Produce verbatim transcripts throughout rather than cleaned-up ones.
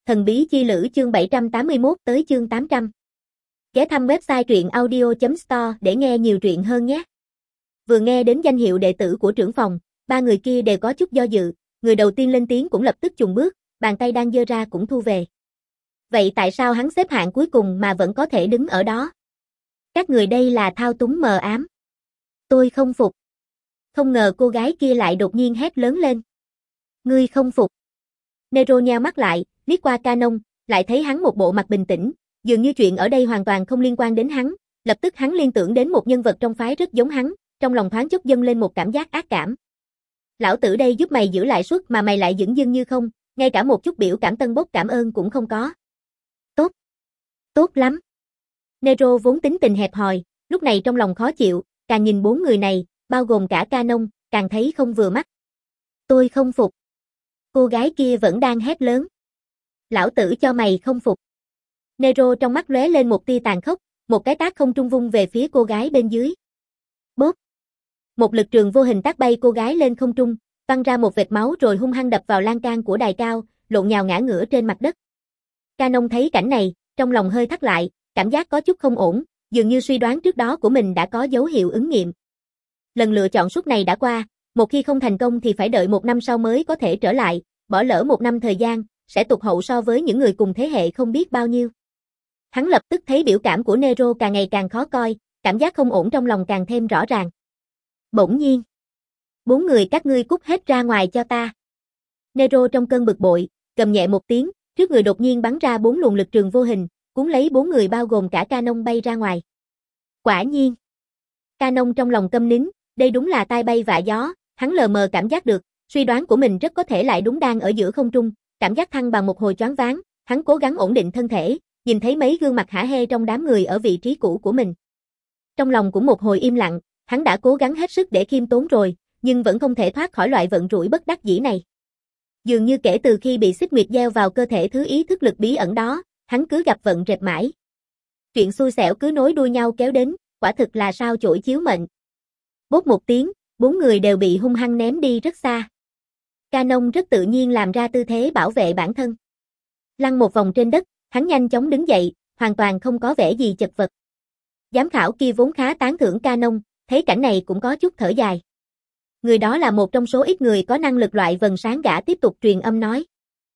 Thần bí chi lữ chương bảy trăm tám mươi mốt tới chương tám trăm. Ghé thăm website truyện audio chấm store để nghe nhiều truyện hơn nhé. Vừa nghe đến danh hiệu đệ tử của trưởng phòng, ba người kia đều có chút do dự, người đầu tiên lên tiếng cũng lập tức chùng bước, bàn tay đang giơ ra cũng thu về. Vậy tại sao hắn xếp hạng cuối cùng mà vẫn có thể đứng ở đó? Các người đây là thao túng mờ ám. Tôi không phục. Không ngờ cô gái kia lại đột nhiên hét lớn lên. Ngươi không phục. Nero nheo mắt lại, liếc qua Canon, lại thấy hắn một bộ mặt bình tĩnh, dường như chuyện ở đây hoàn toàn không liên quan đến hắn, lập tức hắn liên tưởng đến một nhân vật trong phái rất giống hắn, trong lòng thoáng chốc dâng lên một cảm giác ác cảm. Lão tử đây giúp mày giữ lại suất mà mày lại dửng dưng như không, ngay cả một chút biểu cảm tân bốc cảm ơn cũng không có. Tốt. Tốt lắm. Nero vốn tính tình hẹp hòi, lúc này trong lòng khó chịu, càng nhìn bốn người này, bao gồm cả Canon, càng thấy không vừa mắt. Tôi không phục. Cô gái kia vẫn đang hét lớn. Lão tử cho mày không phục. Nero trong mắt lóe lên một tia tàn khốc, một cái tát không trung vung về phía cô gái bên dưới. Bốp. Một lực trường vô hình tác bay cô gái lên không trung, văng ra một vệt máu rồi hung hăng đập vào lan can của đài cao, lộn nhào ngã ngửa trên mặt đất. Canon thấy cảnh này, trong lòng hơi thắt lại, cảm giác có chút không ổn, dường như suy đoán trước đó của mình đã có dấu hiệu ứng nghiệm. Lần lựa chọn suất này đã qua, một khi không thành công thì phải đợi một năm sau mới có thể trở lại, bỏ lỡ một năm thời gian, sẽ tụt hậu so với những người cùng thế hệ không biết bao nhiêu. Hắn lập tức thấy biểu cảm của Nero càng ngày càng khó coi, cảm giác không ổn trong lòng càng thêm rõ ràng. Bỗng nhiên, bốn người các ngươi cút hết ra ngoài cho ta. Nero trong cơn bực bội, gầm nhẹ một tiếng, trước người đột nhiên bắn ra bốn luồng lực trường vô hình, cuốn lấy bốn người bao gồm cả Canon bay ra ngoài. Quả nhiên, Canon trong lòng câm nín, đây đúng là tai bay vạ gió, hắn lờ mờ cảm giác được, suy đoán của mình rất có thể lại đúng đang ở giữa không trung, cảm giác thăng bằng một hồi choáng váng, hắn cố gắng ổn định thân thể, nhìn thấy mấy gương mặt hả hê trong đám người ở vị trí cũ của mình. Trong lòng cũng một hồi im lặng, hắn đã cố gắng hết sức để khiêm tốn rồi, nhưng vẫn không thể thoát khỏi loại vận rủi bất đắc dĩ này. Dường như kể từ khi bị xích nguyệt gieo vào cơ thể thứ ý thức lực bí ẩn đó, hắn cứ gặp vận rệp mãi. Chuyện xui xẻo cứ nối đuôi nhau kéo đến, quả thực là sao chổi chiếu mệnh. Bốp một tiếng, bốn người đều bị hung hăng ném đi rất xa. Canon rất tự nhiên làm ra tư thế bảo vệ bản thân. Lăn một vòng trên đất, hắn nhanh chóng đứng dậy, hoàn toàn không có vẻ gì chật vật. Giám khảo kia vốn khá tán thưởng Canon, thấy cảnh này cũng có chút thở dài. Người đó là một trong số ít người có năng lực loại vầng sáng, gã tiếp tục truyền âm nói.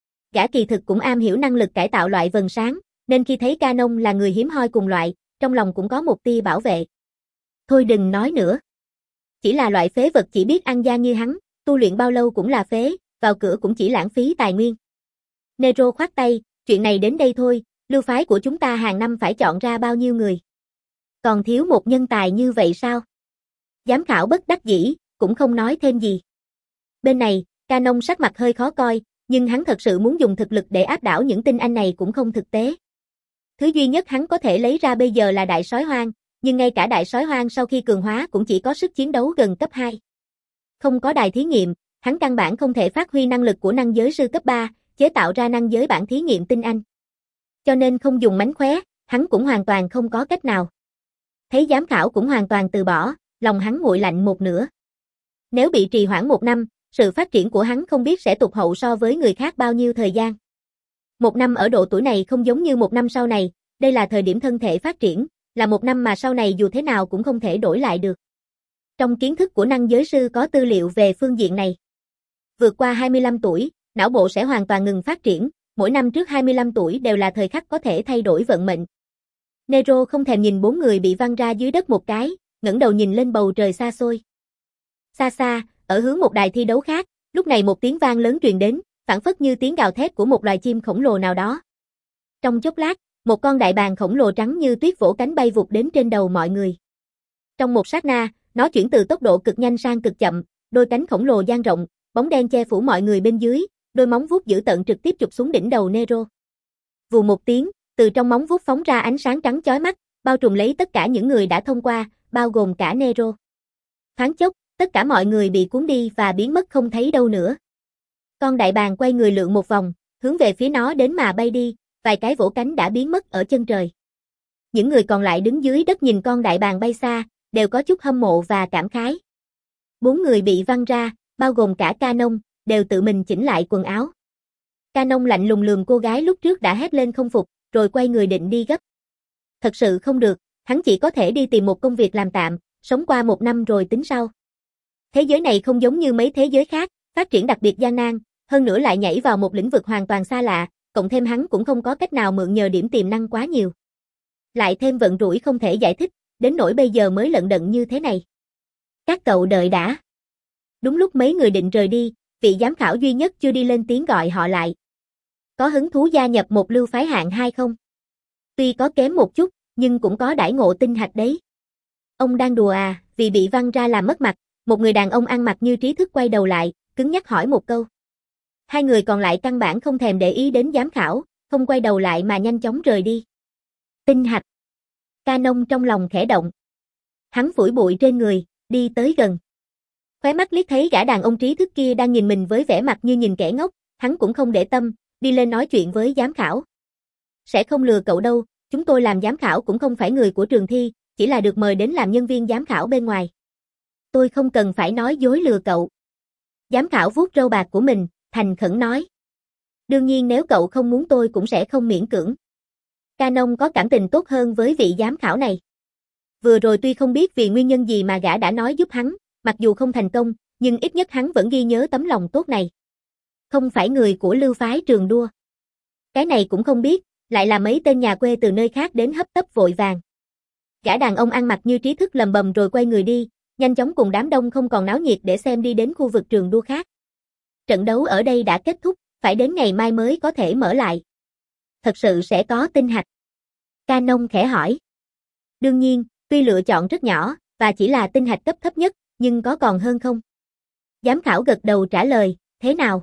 Gã kỳ thực cũng am hiểu năng lực cải tạo loại vầng sáng, nên khi thấy Canon là người hiếm hoi cùng loại, trong lòng cũng có một tia bảo vệ. Thôi đừng nói nữa. Chỉ là loại phế vật chỉ biết ăn gian như hắn, tu luyện bao lâu cũng là phế, vào cửa cũng chỉ lãng phí tài nguyên. Nero khoát tay, chuyện này đến đây thôi, lưu phái của chúng ta hàng năm phải chọn ra bao nhiêu người. Còn thiếu một nhân tài như vậy sao? Giám khảo bất đắc dĩ, cũng không nói thêm gì. Bên này, Canon sắc mặt hơi khó coi, nhưng hắn thật sự muốn dùng thực lực để áp đảo những tinh anh này cũng không thực tế. Thứ duy nhất hắn có thể lấy ra bây giờ là đại sói hoang, nhưng ngay cả đại sói hoang sau khi cường hóa cũng chỉ có sức chiến đấu gần cấp hai. Không có đài thí nghiệm, hắn căn bản không thể phát huy năng lực của năng giới sư cấp ba, chế tạo ra năng giới bản thí nghiệm tinh anh. Cho nên không dùng mánh khóe, hắn cũng hoàn toàn không có cách nào. Thấy giám khảo cũng hoàn toàn từ bỏ, lòng hắn nguội lạnh một nửa. Nếu bị trì hoãn một năm, sự phát triển của hắn không biết sẽ tụt hậu so với người khác bao nhiêu thời gian. Một năm ở độ tuổi này không giống như một năm sau này, đây là thời điểm thân thể phát triển, là một năm mà sau này dù thế nào cũng không thể đổi lại được. Trong kiến thức của năng giới sư có tư liệu về phương diện này. Vượt qua hai mươi lăm tuổi, não bộ sẽ hoàn toàn ngừng phát triển, mỗi năm trước hai mươi lăm tuổi đều là thời khắc có thể thay đổi vận mệnh. Nero không thèm nhìn bốn người bị văng ra dưới đất một cái, ngẩng đầu nhìn lên bầu trời xa xôi. Xa xa, ở hướng một đài thi đấu khác, lúc này một tiếng vang lớn truyền đến, phảng phất như tiếng gào thét của một loài chim khổng lồ nào đó. Trong chốc lát, một con đại bàng khổng lồ trắng như tuyết vỗ cánh bay vụt đến trên đầu mọi người. Trong một sát na, nó chuyển từ tốc độ cực nhanh sang cực chậm, đôi cánh khổng lồ dang rộng, bóng đen che phủ mọi người bên dưới, đôi móng vuốt dữ tợn trực tiếp chụp xuống đỉnh đầu Nero. Vù một tiếng, từ trong móng vuốt phóng ra ánh sáng trắng chói mắt, bao trùm lấy tất cả những người đã thông qua, bao gồm cả Nero. Thoáng chốc, tất cả mọi người bị cuốn đi và biến mất không thấy đâu nữa. Con đại bàng quay người lượn một vòng, hướng về phía nó đến mà bay đi, vài cái vỗ cánh đã biến mất ở chân trời. Những người còn lại đứng dưới đất nhìn con đại bàng bay xa, đều có chút hâm mộ và cảm khái. Bốn người bị văng ra, bao gồm cả Canon, đều tự mình chỉnh lại quần áo. Canon lạnh lùng lườm cô gái lúc trước đã hét lên không phục, rồi quay người định đi gấp. Thật sự không được, hắn chỉ có thể đi tìm một công việc làm tạm, sống qua một năm rồi tính sau. Thế giới này không giống như mấy thế giới khác, phát triển đặc biệt gian nan, hơn nữa lại nhảy vào một lĩnh vực hoàn toàn xa lạ, cộng thêm hắn cũng không có cách nào mượn nhờ điểm tiềm năng quá nhiều. Lại thêm vận rủi không thể giải thích, đến nỗi bây giờ mới lận đận như thế này. Các cậu đợi đã. Đúng lúc mấy người định rời đi, vị giám khảo duy nhất chưa đi lên tiếng gọi họ lại. Có hứng thú gia nhập một lưu phái hạng hai không? Tuy có kém một chút, nhưng cũng có đãi ngộ tinh hạch đấy. Ông đang đùa à, vì bị văng ra làm mất mặt, một người đàn ông ăn mặc như Trí Thức quay đầu lại, cứng nhắc hỏi một câu. Hai người còn lại căn bản không thèm để ý đến giám khảo, không quay đầu lại mà nhanh chóng rời đi. Tinh hạch. Canon trong lòng khẽ động. Hắn phủi bụi trên người, đi tới gần. Khóe mắt liếc thấy gã đàn ông Trí Thức kia đang nhìn mình với vẻ mặt như nhìn kẻ ngốc, hắn cũng không để tâm, đi lên nói chuyện với giám khảo. Sẽ không lừa cậu đâu, chúng tôi làm giám khảo cũng không phải người của trường thi, chỉ là được mời đến làm nhân viên giám khảo bên ngoài. Tôi không cần phải nói dối lừa cậu. Giám khảo vuốt râu bạc của mình, thành khẩn nói. Đương nhiên nếu cậu không muốn tôi cũng sẽ không miễn cưỡng. Canon có cảm tình tốt hơn với vị giám khảo này. Vừa rồi tuy không biết vì nguyên nhân gì mà gã đã nói giúp hắn, mặc dù không thành công, nhưng ít nhất hắn vẫn ghi nhớ tấm lòng tốt này. Không phải người của lưu phái trường đua. Cái này cũng không biết, lại là mấy tên nhà quê từ nơi khác đến hấp tấp vội vàng. Gã đàn ông ăn mặc như Trí Thức lầm bầm rồi quay người đi, nhanh chóng cùng đám đông không còn náo nhiệt để xem đi đến khu vực trường đua khác. Trận đấu ở đây đã kết thúc, phải đến ngày mai mới có thể mở lại. Thật sự sẽ có tinh hạch. Canon khẽ hỏi. Đương nhiên, tuy lựa chọn rất nhỏ, và chỉ là tinh hạch cấp thấp nhất, nhưng có còn hơn không? Giám khảo gật đầu trả lời, thế nào?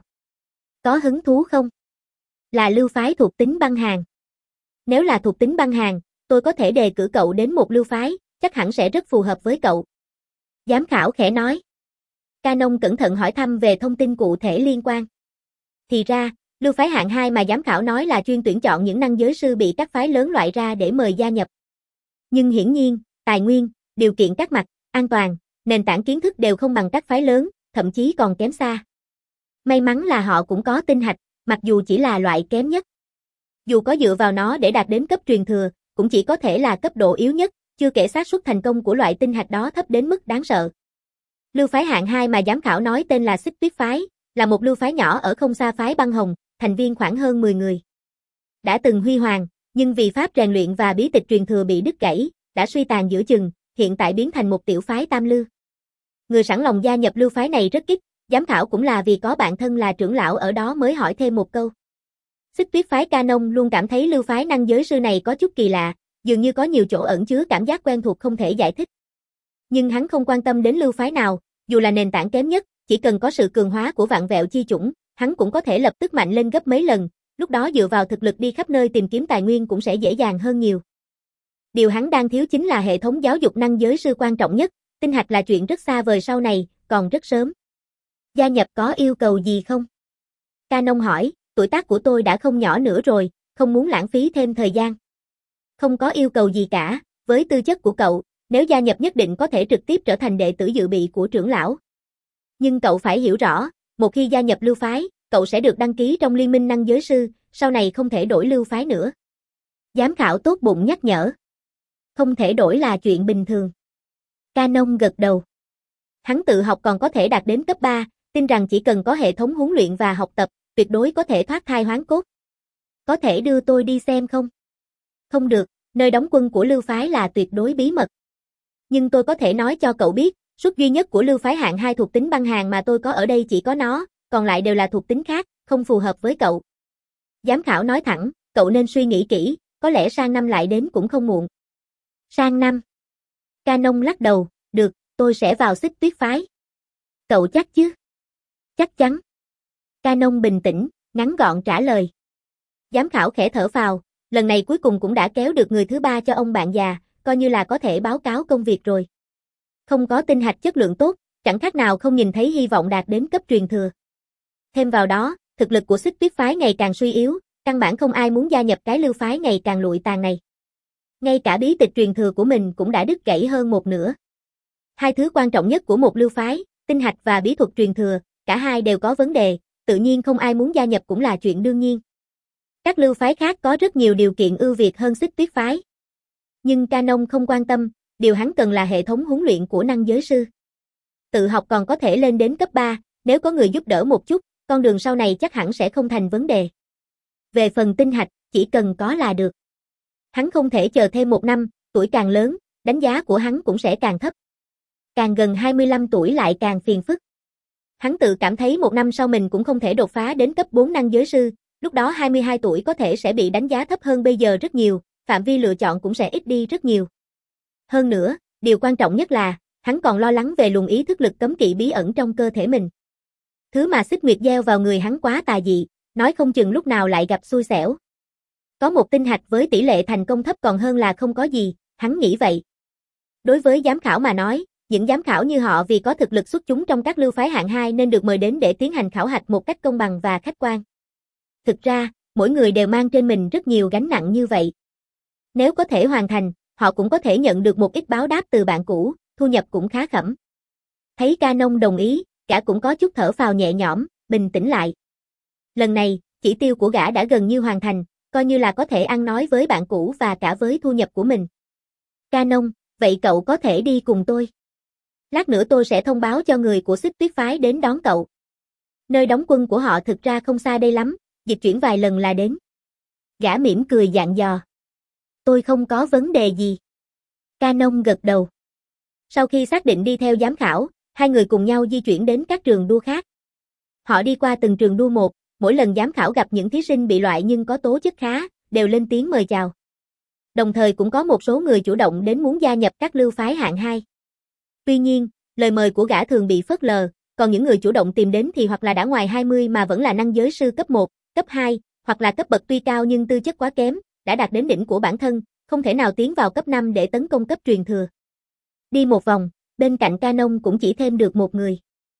Có hứng thú không? Là lưu phái thuộc tính băng hàng. Nếu là thuộc tính băng hàng, tôi có thể đề cử cậu đến một lưu phái, chắc hẳn sẽ rất phù hợp với cậu. Giám khảo khẽ nói. Canon cẩn thận hỏi thăm về thông tin cụ thể liên quan. Thì ra, lưu phái hạng hai mà giám khảo nói là chuyên tuyển chọn những năng giới sư bị các phái lớn loại ra để mời gia nhập. Nhưng hiển nhiên, tài nguyên, điều kiện các mặt, an toàn, nền tảng kiến thức đều không bằng các phái lớn, thậm chí còn kém xa. May mắn là họ cũng có tinh hạch, mặc dù chỉ là loại kém nhất. Dù có dựa vào nó để đạt đến cấp truyền thừa, cũng chỉ có thể là cấp độ yếu nhất, chưa kể xác suất thành công của loại tinh hạch đó thấp đến mức đáng sợ. Lưu phái hạng hai mà giám khảo nói tên là Xích Tuyết phái, là một lưu phái nhỏ ở không xa phái Băng Hồng, thành viên khoảng hơn mười người. Đã từng huy hoàng, nhưng vì pháp rèn luyện và bí tịch truyền thừa bị đứt gãy, đã suy tàn giữa chừng, hiện tại biến thành một tiểu phái tam lưu. Người sẵn lòng gia nhập lưu phái này rất ít, giám khảo cũng là vì có bạn thân là trưởng lão ở đó mới hỏi thêm một câu. Xích Tuyết phái Canon luôn cảm thấy lưu phái năng giới sư này có chút kỳ lạ, dường như có nhiều chỗ ẩn chứa cảm giác quen thuộc không thể giải thích. Nhưng hắn không quan tâm đến lưu phái nào, dù là nền tảng kém nhất, chỉ cần có sự cường hóa của vạn vẹo chi chủng, hắn cũng có thể lập tức mạnh lên gấp mấy lần, lúc đó dựa vào thực lực đi khắp nơi tìm kiếm tài nguyên cũng sẽ dễ dàng hơn nhiều. Điều hắn đang thiếu chính là hệ thống giáo dục năng giới sư quan trọng nhất, tinh hạch là chuyện rất xa vời sau này, còn rất sớm. Gia nhập có yêu cầu gì không? Canon hỏi, tuổi tác của tôi đã không nhỏ nữa rồi, không muốn lãng phí thêm thời gian. Không có yêu cầu gì cả, với tư chất của cậu, nếu gia nhập nhất định có thể trực tiếp trở thành đệ tử dự bị của trưởng lão. Nhưng cậu phải hiểu rõ, một khi gia nhập lưu phái, cậu sẽ được đăng ký trong liên minh năng giới sư, sau này không thể đổi lưu phái nữa. Giám khảo tốt bụng nhắc nhở. Không thể đổi là chuyện bình thường. Canon gật đầu. Hắn tự học còn có thể đạt đến cấp ba, tin rằng chỉ cần có hệ thống huấn luyện và học tập, tuyệt đối có thể thoát thai hoán cốt. Có thể đưa tôi đi xem không? Không được, nơi đóng quân của lưu phái là tuyệt đối bí mật. Nhưng tôi có thể nói cho cậu biết, suất duy nhất của lưu phái hạng hai thuộc tính băng hàng mà tôi có ở đây chỉ có nó, còn lại đều là thuộc tính khác, không phù hợp với cậu. Giám khảo nói thẳng, cậu nên suy nghĩ kỹ, có lẽ sang năm lại đến cũng không muộn. Sang năm. Canon lắc đầu, được, tôi sẽ vào Xích Tuyết phái. Cậu chắc chứ? Chắc chắn. Canon bình tĩnh, ngắn gọn trả lời. Giám khảo khẽ thở phào, lần này cuối cùng cũng đã kéo được người thứ ba cho ông bạn già, coi như là có thể báo cáo công việc rồi. Không có tinh hạch chất lượng tốt, chẳng khác nào không nhìn thấy hy vọng đạt đến cấp truyền thừa. Thêm vào đó, thực lực của Xích Tuyết phái ngày càng suy yếu, căn bản không ai muốn gia nhập cái lưu phái ngày càng lụi tàn này. Ngay cả bí tịch truyền thừa của mình cũng đã đứt gãy hơn một nửa. Hai thứ quan trọng nhất của một lưu phái, tinh hạch và bí thuật truyền thừa, cả hai đều có vấn đề, tự nhiên không ai muốn gia nhập cũng là chuyện đương nhiên. Các lưu phái khác có rất nhiều điều kiện ưu việt hơn Xích Tuyết phái. Nhưng Canon không quan tâm, điều hắn cần là hệ thống huấn luyện của năng giới sư. Tự học còn có thể lên đến cấp ba, nếu có người giúp đỡ một chút, con đường sau này chắc hẳn sẽ không thành vấn đề. Về phần tinh hạch, chỉ cần có là được. Hắn không thể chờ thêm một năm, tuổi càng lớn, đánh giá của hắn cũng sẽ càng thấp. Càng gần hai mươi lăm tuổi lại càng phiền phức. Hắn tự cảm thấy một năm sau mình cũng không thể đột phá đến cấp bốn năng giới sư, lúc đó hai mươi hai tuổi có thể sẽ bị đánh giá thấp hơn bây giờ rất nhiều, phạm vi lựa chọn cũng sẽ ít đi rất nhiều. Hơn nữa, điều quan trọng nhất là, hắn còn lo lắng về luồng ý thức lực cấm kỵ bí ẩn trong cơ thể mình. Thứ mà Xích Nguyệt gieo vào người hắn quá tà dị, nói không chừng lúc nào lại gặp xui xẻo. Có một tinh hạch với tỷ lệ thành công thấp còn hơn là không có gì, hắn nghĩ vậy. Đối với giám khảo mà nói, những giám khảo như họ vì có thực lực xuất chúng trong các lưu phái hạng hai nên được mời đến để tiến hành khảo hạch một cách công bằng và khách quan. Thực ra, mỗi người đều mang trên mình rất nhiều gánh nặng như vậy. Nếu có thể hoàn thành, họ cũng có thể nhận được một ít báo đáp từ bạn cũ, thu nhập cũng khá khẩm. Thấy Canon đồng ý, gã cũng có chút thở phào nhẹ nhõm, bình tĩnh lại. Lần này, chỉ tiêu của gã đã gần như hoàn thành, coi như là có thể ăn nói với bạn cũ và cả với thu nhập của mình. Canon, vậy cậu có thể đi cùng tôi. Lát nữa tôi sẽ thông báo cho người của Xích Tuyết phái đến đón cậu. Nơi đóng quân của họ thực ra không xa đây lắm, dịch chuyển vài lần là đến. Gã mỉm cười dặn dò. Tôi không có vấn đề gì. Canon gật đầu. Sau khi xác định đi theo giám khảo, hai người cùng nhau di chuyển đến các trường đua khác. Họ đi qua từng trường đua một, mỗi lần giám khảo gặp những thí sinh bị loại nhưng có tố chất khá, đều lên tiếng mời chào. Đồng thời cũng có một số người chủ động đến muốn gia nhập các lưu phái hạng hai. Tuy nhiên, lời mời của gã thường bị phớt lờ, còn những người chủ động tìm đến thì hoặc là đã ngoài hai mươi mà vẫn là năng giới sư cấp một, cấp hai, hoặc là cấp bậc tuy cao nhưng tư chất quá kém, đã đạt đến đỉnh của bản thân, không thể nào tiến vào cấp năm để tấn công cấp truyền thừa. Đi một vòng, bên cạnh Canon cũng chỉ thêm được một người.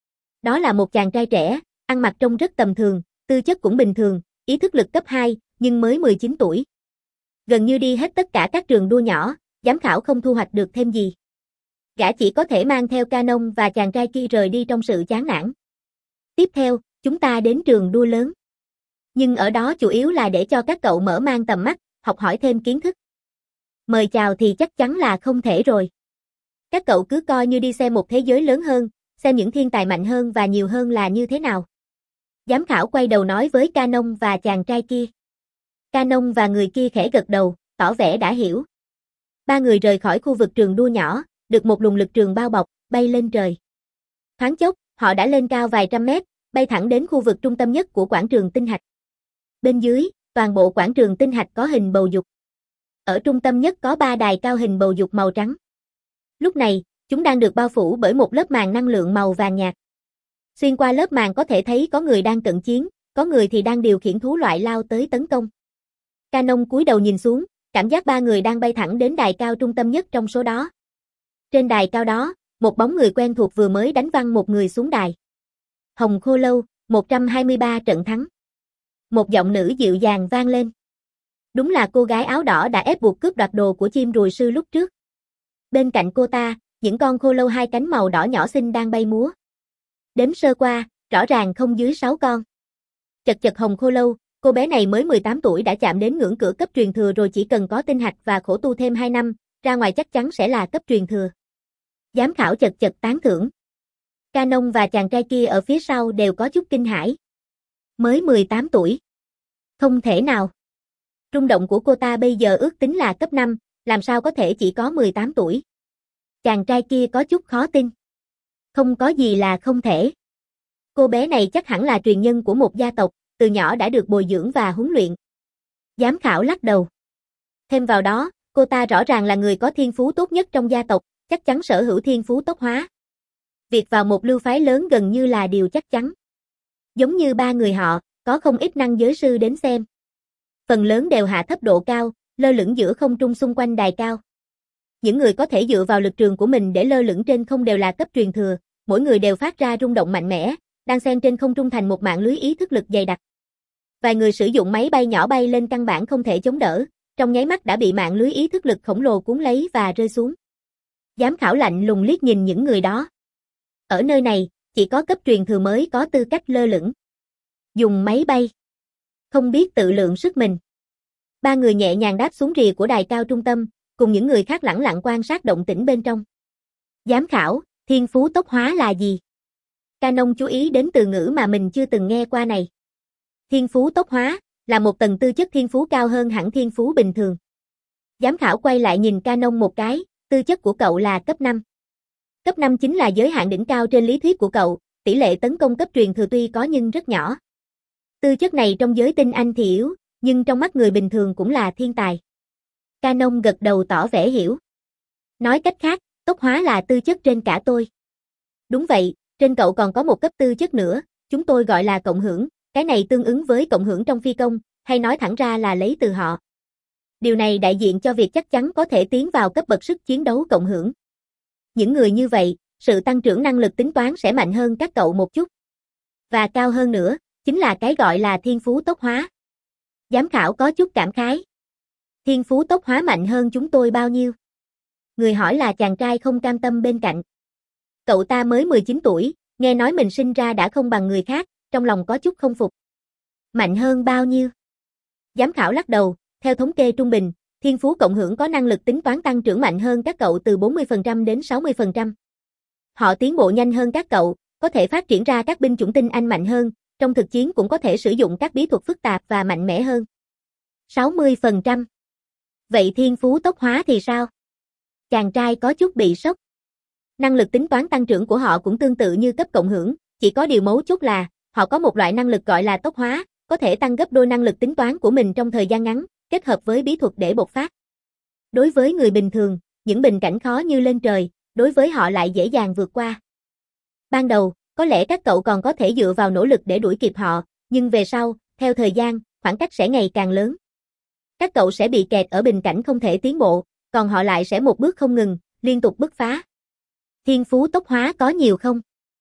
Đó là một chàng trai trẻ, ăn mặc trông rất tầm thường, tư chất cũng bình thường, ý thức lực cấp hai, nhưng mới mười chín tuổi. Gần như đi hết tất cả các trường đua nhỏ, giám khảo không thu hoạch được thêm gì. Gã chỉ có thể mang theo Canon và chàng trai kia rời đi trong sự chán nản. Tiếp theo, chúng ta đến trường đua lớn. Nhưng ở đó chủ yếu là để cho các cậu mở mang tầm mắt, học hỏi thêm kiến thức. Mời chào thì chắc chắn là không thể rồi. Các cậu cứ coi như đi xem một thế giới lớn hơn, xem những thiên tài mạnh hơn và nhiều hơn là như thế nào. Giám khảo quay đầu nói với Canon và chàng trai kia. Canon và người kia khẽ gật đầu, tỏ vẻ đã hiểu. Ba người rời khỏi khu vực trường đua nhỏ, được một luồng lực trường bao bọc, bay lên trời. Thoáng chốc, họ đã lên cao vài trăm mét, bay thẳng đến khu vực trung tâm nhất của quảng trường tinh hạch. Bên dưới, toàn bộ quảng trường tinh hạch có hình bầu dục. Ở trung tâm nhất có ba đài cao hình bầu dục màu trắng. Lúc này, chúng đang được bao phủ bởi một lớp màng năng lượng màu vàng nhạt. Xuyên qua lớp màng có thể thấy có người đang cận chiến, có người thì đang điều khiển thú loại lao tới tấn công. Canon cúi đầu nhìn xuống, cảm giác ba người đang bay thẳng đến đài cao trung tâm nhất trong số đó. Trên đài cao đó, một bóng người quen thuộc vừa mới đánh văng một người xuống đài. Hồng Khô Lâu, một trăm hai mươi ba trận thắng. Một giọng nữ dịu dàng vang lên. Đúng là cô gái áo đỏ đã ép buộc cướp đoạt đồ của chim ruồi sư lúc trước. Bên cạnh cô ta, những con khô lâu hai cánh màu đỏ nhỏ xinh đang bay múa. Đếm sơ qua, rõ ràng không dưới sáu con. Chật chật Hồng Khô Lâu, cô bé này mới mười tám tuổi đã chạm đến ngưỡng cửa cấp truyền thừa rồi, chỉ cần có tinh hạch và khổ tu thêm hai năm, ra ngoài chắc chắn sẽ là cấp truyền thừa. Giám khảo chật chật tán thưởng. Canon và chàng trai kia ở phía sau đều có chút kinh hãi. Mới mười tám tuổi. Không thể nào. Rung động của cô ta bây giờ ước tính là cấp năm, làm sao có thể chỉ có mười tám tuổi. Chàng trai kia có chút khó tin. Không có gì là không thể. Cô bé này chắc hẳn là truyền nhân của một gia tộc, từ nhỏ đã được bồi dưỡng và huấn luyện. Giám khảo lắc đầu. Thêm vào đó, cô ta rõ ràng là người có thiên phú tốt nhất trong gia tộc, chắc chắn sở hữu thiên phú tốc hóa. Việc vào một lưu phái lớn gần như là điều chắc chắn. Giống như ba người họ, có không ít năng giới sư đến xem. Phần lớn đều hạ thấp độ cao, lơ lửng giữa không trung xung quanh đài cao. Những người có thể dựa vào lực trường của mình để lơ lửng trên không đều là cấp truyền thừa, mỗi người đều phát ra rung động mạnh mẽ, đang xen trên không trung thành một mạng lưới ý thức lực dày đặc. Vài người sử dụng máy bay nhỏ bay lên căn bản không thể chống đỡ, trong nháy mắt đã bị mạng lưới ý thức lực khổng lồ cuốn lấy và rơi xuống. Giám khảo lạnh lùng liếc nhìn những người đó. Ở nơi này, chỉ có cấp truyền thừa mới có tư cách lơ lửng. Dùng máy bay. Không biết tự lượng sức mình. Ba người nhẹ nhàng đáp xuống rìa của đài cao trung tâm, cùng những người khác lẳng lặng quan sát động tĩnh bên trong. Giám khảo, thiên phú tốc hóa là gì? Canon chú ý đến từ ngữ mà mình chưa từng nghe qua này. Thiên phú tốc hóa là một tầng tư chất thiên phú cao hơn hẳn thiên phú bình thường. Giám khảo quay lại nhìn Canon một cái, tư chất của cậu là cấp năm. Cấp năm chính là giới hạn đỉnh cao trên lý thuyết của cậu, tỷ lệ tấn công cấp truyền thừa tuy có nhưng rất nhỏ. Tư chất này trong giới tinh anh thì yếu, nhưng trong mắt người bình thường cũng là thiên tài. Canon gật đầu tỏ vẻ hiểu. Nói cách khác, tốc hóa là tư chất trên cả tôi. Đúng vậy, trên cậu còn có một cấp tư chất nữa, chúng tôi gọi là cộng hưởng, cái này tương ứng với cộng hưởng trong phi công, hay nói thẳng ra là lấy từ họ. Điều này đại diện cho việc chắc chắn có thể tiến vào cấp bậc sức chiến đấu cộng hưởng. Những người như vậy, sự tăng trưởng năng lực tính toán sẽ mạnh hơn các cậu một chút. Và cao hơn nữa, chính là cái gọi là thiên phú tốc hóa. Giám khảo có chút cảm khái. Thiên phú tốc hóa mạnh hơn chúng tôi bao nhiêu? Người hỏi là chàng trai không cam tâm bên cạnh. Cậu ta mới mười chín tuổi, nghe nói mình sinh ra đã không bằng người khác, trong lòng có chút không phục. Mạnh hơn bao nhiêu? Giám khảo lắc đầu, theo thống kê trung bình, thiên phú cộng hưởng có năng lực tính toán tăng trưởng mạnh hơn các cậu từ bốn mươi phần trăm đến sáu mươi phần trăm. Họ tiến bộ nhanh hơn các cậu, có thể phát triển ra các binh chủng tinh anh mạnh hơn, trong thực chiến cũng có thể sử dụng các bí thuật phức tạp và mạnh mẽ hơn. sáu mươi phần trăm. Vậy thiên phú tốc hóa thì sao? Chàng trai có chút bị sốc. Năng lực tính toán tăng trưởng của họ cũng tương tự như cấp cộng hưởng, chỉ có điều mấu chốt là, họ có một loại năng lực gọi là tốc hóa, có thể tăng gấp đôi năng lực tính toán của mình trong thời gian ngắn, kết hợp với bí thuật để bộc phát. Đối với người bình thường, những bình cảnh khó như lên trời, đối với họ lại dễ dàng vượt qua. Ban đầu, có lẽ các cậu còn có thể dựa vào nỗ lực để đuổi kịp họ, nhưng về sau, theo thời gian, khoảng cách sẽ ngày càng lớn. Các cậu sẽ bị kẹt ở bình cảnh không thể tiến bộ, còn họ lại sẽ một bước không ngừng, liên tục bứt phá. Thiên phú tốc hóa có nhiều không?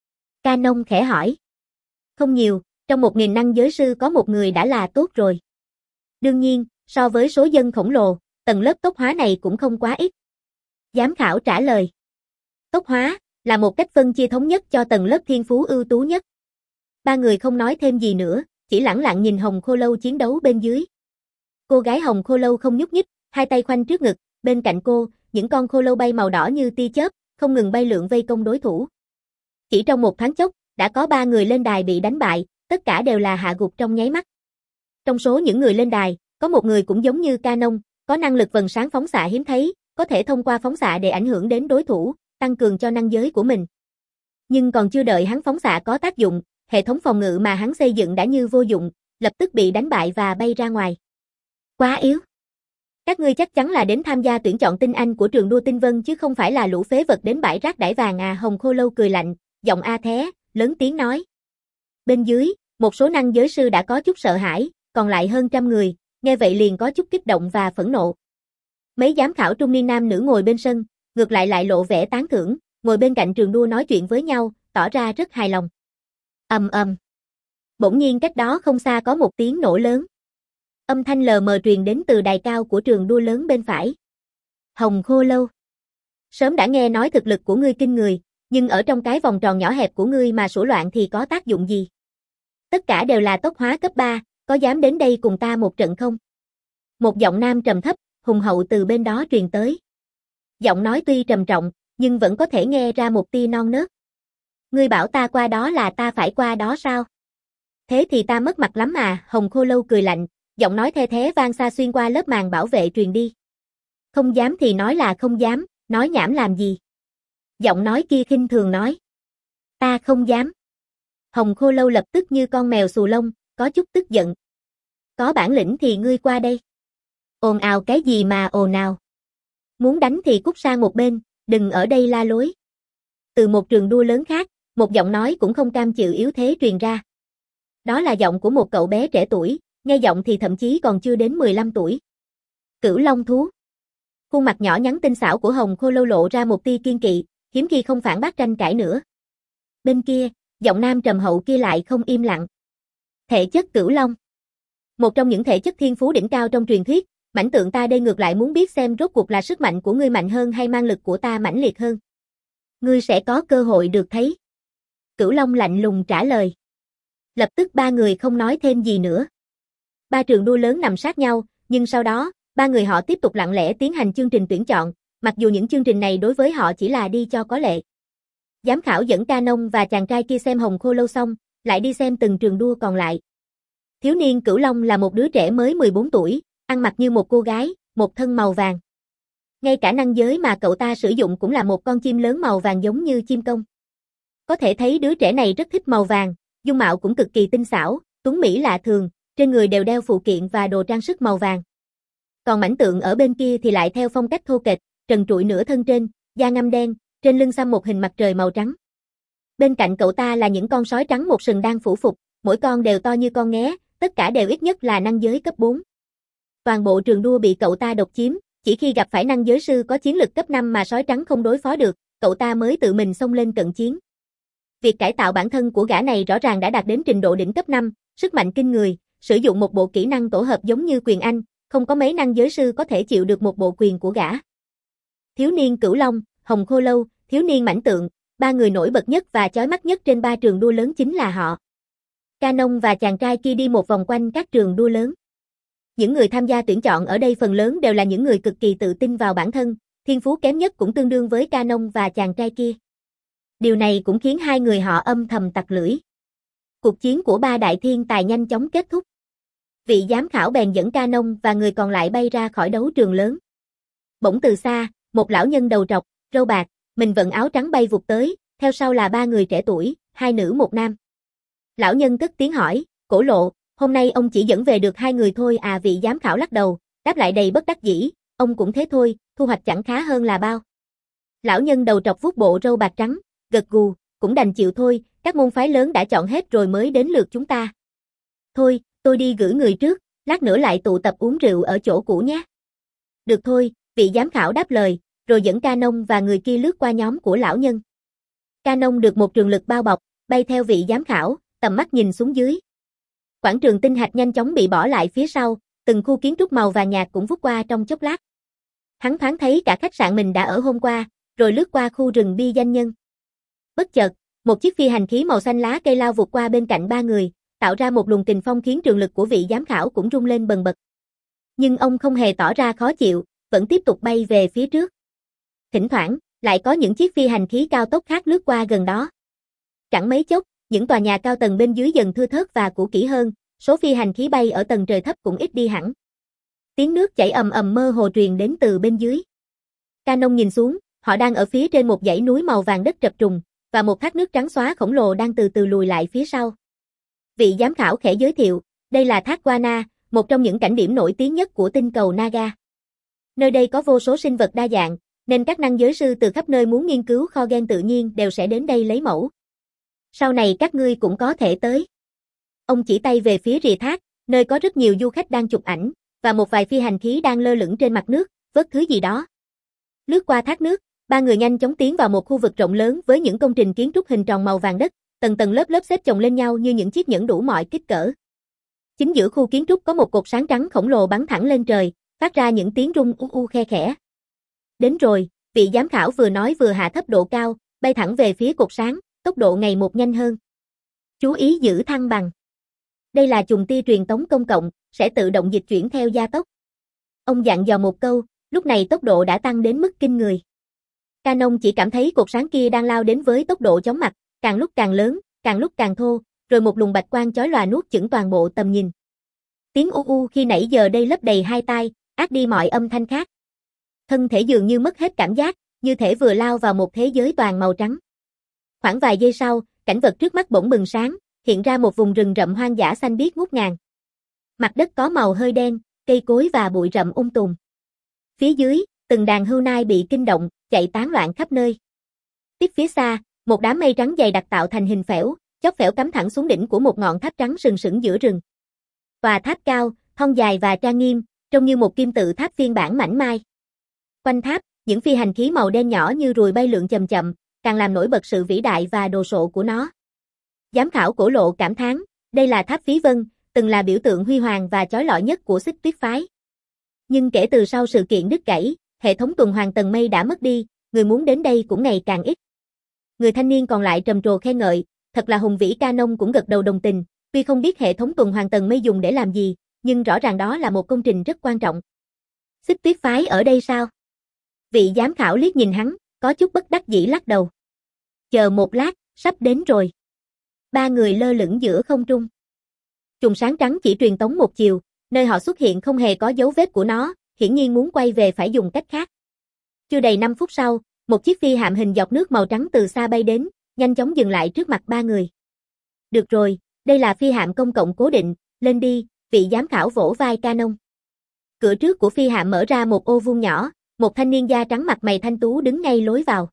Canon khẽ hỏi. Không nhiều, trong một nghìn năng giới sư có một người đã là tốt rồi. Đương nhiên, so với số dân khổng lồ, tầng lớp tốc hóa này cũng không quá ít. Giám khảo trả lời. Tốc hóa là một cách phân chia thống nhất cho tầng lớp thiên phú ưu tú nhất. Ba người không nói thêm gì nữa, chỉ lẳng lặng nhìn Hồng Khô Lâu chiến đấu bên dưới. Cô gái Hồng Khô Lâu không nhúc nhích, hai tay khoanh trước ngực, bên cạnh cô, những con khô lâu bay màu đỏ như tia chớp, không ngừng bay lượn vây công đối thủ. Chỉ trong một thoáng chốc, đã có ba người lên đài bị đánh bại, tất cả đều là hạ gục trong nháy mắt. Trong số những người lên đài, có một người cũng giống như Canon, có năng lực vầng sáng phóng xạ hiếm thấy, có thể thông qua phóng xạ để ảnh hưởng đến đối thủ, tăng cường cho năng giới của mình. Nhưng còn chưa đợi hắn phóng xạ có tác dụng, hệ thống phòng ngự mà hắn xây dựng đã như vô dụng, lập tức bị đánh bại và bay ra ngoài. Quá yếu. Các ngươi chắc chắn là đến tham gia tuyển chọn tinh anh của trường đua tinh vân chứ không phải là lũ phế vật đến bãi rác đãi vàng à. Hồng Khô Lâu cười lạnh, giọng a thé, lớn tiếng nói. Bên dưới, một số năng giới sư đã có chút sợ hãi, còn lại hơn trăm người, nghe vậy liền có chút kích động và phẫn nộ. Mấy giám khảo trung niên nam nữ ngồi bên sân, ngược lại lại lộ vẻ tán thưởng, ngồi bên cạnh trường đua nói chuyện với nhau, tỏ ra rất hài lòng. Ầm ầm. Bỗng nhiên cách đó không xa có một tiếng nổ lớn. Âm thanh lờ mờ truyền đến từ đài cao của trường đua lớn bên phải. Hồng Khô Lâu. Sớm đã nghe nói thực lực của ngươi kinh người, nhưng ở trong cái vòng tròn nhỏ hẹp của ngươi mà sủa loạn thì có tác dụng gì? Tất cả đều là tốc hóa cấp ba, có dám đến đây cùng ta một trận không? Một giọng nam trầm thấp, hùng hậu từ bên đó truyền tới. Giọng nói tuy trầm trọng, nhưng vẫn có thể nghe ra một tia non nớt. Ngươi bảo ta qua đó là ta phải qua đó sao? Thế thì ta mất mặt lắm à. Hồng Khô Lâu cười lạnh, giọng nói the thé vang xa xuyên qua lớp màn bảo vệ truyền đi. Không dám thì nói là không dám, nói nhảm làm gì? Giọng nói kia khinh thường nói. Ta không dám. Hồng Khô Lâu lập tức như con mèo xù lông, có chút tức giận. Có bản lĩnh thì ngươi qua đây. Ồn ào cái gì mà ồn ào? Muốn đánh thì cút sang một bên, đừng ở đây la lối. Từ một trường đua lớn khác, một giọng nói cũng không cam chịu yếu thế truyền ra. Đó là giọng của một cậu bé trẻ tuổi, nghe giọng thì thậm chí còn chưa đến mười lăm tuổi. Cửu Long thú. Khuôn mặt nhỏ nhắn tinh xảo của Hồng Khô Lâu lộ ra một tia kiên kỵ, hiếm khi không phản bác tranh cãi nữa. Bên kia, giọng nam trầm hậu kia lại không im lặng. Thể chất Cửu Long. Một trong những thể chất thiên phú đỉnh cao trong truyền thuyết, mãnh tượng ta đây ngược lại muốn biết xem rốt cuộc là sức mạnh của ngươi mạnh hơn hay mang lực của ta mãnh liệt hơn. Ngươi sẽ có cơ hội được thấy. Cửu Long lạnh lùng trả lời. Lập tức ba người không nói thêm gì nữa. Ba trường đua lớn nằm sát nhau, nhưng sau đó, ba người họ tiếp tục lặng lẽ tiến hành chương trình tuyển chọn, mặc dù những chương trình này đối với họ chỉ là đi cho có lệ. Giám khảo dẫn Canon và chàng trai kia xem Hồng Khô Lâu xong, lại đi xem từng trường đua còn lại. Thiếu niên Cửu Long là một đứa trẻ mới mười bốn tuổi, ăn mặc như một cô gái, một thân màu vàng. Ngay cả năng giới mà cậu ta sử dụng cũng là một con chim lớn màu vàng giống như chim công. Có thể thấy đứa trẻ này rất thích màu vàng, dung mạo cũng cực kỳ tinh xảo, tuấn mỹ lạ thường, trên người đều đeo phụ kiện và đồ trang sức màu vàng. Còn mãnh tượng ở bên kia thì lại theo phong cách thô kệch, trần trụi nửa thân trên, da ngăm đen, trên lưng xăm một hình mặt trời màu trắng. Bên cạnh cậu ta là những con sói trắng một sừng đang phủ phục, mỗi con đều to như con nghé, tất cả đều ít nhất là năng giới cấp bốn. Toàn bộ trường đua bị cậu ta độc chiếm, chỉ khi gặp phải năng giới sư có chiến lực cấp năm mà sói trắng không đối phó được, cậu ta mới tự mình xông lên cận chiến. Việc cải tạo bản thân của gã này rõ ràng đã đạt đến trình độ đỉnh cấp năm, sức mạnh kinh người, sử dụng một bộ kỹ năng tổ hợp giống như quyền Anh, không có mấy năng giới sư có thể chịu được một bộ quyền của gã. Thiếu niên Cửu Long, Hồng Khô Lâu, thiếu niên Mãnh Tượng, ba người nổi bật nhất và chói mắt nhất trên ba trường đua lớn chính là họ. Canon và chàng trai kia đi một vòng quanh các trường đua lớn. Những người tham gia tuyển chọn ở đây phần lớn đều là những người cực kỳ tự tin vào bản thân, thiên phú kém nhất cũng tương đương với Canon và chàng trai kia. Điều này cũng khiến hai người họ âm thầm tặc lưỡi. Cuộc chiến của ba đại thiên tài nhanh chóng kết thúc. Vị giám khảo bèn dẫn Canon và người còn lại bay ra khỏi đấu trường lớn. Bỗng từ xa, một lão nhân đầu trọc, râu bạc, mình vận áo trắng bay vụt tới, theo sau là ba người trẻ tuổi, hai nữ một nam. Lão nhân cất tiếng hỏi, Cổ Lộ, hôm nay ông chỉ dẫn về được hai người thôi à? Vị giám khảo lắc đầu, đáp lại đầy bất đắc dĩ, ông cũng thế thôi, thu hoạch chẳng khá hơn là bao. Lão nhân đầu trọc vuốt bộ râu bạc trắng, gật gù, cũng đành chịu thôi, các môn phái lớn đã chọn hết rồi mới đến lượt chúng ta. Thôi, tôi đi gửi người trước, lát nữa lại tụ tập uống rượu ở chỗ cũ nhé. Được thôi, vị giám khảo đáp lời, rồi dẫn Canon và người kia lướt qua nhóm của lão nhân. Canon được một trường lực bao bọc, bay theo vị giám khảo, tầm mắt nhìn xuống dưới. Quảng trường tinh hạch nhanh chóng bị bỏ lại phía sau, từng khu kiến trúc màu vàng nhạt cũng vút qua trong chốc lát. Hắn thoáng thấy cả khách sạn mình đã ở hôm qua, rồi lướt qua khu rừng bi danh nhân. Bất chợt, một chiếc phi hành khí màu xanh lá cây lao vụt qua bên cạnh ba người, tạo ra một luồng kình phong khiến trường lực của vị giám khảo cũng rung lên bần bật. Nhưng ông không hề tỏ ra khó chịu, vẫn tiếp tục bay về phía trước. Thỉnh thoảng, lại có những chiếc phi hành khí cao tốc khác lướt qua gần đó. Chẳng mấy chốc, những tòa nhà cao tầng bên dưới dần thưa thớt và cũ kỹ hơn, số phi hành khí bay ở tầng trời thấp cũng ít đi hẳn. Tiếng nước chảy ầm ầm mơ hồ truyền đến từ bên dưới. Canon nhìn xuống, họ đang ở phía trên một dãy núi màu vàng đất trập trùng, và một thác nước trắng xóa khổng lồ đang từ từ lùi lại phía sau. Vị giám khảo khẽ giới thiệu, đây là thác Wana, một trong những cảnh điểm nổi tiếng nhất của tinh cầu Naga. Nơi đây có vô số sinh vật đa dạng, nên các năng giới sư từ khắp nơi muốn nghiên cứu kho gen tự nhiên đều sẽ đến đây lấy mẫu. Sau này các ngươi cũng có thể tới. Ông chỉ tay về phía rìa thác, nơi có rất nhiều du khách đang chụp ảnh, và một vài phi hành khí đang lơ lửng trên mặt nước, vớt thứ gì đó. Lướt qua thác nước, ba người nhanh chóng tiến vào một khu vực rộng lớn với những công trình kiến trúc hình tròn màu vàng đất, tầng tầng lớp lớp xếp chồng lên nhau như những chiếc nhẫn đủ mọi kích cỡ. Chính giữa khu kiến trúc có một cột sáng trắng khổng lồ bắn thẳng lên trời, phát ra những tiếng rung u u khe khẽ. Đến rồi, vị giám khảo vừa nói vừa hạ thấp độ cao, bay thẳng về phía cột sáng, tốc độ ngày một nhanh hơn. Chú ý giữ thăng bằng. Đây là chùm tia truyền tống công cộng, sẽ tự động dịch chuyển theo gia tốc. Ông dặn dò một câu, lúc này tốc độ đã tăng đến mức kinh người. Canon chỉ cảm thấy cột sáng kia đang lao đến với tốc độ chóng mặt, càng lúc càng lớn, càng lúc càng thô, rồi một luồng bạch quang chói lòa nuốt chửng toàn bộ tầm nhìn. Tiếng u u khi nãy giờ đây lấp đầy hai tai, át đi mọi âm thanh khác. Thân thể dường như mất hết cảm giác, như thể vừa lao vào một thế giới toàn màu trắng. Khoảng vài giây sau, cảnh vật trước mắt bỗng bừng sáng, hiện ra một vùng rừng rậm hoang dã xanh biếc ngút ngàn. Mặt đất có màu hơi đen, cây cối và bụi rậm um tùm. Phía dưới, từng đàn hươu nai bị kinh động, chạy tán loạn khắp nơi. Tiếp phía xa, một đám mây trắng dày đặc tạo thành hình phễu, chóp phễu cắm thẳng xuống đỉnh của một ngọn tháp trắng sừng sững giữa rừng. Tòa tháp cao, thon dài và trang nghiêm, trông như một kim tự tháp phiên bản mảnh mai. Quanh tháp, những phi hành khí màu đen nhỏ như ruồi bay lượn chậm chậm, càng làm nổi bật sự vĩ đại và đồ sộ của nó. Giám khảo Cổ Lộ cảm thán, đây là tháp Phí Vân, từng là biểu tượng huy hoàng và chói lọi nhất của Xích Tuyết phái. Nhưng kể từ sau sự kiện đứt gãy, hệ thống tuần hoàn tầng mây đã mất đi, người muốn đến đây cũng ngày càng ít. Người thanh niên còn lại trầm trồ khen ngợi, thật là hùng vĩ. Canon cũng gật đầu đồng tình, Tuy không biết hệ thống tuần hoàn tầng mây dùng để làm gì, nhưng rõ ràng đó là một công trình rất quan trọng. Xích Tuyết phái ở đây sao? Vị giám khảo liếc nhìn hắn, có chút bất đắc dĩ lắc đầu. Chờ một lát, sắp đến rồi. Ba người lơ lửng giữa không trung. Chùm sáng trắng chỉ truyền tống một chiều, nơi họ xuất hiện không hề có dấu vết của nó, hiển nhiên muốn quay về phải dùng cách khác. Chưa đầy năm phút sau, một chiếc phi hạm hình dọc nước màu trắng từ xa bay đến, nhanh chóng dừng lại trước mặt ba người. Được rồi, đây là phi hạm công cộng cố định, lên đi, vị giám khảo vỗ vai Canon. Cửa trước của phi hạm mở ra một ô vuông nhỏ, một thanh niên da trắng mặt mày thanh tú đứng ngay lối vào.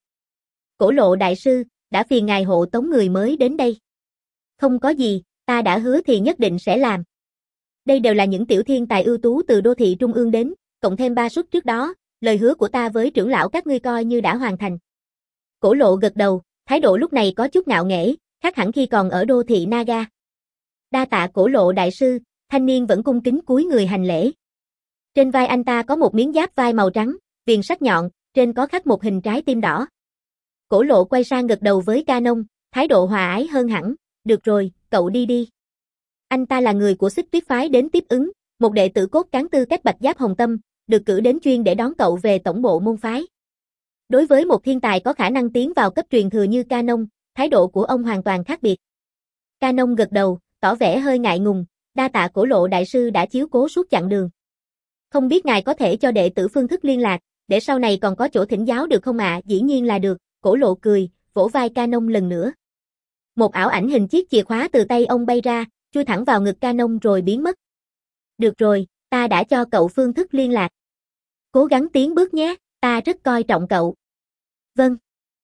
Cổ Lộ đại sư, đã phiền ngài hộ tống người mới đến đây. Không có gì, ta đã hứa thì nhất định sẽ làm. Đây đều là những tiểu thiên tài ưu tú từ đô thị trung ương đến, cộng thêm ba suất trước đó, lời hứa của ta với trưởng lão các ngươi coi như đã hoàn thành. Cổ Lộ gật đầu, thái độ lúc này có chút ngạo nghễ, khác hẳn khi còn ở đô thị Naga. Đa tạ Cổ Lộ đại sư, thanh niên vẫn cung kính cúi người hành lễ. Trên vai anh ta có một miếng giáp vai màu trắng, viền sắc nhọn, trên có khắc một hình trái tim đỏ. Cổ Lộ quay sang gật đầu với Canon, thái độ hòa ái hơn hẳn, được rồi, cậu đi đi. Anh ta là người của Xích Tuyết phái đến tiếp ứng, một đệ tử cốt cán tư cách Bạch Giáp Hồng Tâm, được cử đến chuyên để đón cậu về tổng bộ môn phái. Đối với một thiên tài có khả năng tiến vào cấp truyền thừa như Canon, thái độ của ông hoàn toàn khác biệt. Canon gật đầu, tỏ vẻ hơi ngại ngùng, đa tạ Cổ Lộ đại sư đã chiếu cố suốt chặng đường. Không biết ngài có thể cho đệ tử phương thức liên lạc, để sau này còn có chỗ thỉnh giáo được không ạ? Dĩ nhiên là được, Cổ Lộ cười, vỗ vai Canon lần nữa. Một ảo ảnh hình chiếc chìa khóa từ tay ông bay ra, chui thẳng vào ngực Canon rồi biến mất. Được rồi, ta đã cho cậu phương thức liên lạc. Cố gắng tiến bước nhé, ta rất coi trọng cậu. Vâng.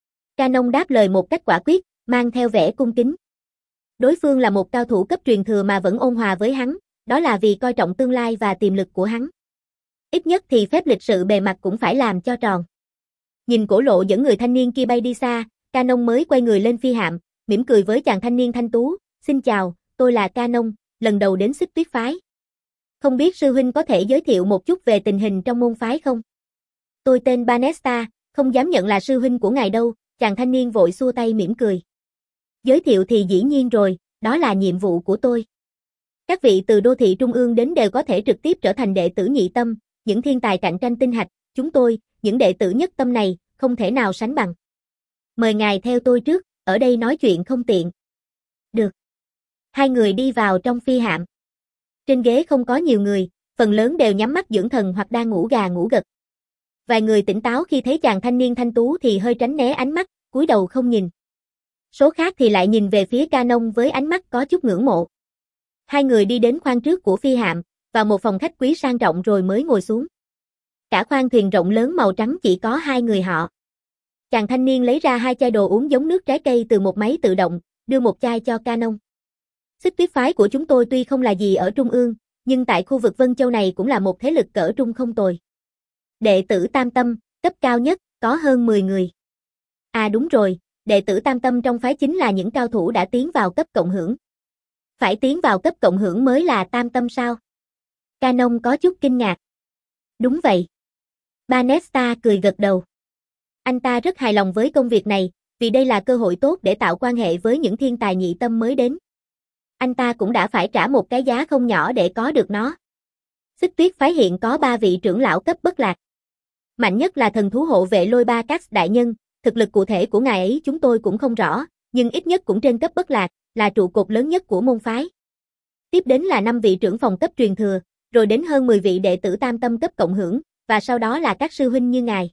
Canon đáp lời một cách quả quyết, mang theo vẻ cung kính. Đối phương là một cao thủ cấp truyền thừa mà vẫn ôn hòa với hắn, đó là vì coi trọng tương lai và tiềm lực của hắn. Ít nhất thì phép lịch sự bề mặt cũng phải làm cho tròn. Nhìn Cổ Lộ dẫn người thanh niên kia bay đi xa, Canon mới quay người lên phi hạm, mỉm cười với chàng thanh niên thanh tú, xin chào, tôi là Canon, lần đầu đến Xích Tuyết phái. Không biết sư huynh có thể giới thiệu một chút về tình hình trong môn phái không? Tôi tên Banesta, không dám nhận là sư huynh của ngài đâu, chàng thanh niên vội xua tay mỉm cười. Giới thiệu thì dĩ nhiên rồi, đó là nhiệm vụ của tôi. Các vị từ đô thị trung ương đến đều có thể trực tiếp trở thành đệ tử nhị tâm, những thiên tài cạnh tranh tinh hạch, chúng tôi, những đệ tử nhất tâm này, không thể nào sánh bằng. Mời ngài theo tôi trước, ở đây nói chuyện không tiện. Được. Hai người đi vào trong phi hạm. Trên ghế không có nhiều người, phần lớn đều nhắm mắt dưỡng thần hoặc đang ngủ gà ngủ gật. Vài người tỉnh táo khi thấy chàng thanh niên thanh tú thì hơi tránh né ánh mắt, cúi đầu không nhìn. Số khác thì lại nhìn về phía Canon với ánh mắt có chút ngưỡng mộ. Hai người đi đến khoang trước của phi hạm, vào một phòng khách quý sang trọng rồi mới ngồi xuống. Cả khoang thuyền rộng lớn màu trắng chỉ có hai người họ. Chàng thanh niên lấy ra hai chai đồ uống giống nước trái cây từ một máy tự động, đưa một chai cho Canon. Xích Tuyết phái của chúng tôi tuy không là gì ở Trung ương, nhưng tại khu vực Vân Châu này cũng là một thế lực cỡ trung không tồi. Đệ tử Tam Tâm, cấp cao nhất, có hơn mười người. À đúng rồi, đệ tử Tam Tâm trong phái chính là những cao thủ đã tiến vào cấp cộng hưởng. Phải tiến vào cấp cộng hưởng mới là Tam Tâm sao? Canon có chút kinh ngạc. Đúng vậy. Banesta cười gật đầu. Anh ta rất hài lòng với công việc này, vì đây là cơ hội tốt để tạo quan hệ với những thiên tài nhị tâm mới đến. Anh ta cũng đã phải trả một cái giá không nhỏ để có được nó. Xích Tuyết phái hiện có ba vị trưởng lão cấp bất lạc. Mạnh nhất là thần thú hộ vệ Lôi Ba Cát đại nhân, thực lực cụ thể của ngài ấy chúng tôi cũng không rõ, nhưng ít nhất cũng trên cấp bất lạc, là trụ cột lớn nhất của môn phái. Tiếp đến là năm vị trưởng phòng cấp truyền thừa, rồi đến hơn mười vị đệ tử Tam Tâm cấp cộng hưởng, và sau đó là các sư huynh như ngài.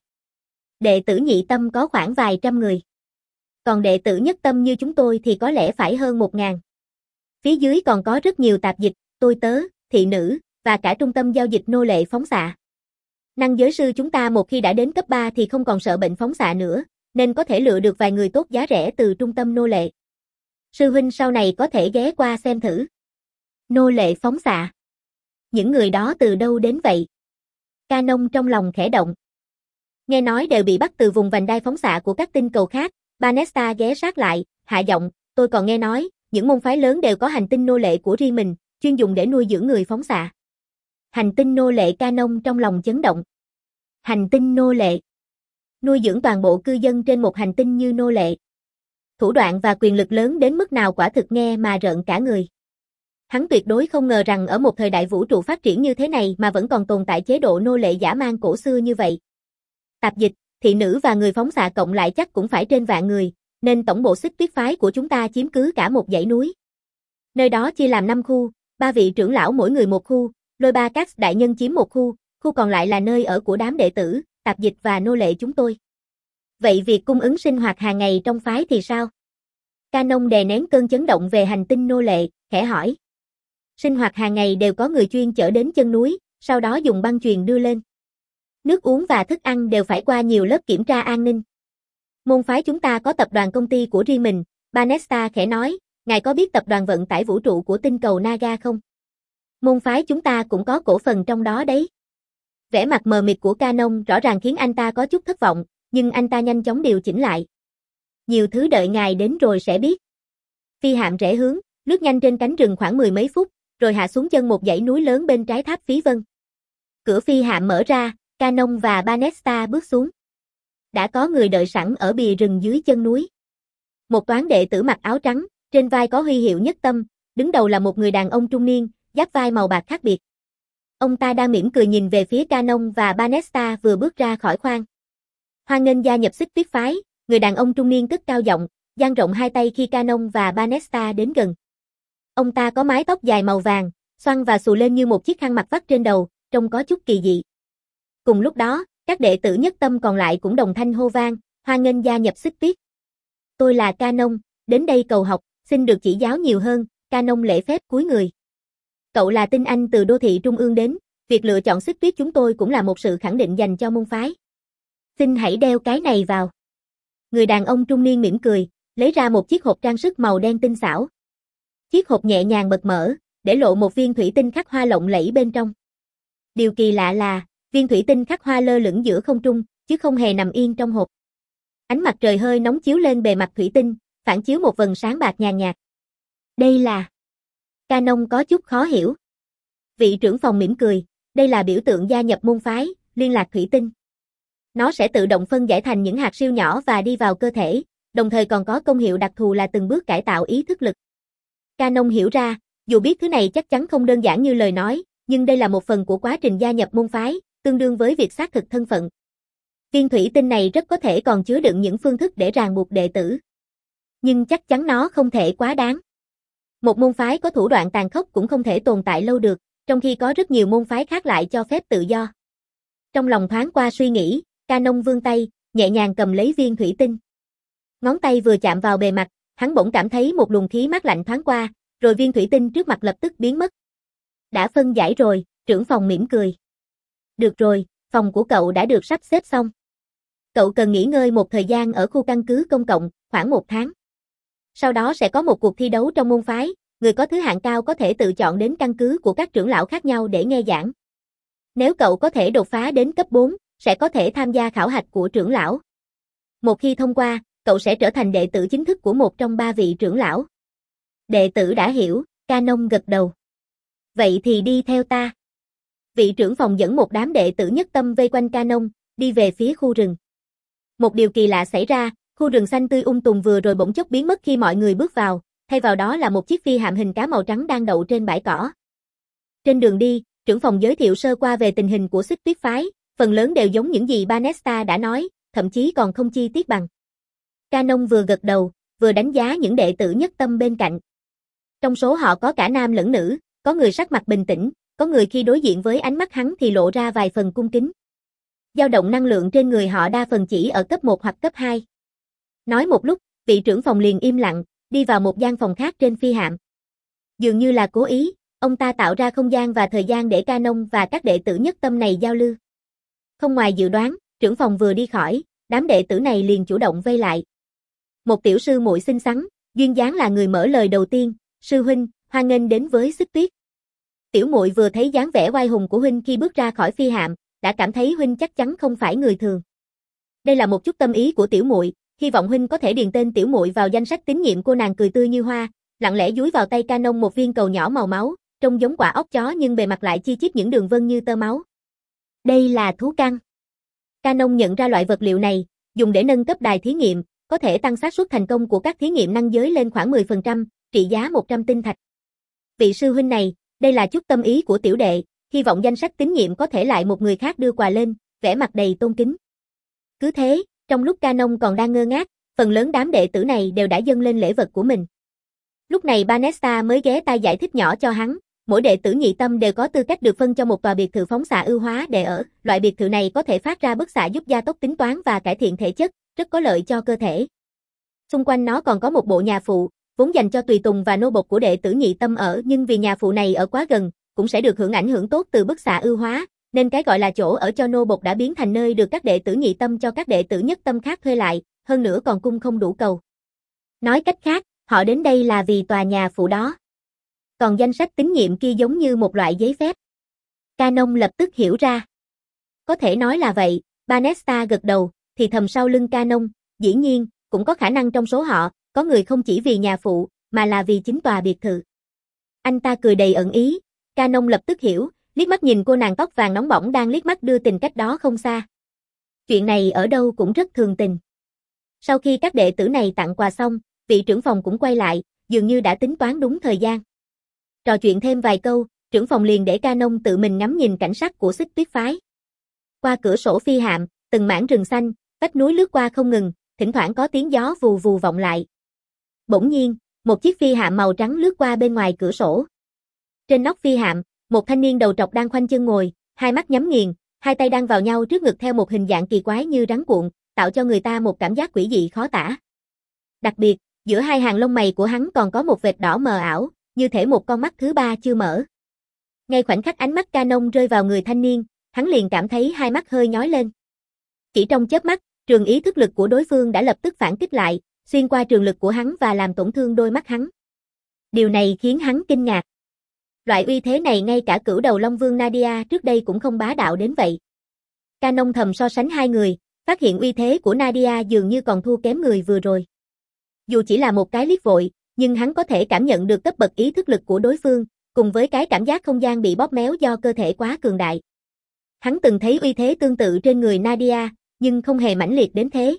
Đệ tử nhị tâm có khoảng vài trăm người. Còn đệ tử nhất tâm như chúng tôi thì có lẽ phải hơn một ngàn. Phía dưới còn có rất nhiều tạp dịch, tôi tớ, thị nữ, và cả trung tâm giao dịch nô lệ phóng xạ. Năng giới sư chúng ta một khi đã đến cấp ba thì không còn sợ bệnh phóng xạ nữa, nên có thể lựa được vài người tốt giá rẻ từ trung tâm nô lệ. Sư huynh sau này có thể ghé qua xem thử. Nô lệ phóng xạ. Những người đó từ đâu đến vậy? Canon trong lòng khẽ động. Nghe nói đều bị bắt từ vùng vành đai phóng xạ của các tinh cầu khác, Banesta ghé sát lại, hạ giọng, tôi còn nghe nói, những môn phái lớn đều có hành tinh nô lệ của riêng mình, chuyên dùng để nuôi dưỡng người phóng xạ. Hành tinh nô lệ Canon trong lòng chấn động. Hành tinh nô lệ. Nuôi dưỡng toàn bộ cư dân trên một hành tinh như nô lệ. Thủ đoạn và quyền lực lớn đến mức nào quả thực nghe mà rợn cả người. Hắn tuyệt đối không ngờ rằng ở một thời đại vũ trụ phát triển như thế này mà vẫn còn tồn tại chế độ nô lệ dã man cổ xưa như vậy. Tạp dịch, thị nữ và người phóng xạ cộng lại chắc cũng phải trên vạn người, nên tổng bộ Xích Tuyết phái của chúng ta chiếm cứ cả một dãy núi. Nơi đó chia làm năm khu, ba vị trưởng lão mỗi người một khu, Lôi Ba Các đại nhân chiếm một khu, khu còn lại là nơi ở của đám đệ tử, tạp dịch và nô lệ chúng tôi. Vậy việc cung ứng sinh hoạt hàng ngày trong phái thì sao? Canon đè nén cơn chấn động về hành tinh nô lệ, khẽ hỏi. Sinh hoạt hàng ngày đều có người chuyên chở đến chân núi, sau đó dùng băng chuyền đưa lên. Nước uống và thức ăn đều phải qua nhiều lớp kiểm tra an ninh. Môn phái chúng ta có tập đoàn công ty của riêng mình, Banesta khẽ nói, ngài có biết tập đoàn vận tải vũ trụ của tinh cầu Naga không? Môn phái chúng ta cũng có cổ phần trong đó đấy. Vẻ mặt mờ mịt của Canon rõ ràng khiến anh ta có chút thất vọng, nhưng anh ta nhanh chóng điều chỉnh lại. Nhiều thứ đợi ngài đến rồi sẽ biết. Phi hạm rẽ hướng, lướt nhanh trên cánh rừng khoảng mười mấy phút, rồi hạ xuống chân một dãy núi lớn bên trái tháp Phí Vân. Cửa phi hạm mở ra, Canon và Banesta bước xuống. Đã có người đợi sẵn ở bìa rừng dưới chân núi. Một toán đệ tử mặc áo trắng, trên vai có huy hiệu Nhất Tâm, đứng đầu là một người đàn ông trung niên, giáp vai màu bạc khác biệt. Ông ta đang mỉm cười nhìn về phía Canon và Banesta vừa bước ra khỏi khoang. Hoan nghênh gia nhập Xích Tuyết phái, người đàn ông trung niên cất cao giọng, dang rộng hai tay khi Canon và Banesta đến gần. Ông ta có mái tóc dài màu vàng, xoăn và xù lên như một chiếc khăn mặt vắt trên đầu, trông có chút kỳ dị. Cùng lúc đó, các đệ tử Nhất Tâm còn lại cũng đồng thanh hô vang, hoan nghênh gia nhập Xích Tuyết. Tôi là Canon, đến đây cầu học, xin được chỉ giáo nhiều hơn, Canon lễ phép cúi người. Cậu là tinh anh từ đô thị trung ương đến, việc lựa chọn Xích Tuyết chúng tôi cũng là một sự khẳng định dành cho môn phái. Xin hãy đeo cái này vào. Người đàn ông trung niên mỉm cười, lấy ra một chiếc hộp trang sức màu đen tinh xảo. Chiếc hộp nhẹ nhàng bật mở, để lộ một viên thủy tinh khắc hoa lộng lẫy bên trong. Điều kỳ lạ là, viên thủy tinh khắc hoa lơ lửng giữa không trung, chứ không hề nằm yên trong hộp. Ánh mặt trời hơi nóng chiếu lên bề mặt thủy tinh, phản chiếu một vầng sáng bạc nhàn nhạt. Đây là... Canon có chút khó hiểu. Vị trưởng phòng mỉm cười, đây là biểu tượng gia nhập môn phái, liên lạc thủy tinh. Nó sẽ tự động phân giải thành những hạt siêu nhỏ và đi vào cơ thể, đồng thời còn có công hiệu đặc thù là từng bước cải tạo ý thức lực. Canon hiểu ra, dù biết thứ này chắc chắn không đơn giản như lời nói, nhưng đây là một phần của quá trình gia nhập môn phái, tương đương với việc xác thực thân phận. Viên thủy tinh này rất có thể còn chứa đựng những phương thức để ràng buộc đệ tử. Nhưng chắc chắn nó không thể quá đáng. Một môn phái có thủ đoạn tàn khốc cũng không thể tồn tại lâu được, trong khi có rất nhiều môn phái khác lại cho phép tự do. Trong lòng thoáng qua suy nghĩ, Canon vươn tay, nhẹ nhàng cầm lấy viên thủy tinh. Ngón tay vừa chạm vào bề mặt, hắn bỗng cảm thấy một luồng khí mát lạnh thoáng qua, rồi viên thủy tinh trước mặt lập tức biến mất. Đã phân giải rồi, trưởng phòng mỉm cười. Được rồi, phòng của cậu đã được sắp xếp xong. Cậu cần nghỉ ngơi một thời gian ở khu căn cứ công cộng, khoảng một tháng. Sau đó sẽ có một cuộc thi đấu trong môn phái, người có thứ hạng cao có thể tự chọn đến căn cứ của các trưởng lão khác nhau để nghe giảng. Nếu cậu có thể đột phá đến cấp bốn, sẽ có thể tham gia khảo hạch của trưởng lão. Một khi thông qua, cậu sẽ trở thành đệ tử chính thức của một trong ba vị trưởng lão. Đệ tử đã hiểu, Canon gật đầu. Vậy thì đi theo ta. Vị trưởng phòng dẫn một đám đệ tử Nhất Tâm vây quanh Canon, đi về phía khu rừng. Một điều kỳ lạ xảy ra, khu rừng xanh tươi um tùm vừa rồi bỗng chốc biến mất khi mọi người bước vào, thay vào đó là một chiếc phi hạm hình cá màu trắng đang đậu trên bãi cỏ. Trên đường đi, trưởng phòng giới thiệu sơ qua về tình hình của Xích Tuyết phái, phần lớn đều giống những gì Banesta đã nói, thậm chí còn không chi tiết bằng. Canon vừa gật đầu, vừa đánh giá những đệ tử Nhất Tâm bên cạnh. Trong số họ có cả nam lẫn nữ, có người sắc mặt bình tĩnh, có người khi đối diện với ánh mắt hắn thì lộ ra vài phần cung kính. Dao động năng lượng trên người họ đa phần chỉ ở cấp một hoặc cấp hai. Nói một lúc, vị trưởng phòng liền im lặng, đi vào một gian phòng khác trên phi hạm. Dường như là cố ý, ông ta tạo ra không gian và thời gian để Canon và các đệ tử Nhất Tâm này giao lưu. Không ngoài dự đoán, trưởng phòng vừa đi khỏi, đám đệ tử này liền chủ động vây lại. Một tiểu sư muội xinh xắn, duyên dáng là người mở lời đầu tiên, sư huynh, hoan nghênh đến với Xích Tuyết. Tiểu muội vừa thấy dáng vẻ oai hùng của huynh khi bước ra khỏi phi hạm, đã cảm thấy huynh chắc chắn không phải người thường. Đây là một chút tâm ý của tiểu muội, hy vọng huynh có thể điền tên tiểu muội vào danh sách tín nhiệm. Cô nàng cười tươi như hoa, lặng lẽ dúi vào tay Canon một viên cầu nhỏ màu máu, trông giống quả ốc chó nhưng bề mặt lại chi chít những đường vân như tơ máu. Đây là thú căn. Canon nhận ra loại vật liệu này, dùng để nâng cấp đài thí nghiệm, có thể tăng xác suất thành công của các thí nghiệm năng giới lên khoảng mười phần trăm, trị giá một trăm tinh thạch. Vị sư huynh này, đây là chút tâm ý của tiểu đệ, hy vọng danh sách tín nhiệm có thể lại một người khác đưa quà lên, vẻ mặt đầy tôn kính. Cứ thế, trong lúc Canon còn đang ngơ ngác, phần lớn đám đệ tử này đều đã dâng lên lễ vật của mình. Lúc này Banesta mới ghé tai giải thích nhỏ cho hắn, mỗi đệ tử nhị tâm đều có tư cách được phân cho một tòa biệt thự phóng xạ ưu hóa để ở, loại biệt thự này có thể phát ra bức xạ giúp gia tốc tính toán và cải thiện thể chất, rất có lợi cho cơ thể. Xung quanh nó còn có một bộ nhà phụ, vốn dành cho tùy tùng và nô bộc của đệ tử nhị tâm ở, nhưng vì nhà phụ này ở quá gần, cũng sẽ được hưởng ảnh hưởng tốt từ bức xạ ưu hóa, nên cái gọi là chỗ ở cho nô bộc đã biến thành nơi được các đệ tử nhị tâm cho các đệ tử nhất tâm khác thuê lại, hơn nữa còn cung không đủ cầu. Nói cách khác, họ đến đây là vì tòa nhà phụ đó. Còn danh sách tín nhiệm kia giống như một loại giấy phép. Canon lập tức hiểu ra. Có thể nói là vậy, Banesta gật đầu, thì thầm sau lưng Canon, dĩ nhiên, cũng có khả năng trong số họ, có người không chỉ vì nhà phụ, mà là vì chính tòa biệt thự. Anh ta cười đầy ẩn ý, Canon lập tức hiểu, liếc mắt nhìn cô nàng tóc vàng nóng bỏng đang liếc mắt đưa tình cách đó không xa. Chuyện này ở đâu cũng rất thường tình. Sau khi các đệ tử này tặng quà xong, vị trưởng phòng cũng quay lại, dường như đã tính toán đúng thời gian. Trò chuyện thêm vài câu, trưởng phòng liền để Canon tự mình ngắm nhìn cảnh sắc của Xích Tuyết phái. Qua cửa sổ phi hạm, từng mảng rừng xanh, vách núi lướt qua không ngừng, thỉnh thoảng có tiếng gió vù vù vọng lại. Bỗng nhiên, một chiếc phi hạm màu trắng lướt qua bên ngoài cửa sổ. Trên nóc phi hạm, một thanh niên đầu trọc đang khoanh chân ngồi, hai mắt nhắm nghiền, hai tay đang vào nhau trước ngực theo một hình dạng kỳ quái như rắn cuộn, tạo cho người ta một cảm giác quỷ dị khó tả. Đặc biệt, giữa hai hàng lông mày của hắn còn có một vệt đỏ mờ ảo, như thể một con mắt thứ ba chưa mở. Ngay khoảnh khắc ánh mắt Canon rơi vào người thanh niên, hắn liền cảm thấy hai mắt hơi nhói lên. Chỉ trong chớp mắt, trường ý thức lực của đối phương đã lập tức phản kích lại, xuyên qua trường lực của hắn và làm tổn thương đôi mắt hắn. Điều này khiến hắn kinh ngạc. Loại uy thế này ngay cả cửu đầu Long Vương Nadia trước đây cũng không bá đạo đến vậy. Canon thầm so sánh hai người, phát hiện uy thế của Nadia dường như còn thua kém người vừa rồi. Dù chỉ là một cái liếc vội, nhưng hắn có thể cảm nhận được cấp bậc ý thức lực của đối phương, cùng với cái cảm giác không gian bị bóp méo do cơ thể quá cường đại. Hắn từng thấy uy thế tương tự trên người Nadia, nhưng không hề mãnh liệt đến thế.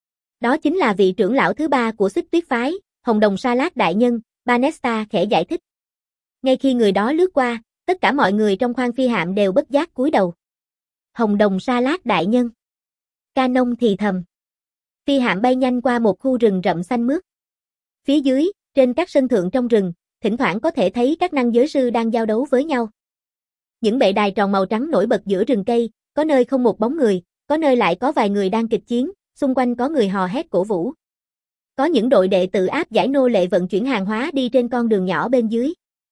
Đó chính là vị trưởng lão thứ ba của Xích Tuyết phái, Hồng Đồng Sa Lát đại nhân, Banesta khẽ giải thích. Ngay khi người đó lướt qua, tất cả mọi người trong khoang phi hạm đều bất giác cúi đầu. Hồng Đồng Sa Lát đại nhân. Canon thì thầm. Phi hạm bay nhanh qua một khu rừng rậm xanh mướt. Phía dưới, trên các sân thượng trong rừng, thỉnh thoảng có thể thấy các năng giới sư đang giao đấu với nhau. Những bệ đài tròn màu trắng nổi bật giữa rừng cây, có nơi không một bóng người, có nơi lại có vài người đang kịch chiến, xung quanh có người hò hét cổ vũ. Có những đội đệ tử áp giải nô lệ vận chuyển hàng hóa đi trên con đường nhỏ bên dưới.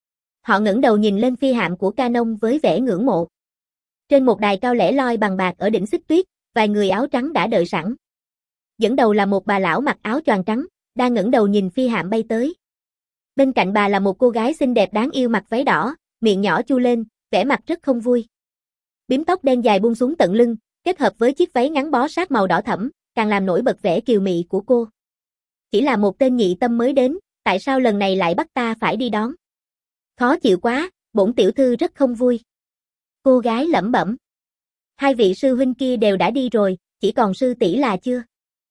Họ ngẩng đầu nhìn lên phi hạm của Canon với vẻ ngưỡng mộ. Trên một đài cao lẻ loi bằng bạc ở đỉnh Xích Tuyết, vài người áo trắng đã đợi sẵn. Dẫn đầu là một bà lão mặc áo choàng trắng, đang ngẩng đầu nhìn phi hạm bay tới. Bên cạnh bà là một cô gái xinh đẹp đáng yêu mặc váy đỏ, miệng nhỏ chu lên, vẻ mặt rất không vui. Bím tóc đen dài buông xuống tận lưng, kết hợp với chiếc váy ngắn bó sát màu đỏ thẫm, càng làm nổi bật vẻ kiều mị của cô. Chỉ là một tên nhị tâm mới đến, tại sao lần này lại bắt ta phải đi đón? Khó chịu quá, bổn tiểu thư rất không vui. Cô gái lẩm bẩm. Hai vị sư huynh kia đều đã đi rồi, chỉ còn sư tỷ là chưa.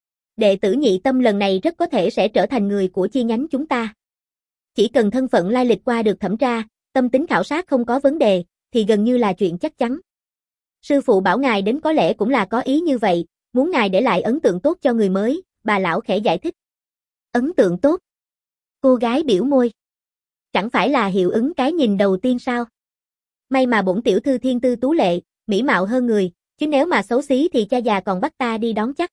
Đệ tử nhị tâm lần này rất có thể sẽ trở thành người của chi nhánh chúng ta. Chỉ cần thân phận lai lịch qua được thẩm tra, tâm tính khảo sát không có vấn đề, thì gần như là chuyện chắc chắn. Sư phụ bảo ngài đến có lẽ cũng là có ý như vậy, muốn ngài để lại ấn tượng tốt cho người mới, bà lão khẽ giải thích. Ấn tượng tốt? Cô gái biểu môi. Chẳng phải là hiệu ứng cái nhìn đầu tiên sao? May mà bổn tiểu thư thiên tư tú lệ, mỹ mạo hơn người, chứ nếu mà xấu xí thì cha già còn bắt ta đi đón chắc.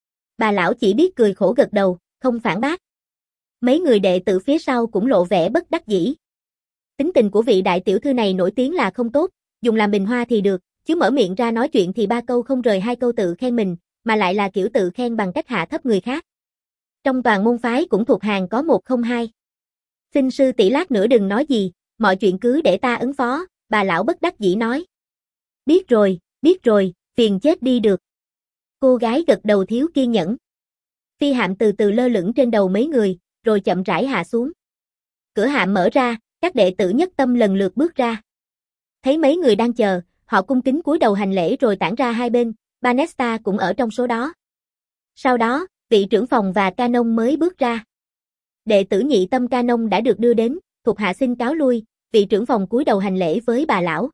Bà lão chỉ biết cười khổ gật đầu, không phản bác. Mấy người đệ tử phía sau cũng lộ vẻ bất đắc dĩ. Tính tình của vị đại tiểu thư này nổi tiếng là không tốt, dùng làm bình hoa thì được, chứ mở miệng ra nói chuyện thì ba câu không rời hai câu tự khen mình, mà lại là kiểu tự khen bằng cách hạ thấp người khác. Trong toàn môn phái cũng thuộc hàng có một không hai. Xin sư tỷ lát nữa đừng nói gì, mọi chuyện cứ để ta ứng phó, bà lão bất đắc dĩ nói. Biết rồi, biết rồi, phiền chết đi được. Cô gái gật đầu thiếu kiên nhẫn. Phi hạm từ từ lơ lửng trên đầu mấy người, rồi chậm rãi hạ xuống. Cửa hạm mở ra, các đệ tử nhất tâm lần lượt bước ra. Thấy mấy người đang chờ, họ cung kính cúi đầu hành lễ rồi tản ra hai bên, Banesta cũng ở trong số đó. Sau đó, vị trưởng phòng và Canon mới bước ra. Đệ tử nhị tâm Canon đã được đưa đến, thuộc hạ xin cáo lui, vị trưởng phòng cúi đầu hành lễ với bà lão.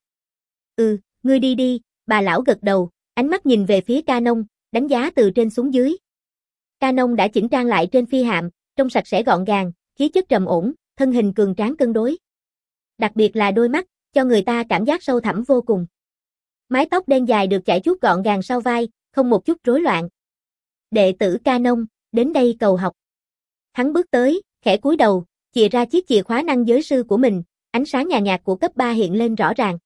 Ừ, ngươi đi đi, bà lão gật đầu, ánh mắt nhìn về phía Canon, đánh giá từ trên xuống dưới. Canon đã chỉnh trang lại trên phi hạm, trông sạch sẽ gọn gàng, khí chất trầm ổn, thân hình cường tráng cân đối. Đặc biệt là đôi mắt, cho người ta cảm giác sâu thẳm vô cùng. Mái tóc đen dài được chải chuốt gọn gàng sau vai, không một chút rối loạn. Đệ tử Canon, đến đây cầu học. Hắn bước tới, khẽ cúi đầu, chìa ra chiếc chìa khóa năng giới sư của mình, ánh sáng nhàn nhạt của cấp ba hiện lên rõ ràng.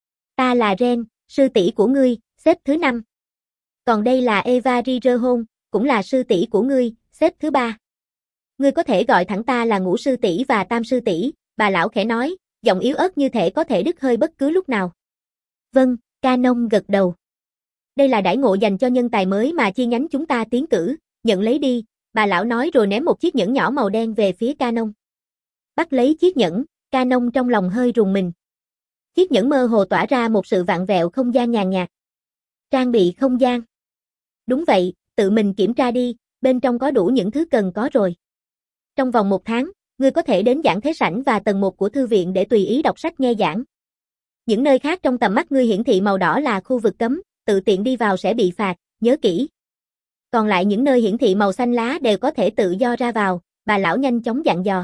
Ta là Ren, sư tỷ của ngươi, xếp thứ năm. Còn đây là Eva Rirehon, cũng là sư tỷ của ngươi, xếp thứ ba. Ngươi có thể gọi thẳng ta là ngũ sư tỷ và tam sư tỷ, bà lão khẽ nói, giọng yếu ớt như thể có thể đứt hơi bất cứ lúc nào. Vâng, Canon gật đầu. Đây là đãi ngộ dành cho nhân tài mới mà chi nhánh chúng ta tiến cử, nhận lấy đi, bà lão nói rồi ném một chiếc nhẫn nhỏ màu đen về phía Canon. Bắt lấy chiếc nhẫn, Canon trong lòng hơi rùng mình. Chiếc nhẫn mơ hồ tỏa ra một sự vặn vẹo không gian nhàn nhạt. Trang bị không gian. Đúng vậy, tự mình kiểm tra đi, bên trong có đủ những thứ cần có rồi. Trong vòng một tháng, ngươi có thể đến giảng thế sảnh và tầng một của thư viện để tùy ý đọc sách nghe giảng. Những nơi khác trong tầm mắt ngươi hiển thị màu đỏ là khu vực cấm, tự tiện đi vào sẽ bị phạt, nhớ kỹ. Còn lại những nơi hiển thị màu xanh lá đều có thể tự do ra vào, bà lão nhanh chóng dặn dò.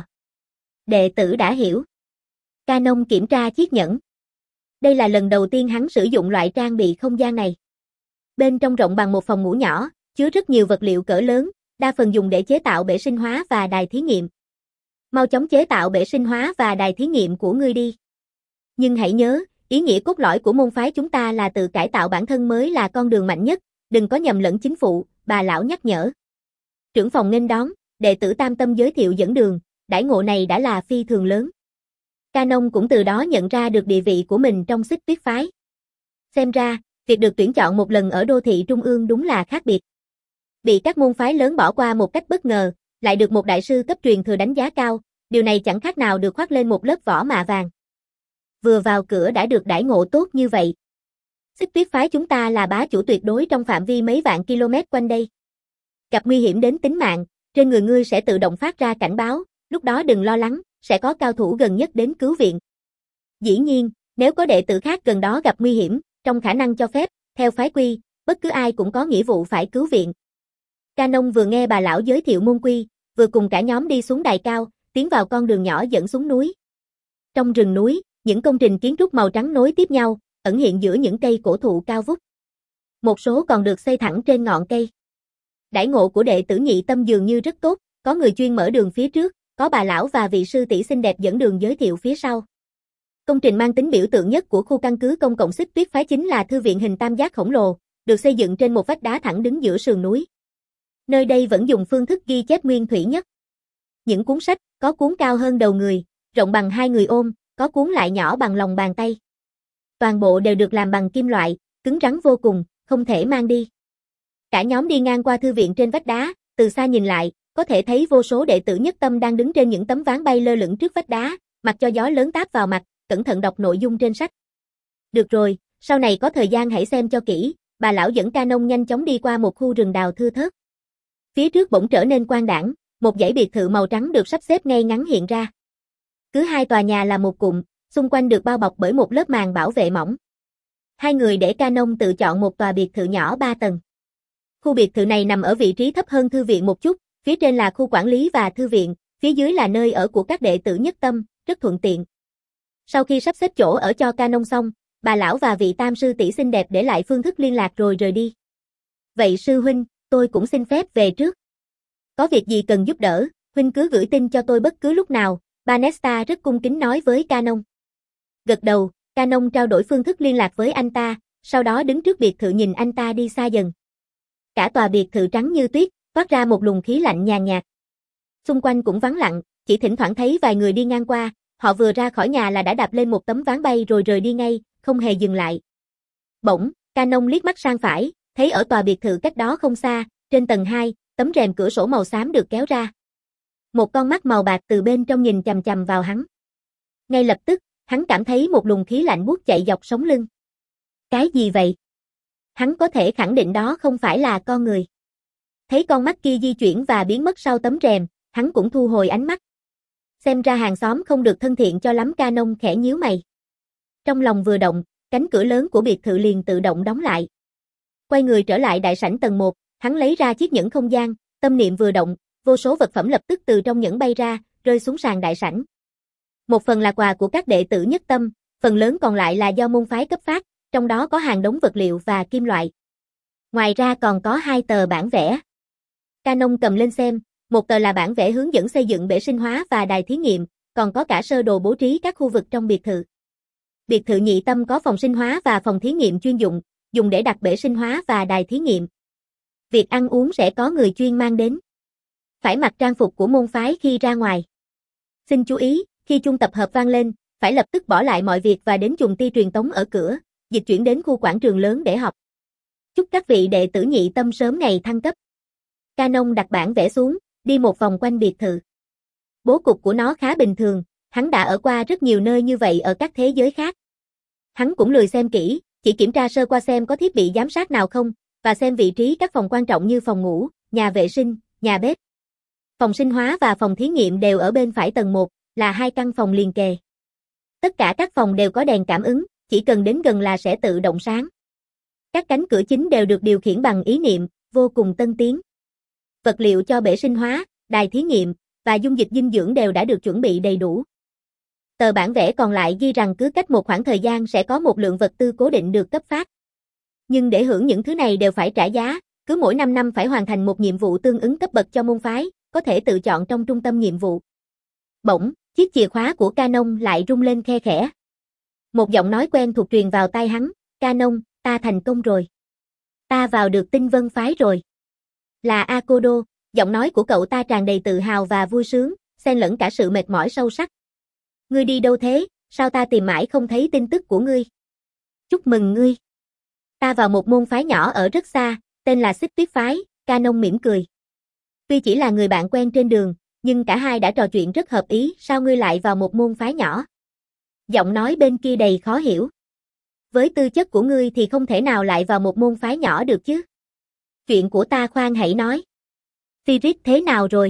Đệ tử đã hiểu. Canon kiểm tra chiếc nhẫn. Đây là lần đầu tiên hắn sử dụng loại trang bị không gian này. Bên trong rộng bằng một phòng ngủ nhỏ, chứa rất nhiều vật liệu cỡ lớn, đa phần dùng để chế tạo bể sinh hóa và đài thí nghiệm. Mau chóng chế tạo bể sinh hóa và đài thí nghiệm của ngươi đi. Nhưng hãy nhớ, ý nghĩa cốt lõi của môn phái chúng ta là tự cải tạo bản thân mới là con đường mạnh nhất, đừng có nhầm lẫn chính phụ, bà lão nhắc nhở. Trưởng phòng nghênh đón, đệ tử Tam Tâm giới thiệu dẫn đường, đãi ngộ này đã là phi thường lớn. Canon cũng từ đó nhận ra được địa vị của mình trong Xích Tuyết phái. Xem ra, việc được tuyển chọn một lần ở đô thị trung ương đúng là khác biệt. Bị các môn phái lớn bỏ qua một cách bất ngờ, lại được một đại sư cấp truyền thừa đánh giá cao, điều này chẳng khác nào được khoác lên một lớp vỏ mạ vàng. Vừa vào cửa đã được đãi ngộ tốt như vậy. Xích Tuyết phái chúng ta là bá chủ tuyệt đối trong phạm vi mấy vạn km quanh đây. Gặp nguy hiểm đến tính mạng, trên người ngươi sẽ tự động phát ra cảnh báo, lúc đó đừng lo lắng, sẽ có cao thủ gần nhất đến cứu viện. Dĩ nhiên, nếu có đệ tử khác gần đó gặp nguy hiểm, trong khả năng cho phép, theo phái quy, bất cứ ai cũng có nghĩa vụ phải cứu viện. Canon vừa nghe bà lão giới thiệu môn quy, vừa cùng cả nhóm đi xuống đài cao, tiến vào con đường nhỏ dẫn xuống núi. Trong rừng núi, những công trình kiến trúc màu trắng nối tiếp nhau, ẩn hiện giữa những cây cổ thụ cao vút. Một số còn được xây thẳng trên ngọn cây. Đãi ngộ của đệ tử Nhị Tâm dường như rất tốt, có người chuyên mở đường phía trước, có bà lão và vị sư tỷ xinh đẹp dẫn đường giới thiệu phía sau. Công trình mang tính biểu tượng nhất của khu căn cứ công cộng Xích Tuyết phái chính là thư viện hình tam giác khổng lồ, được xây dựng trên một vách đá thẳng đứng giữa sườn núi. Nơi đây vẫn dùng phương thức ghi chép nguyên thủy nhất. Những cuốn sách, có cuốn cao hơn đầu người, rộng bằng hai người ôm, có cuốn lại nhỏ bằng lòng bàn tay. Toàn bộ đều được làm bằng kim loại, cứng rắn vô cùng, không thể mang đi. Cả nhóm đi ngang qua thư viện trên vách đá, từ xa nhìn lại, có thể thấy vô số đệ tử Nhất Tâm đang đứng trên những tấm ván bay lơ lửng trước vách đá, mặc cho gió lớn táp vào mặt, cẩn thận đọc nội dung trên sách. Được rồi, sau này có thời gian hãy xem cho kỹ, bà lão dẫn Canon nhanh chóng đi qua một khu rừng đào thưa thớt. Phía trước bỗng trở nên quang đãng, một dãy biệt thự màu trắng được sắp xếp ngay ngắn hiện ra. Cứ hai tòa nhà là một cụm, xung quanh được bao bọc bởi một lớp màn bảo vệ mỏng. Hai người để Canon tự chọn một tòa biệt thự nhỏ ba tầng. Khu biệt thự này nằm ở vị trí thấp hơn thư viện một chút, phía trên là khu quản lý và thư viện, phía dưới là nơi ở của các đệ tử Nhất Tâm, rất thuận tiện. Sau khi sắp xếp chỗ ở cho Canon xong, bà lão và vị tam sư tỷ xinh đẹp để lại phương thức liên lạc rồi rời đi. Vậy sư huynh, tôi cũng xin phép về trước. Có việc gì cần giúp đỡ, huynh cứ gửi tin cho tôi bất cứ lúc nào, Banesta rất cung kính nói với Canon. Gật đầu, Canon trao đổi phương thức liên lạc với anh ta, sau đó đứng trước biệt thự nhìn anh ta đi xa dần. Cả tòa biệt thự trắng như tuyết, toát ra một luồng khí lạnh nhàn nhạt. Xung quanh cũng vắng lặng, chỉ thỉnh thoảng thấy vài người đi ngang qua, họ vừa ra khỏi nhà là đã đạp lên một tấm ván bay rồi rời đi ngay, không hề dừng lại. Bỗng, Canon liếc mắt sang phải, thấy ở tòa biệt thự cách đó không xa, trên tầng hai, tấm rèm cửa sổ màu xám được kéo ra. Một con mắt màu bạc từ bên trong nhìn chằm chằm vào hắn. Ngay lập tức, hắn cảm thấy một luồng khí lạnh buốt chạy dọc sống lưng. Cái gì vậy? Hắn có thể khẳng định đó không phải là con người. Thấy con mắt kia di chuyển và biến mất sau tấm rèm, hắn cũng thu hồi ánh mắt. Xem ra hàng xóm không được thân thiện cho lắm, Ca Nông khẽ nhíu mày. Trong lòng vừa động, cánh cửa lớn của biệt thự liền tự động đóng lại. Quay người trở lại đại sảnh tầng một, hắn lấy ra chiếc nhẫn không gian, tâm niệm vừa động, vô số vật phẩm lập tức từ trong nhẫn bay ra, rơi xuống sàn đại sảnh. Một phần là quà của các đệ tử nhất tâm, phần lớn còn lại là do môn phái cấp phát, trong đó có hàng đống vật liệu và kim loại. Ngoài ra còn có hai tờ bản vẽ. Ca Nông cầm lên xem, một tờ là bản vẽ hướng dẫn xây dựng bể sinh hóa và đài thí nghiệm, còn có cả sơ đồ bố trí các khu vực trong biệt thự. Biệt thự nhị tâm có phòng sinh hóa và phòng thí nghiệm chuyên dụng, dùng để đặt bể sinh hóa và đài thí nghiệm. Việc ăn uống sẽ có người chuyên mang đến. Phải mặc trang phục của môn phái khi ra ngoài. Xin chú ý, khi chuông tập hợp vang lên, phải lập tức bỏ lại mọi việc và đến trùng ti truyền tống ở cửa, dịch chuyển đến khu quảng trường lớn để học. Chúc các vị đệ tử nhị tâm sớm ngày thăng cấp. Ca Nông đặt bản vẽ xuống, đi một vòng quanh biệt thự. Bố cục của nó khá bình thường, hắn đã ở qua rất nhiều nơi như vậy ở các thế giới khác. Hắn cũng lười xem kỹ, chỉ kiểm tra sơ qua xem có thiết bị giám sát nào không, và xem vị trí các phòng quan trọng như phòng ngủ, nhà vệ sinh, nhà bếp. Phòng sinh hóa và phòng thí nghiệm đều ở bên phải tầng một, là hai căn phòng liền kề. Tất cả các phòng đều có đèn cảm ứng, chỉ cần đến gần là sẽ tự động sáng. Các cánh cửa chính đều được điều khiển bằng ý niệm, vô cùng tân tiến. Vật liệu cho bể sinh hóa, đài thí nghiệm và dung dịch dinh dưỡng đều đã được chuẩn bị đầy đủ. Tờ bản vẽ còn lại ghi rằng cứ cách một khoảng thời gian sẽ có một lượng vật tư cố định được cấp phát. Nhưng để hưởng những thứ này đều phải trả giá, cứ mỗi năm năm phải hoàn thành một nhiệm vụ tương ứng cấp bậc cho môn phái, có thể tự chọn trong trung tâm nhiệm vụ. Bỗng, chiếc chìa khóa của Ca Nông lại rung lên khe khẽ. Một giọng nói quen thuộc truyền vào tai hắn, Ca Nông, ta thành công rồi. Ta vào được Tinh Vân phái rồi. Là Akodo, giọng nói của cậu ta tràn đầy tự hào và vui sướng, xen lẫn cả sự mệt mỏi sâu sắc. Ngươi đi đâu thế, sao ta tìm mãi không thấy tin tức của ngươi? Chúc mừng ngươi. Ta vào một môn phái nhỏ ở rất xa, tên là Xích Tuyết phái, Ca Nông mỉm cười. Tuy chỉ là người bạn quen trên đường, nhưng cả hai đã trò chuyện rất hợp ý, sao ngươi lại vào một môn phái nhỏ? Giọng nói bên kia đầy khó hiểu. Với tư chất của ngươi thì không thể nào lại vào một môn phái nhỏ được chứ. Chuyện của ta khoan hãy nói. Sirit thế nào rồi?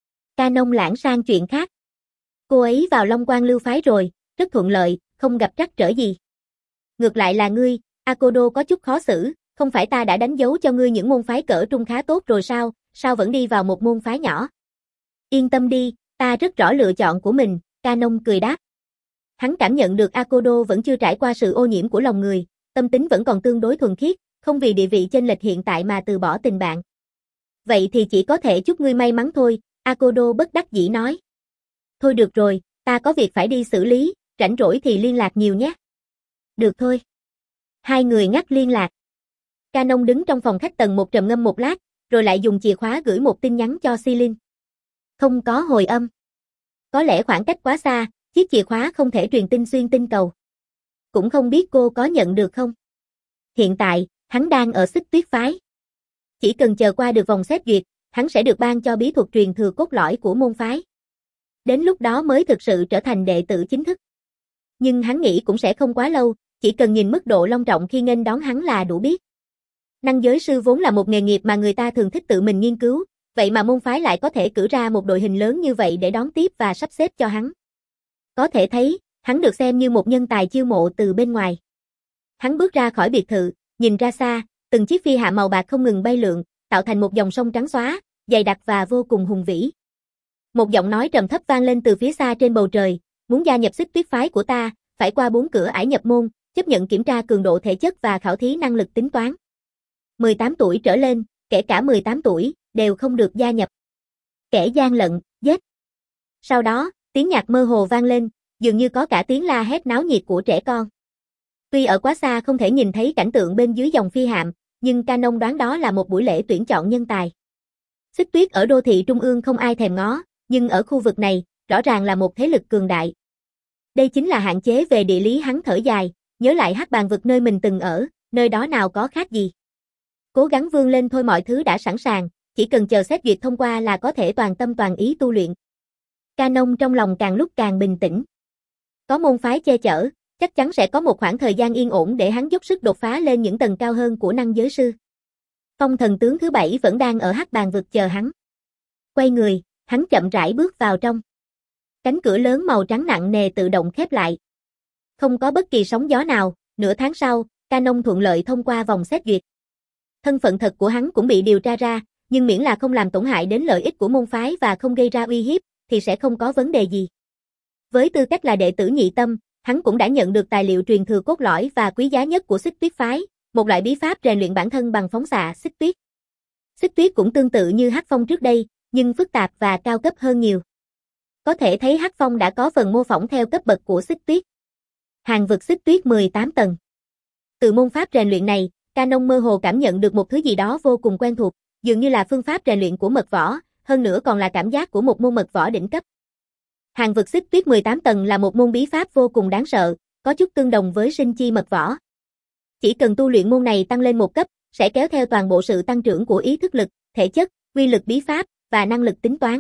Ca Nông lãng sang chuyện khác. Cô ấy vào Long Quan Lưu phái rồi, rất thuận lợi, không gặp trắc trở gì. Ngược lại là ngươi, Akodo có chút khó xử, không phải ta đã đánh dấu cho ngươi những môn phái cỡ trung khá tốt rồi sao, sao vẫn đi vào một môn phái nhỏ? Yên tâm đi, ta rất rõ lựa chọn của mình, Ca Nông cười đáp. Hắn cảm nhận được Akodo vẫn chưa trải qua sự ô nhiễm của lòng người, tâm tính vẫn còn tương đối thuần khiết, không vì địa vị chênh lệch hiện tại mà từ bỏ tình bạn. Vậy thì chỉ có thể chúc ngươi may mắn thôi, Akodo bất đắc dĩ nói. Thôi được rồi, ta có việc phải đi xử lý, rảnh rỗi thì liên lạc nhiều nhé. Được thôi. Hai người ngắt liên lạc. Ca Nông đứng trong phòng khách tầng một trầm ngâm một lát, rồi lại dùng chìa khóa gửi một tin nhắn cho Silin. Không có hồi âm. Có lẽ khoảng cách quá xa, chiếc chìa khóa không thể truyền tin xuyên tinh cầu. Cũng không biết cô có nhận được không. Hiện tại, hắn đang ở Xích Tuyết phái. Chỉ cần chờ qua được vòng xét duyệt, hắn sẽ được ban cho bí thuật truyền thừa cốt lõi của môn phái. Đến lúc đó mới thực sự trở thành đệ tử chính thức. Nhưng hắn nghĩ cũng sẽ không quá lâu, chỉ cần nhìn mức độ long trọng khi nghênh đón hắn là đủ biết. Năng giới sư vốn là một nghề nghiệp mà người ta thường thích tự mình nghiên cứu, vậy mà môn phái lại có thể cử ra một đội hình lớn như vậy để đón tiếp và sắp xếp cho hắn. Có thể thấy, hắn được xem như một nhân tài chiêu mộ từ bên ngoài. Hắn bước ra khỏi biệt thự, nhìn ra xa, từng chiếc phi hạ màu bạc không ngừng bay lượn, tạo thành một dòng sông trắng xóa, dày đặc và vô cùng hùng vĩ. Một giọng nói trầm thấp vang lên từ phía xa trên bầu trời, muốn gia nhập Xích Tuyết phái của ta, phải qua bốn cửa ải nhập môn, chấp nhận kiểm tra cường độ thể chất và khảo thí năng lực tính toán. mười tám tuổi trở lên, kể cả mười tám tuổi, đều không được gia nhập. Kẻ gian lận, giết. Sau đó, tiếng nhạc mơ hồ vang lên, dường như có cả tiếng la hét náo nhiệt của trẻ con. Tuy ở quá xa không thể nhìn thấy cảnh tượng bên dưới dòng phi hạm, nhưng Ca Nông đoán đó là một buổi lễ tuyển chọn nhân tài. Xích Tuyết ở đô thị trung ương không ai thèm ngó, nhưng ở khu vực này, rõ ràng là một thế lực cường đại. Đây chính là hạn chế về địa lý, hắn thở dài, nhớ lại Hắc Bàn vực nơi mình từng ở, nơi đó nào có khác gì. Cố gắng vươn lên thôi, mọi thứ đã sẵn sàng, chỉ cần chờ xét duyệt thông qua là có thể toàn tâm toàn ý tu luyện. Ca Nông trong lòng càng lúc càng bình tĩnh. Có môn phái che chở, chắc chắn sẽ có một khoảng thời gian yên ổn để hắn dốc sức đột phá lên những tầng cao hơn của năng giới sư. Phong thần tướng thứ bảy vẫn đang ở Hắc Bàn vực chờ hắn. Quay người, hắn chậm rãi bước vào trong. Cánh cửa lớn màu trắng nặng nề tự động khép lại. Không có bất kỳ sóng gió nào, nửa tháng sau, Canon thuận lợi thông qua vòng xét duyệt. Thân phận thật của hắn cũng bị điều tra ra, nhưng miễn là không làm tổn hại đến lợi ích của môn phái và không gây ra uy hiếp, thì sẽ không có vấn đề gì. Với tư cách là đệ tử nhị tâm, hắn cũng đã nhận được tài liệu truyền thừa cốt lõi và quý giá nhất của Xích Tuyết phái, một loại bí pháp rèn luyện bản thân bằng phóng xạ xích tuyết. Xích tuyết cũng tương tự như hắc phong trước đây, nhưng phức tạp và cao cấp hơn nhiều. Có thể thấy hắc phong đã có phần mô phỏng theo cấp bậc của xích tuyết. Hàng vực xích tuyết mười tám tầng. Từ môn pháp rèn luyện này, Canon mơ hồ cảm nhận được một thứ gì đó vô cùng quen thuộc, dường như là phương pháp rèn luyện của mật võ, hơn nữa còn là cảm giác của một môn mật võ đỉnh cấp. Hàng vực xích tuyết mười tám tầng là một môn bí pháp vô cùng đáng sợ, có chút tương đồng với sinh chi mật võ. Chỉ cần tu luyện môn này tăng lên một cấp, sẽ kéo theo toàn bộ sự tăng trưởng của ý thức lực, thể chất, quy lực bí pháp và năng lực tính toán.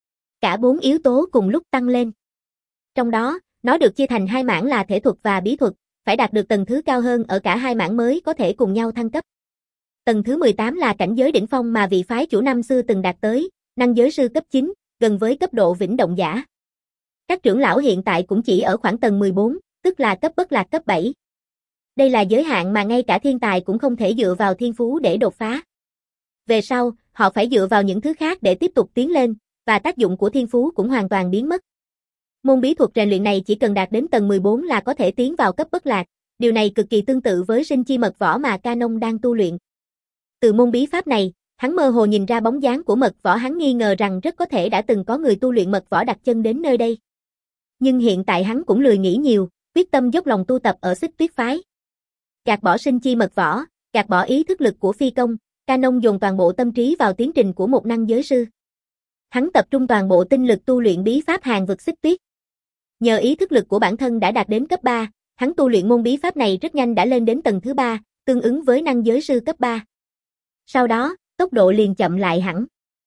Cả bốn yếu tố cùng lúc tăng lên. Trong đó, nó được chia thành hai mảng là thể thuật và bí thuật, phải đạt được tầng thứ cao hơn ở cả hai mảng mới có thể cùng nhau thăng cấp. Tầng thứ mười tám là cảnh giới đỉnh phong mà vị phái chủ năm xưa từng đạt tới, năng giới sư cấp chín, gần với cấp độ vĩnh động giả. Các trưởng lão hiện tại cũng chỉ ở khoảng tầng mười bốn, tức là cấp bất lạc cấp bảy. Đây là giới hạn mà ngay cả thiên tài cũng không thể dựa vào thiên phú để đột phá. Về sau, họ phải dựa vào những thứ khác để tiếp tục tiến lên, và tác dụng của thiên phú cũng hoàn toàn biến mất. Môn bí thuật rèn luyện này chỉ cần đạt đến tầng mười bốn là có thể tiến vào cấp bất lạc, điều này cực kỳ tương tự với sinh chi mật võ mà Canon đang tu luyện. Từ môn bí pháp này, hắn mơ hồ nhìn ra bóng dáng của mật võ, hắn nghi ngờ rằng rất có thể đã từng có người tu luyện mật võ đặt chân đến nơi đây. Nhưng hiện tại hắn cũng lười nghĩ nhiều, quyết tâm dốc lòng tu tập ở Xích Tuyết phái. Gạt bỏ sinh chi mật võ, gạt bỏ ý thức lực của phi công, Canon dồn toàn bộ tâm trí vào tiến trình của một năng giới sư. Hắn tập trung toàn bộ tinh lực tu luyện bí pháp hàng vực xích tuyết. Nhờ ý thức lực của bản thân đã đạt đến cấp ba, hắn tu luyện môn bí pháp này rất nhanh đã lên đến tầng thứ ba, tương ứng với năng giới sư cấp ba. Sau đó, tốc độ liền chậm lại hẳn.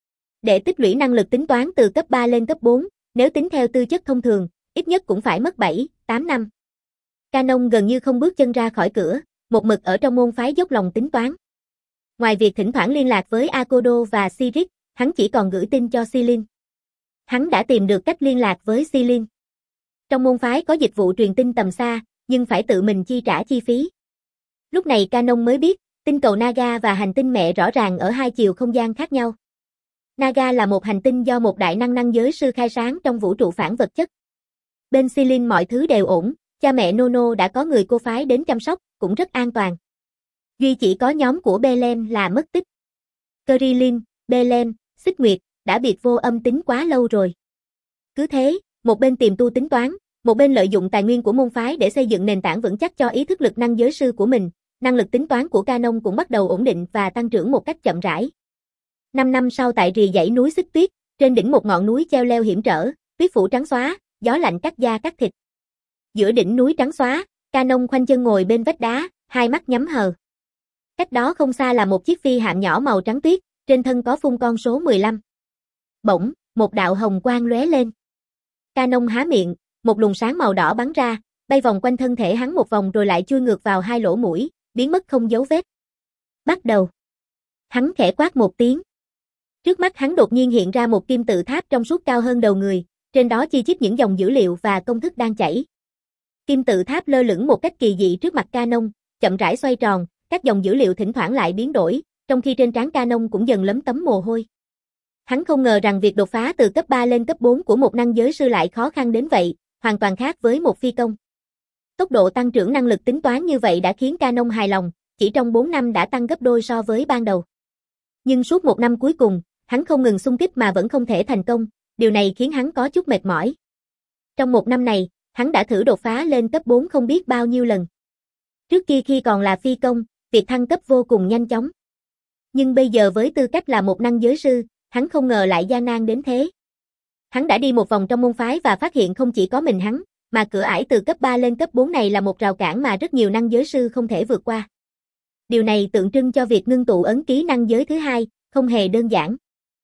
Để tích lũy năng lực tính toán từ cấp ba lên cấp bốn, nếu tính theo tư chất thông thường, ít nhất cũng phải mất bảy, tám năm. Canon gần như không bước chân ra khỏi cửa, một mực ở trong môn phái dốc lòng tính toán. Ngoài việc thỉnh thoảng liên lạc với Akodo và Sirik, hắn chỉ còn gửi tin cho Silin. Hắn đã tìm được cách liên lạc với Silin. Trong môn phái có dịch vụ truyền tin tầm xa, nhưng phải tự mình chi trả chi phí. Lúc này Canon mới biết, tinh cầu Naga và hành tinh mẹ rõ ràng ở hai chiều không gian khác nhau. Naga là một hành tinh do một đại năng năng giới sư khai sáng trong vũ trụ phản vật chất. Bên Silin mọi thứ đều ổn, cha mẹ Nono đã có người cô phái đến chăm sóc, cũng rất an toàn. Duy chỉ có nhóm của Belem là mất tích. Krillin, Belem, Xích Nguyệt, đã biệt vô âm tính quá lâu rồi. Cứ thế, một bên tìm tu tính toán, một bên lợi dụng tài nguyên của môn phái để xây dựng nền tảng vững chắc cho ý thức lực năng giới sư của mình, năng lực tính toán của Canon cũng bắt đầu ổn định và tăng trưởng một cách chậm rãi. Năm năm sau tại rìa dãy núi Xích Tuyết, trên đỉnh một ngọn núi treo leo hiểm trở, tuyết phủ trắng xóa, gió lạnh cắt da cắt thịt. Giữa đỉnh núi trắng xóa, Canon khoanh chân ngồi bên vách đá, hai mắt nhắm hờ. Cách đó không xa là một chiếc phi hạm nhỏ màu trắng tuyết, trên thân có phun con số mười lăm. Bỗng, một đạo hồng quang lóe lên. Canon há miệng, một luồng sáng màu đỏ bắn ra, bay vòng quanh thân thể hắn một vòng rồi lại chui ngược vào hai lỗ mũi, biến mất không dấu vết. Bắt đầu. Hắn khẽ quát một tiếng. Trước mắt hắn đột nhiên hiện ra một kim tự tháp trong suốt cao hơn đầu người, trên đó chi chít những dòng dữ liệu và công thức đang chảy. Kim tự tháp lơ lửng một cách kỳ dị trước mặt Canon, chậm rãi xoay tròn, các dòng dữ liệu thỉnh thoảng lại biến đổi, trong khi trên trán Canon cũng dần lấm tấm mồ hôi. Hắn không ngờ rằng việc đột phá từ cấp ba lên cấp bốn của một năng giới sư lại khó khăn đến vậy, hoàn toàn khác với một phi công. Tốc độ tăng trưởng năng lực tính toán như vậy đã khiến Canon hài lòng, chỉ trong bốn năm đã tăng gấp đôi so với ban đầu. Nhưng suốt một năm cuối cùng, hắn không ngừng xung kích mà vẫn không thể thành công, điều này khiến hắn có chút mệt mỏi. Trong một năm này, hắn đã thử đột phá lên cấp bốn không biết bao nhiêu lần. Trước kia khi còn là phi công, việc thăng cấp vô cùng nhanh chóng. Nhưng bây giờ với tư cách là một năng giới sư, hắn không ngờ lại gian nan đến thế. Hắn đã đi một vòng trong môn phái và phát hiện không chỉ có mình hắn, mà cửa ải từ cấp ba lên cấp bốn này là một rào cản mà rất nhiều năng giới sư không thể vượt qua. Điều này tượng trưng cho việc ngưng tụ ấn ký năng giới thứ hai, không hề đơn giản.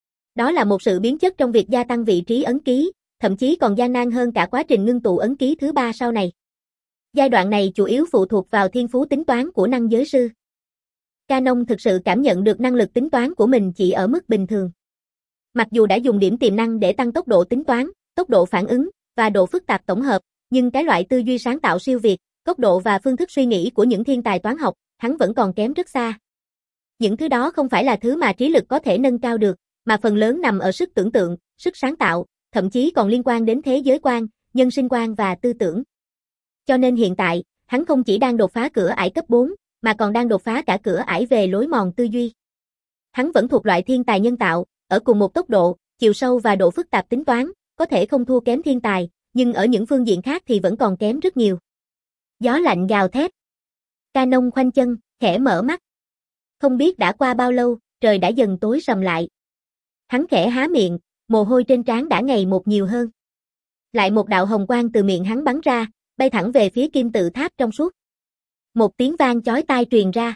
Đó là một sự biến chất trong việc gia tăng vị trí ấn ký, thậm chí còn gian nan hơn cả quá trình ngưng tụ ấn ký thứ ba sau này. Giai đoạn này chủ yếu phụ thuộc vào thiên phú tính toán của năng giới sư. Canon thực sự cảm nhận được năng lực tính toán của mình chỉ ở mức bình thường. Mặc dù đã dùng điểm tiềm năng để tăng tốc độ tính toán, tốc độ phản ứng, và độ phức tạp tổng hợp, nhưng cái loại tư duy sáng tạo siêu việt, góc độ và phương thức suy nghĩ của những thiên tài toán học, hắn vẫn còn kém rất xa. Những thứ đó không phải là thứ mà trí lực có thể nâng cao được, mà phần lớn nằm ở sức tưởng tượng, sức sáng tạo, thậm chí còn liên quan đến thế giới quan, nhân sinh quan và tư tưởng. Cho nên hiện tại, hắn không chỉ đang đột phá cửa ải cấp bốn, mà còn đang đột phá cả cửa ải về lối mòn tư duy. Hắn vẫn thuộc loại thiên tài nhân tạo, ở cùng một tốc độ, chiều sâu và độ phức tạp tính toán, có thể không thua kém thiên tài, nhưng ở những phương diện khác thì vẫn còn kém rất nhiều. Gió lạnh gào thét. Canon khoanh chân, khẽ mở mắt. Không biết đã qua bao lâu, trời đã dần tối sầm lại. Hắn khẽ há miệng, mồ hôi trên trán đã ngày một nhiều hơn. Lại một đạo hồng quang từ miệng hắn bắn ra, bay thẳng về phía kim tự tháp trong suốt. Một tiếng vang chói tai truyền ra.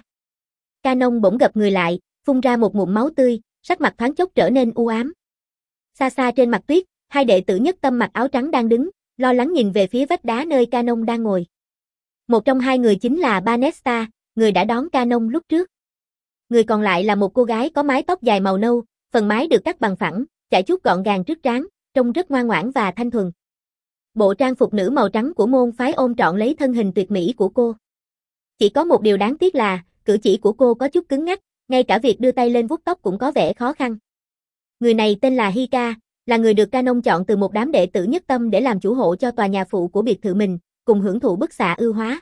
Canon bỗng gập người lại, phun ra một ngụm máu tươi, sắc mặt thoáng chốc trở nên u ám. Xa xa trên mặt tuyết, hai đệ tử nhất tâm mặc áo trắng đang đứng, lo lắng nhìn về phía vách đá nơi Canon đang ngồi. Một trong hai người chính là Banesta, người đã đón Canon lúc trước. Người còn lại là một cô gái có mái tóc dài màu nâu, phần mái được cắt bằng phẳng, chải chuốt gọn gàng trước trán, trông rất ngoan ngoãn và thanh thuần. Bộ trang phục nữ màu trắng của môn phái ôm trọn lấy thân hình tuyệt mỹ của cô. Chỉ có một điều đáng tiếc là, cử chỉ của cô có chút cứng ngắc, ngay cả việc đưa tay lên vuốt tóc cũng có vẻ khó khăn. Người này tên là Hika, là người được Canon chọn từ một đám đệ tử nhất tâm để làm chủ hộ cho tòa nhà phụ của biệt thự mình, cùng hưởng thụ bức xạ ưu hóa.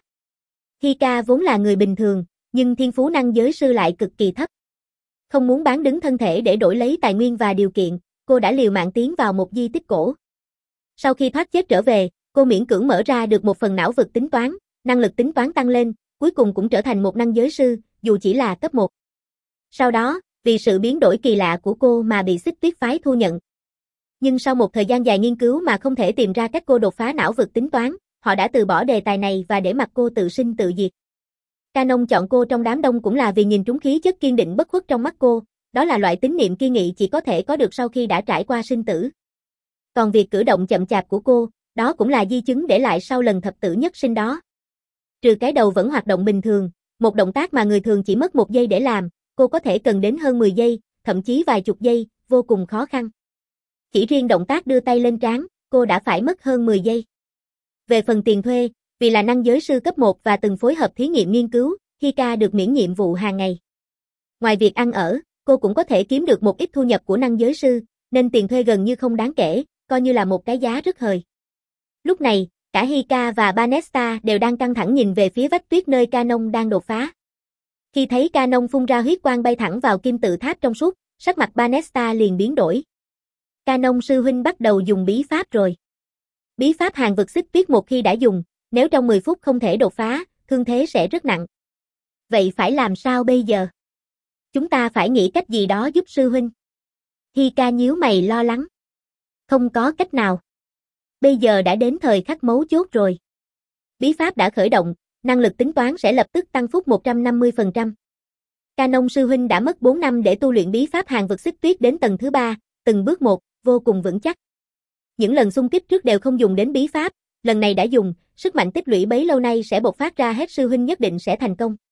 Hika vốn là người bình thường, nhưng thiên phú năng giới sư lại cực kỳ thấp. Không muốn bán đứng thân thể để đổi lấy tài nguyên và điều kiện, cô đã liều mạng tiến vào một di tích cổ. Sau khi thoát chết trở về, cô miễn cưỡng mở ra được một phần não vực tính toán, năng lực tính toán tăng lên, cuối cùng cũng trở thành một năng giới sư, dù chỉ là cấp một. Sau đó, vì sự biến đổi kỳ lạ của cô mà bị Xích Tuyết phái thu nhận. Nhưng sau một thời gian dài nghiên cứu mà không thể tìm ra cách cô đột phá não vực tính toán, họ đã từ bỏ đề tài này và để mặc cô tự sinh tự diệt. Canon chọn cô trong đám đông cũng là vì nhìn trúng khí chất kiên định bất khuất trong mắt cô, đó là loại tín niệm kiên nghị chỉ có thể có được sau khi đã trải qua sinh tử. Còn việc cử động chậm chạp của cô, đó cũng là di chứng để lại sau lần thập tử nhất sinh đó. Trừ cái đầu vẫn hoạt động bình thường, một động tác mà người thường chỉ mất một giây để làm, cô có thể cần đến hơn mười giây, thậm chí vài chục giây, vô cùng khó khăn. Chỉ riêng động tác đưa tay lên trán, cô đã phải mất hơn mười giây. Về phần tiền thuê, vì là năng giới sư cấp một và từng phối hợp thí nghiệm nghiên cứu, Hika được miễn nhiệm vụ hàng ngày. Ngoài việc ăn ở, cô cũng có thể kiếm được một ít thu nhập của năng giới sư, nên tiền thuê gần như không đáng kể, coi như là một cái giá rất hời. Lúc này, cả Hika và Banesta đều đang căng thẳng nhìn về phía vách tuyết nơi Canon đang đột phá. Khi thấy Canon phun ra huyết quang bay thẳng vào kim tự tháp trong suốt, sắc mặt Banesta liền biến đổi. Canon sư huynh bắt đầu dùng bí pháp rồi. Bí pháp hàng vực Xích Tuyết một khi đã dùng, nếu trong mười phút không thể đột phá, thương thế sẽ rất nặng. Vậy phải làm sao bây giờ? Chúng ta phải nghĩ cách gì đó giúp sư huynh. Hika nhíu mày lo lắng. Không có cách nào. Bây giờ đã đến thời khắc mấu chốt rồi. Bí pháp đã khởi động, năng lực tính toán sẽ lập tức tăng phúc một trăm năm mươi phần trăm. Canon sư huynh đã mất bốn năm để tu luyện bí pháp hàng vực Xích Tuyết đến tầng thứ ba, từng bước một, vô cùng vững chắc. Những lần xung kích trước đều không dùng đến bí pháp, lần này đã dùng, sức mạnh tích lũy bấy lâu nay sẽ bộc phát ra hết, sư huynh nhất định sẽ thành công.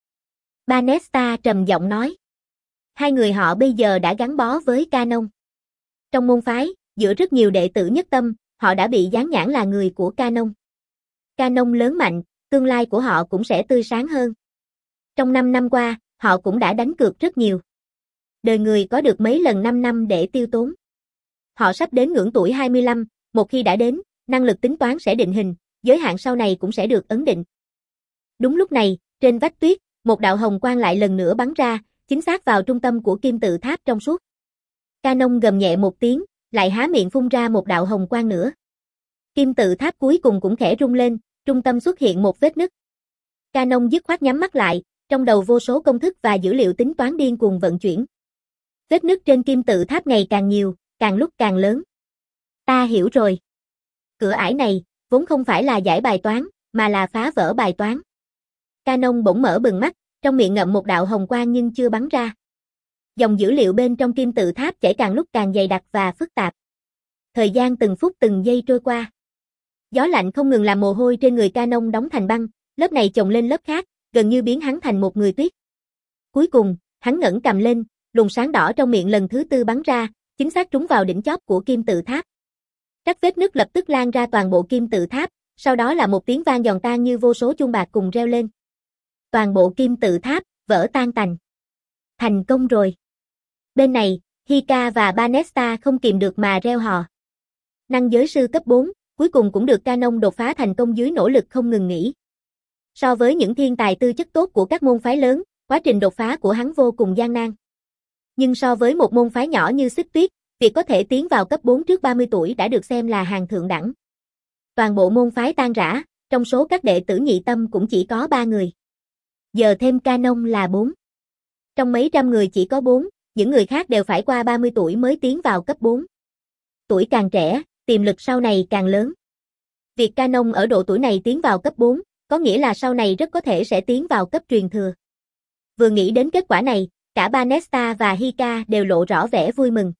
Banesta trầm giọng nói. Hai người họ bây giờ đã gắn bó với Canon. Trong môn phái, giữa rất nhiều đệ tử nhất tâm, họ đã bị dán nhãn là người của Canon. Canon lớn mạnh, tương lai của họ cũng sẽ tươi sáng hơn. Trong năm năm qua, họ cũng đã đánh cược rất nhiều. Đời người có được mấy lần năm năm để tiêu tốn. Họ sắp đến ngưỡng tuổi hai mươi lăm, một khi đã đến, năng lực tính toán sẽ định hình, giới hạn sau này cũng sẽ được ấn định. Đúng lúc này, trên vách tuyết, một đạo hồng quang lại lần nữa bắn ra, chính xác vào trung tâm của kim tự tháp trong suốt. Canon gầm nhẹ một tiếng, lại há miệng phun ra một đạo hồng quang nữa. Kim tự tháp cuối cùng cũng khẽ rung lên, trung tâm xuất hiện một vết nứt. Canon dứt khoát nhắm mắt lại, trong đầu vô số công thức và dữ liệu tính toán điên cuồng vận chuyển. Vết nứt trên kim tự tháp ngày càng nhiều, càng lúc càng lớn. Ta hiểu rồi. Cửa ải này, vốn không phải là giải bài toán, mà là phá vỡ bài toán. Canon bỗng mở bừng mắt, trong miệng ngậm một đạo hồng quang nhưng chưa bắn ra. Dòng dữ liệu bên trong kim tự tháp chảy càng lúc càng dày đặc và phức tạp. Thời gian từng phút từng giây trôi qua. Gió lạnh không ngừng làm mồ hôi trên người Canon đóng thành băng, lớp này chồng lên lớp khác, gần như biến hắn thành một người tuyết. Cuối cùng, hắn ngẩng cầm lên, luồng sáng đỏ trong miệng lần thứ tư bắn ra, chính xác trúng vào đỉnh chóp của kim tự tháp. Các vết nứt lập tức lan ra toàn bộ kim tự tháp, sau đó là một tiếng vang giòn tan như vô số chuông bạc cùng reo lên. Toàn bộ kim tự tháp vỡ tan tành. Thành công rồi. Bên này, Hika và Banesta không kìm được mà reo hò. Năng giới sư cấp bốn, cuối cùng cũng được Canon đột phá thành công dưới nỗ lực không ngừng nghỉ. So với những thiên tài tư chất tốt của các môn phái lớn, quá trình đột phá của hắn vô cùng gian nan. Nhưng so với một môn phái nhỏ như Xích Tuyết, việc có thể tiến vào cấp bốn trước ba mươi tuổi đã được xem là hàng thượng đẳng. Toàn bộ môn phái tan rã, trong số các đệ tử nhị tâm cũng chỉ có ba người. Giờ thêm Canon là bốn. Trong mấy trăm người chỉ có bốn, những người khác đều phải qua ba mươi tuổi mới tiến vào cấp bốn. Tuổi càng trẻ, tiềm lực sau này càng lớn. Việc Canon ở độ tuổi này tiến vào cấp bốn, có nghĩa là sau này rất có thể sẽ tiến vào cấp truyền thừa. Vừa nghĩ đến kết quả này, cả Banesta và Hika đều lộ rõ vẻ vui mừng.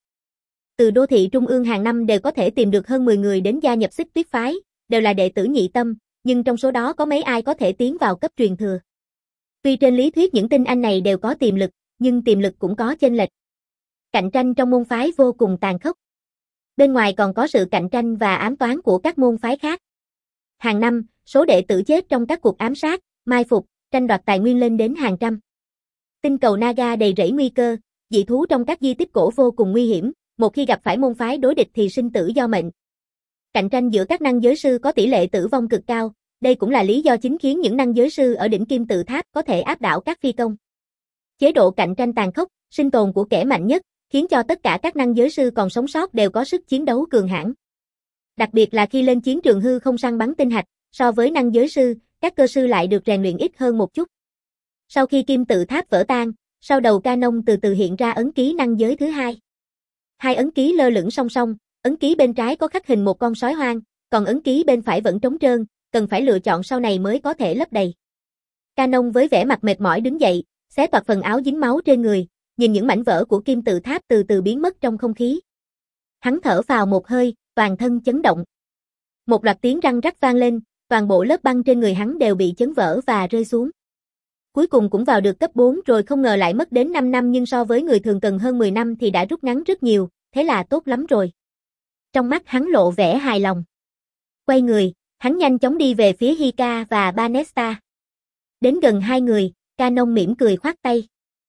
Từ đô thị trung ương hàng năm đều có thể tìm được hơn mười người đến gia nhập Xích Tuyết phái, đều là đệ tử nhị tâm, nhưng trong số đó có mấy ai có thể tiến vào cấp truyền thừa. Tuy trên lý thuyết những tinh anh này đều có tiềm lực, nhưng tiềm lực cũng có chênh lệch. Cạnh tranh trong môn phái vô cùng tàn khốc. Bên ngoài còn có sự cạnh tranh và ám toán của các môn phái khác. Hàng năm, số đệ tử chết trong các cuộc ám sát, mai phục, tranh đoạt tài nguyên lên đến hàng trăm. Tinh cầu Naga đầy rẫy nguy cơ, dị thú trong các di tích cổ vô cùng nguy hiểm, một khi gặp phải môn phái đối địch thì sinh tử do mệnh. Cạnh tranh giữa các năng giới sư có tỷ lệ tử vong cực cao, đây cũng là lý do chính khiến những năng giới sư ở đỉnh kim tự tháp có thể áp đảo các phi công. Chế độ cạnh tranh tàn khốc, sinh tồn của kẻ mạnh nhất, khiến cho tất cả các năng giới sư còn sống sót đều có sức chiến đấu cường hãn. Đặc biệt là khi lên chiến trường hư không săn bắn tinh hạch, so với năng giới sư, các cơ sư lại được rèn luyện ít hơn một chút. Sau khi kim tự tháp vỡ tan, sau đầu Canon từ từ hiện ra ấn ký năng giới thứ hai. Hai ấn ký lơ lửng song song, ấn ký bên trái có khắc hình một con sói hoang, còn ấn ký bên phải vẫn trống trơn, cần phải lựa chọn sau này mới có thể lấp đầy. Canon với vẻ mặt mệt mỏi đứng dậy, xé toạc phần áo dính máu trên người, nhìn những mảnh vỡ của kim tự tháp từ từ biến mất trong không khí. Hắn thở phào một hơi, toàn thân chấn động. Một loạt tiếng răng rắc vang lên, toàn bộ lớp băng trên người hắn đều bị chấn vỡ và rơi xuống. Cuối cùng cũng vào được cấp bốn rồi, không ngờ lại mất đến năm năm, nhưng so với người thường cần hơn mười năm thì đã rút ngắn rất nhiều, thế là tốt lắm rồi. Trong mắt hắn lộ vẻ hài lòng. Quay người, hắn nhanh chóng đi về phía Hika và Banesta. Đến gần hai người, Canon mỉm cười khoát tay.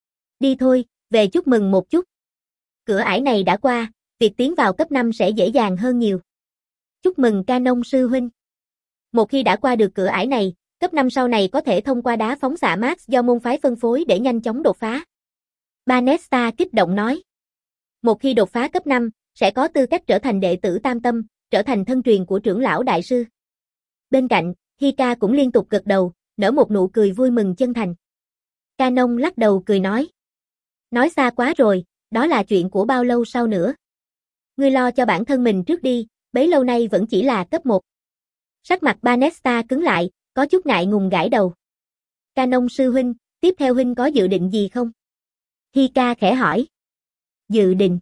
Đi thôi, về chúc mừng một chút. Cửa ải này đã qua, việc tiến vào cấp năm sẽ dễ dàng hơn nhiều. Chúc mừng Canon sư huynh. Một khi đã qua được cửa ải này, cấp năm sau này có thể thông qua đá phóng xạ Max do môn phái phân phối để nhanh chóng đột phá. Banesta kích động nói. Một khi đột phá cấp năm, sẽ có tư cách trở thành đệ tử tam tâm, trở thành thân truyền của trưởng lão đại sư. Bên cạnh, Hika cũng liên tục gật đầu, nở một nụ cười vui mừng chân thành. Canon lắc đầu cười nói. Nói xa quá rồi, đó là chuyện của bao lâu sau nữa. Ngươi lo cho bản thân mình trước đi, bấy lâu nay vẫn chỉ là cấp một. Sắc mặt Banesta cứng lại, có chút ngại ngùng gãi đầu. Canon sư huynh, tiếp theo huynh có dự định gì không? Hika khẽ hỏi. Dự định.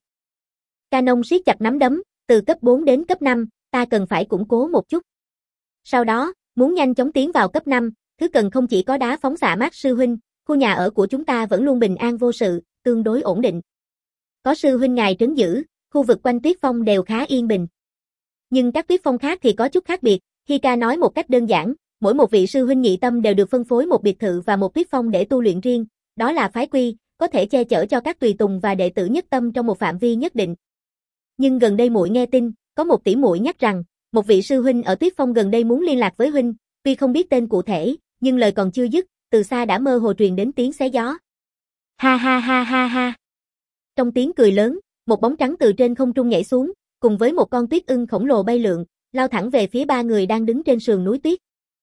Canon siết chặt nắm đấm, từ cấp bốn đến cấp năm, ta cần phải củng cố một chút. Sau đó, muốn nhanh chóng tiến vào cấp năm, thứ cần không chỉ có đá phóng xạ Max sư huynh, khu nhà ở của chúng ta vẫn luôn bình an vô sự, tương đối ổn định. Có sư huynh ngài trấn giữ, khu vực quanh Tuyết Phong đều khá yên bình. Nhưng các Tuyết Phong khác thì có chút khác biệt, Hika nói một cách đơn giản, mỗi một vị sư huynh nhị tâm đều được phân phối một biệt thự và một Tuyết Phong để tu luyện riêng, đó là phái quy, có thể che chở cho các tùy tùng và đệ tử nhất tâm trong một phạm vi nhất định. Nhưng gần đây muội nghe tin, có một tỷ muội nhắc rằng, một vị sư huynh ở Tuyết Phong gần đây muốn liên lạc với huynh, tuy không biết tên cụ thể, nhưng lời còn chưa dứt, từ xa đã mơ hồ truyền đến tiếng xé gió. Ha ha ha ha ha. Trong tiếng cười lớn, một bóng trắng từ trên không trung nhảy xuống, cùng với một con tuyết ưng khổng lồ bay lượn, lao thẳng về phía ba người đang đứng trên sườn núi tuyết.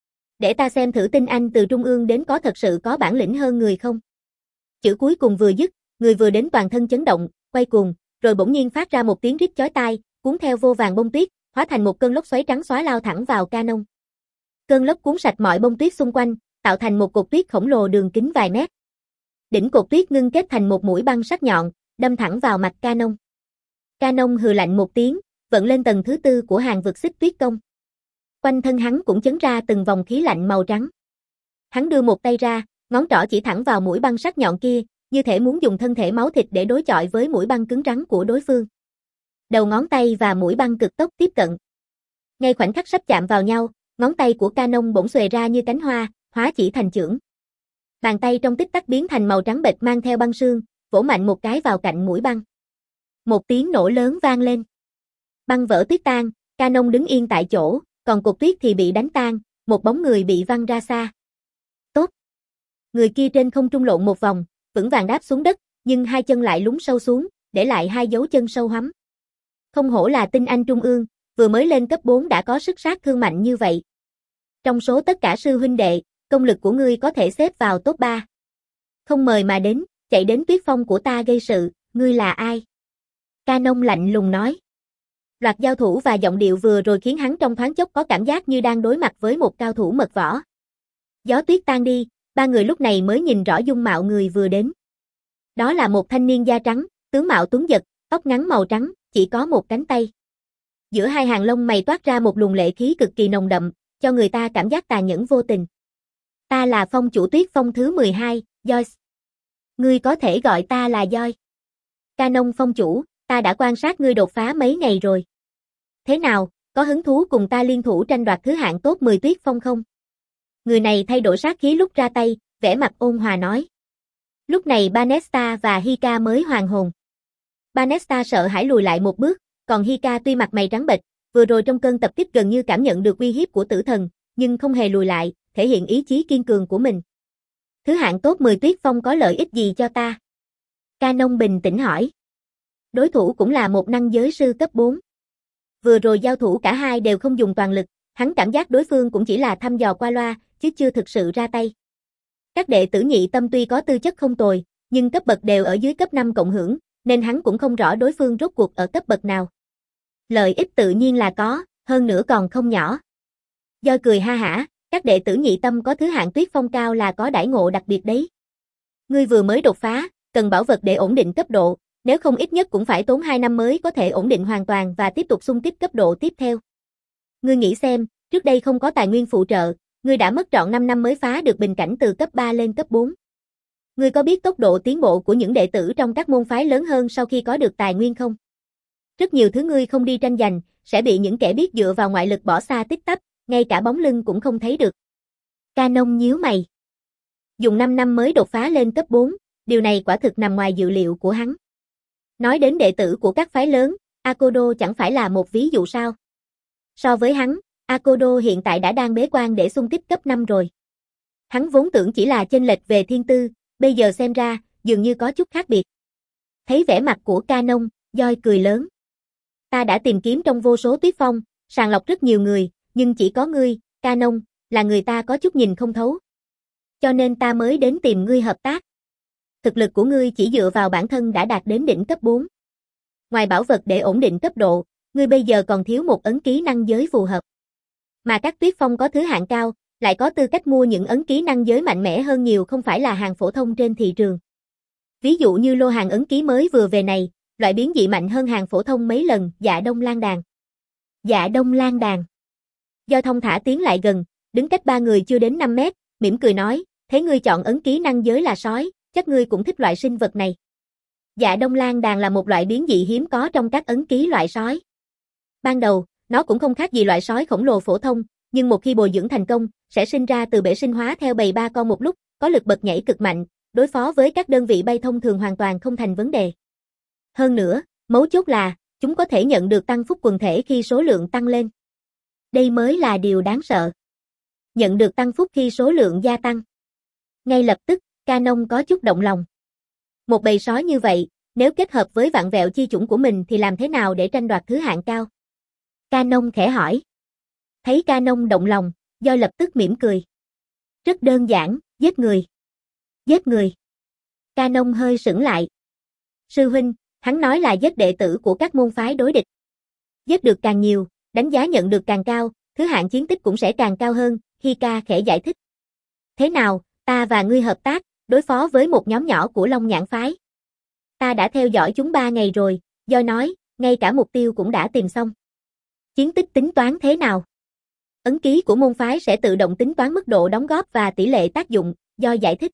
Để ta xem thử tinh anh từ trung ương đến có thật sự có bản lĩnh hơn người không. Chữ cuối cùng vừa dứt, người vừa đến toàn thân chấn động, quay cuồng, rồi bỗng nhiên phát ra một tiếng rít chói tai, cuốn theo vô vàng bông tuyết, hóa thành một cơn lốc xoáy trắng xóa lao thẳng vào Canon. Cơn lốc cuốn sạch mọi bông tuyết xung quanh, tạo thành một cột tuyết khổng lồ đường kính vài mét. Đỉnh cột tuyết ngưng kết thành một mũi băng sắc nhọn, đâm thẳng vào mặt Canon. Canon hừ lạnh một tiếng, vận lên tầng thứ tư của hàng vực Xích Tuyết công. Quanh thân hắn cũng chấn ra từng vòng khí lạnh màu trắng. Hắn đưa một tay ra, ngón trỏ chỉ thẳng vào mũi băng sắc nhọn kia, như thể muốn dùng thân thể máu thịt để đối chọi với mũi băng cứng rắn của đối phương. Đầu ngón tay và mũi băng cực tốc tiếp cận. Ngay khoảnh khắc sắp chạm vào nhau, ngón tay của Canon bỗng xòe ra như cánh hoa, hóa chỉ thành chưởng. Bàn tay trong tích tắc biến thành màu trắng bệch mang theo băng sương, vỗ mạnh một cái vào cạnh mũi băng. Một tiếng nổ lớn vang lên. Băng vỡ tuyết tan, Canon đứng yên tại chỗ, còn cột tuyết thì bị đánh tan, một bóng người bị văng ra xa. Tốt. Người kia trên không trung lộn một vòng, vững vàng đáp xuống đất, nhưng hai chân lại lún sâu xuống, để lại hai dấu chân sâu hoắm. Không hổ là tinh anh trung ương, vừa mới lên cấp bốn đã có sức sát thương mạnh như vậy. Trong số tất cả sư huynh đệ, công lực của ngươi có thể xếp vào top ba. Không mời mà đến, chạy đến tuyết phong của ta gây sự, ngươi là ai? Canon lạnh lùng nói. Loạt giao thủ và giọng điệu vừa rồi khiến hắn trong thoáng chốc có cảm giác như đang đối mặt với một cao thủ mật võ. Gió tuyết tan đi, ba người lúc này mới nhìn rõ dung mạo người vừa đến. Đó là một thanh niên da trắng, tướng mạo tuấn giật, tóc ngắn màu trắng, chỉ có một cánh tay. Giữa hai hàng lông mày toát ra một luồng lệ khí cực kỳ nồng đậm, cho người ta cảm giác tàn nhẫn vô tình. Ta là phong chủ tuyết phong thứ mười hai, Joyce. Ngươi có thể gọi ta là Joy. Canon phong chủ, ta đã quan sát ngươi đột phá mấy ngày rồi. Thế nào, có hứng thú cùng ta liên thủ tranh đoạt thứ hạng top mười tuyết phong không? Người này thay đổi sát khí lúc ra tay, vẻ mặt ôn hòa nói. Lúc này Banesta và Hika mới hoàn hồn. Banesta sợ hãi lùi lại một bước, còn Hika tuy mặt mày trắng bệch, vừa rồi trong cơn tập kích gần như cảm nhận được uy hiếp của tử thần, nhưng không hề lùi lại, thể hiện ý chí kiên cường của mình. Thứ hạng top mười tuyết phong có lợi ích gì cho ta? Canon bình tĩnh hỏi. Đối thủ cũng là một năng giới sư cấp bốn. Vừa rồi giao thủ cả hai đều không dùng toàn lực, hắn cảm giác đối phương cũng chỉ là thăm dò qua loa, chứ chưa thực sự ra tay. Các đệ tử nhị tâm tuy có tư chất không tồi, nhưng cấp bậc đều ở dưới cấp năm cộng hưởng, nên hắn cũng không rõ đối phương rốt cuộc ở cấp bậc nào. Lợi ích tự nhiên là có, hơn nữa còn không nhỏ. Do cười ha hả, các đệ tử nhị tâm có thứ hạng tuyết phong cao là có đãi ngộ đặc biệt đấy. Ngươi vừa mới đột phá, cần bảo vật để ổn định cấp độ, nếu không ít nhất cũng phải tốn hai năm mới có thể ổn định hoàn toàn và tiếp tục xung kích cấp độ tiếp theo. Ngươi nghĩ xem, trước đây không có tài nguyên phụ trợ, ngươi đã mất trọn năm năm mới phá được bình cảnh từ cấp ba lên cấp bốn. Ngươi có biết tốc độ tiến bộ của những đệ tử trong các môn phái lớn hơn sau khi có được tài nguyên không? Rất nhiều thứ ngươi không đi tranh giành, sẽ bị những kẻ biết dựa vào ngoại lực bỏ xa tích tắp, ngay cả bóng lưng cũng không thấy được. Canon nhíu mày. Dùng năm năm mới đột phá lên cấp bốn, điều này quả thực nằm ngoài dự liệu của hắn. Nói đến đệ tử của các phái lớn, Akodo chẳng phải là một ví dụ sao? So với hắn, Akodo hiện tại đã đang bế quan để xung kích cấp năm rồi. Hắn vốn tưởng chỉ là chênh lệch về thiên tư, bây giờ xem ra, dường như có chút khác biệt. Thấy vẻ mặt của Canon, Joy cười lớn. Ta đã tìm kiếm trong vô số tuyết phong, sàng lọc rất nhiều người, nhưng chỉ có ngươi, Canon, là người ta có chút nhìn không thấu. Cho nên ta mới đến tìm ngươi hợp tác. Thực lực của ngươi chỉ dựa vào bản thân đã đạt đến đỉnh cấp bốn. Ngoài bảo vật để ổn định cấp độ, ngươi bây giờ còn thiếu một ấn ký năng giới phù hợp. Mà các tuyết phong có thứ hạng cao, lại có tư cách mua những ấn ký năng giới mạnh mẽ hơn nhiều không phải là hàng phổ thông trên thị trường. Ví dụ như lô hàng ấn ký mới vừa về này, loại biến dị mạnh hơn hàng phổ thông mấy lần, Dạ Đông Lan Đàn. Dạ Đông Lan Đàn. Do thông thả tiến lại gần, đứng cách ba người chưa đến năm mét, mỉm cười nói, thế ngươi chọn ấn ký năng giới là sói, chắc ngươi cũng thích loại sinh vật này. Dạ Đông Lan Đàn là một loại biến dị hiếm có trong các ấn ký loại sói. Ban đầu, nó cũng không khác gì loại sói khổng lồ phổ thông, nhưng một khi bồi dưỡng thành công, sẽ sinh ra từ bể sinh hóa theo bầy ba con một lúc, có lực bật nhảy cực mạnh, đối phó với các đơn vị bay thông thường hoàn toàn không thành vấn đề. Hơn nữa, mấu chốt là, chúng có thể nhận được tăng phúc quần thể khi số lượng tăng lên. Đây mới là điều đáng sợ. Nhận được tăng phúc khi số lượng gia tăng. Ngay lập tức, Canon có chút động lòng. Một bầy sói như vậy, nếu kết hợp với vạn vẹo chi chủng của mình thì làm thế nào để tranh đoạt thứ hạng cao? Canon khẽ hỏi. Thấy Canon động lòng, Joy lập tức mỉm cười. Rất đơn giản, giết người. Giết người. Canon hơi sững lại. Sư huynh, hắn nói là giết đệ tử của các môn phái đối địch. Giết được càng nhiều, đánh giá nhận được càng cao, thứ hạng chiến tích cũng sẽ càng cao hơn, Hika khẽ giải thích. Thế nào, ta và ngươi hợp tác, đối phó với một nhóm nhỏ của Long Nhãn phái. Ta đã theo dõi chúng ba ngày rồi, Joy nói, ngay cả mục tiêu cũng đã tìm xong. Chiến tích tính toán thế nào? Ấn ký của môn phái sẽ tự động tính toán mức độ đóng góp và tỷ lệ tác dụng, Joy giải thích.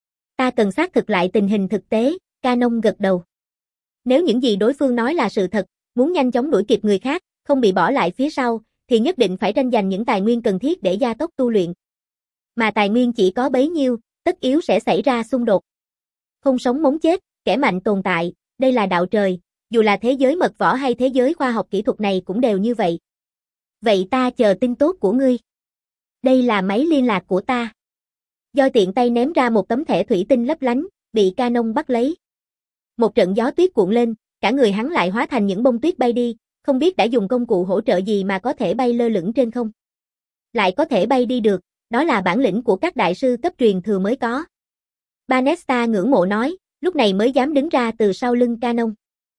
Ta cần xác thực lại tình hình thực tế, Canon gật đầu. Nếu những gì đối phương nói là sự thật, Muốn nhanh chóng đuổi kịp người khác, không bị bỏ lại phía sau, thì nhất định phải tranh giành những tài nguyên cần thiết để gia tốc tu luyện. Mà tài nguyên chỉ có bấy nhiêu, tất yếu sẽ xảy ra xung đột. Không sống mống chết, kẻ mạnh tồn tại, đây là đạo trời, dù là thế giới mật võ hay thế giới khoa học kỹ thuật này cũng đều như vậy. Vậy ta chờ tin tốt của ngươi. Đây là máy liên lạc của ta. Doi tiện tay ném ra một tấm thẻ thủy tinh lấp lánh, bị Canon bắt lấy. Một trận gió tuyết cuộn lên, cả người hắn lại hóa thành những bông tuyết bay đi, không biết đã dùng công cụ hỗ trợ gì mà có thể bay lơ lửng trên không. Lại có thể bay đi được, đó là bản lĩnh của các đại sư cấp truyền thừa mới có. Banesta ngưỡng mộ nói, lúc này mới dám đứng ra từ sau lưng Canon.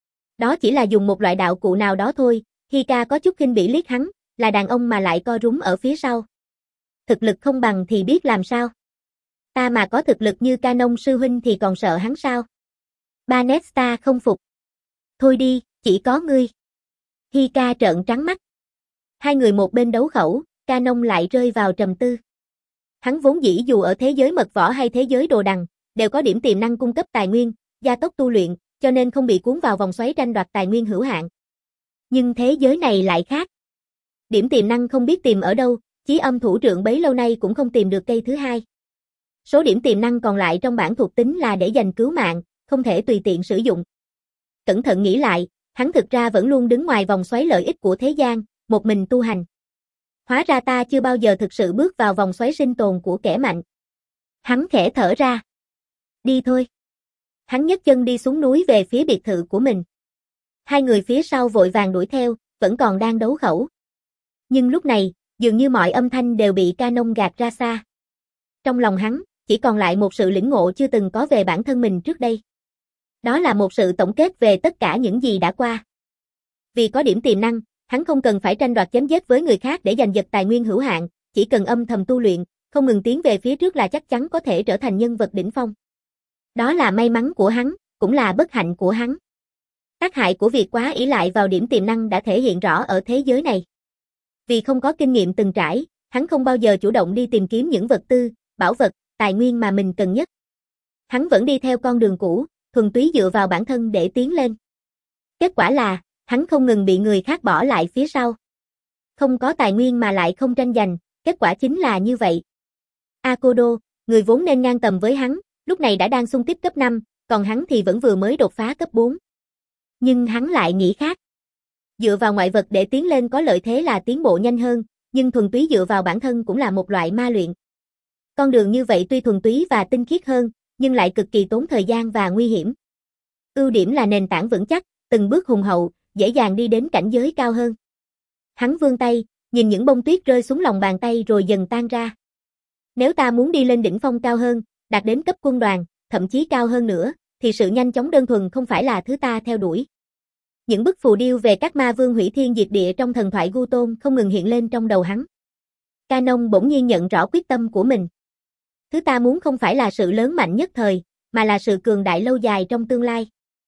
Đó chỉ là dùng một loại đạo cụ nào đó thôi, Hika có chút khinh bỉ liếc hắn, là đàn ông mà lại co rúm ở phía sau. Thực lực không bằng thì biết làm sao. Ta mà có thực lực như Canon sư huynh thì còn sợ hắn sao? Banesta không phục. Thôi đi, chỉ có ngươi. Hika trợn trắng mắt. Hai người một bên đấu khẩu, Canon lại rơi vào trầm tư. Hắn vốn dĩ dù ở thế giới mật võ hay thế giới đồ đằng, đều có điểm tiềm năng cung cấp tài nguyên, gia tốc tu luyện, cho nên không bị cuốn vào vòng xoáy tranh đoạt tài nguyên hữu hạn. Nhưng thế giới này lại khác. Điểm tiềm năng không biết tìm ở đâu, Chí Âm thủ trượng bấy lâu nay cũng không tìm được cây thứ hai. Số điểm tiềm năng còn lại trong bảng thuộc tính là để dành cứu mạng, không thể tùy tiện sử dụng. Cẩn thận nghĩ lại, hắn thực ra vẫn luôn đứng ngoài vòng xoáy lợi ích của thế gian, một mình tu hành. Hóa ra ta chưa bao giờ thực sự bước vào vòng xoáy sinh tồn của kẻ mạnh. Hắn khẽ thở ra. Đi thôi. Hắn nhấc chân đi xuống núi về phía biệt thự của mình. Hai người phía sau vội vàng đuổi theo, vẫn còn đang đấu khẩu. Nhưng lúc này, dường như mọi âm thanh đều bị Canon gạt ra xa. Trong lòng hắn, chỉ còn lại một sự lĩnh ngộ chưa từng có về bản thân mình trước đây. Đó là một sự tổng kết về tất cả những gì đã qua. Vì có điểm tiềm năng, hắn không cần phải tranh đoạt chém giết với người khác để giành giật tài nguyên hữu hạn, chỉ cần âm thầm tu luyện, không ngừng tiến về phía trước là chắc chắn có thể trở thành nhân vật đỉnh phong. Đó là may mắn của hắn, cũng là bất hạnh của hắn. Tác hại của việc quá ỷ lại vào điểm tiềm năng đã thể hiện rõ ở thế giới này. Vì không có kinh nghiệm từng trải, hắn không bao giờ chủ động đi tìm kiếm những vật tư, bảo vật, tài nguyên mà mình cần nhất. Hắn vẫn đi theo con đường cũ, thuần túy dựa vào bản thân để tiến lên. Kết quả là, hắn không ngừng bị người khác bỏ lại phía sau. Không có tài nguyên mà lại không tranh giành, kết quả chính là như vậy. Akodo, người vốn nên ngang tầm với hắn, lúc này đã đang xung kích cấp năm, còn hắn thì vẫn vừa mới đột phá cấp bốn. Nhưng hắn lại nghĩ khác. Dựa vào ngoại vật để tiến lên có lợi thế là tiến bộ nhanh hơn, nhưng thuần túy dựa vào bản thân cũng là một loại ma luyện. Con đường như vậy tuy thuần túy và tinh khiết hơn, nhưng lại cực kỳ tốn thời gian và nguy hiểm. Ưu điểm là nền tảng vững chắc, từng bước hùng hậu, dễ dàng đi đến cảnh giới cao hơn. Hắn vươn tay, nhìn những bông tuyết rơi xuống lòng bàn tay rồi dần tan ra. Nếu ta muốn đi lên đỉnh phong cao hơn, đạt đến cấp quân đoàn, thậm chí cao hơn nữa, thì sự nhanh chóng đơn thuần không phải là thứ ta theo đuổi. Những bức phù điêu về các ma vương hủy thiên diệt địa trong thần thoại Gu Tôn không ngừng hiện lên trong đầu hắn. Canon bỗng nhiên nhận rõ quyết tâm của mình. Thứ ta muốn không phải là sự lớn mạnh nhất thời, mà là sự cường đại lâu dài trong tương lai.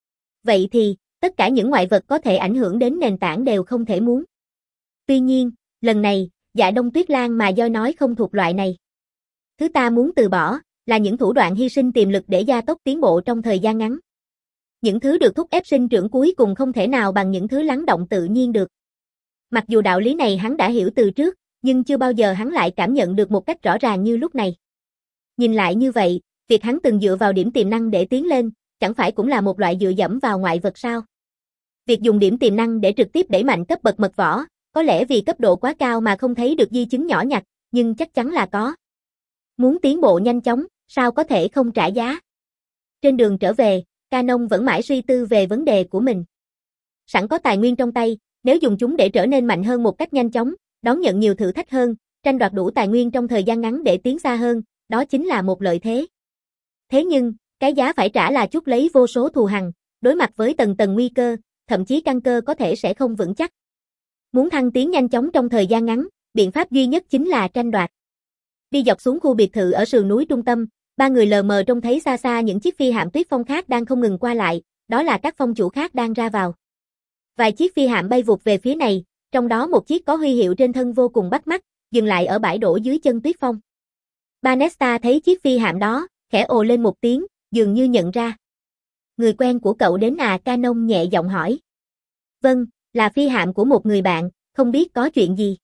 Vậy thì, tất cả những ngoại vật có thể ảnh hưởng đến nền tảng đều không thể muốn. Tuy nhiên, lần này, Dạ Đông Tuyết Lan mà Doi nói không thuộc loại này. Thứ ta muốn từ bỏ, là những thủ đoạn hy sinh tiềm lực để gia tốc tiến bộ trong thời gian ngắn. Những thứ được thúc ép sinh trưởng cuối cùng không thể nào bằng những thứ lắng động tự nhiên được. Mặc dù đạo lý này hắn đã hiểu từ trước, nhưng chưa bao giờ hắn lại cảm nhận được một cách rõ ràng như lúc này. Nhìn lại như vậy, việc hắn từng dựa vào điểm tiềm năng để tiến lên, chẳng phải cũng là một loại dựa dẫm vào ngoại vật sao? Việc dùng điểm tiềm năng để trực tiếp đẩy mạnh cấp bậc mật võ, có lẽ vì cấp độ quá cao mà không thấy được di chứng nhỏ nhặt, nhưng chắc chắn là có. Muốn tiến bộ nhanh chóng, sao có thể không trả giá? Trên đường trở về, Canon vẫn mãi suy tư về vấn đề của mình. Sẵn có tài nguyên trong tay, nếu dùng chúng để trở nên mạnh hơn một cách nhanh chóng, đón nhận nhiều thử thách hơn, tranh đoạt đủ tài nguyên trong thời gian ngắn để tiến xa hơn, đó chính là một lợi thế. Thế nhưng, cái giá phải trả là chuốc lấy vô số thù hằn, đối mặt với tầng tầng nguy cơ, thậm chí căn cơ có thể sẽ không vững chắc. Muốn thăng tiến nhanh chóng trong thời gian ngắn, biện pháp duy nhất chính là tranh đoạt. Đi dọc xuống khu biệt thự ở sườn núi trung tâm, ba người lờ mờ trông thấy xa xa những chiếc phi hạm tuyết phong khác đang không ngừng qua lại, đó là các phong chủ khác đang ra vào. Vài chiếc phi hạm bay vụt về phía này, trong đó một chiếc có huy hiệu trên thân vô cùng bắt mắt, dừng lại ở bãi đổ dưới chân tuyết phong. Banesta thấy chiếc phi hạm đó, khẽ ồ lên một tiếng, dường như nhận ra. Người quen của cậu đến à? Canon nhẹ giọng hỏi. Vâng, là phi hạm của một người bạn, không biết có chuyện gì.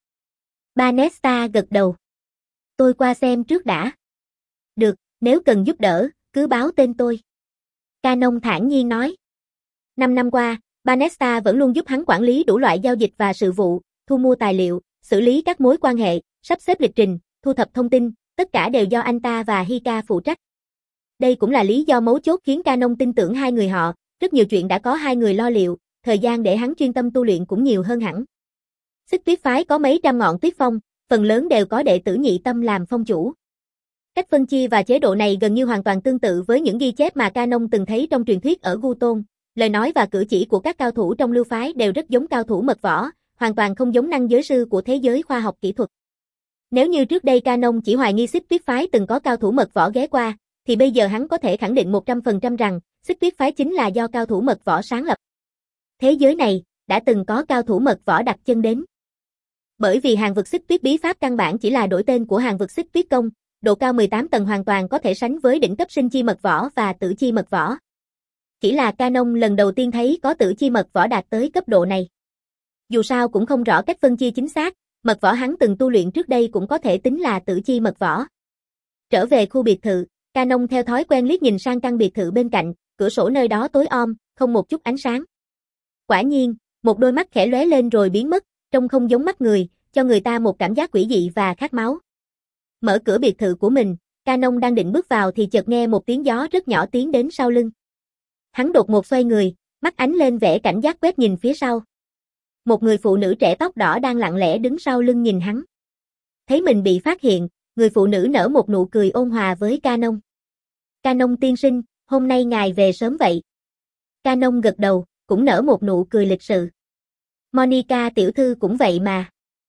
Banesta gật đầu. Tôi qua xem trước đã. Được, nếu cần giúp đỡ, cứ báo tên tôi. Canon thản nhiên nói. Năm năm qua, Banesta vẫn luôn giúp hắn quản lý đủ loại giao dịch và sự vụ, thu mua tài liệu, xử lý các mối quan hệ, sắp xếp lịch trình, thu thập thông tin, tất cả đều do anh ta và Hika phụ trách. Đây cũng là lý do mấu chốt khiến Canon tin tưởng hai người họ, rất nhiều chuyện đã có hai người lo liệu, thời gian để hắn chuyên tâm tu luyện cũng nhiều hơn hẳn. Xích Tuyết phái có mấy trăm ngọn tuyết phong, phần lớn đều có đệ tử nhị tâm làm phong chủ. Cách phân chia và chế độ này gần như hoàn toàn tương tự với những ghi chép mà Canon từng thấy trong truyền thuyết ở Gu Tôn. Lời nói và cử chỉ của các cao thủ trong lưu phái đều rất giống cao thủ mật võ, hoàn toàn không giống năng giới sư của thế giới khoa học kỹ thuật. Nếu như trước đây Canon chỉ hoài nghi Xích Tuyết phái từng có cao thủ mật võ ghé qua, thì bây giờ hắn có thể khẳng định một trăm phần trăm rằng Xích Tuyết phái chính là do cao thủ mật võ sáng lập. Thế giới này đã từng có cao thủ mật võ đặt chân đến. Bởi vì hàng vực Xích Tuyết bí pháp căn bản chỉ là đổi tên của hàng vực Xích Tuyết công, độ cao mười tám tầng hoàn toàn có thể sánh với đỉnh cấp sinh chi mật võ và tử chi mật võ. Chỉ là Canon lần đầu tiên thấy có tử chi mật võ đạt tới cấp độ này. Dù sao cũng không rõ cách phân chia chính xác, mật võ hắn từng tu luyện trước đây cũng có thể tính là tử chi mật võ. Trở về khu biệt thự, Canon theo thói quen liếc nhìn sang căn biệt thự bên cạnh, cửa sổ nơi đó tối om, không một chút ánh sáng. Quả nhiên, một đôi mắt khẽ lóe lên rồi biến mất, trông không giống mắt người, cho người ta một cảm giác quỷ dị và khát máu. Mở cửa biệt thự của mình, Canon đang định bước vào thì chợt nghe một tiếng gió rất nhỏ tiến đến sau lưng. Hắn đột ngột xoay người, mắt ánh lên vẻ cảnh giác quét nhìn phía sau. Một người phụ nữ trẻ tóc đỏ đang lặng lẽ đứng sau lưng nhìn hắn. Thấy mình bị phát hiện, người phụ nữ nở một nụ cười ôn hòa với Canon. Canon tiên sinh, hôm nay ngài về sớm vậy. Canon gật đầu, cũng nở một nụ cười lịch sự. Monica tiểu thư cũng vậy mà.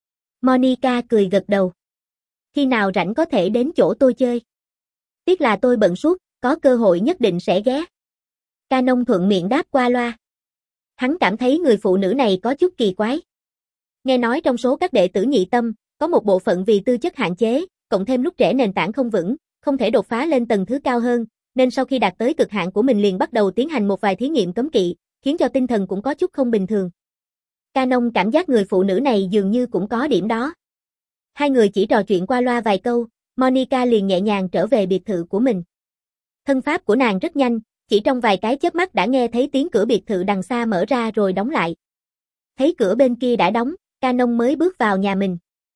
Monica cười gật đầu. Khi nào rảnh có thể đến chỗ tôi chơi. Tiếc là tôi bận suốt, có cơ hội nhất định sẽ ghé. Canon thuận miệng đáp qua loa. Hắn cảm thấy người phụ nữ này có chút kỳ quái. Nghe nói trong số các đệ tử nhị tâm, có một bộ phận vì tư chất hạn chế, cộng thêm lúc trẻ nền tảng không vững, không thể đột phá lên tầng thứ cao hơn, nên sau khi đạt tới cực hạn của mình liền bắt đầu tiến hành một vài thí nghiệm cấm kỵ, khiến cho tinh thần cũng có chút không bình thường. Canon cảm giác người phụ nữ này dường như cũng có điểm đó. Hai người chỉ trò chuyện qua loa vài câu, Monica liền nhẹ nhàng trở về biệt thự của mình. Thân pháp của nàng rất nhanh, chỉ trong vài cái chớp mắt đã nghe thấy tiếng cửa biệt thự đằng xa mở ra rồi đóng lại. Thấy cửa bên kia đã đóng, Canon mới bước vào nhà mình.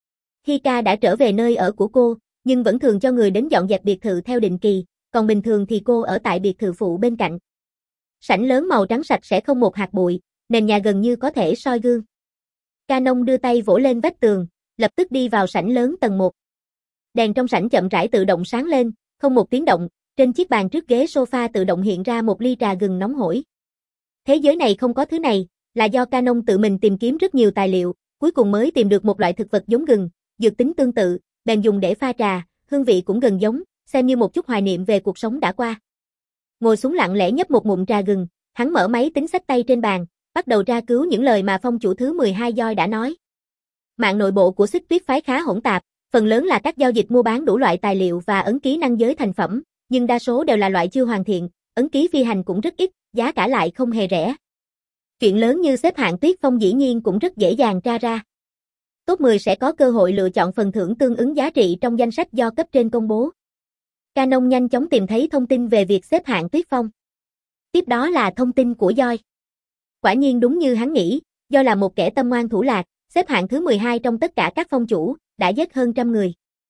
Hika đã trở về nơi ở của cô, nhưng vẫn thường cho người đến dọn dẹp biệt thự theo định kỳ, còn bình thường thì cô ở tại biệt thự phụ bên cạnh. Sảnh lớn màu trắng sạch sẽ không một hạt bụi, nền nhà gần như có thể soi gương. Canon đưa tay vỗ lên vách tường, lập tức đi vào sảnh lớn tầng một. Đèn trong sảnh chậm rãi tự động sáng lên, không một tiếng động, trên chiếc bàn trước ghế sofa tự động hiện ra một ly trà gừng nóng hổi. Thế giới này không có thứ này, là do Canon tự mình tìm kiếm rất nhiều tài liệu, cuối cùng mới tìm được một loại thực vật giống gừng, dược tính tương tự, bèn dùng để pha trà, hương vị cũng gần giống, xem như một chút hoài niệm về cuộc sống đã qua. Ngồi xuống lặng lẽ nhấp một ngụm trà gừng, hắn mở máy tính xách tay trên bàn, bắt đầu tra cứu những lời mà phong chủ thứ mười hai Doi đã nói. Mạng nội bộ của Xích Tuyết phái khá hỗn tạp, phần lớn là các giao dịch mua bán đủ loại tài liệu và ấn ký năng giới thành phẩm, nhưng đa số đều là loại chưa hoàn thiện, ấn ký phi hành cũng rất ít, giá cả lại không hề rẻ. Chuyện lớn như xếp hạng Tuyết Phong dĩ nhiên cũng rất dễ dàng tra ra. Top mười sẽ có cơ hội lựa chọn phần thưởng tương ứng giá trị trong danh sách do cấp trên công bố. Canon nhanh chóng tìm thấy thông tin về việc xếp hạng Tuyết Phong. Tiếp đó là thông tin của Doi. Quả nhiên đúng như hắn nghĩ, Doi là một kẻ tâm ngoan thủ lạt, xếp hạng thứ mười hai trong tất cả các phong chủ, đã giết hơn trăm người.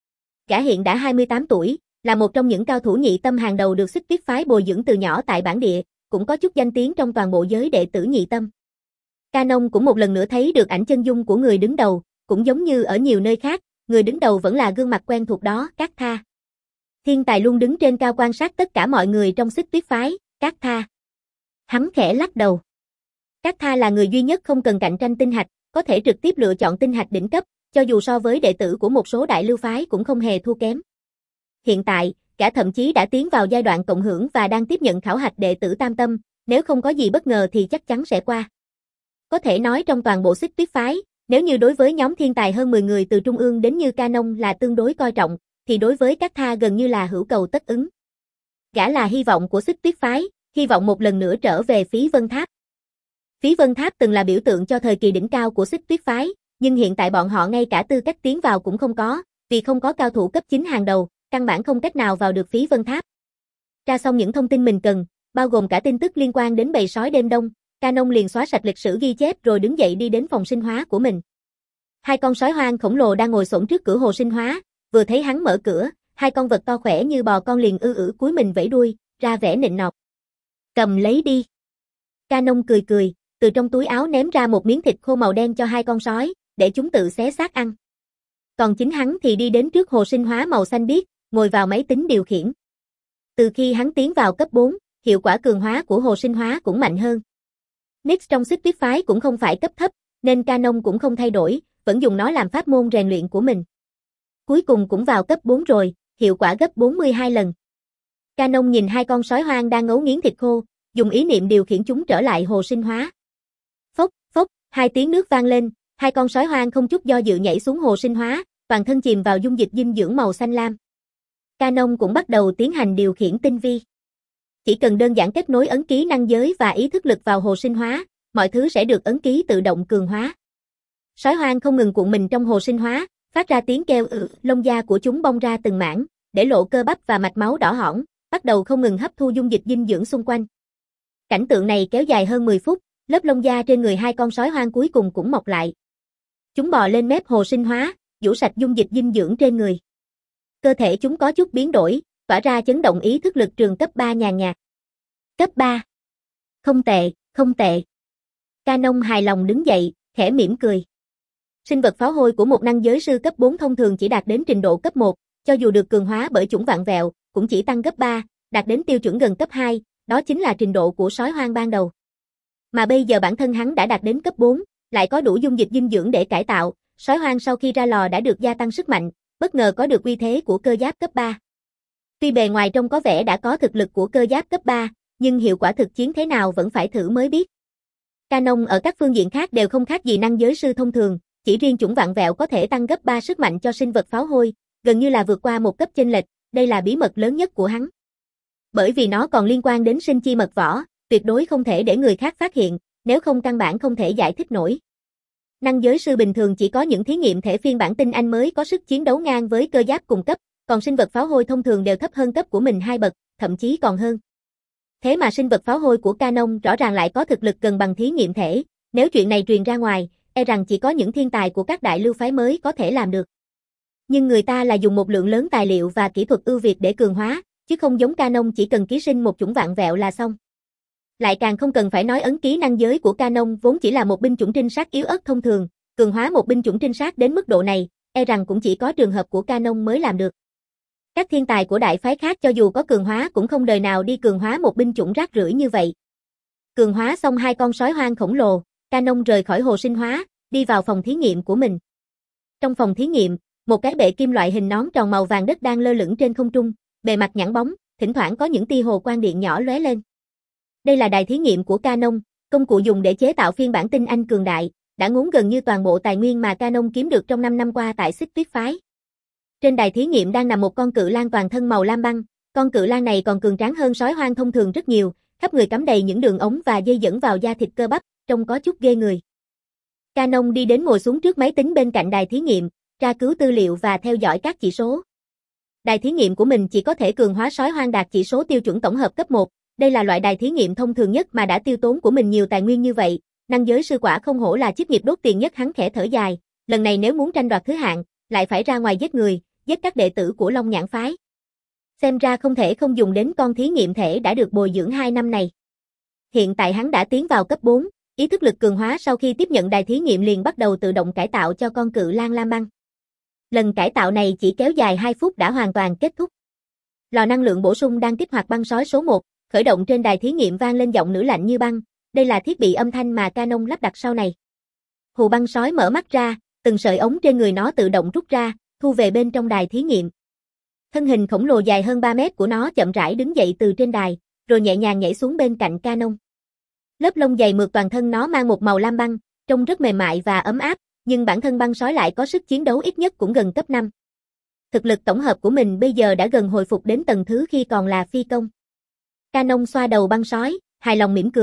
Gã hiện đã hai mươi tám tuổi, là một trong những cao thủ nhị tâm hàng đầu được Xích Tuyết phái bồi dưỡng từ nhỏ tại bản địa, cũng có chút danh tiếng trong toàn bộ giới đệ tử nhị tâm. Canon cũng một lần nữa thấy được ảnh chân dung của người đứng đầu, cũng giống như ở nhiều nơi khác, người đứng đầu vẫn là gương mặt quen thuộc đó, Cát Tha. Thiên tài luôn đứng trên cao quan sát tất cả mọi người trong Xích Tuyết phái, Cát Tha. Hắn khẽ lắc đầu. Cát Tha là người duy nhất không cần cạnh tranh tinh hạch, có thể trực tiếp lựa chọn tinh hạch đỉnh cấp, cho dù so với đệ tử của một số đại lưu phái cũng không hề thua kém. Hiện tại, gã thậm chí đã tiến vào giai đoạn cộng hưởng và đang tiếp nhận khảo hạch đệ tử tam tâm, nếu không có gì bất ngờ thì chắc chắn sẽ qua. Có thể nói trong toàn bộ Xích Tuyết phái, nếu như đối với nhóm thiên tài hơn mười người từ trung ương đến như Canon là tương đối coi trọng, thì đối với Cát Tha gần như là hữu cầu tất ứng. Gã là hy vọng của Xích Tuyết phái, hy vọng một lần nữa trở về Phí Vân Tháp. Phí Vân Tháp từng là biểu tượng cho thời kỳ đỉnh cao của Xích Tuyết phái, nhưng hiện tại bọn họ ngay cả tư cách tiến vào cũng không có, vì không có cao thủ cấp chín hàng đầu, căn bản không cách nào vào được Phí Vân Tháp. Tra xong những thông tin mình cần, bao gồm cả tin tức liên quan đến bầy sói đêm đông, Canon liền xóa sạch lịch sử ghi chép rồi đứng dậy đi đến phòng sinh hóa của mình. Hai con sói hoang khổng lồ đang ngồi xổm trước cửa hồ sinh hóa, vừa thấy hắn mở cửa, hai con vật to khỏe như bò con liền ư ử cúi mình vẫy đuôi, ra vẻ nịnh nọt. Cầm lấy đi. Canon cười cười, từ trong túi áo ném ra một miếng thịt khô màu đen cho hai con sói, để chúng tự xé xác ăn. Còn chính hắn thì đi đến trước hồ sinh hóa màu xanh biếc, ngồi vào máy tính điều khiển. Từ khi hắn tiến vào cấp bốn, hiệu quả cường hóa của hồ sinh hóa cũng mạnh hơn. Nyx trong Xích Tuyết phái cũng không phải cấp thấp, nên Canon cũng không thay đổi, vẫn dùng nó làm pháp môn rèn luyện của mình. Cuối cùng cũng vào cấp bốn rồi, hiệu quả gấp bốn mươi hai lần. Canon nhìn hai con sói hoang đang ngấu nghiến thịt khô, dùng ý niệm điều khiển chúng trở lại hồ sinh hóa. Phốc, phốc, hai tiếng nước vang lên, hai con sói hoang không chút do dự nhảy xuống hồ sinh hóa, toàn thân chìm vào dung dịch dinh dưỡng màu xanh lam. Canon cũng bắt đầu tiến hành điều khiển tinh vi. Chỉ cần đơn giản kết nối ấn ký năng giới và ý thức lực vào hồ sinh hóa, mọi thứ sẽ được ấn ký tự động cường hóa. Sói hoang không ngừng cuộn mình trong hồ sinh hóa, phát ra tiếng kêu ự, lông da của chúng bong ra từng mảng, để lộ cơ bắp và mạch máu đỏ hỏn, bắt đầu không ngừng hấp thu dung dịch dinh dưỡng xung quanh. Cảnh tượng này kéo dài hơn mười phút, lớp lông da trên người hai con sói hoang cuối cùng cũng mọc lại. Chúng bò lên mép hồ sinh hóa, vũ sạch dung dịch dinh dưỡng trên người. Cơ thể chúng có chút biến đổi, tỏa ra chấn động ý thức lực trường cấp ba nhàn nhạt. Cấp ba. Không tệ, không tệ. Canon hài lòng đứng dậy, khẽ mỉm cười. Sinh vật pháo hôi của một năng giới sư cấp bốn thông thường chỉ đạt đến trình độ cấp một, cho dù được cường hóa bởi chủng vạn vẹo, cũng chỉ tăng gấp ba, đạt đến tiêu chuẩn gần cấp hai, đó chính là trình độ của sói hoang ban đầu. Mà bây giờ bản thân hắn đã đạt đến cấp bốn, lại có đủ dung dịch dinh dưỡng để cải tạo, sói hoang sau khi ra lò đã được gia tăng sức mạnh, bất ngờ có được uy thế của cơ giáp cấp ba. Tuy bề ngoài trông có vẻ đã có thực lực của cơ giáp cấp ba, nhưng hiệu quả thực chiến thế nào vẫn phải thử mới biết. Canon ở các phương diện khác đều không khác gì năng giới sư thông thường, chỉ riêng chủng vạn vẹo có thể tăng gấp ba sức mạnh cho sinh vật pháo hôi, gần như là vượt qua một cấp chênh lệch, đây là bí mật lớn nhất của hắn. Bởi vì nó còn liên quan đến sinh chi mật võ, tuyệt đối không thể để người khác phát hiện, nếu không căn bản không thể giải thích nổi. Năng giới sư bình thường chỉ có những thí nghiệm thể phiên bản tinh anh mới có sức chiến đấu ngang với cơ giáp cùng cấp, còn sinh vật pháo hôi thông thường đều thấp hơn cấp của mình hai bậc, thậm chí còn hơn. Thế mà sinh vật pháo hôi của Canon rõ ràng lại có thực lực gần bằng thí nghiệm thể, nếu chuyện này truyền ra ngoài, e rằng chỉ có những thiên tài của các đại lưu phái mới có thể làm được. Nhưng người ta là dùng một lượng lớn tài liệu và kỹ thuật ưu việt để cường hóa, chứ không giống Canon chỉ cần ký sinh một chủng vạn vẹo là xong. Lại càng không cần phải nói ấn ký năng giới của Canon vốn chỉ là một binh chủng trinh sát yếu ớt thông thường, cường hóa một binh chủng trinh sát đến mức độ này, e rằng cũng chỉ có trường hợp của Canon mới làm được. Các thiên tài của đại phái khác cho dù có cường hóa cũng không đời nào đi cường hóa một binh chủng rác rưởi như vậy. Cường hóa xong hai con sói hoang khổng lồ, Canon rời khỏi hồ sinh hóa, đi vào phòng thí nghiệm của mình. Trong phòng thí nghiệm, một cái bệ kim loại hình nón tròn màu vàng đất đang lơ lửng trên không trung, bề mặt nhẵn bóng, thỉnh thoảng có những tia hồ quang điện nhỏ lóe lên. Đây là đài thí nghiệm của Canon, công cụ dùng để chế tạo phiên bản tinh anh cường đại, đã ngốn gần như toàn bộ tài nguyên mà Canon kiếm được trong năm năm qua tại Xích Tuyết phái. Trên đài thí nghiệm đang nằm một con cự lang toàn thân màu lam băng, con cự lang này còn cường tráng hơn sói hoang thông thường rất nhiều, khắp người cắm đầy những đường ống và dây dẫn vào da thịt cơ bắp, trông có chút ghê người. Canon đi đến ngồi xuống trước máy tính bên cạnh đài thí nghiệm, tra cứu tư liệu và theo dõi các chỉ số. Đài thí nghiệm của mình chỉ có thể cường hóa sói hoang đạt chỉ số tiêu chuẩn tổng hợp cấp một, đây là loại đài thí nghiệm thông thường nhất mà đã tiêu tốn của mình nhiều tài nguyên như vậy, năng giới sư quả không hổ là chức nghiệp đốt tiền nhất, hắn khẽ thở dài, lần này nếu muốn tranh đoạt thứ hạng, lại phải ra ngoài giết người, giết các đệ tử của Long Nhãn phái. Xem ra không thể không dùng đến con thí nghiệm thể đã được bồi dưỡng hai năm này. Hiện tại hắn đã tiến vào cấp bốn, ý thức lực cường hóa sau khi tiếp nhận đài thí nghiệm liền bắt đầu tự động cải tạo cho con cự lang lam băng. Lần cải tạo này chỉ kéo dài hai phút đã hoàn toàn kết thúc. Lò năng lượng bổ sung đang kích hoạt băng sói số một, khởi động trên đài thí nghiệm vang lên giọng nữ lạnh như băng, đây là thiết bị âm thanh mà Canon lắp đặt sau này. Hù băng sói mở mắt ra, từng sợi ống trên người nó tự động rút ra, thu về bên trong đài thí nghiệm. Thân hình khổng lồ dài hơn ba mét của nó chậm rãi đứng dậy từ trên đài, rồi nhẹ nhàng nhảy xuống bên cạnh Canon. Lớp lông dày mượt toàn thân nó mang một màu lam băng, trông rất mềm mại và ấm áp, nhưng bản thân băng sói lại có sức chiến đấu ít nhất cũng gần cấp năm. Thực lực tổng hợp của mình bây giờ đã gần hồi phục đến tầng thứ khi còn là phi công. Canon xoa đầu băng sói, hài lòng mỉm cười,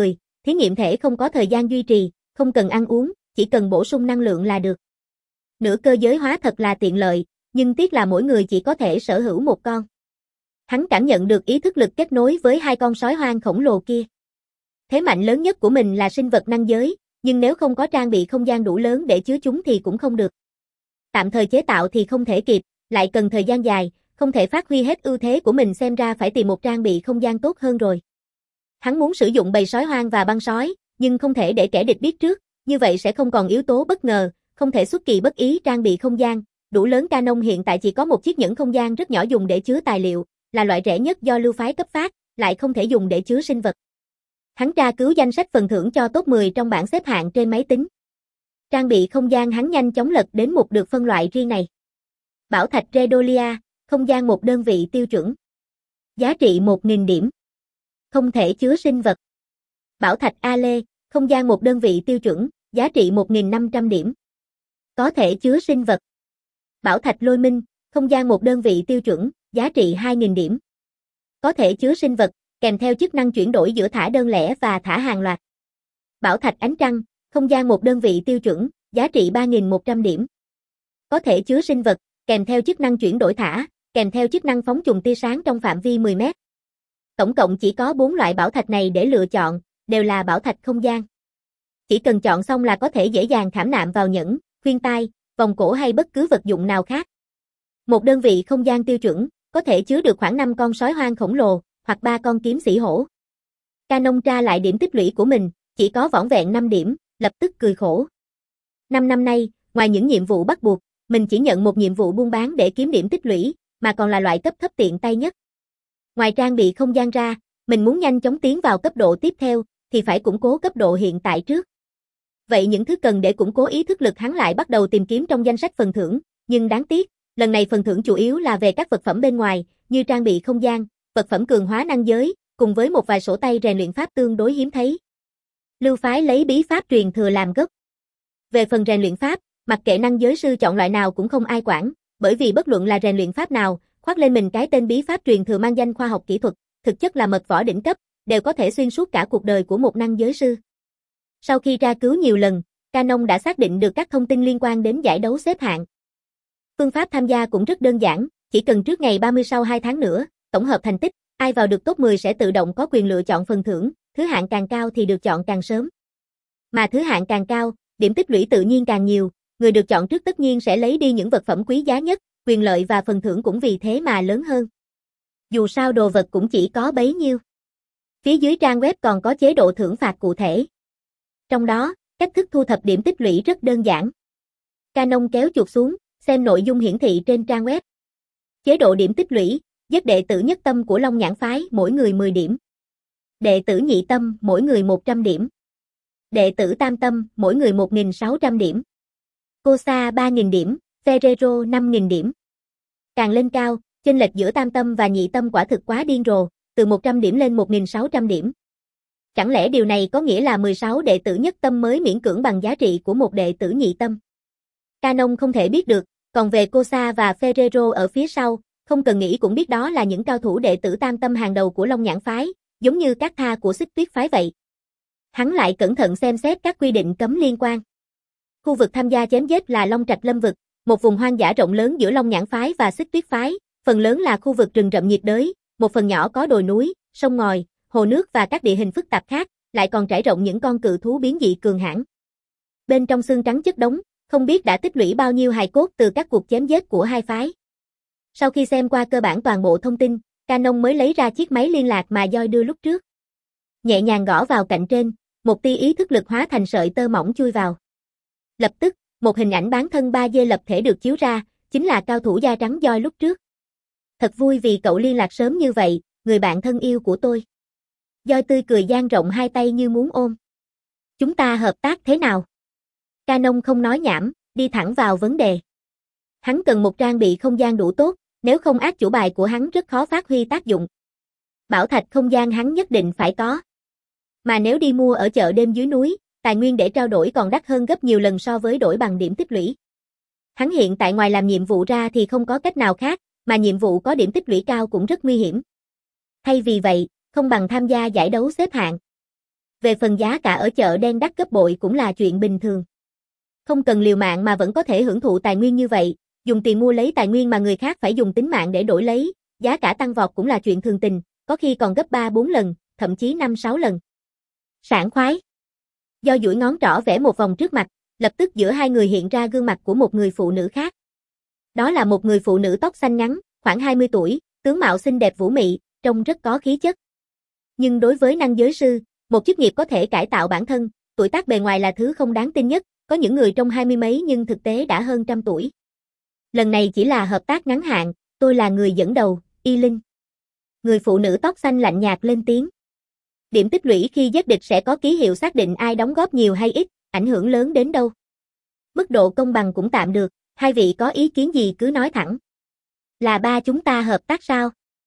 Thí nghiệm thể không có thời gian duy trì, không cần ăn uống, chỉ cần bổ sung năng lượng là được. Nửa cơ giới hóa thật là tiện lợi, nhưng tiếc là mỗi người chỉ có thể sở hữu một con. Hắn cảm nhận được ý thức lực kết nối với hai con sói hoang khổng lồ kia. Thế mạnh lớn nhất của mình là sinh vật năng giới, nhưng nếu không có trang bị không gian đủ lớn để chứa chúng thì cũng không được. Tạm thời chế tạo thì không thể kịp, lại cần thời gian dài, không thể phát huy hết ưu thế của mình, xem ra phải tìm một trang bị không gian tốt hơn rồi. Hắn muốn sử dụng bầy sói hoang và băng sói, nhưng không thể để kẻ địch biết trước, như vậy sẽ không còn yếu tố bất ngờ, không thể xuất kỳ bất ý trang bị không gian. Đủ lớn Canon hiện tại chỉ có một chiếc nhẫn không gian rất nhỏ dùng để chứa tài liệu, là loại rẻ nhất do lưu phái cấp phát, lại không thể dùng để chứa sinh vật. Hắn tra cứu danh sách phần thưởng cho top mười trong bảng xếp hạng trên máy tính. Trang bị không gian hắn nhanh chóng lật đến một được phân loại riêng này. Bảo thạch Redolia, không gian một đơn vị tiêu chuẩn. Giá trị một nghìn điểm. Không thể chứa sinh vật. Bảo thạch Ale, không gian một đơn vị tiêu chuẩn, giá trị một nghìn năm trăm điểm. Có thể chứa sinh vật. Bảo thạch Lôi Minh, không gian một đơn vị tiêu chuẩn, giá trị hai nghìn điểm. Có thể chứa sinh vật, kèm theo chức năng chuyển đổi giữa thả đơn lẻ và thả hàng loạt. Bảo thạch Ánh Trăng, không gian một đơn vị tiêu chuẩn, giá trị ba nghìn một trăm điểm. Có thể chứa sinh vật, kèm theo chức năng chuyển đổi thả, kèm theo chức năng phóng trùng tia sáng trong phạm vi mười mét. Tổng cộng chỉ có bốn loại bảo thạch này để lựa chọn, đều là bảo thạch không gian. Chỉ cần chọn xong là có thể dễ dàng khảm nạm vào nhẫn, khuyên tai, vòng cổ hay bất cứ vật dụng nào khác. Một đơn vị không gian tiêu chuẩn, có thể chứa được khoảng năm con sói hoang khổng lồ, hoặc ba con kiếm sĩ hổ. Canon tra lại điểm tích lũy của mình, chỉ có vỏn vẹn năm điểm, lập tức cười khổ. Năm năm nay, ngoài những nhiệm vụ bắt buộc, mình chỉ nhận một nhiệm vụ buôn bán để kiếm điểm tích lũy, mà còn là loại cấp thấp tiện tay nhất. Ngoài trang bị không gian ra, mình muốn nhanh chóng tiến vào cấp độ tiếp theo, thì phải củng cố cấp độ hiện tại trước. Vậy những thứ cần để củng cố ý thức lực hắn lại bắt đầu tìm kiếm trong danh sách phần thưởng, nhưng đáng tiếc, lần này phần thưởng chủ yếu là về các vật phẩm bên ngoài, như trang bị không gian, vật phẩm cường hóa năng giới, cùng với một vài sổ tay rèn luyện pháp tương đối hiếm thấy. Lưu phái lấy bí pháp truyền thừa làm gốc. Về phần rèn luyện pháp, mặc kệ năng giới sư chọn loại nào cũng không ai quản, bởi vì bất luận là rèn luyện pháp nào, khoác lên mình cái tên bí pháp truyền thừa mang danh khoa học kỹ thuật, thực chất là mật võ đỉnh cấp, đều có thể xuyên suốt cả cuộc đời của một năng giới sư. Sau khi tra cứu nhiều lần, Canon đã xác định được các thông tin liên quan đến giải đấu xếp hạng. Phương pháp tham gia cũng rất đơn giản, chỉ cần trước ngày ba mươi sau hai tháng nữa, tổng hợp thành tích, ai vào được top mười sẽ tự động có quyền lựa chọn phần thưởng, thứ hạng càng cao thì được chọn càng sớm. Mà thứ hạng càng cao, điểm tích lũy tự nhiên càng nhiều, người được chọn trước tất nhiên sẽ lấy đi những vật phẩm quý giá nhất, quyền lợi và phần thưởng cũng vì thế mà lớn hơn. Dù sao đồ vật cũng chỉ có bấy nhiêu. Phía dưới trang web còn có chế độ thưởng phạt cụ thể. Trong đó, cách thức thu thập điểm tích lũy rất đơn giản. Canon kéo chuột xuống, xem nội dung hiển thị trên trang web. Chế độ điểm tích lũy, giết đệ tử nhất tâm của Long Nhãn phái mỗi người mười điểm. Đệ tử nhị tâm mỗi người một trăm điểm. Đệ tử tam tâm mỗi người một nghìn sáu trăm điểm. Cosa ba nghìn điểm, Ferrero năm nghìn điểm. Càng lên cao, chênh lệch giữa tam tâm và nhị tâm quả thực quá điên rồ, từ một trăm điểm lên một nghìn sáu trăm điểm. Chẳng lẽ điều này có nghĩa là mười sáu đệ tử nhất tâm mới miễn cưỡng bằng giá trị của một đệ tử nhị tâm? Canon không thể biết được, còn về Cosa và Ferrero ở phía sau, không cần nghĩ cũng biết đó là những cao thủ đệ tử tam tâm hàng đầu của Long Nhãn phái, giống như các tha của Xích Tuyết phái vậy. Hắn lại cẩn thận xem xét các quy định cấm liên quan. Khu vực tham gia chém giết là Long Trạch Lâm vực, một vùng hoang dã rộng lớn giữa Long Nhãn phái và Xích Tuyết phái, phần lớn là khu vực rừng rậm nhiệt đới, một phần nhỏ có đồi núi, sông ngòi, hồ nước và các địa hình phức tạp khác, lại còn trải rộng những con cự thú biến dị cường hãn. Bên trong xương trắng chất đống, không biết đã tích lũy bao nhiêu hài cốt từ các cuộc chém giết của hai phái. Sau khi xem qua cơ bản toàn bộ thông tin, Canon mới lấy ra chiếc máy liên lạc mà Joy đưa lúc trước. Nhẹ nhàng gõ vào cạnh trên, một tia ý thức lực hóa thành sợi tơ mỏng chui vào. Lập tức, một hình ảnh bán thân ba D lập thể được chiếu ra, chính là cao thủ da trắng Joy lúc trước. Thật vui vì cậu liên lạc sớm như vậy, người bạn thân yêu của tôi. Joy tươi cười dang rộng hai tay như muốn ôm. Chúng ta hợp tác thế nào? Canon không nói nhảm, đi thẳng vào vấn đề. Hắn cần một trang bị không gian đủ tốt, nếu không ác chủ bài của hắn rất khó phát huy tác dụng. Bảo thạch không gian hắn nhất định phải có. Mà nếu đi mua ở chợ đêm dưới núi, tài nguyên để trao đổi còn đắt hơn gấp nhiều lần so với đổi bằng điểm tích lũy. Hắn hiện tại ngoài làm nhiệm vụ ra thì không có cách nào khác, mà nhiệm vụ có điểm tích lũy cao cũng rất nguy hiểm. Thay vì vậy, không bằng tham gia giải đấu xếp hạng. Về phần giá cả ở chợ đen đắt gấp bội cũng là chuyện bình thường. Không cần liều mạng mà vẫn có thể hưởng thụ tài nguyên như vậy, dùng tiền mua lấy tài nguyên mà người khác phải dùng tính mạng để đổi lấy, giá cả tăng vọt cũng là chuyện thường tình, có khi còn gấp ba bốn lần, thậm chí năm sáu lần. Sảng khoái. Do duỗi ngón trỏ vẽ một vòng trước mặt, lập tức giữa hai người hiện ra gương mặt của một người phụ nữ khác. Đó là một người phụ nữ tóc xanh ngắn, khoảng hai mươi tuổi, tướng mạo xinh đẹp vũ mị, trông rất có khí chất. Nhưng đối với năng giới sư, một chức nghiệp có thể cải tạo bản thân, tuổi tác bề ngoài là thứ không đáng tin nhất, có những người trong hai mươi mấy nhưng thực tế đã hơn trăm tuổi. Lần này chỉ là hợp tác ngắn hạn, tôi là người dẫn đầu, Y Linh. Người phụ nữ tóc xanh lạnh nhạt lên tiếng. Điểm tích lũy khi giết địch sẽ có ký hiệu xác định ai đóng góp nhiều hay ít, ảnh hưởng lớn đến đâu. Mức độ công bằng cũng tạm được, hai vị có ý kiến gì cứ nói thẳng. Là ba chúng ta hợp tác sao?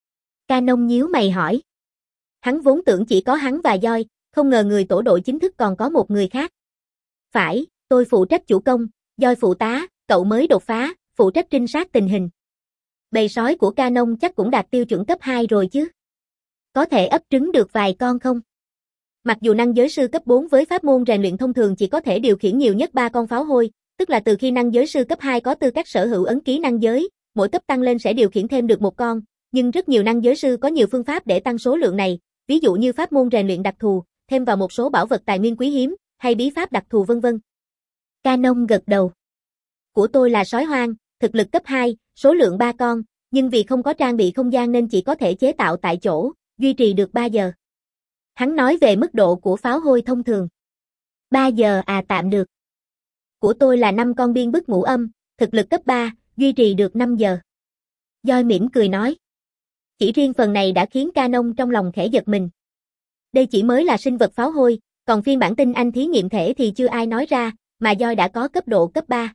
Canon nhíu mày hỏi. Hắn vốn tưởng chỉ có hắn và Doi, không ngờ người tổ đội chính thức còn có một người khác. Phải, tôi phụ trách chủ công, Doi phụ tá, cậu mới đột phá, phụ trách trinh sát tình hình. Bầy sói của Canon chắc cũng đạt tiêu chuẩn cấp hai rồi chứ. Có thể ấp trứng được vài con không? Mặc dù năng giới sư cấp bốn với pháp môn rèn luyện thông thường chỉ có thể điều khiển nhiều nhất ba con pháo hôi, tức là từ khi năng giới sư cấp hai có tư cách sở hữu ấn ký năng giới, mỗi cấp tăng lên sẽ điều khiển thêm được một con, nhưng rất nhiều năng giới sư có nhiều phương pháp để tăng số lượng này, ví dụ như pháp môn rèn luyện đặc thù, thêm vào một số bảo vật tài nguyên quý hiếm, hay bí pháp đặc thù vân vân. Canon gật đầu. Của tôi là sói hoang, thực lực cấp hai, số lượng ba con, nhưng vì không có trang bị không gian nên chỉ có thể chế tạo tại chỗ, duy trì được ba giờ. Hắn nói về mức độ của pháo hôi thông thường. ba giờ à tạm được. Của tôi là năm con biên bức ngũ âm, thực lực cấp ba, duy trì được năm giờ. Doi mỉm cười nói. Chỉ riêng phần này đã khiến Canon trong lòng khẽ giật mình. Đây chỉ mới là sinh vật pháo hôi, còn phiên bản tinh anh thí nghiệm thể thì chưa ai nói ra, mà Doi đã có cấp độ cấp ba.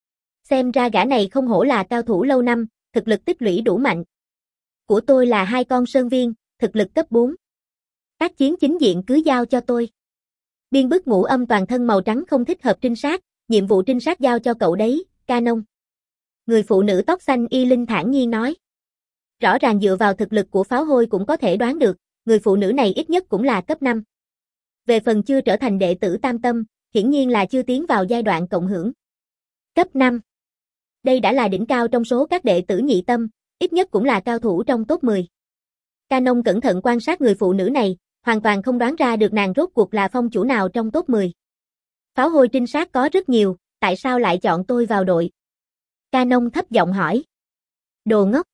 Xem ra gã này không hổ là cao thủ lâu năm, thực lực tích lũy đủ mạnh. Của tôi là hai con sơn viên, thực lực cấp bốn. Tác chiến chính diện cứ giao cho tôi. Biên bức ngũ âm toàn thân màu trắng không thích hợp trinh sát, nhiệm vụ trinh sát giao cho cậu đấy, Canon. Người phụ nữ tóc xanh Y Linh thản nhiên nói. Rõ ràng dựa vào thực lực của pháo hôi cũng có thể đoán được, người phụ nữ này ít nhất cũng là cấp năm. Về phần chưa trở thành đệ tử tam tâm, hiển nhiên là chưa tiến vào giai đoạn cộng hưởng. Cấp năm. Đây đã là đỉnh cao trong số các đệ tử nhị tâm, ít nhất cũng là cao thủ trong top mười. Canon cẩn thận quan sát người phụ nữ này, hoàn toàn không đoán ra được nàng rốt cuộc là phong chủ nào trong top mười. Pháo hôi trinh sát có rất nhiều, tại sao lại chọn tôi vào đội? Canon thấp giọng hỏi. Đồ ngốc.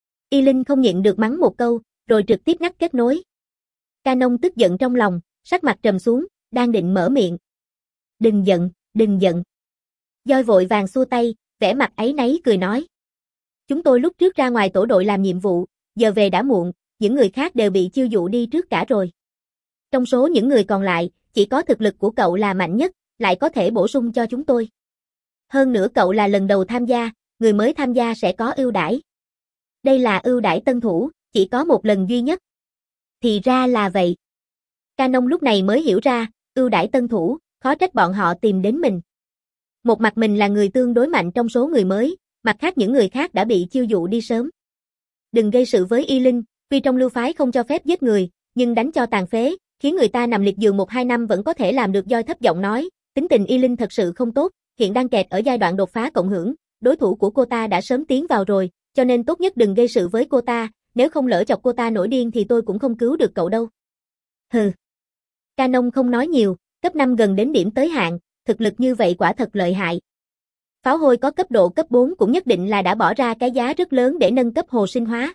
Y Linh không nhịn được mắng một câu, rồi trực tiếp ngắt kết nối. Canon tức giận trong lòng, sắc mặt trầm xuống, đang định mở miệng. Đừng giận, đừng giận. Doi vội vàng xua tay, vẻ mặt áy náy cười nói. Chúng tôi lúc trước ra ngoài tổ đội làm nhiệm vụ, giờ về đã muộn, những người khác đều bị chiêu dụ đi trước cả rồi. Trong số những người còn lại, chỉ có thực lực của cậu là mạnh nhất, lại có thể bổ sung cho chúng tôi. Hơn nữa cậu là lần đầu tham gia, người mới tham gia sẽ có ưu đãi. Đây là ưu đãi tân thủ, chỉ có một lần duy nhất. Thì ra là vậy. Canon lúc này mới hiểu ra, ưu đãi tân thủ, khó trách bọn họ tìm đến mình. Một mặt mình là người tương đối mạnh trong số người mới, mặt khác những người khác đã bị chiêu dụ đi sớm. Đừng gây sự với Y Linh, tuy trong lưu phái không cho phép giết người, nhưng đánh cho tàn phế, khiến người ta nằm liệt giường một hai năm vẫn có thể làm được. Doi thấp giọng nói, tính tình Y Linh thật sự không tốt, hiện đang kẹt ở giai đoạn đột phá cộng hưởng, đối thủ của cô ta đã sớm tiến vào rồi, cho nên tốt nhất đừng gây sự với cô ta, nếu không lỡ chọc cô ta nổi điên thì tôi cũng không cứu được cậu đâu. Hừ. Canon không nói nhiều, cấp năm gần đến điểm tới hạn, thực lực như vậy quả thật lợi hại. Pháo hôi có cấp độ cấp bốn cũng nhất định là đã bỏ ra cái giá rất lớn để nâng cấp hồ sinh hóa.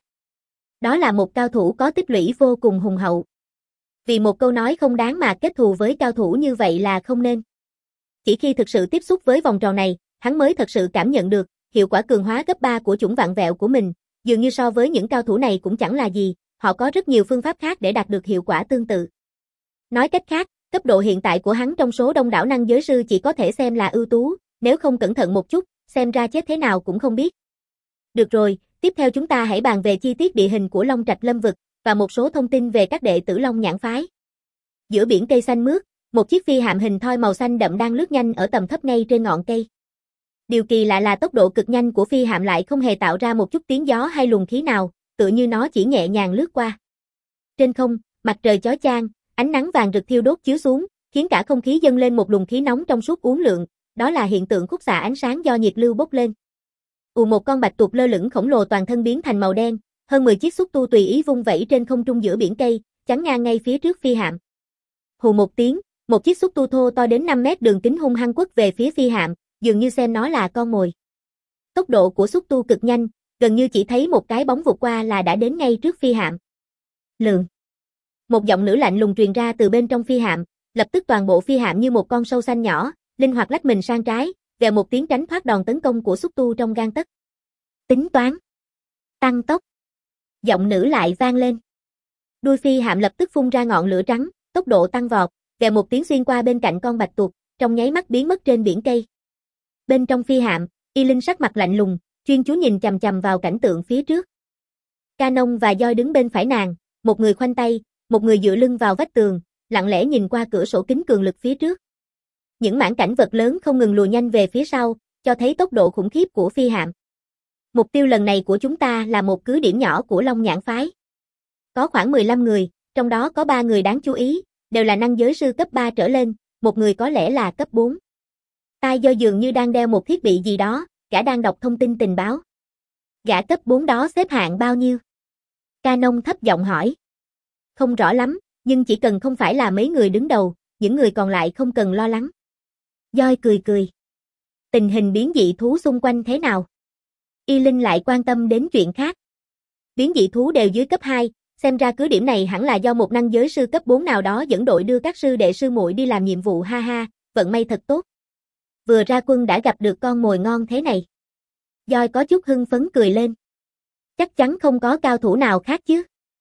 Đó là một cao thủ có tích lũy vô cùng hùng hậu. Vì một câu nói không đáng mà kết thù với cao thủ như vậy là không nên. Chỉ khi thực sự tiếp xúc với vòng tròn này, hắn mới thật sự cảm nhận được hiệu quả cường hóa gấp ba của chủng vạn vẹo của mình, dường như so với những cao thủ này cũng chẳng là gì, họ có rất nhiều phương pháp khác để đạt được hiệu quả tương tự. Nói cách khác, cấp độ hiện tại của hắn trong số đông đảo năng giới sư chỉ có thể xem là ưu tú, nếu không cẩn thận một chút, xem ra chết thế nào cũng không biết. Được rồi, tiếp theo chúng ta hãy bàn về chi tiết địa hình của Long Trạch Lâm Vực, và một số thông tin về các đệ tử Long Nhãn Phái. Giữa biển cây xanh mướt, một chiếc phi hạm hình thoi màu xanh đậm đang lướt nhanh ở tầm thấp ngay trên ngọn cây. Điều kỳ lạ là tốc độ cực nhanh của phi hạm lại không hề tạo ra một chút tiếng gió hay luồng khí nào, tựa như nó chỉ nhẹ nhàng lướt qua. Trên không, mặt trời chói chang, Ánh nắng vàng rực thiêu đốt chiếu xuống, khiến cả không khí dâng lên một luồng khí nóng trong suốt uốn lượn, đó là hiện tượng khúc xạ ánh sáng do nhiệt lưu bốc lên. Ù, một con bạch tuộc lơ lửng khổng lồ toàn thân biến thành màu đen, hơn mười chiếc xúc tu tùy ý vung vẩy trên không trung giữa biển cây, chắn ngang ngay phía trước phi hạm. Hù một tiếng, một chiếc xúc tu thô to đến năm mét đường kính hung hăng quất về phía phi hạm, dường như xem nó là con mồi. Tốc độ của xúc tu cực nhanh, gần như chỉ thấy một cái bóng vụt qua là đã đến ngay trước phi hạm. Lường. Một giọng nữ lạnh lùng truyền ra từ bên trong phi hạm, lập tức toàn bộ phi hạm như một con sâu xanh nhỏ, linh hoạt lách mình sang trái, vèo một tiếng tránh thoát đòn tấn công của xúc tu trong gang tấc. Tính toán. Tăng tốc. Giọng nữ lại vang lên. Đuôi phi hạm lập tức phun ra ngọn lửa trắng, tốc độ tăng vọt, vèo một tiếng xuyên qua bên cạnh con bạch tuộc, trong nháy mắt biến mất trên biển cây. Bên trong phi hạm, Y Linh sắc mặt lạnh lùng, chuyên chú nhìn chằm chằm vào cảnh tượng phía trước. Canon và Joy đứng bên phải nàng, một người khoanh tay, một người dựa lưng vào vách tường, lặng lẽ nhìn qua cửa sổ kính cường lực phía trước. Những mảng cảnh vật lớn không ngừng lùa nhanh về phía sau, cho thấy tốc độ khủng khiếp của phi hạm. Mục tiêu lần này của chúng ta là một cứ điểm nhỏ của Long Nhãn phái. Có khoảng mười lăm người, trong đó có ba người đáng chú ý, đều là năng giới sư cấp ba trở lên, một người có lẽ là cấp bốn. Tai Do dường như đang đeo một thiết bị gì đó, gã đang đọc thông tin tình báo. Gã cấp bốn đó xếp hạng bao nhiêu? Canon thấp giọng hỏi. Không rõ lắm, nhưng chỉ cần không phải là mấy người đứng đầu, những người còn lại không cần lo lắng. Joy cười cười. Tình hình biến dị thú xung quanh thế nào? Y Linh lại quan tâm đến chuyện khác. Biến dị thú đều dưới cấp hai, xem ra cứ điểm này hẳn là do một năng giới sư cấp bốn nào đó dẫn đội đưa các sư đệ sư muội đi làm nhiệm vụ, ha ha, vận may thật tốt. Vừa ra quân đã gặp được con mồi ngon thế này. Joy có chút hưng phấn cười lên. Chắc chắn không có cao thủ nào khác chứ?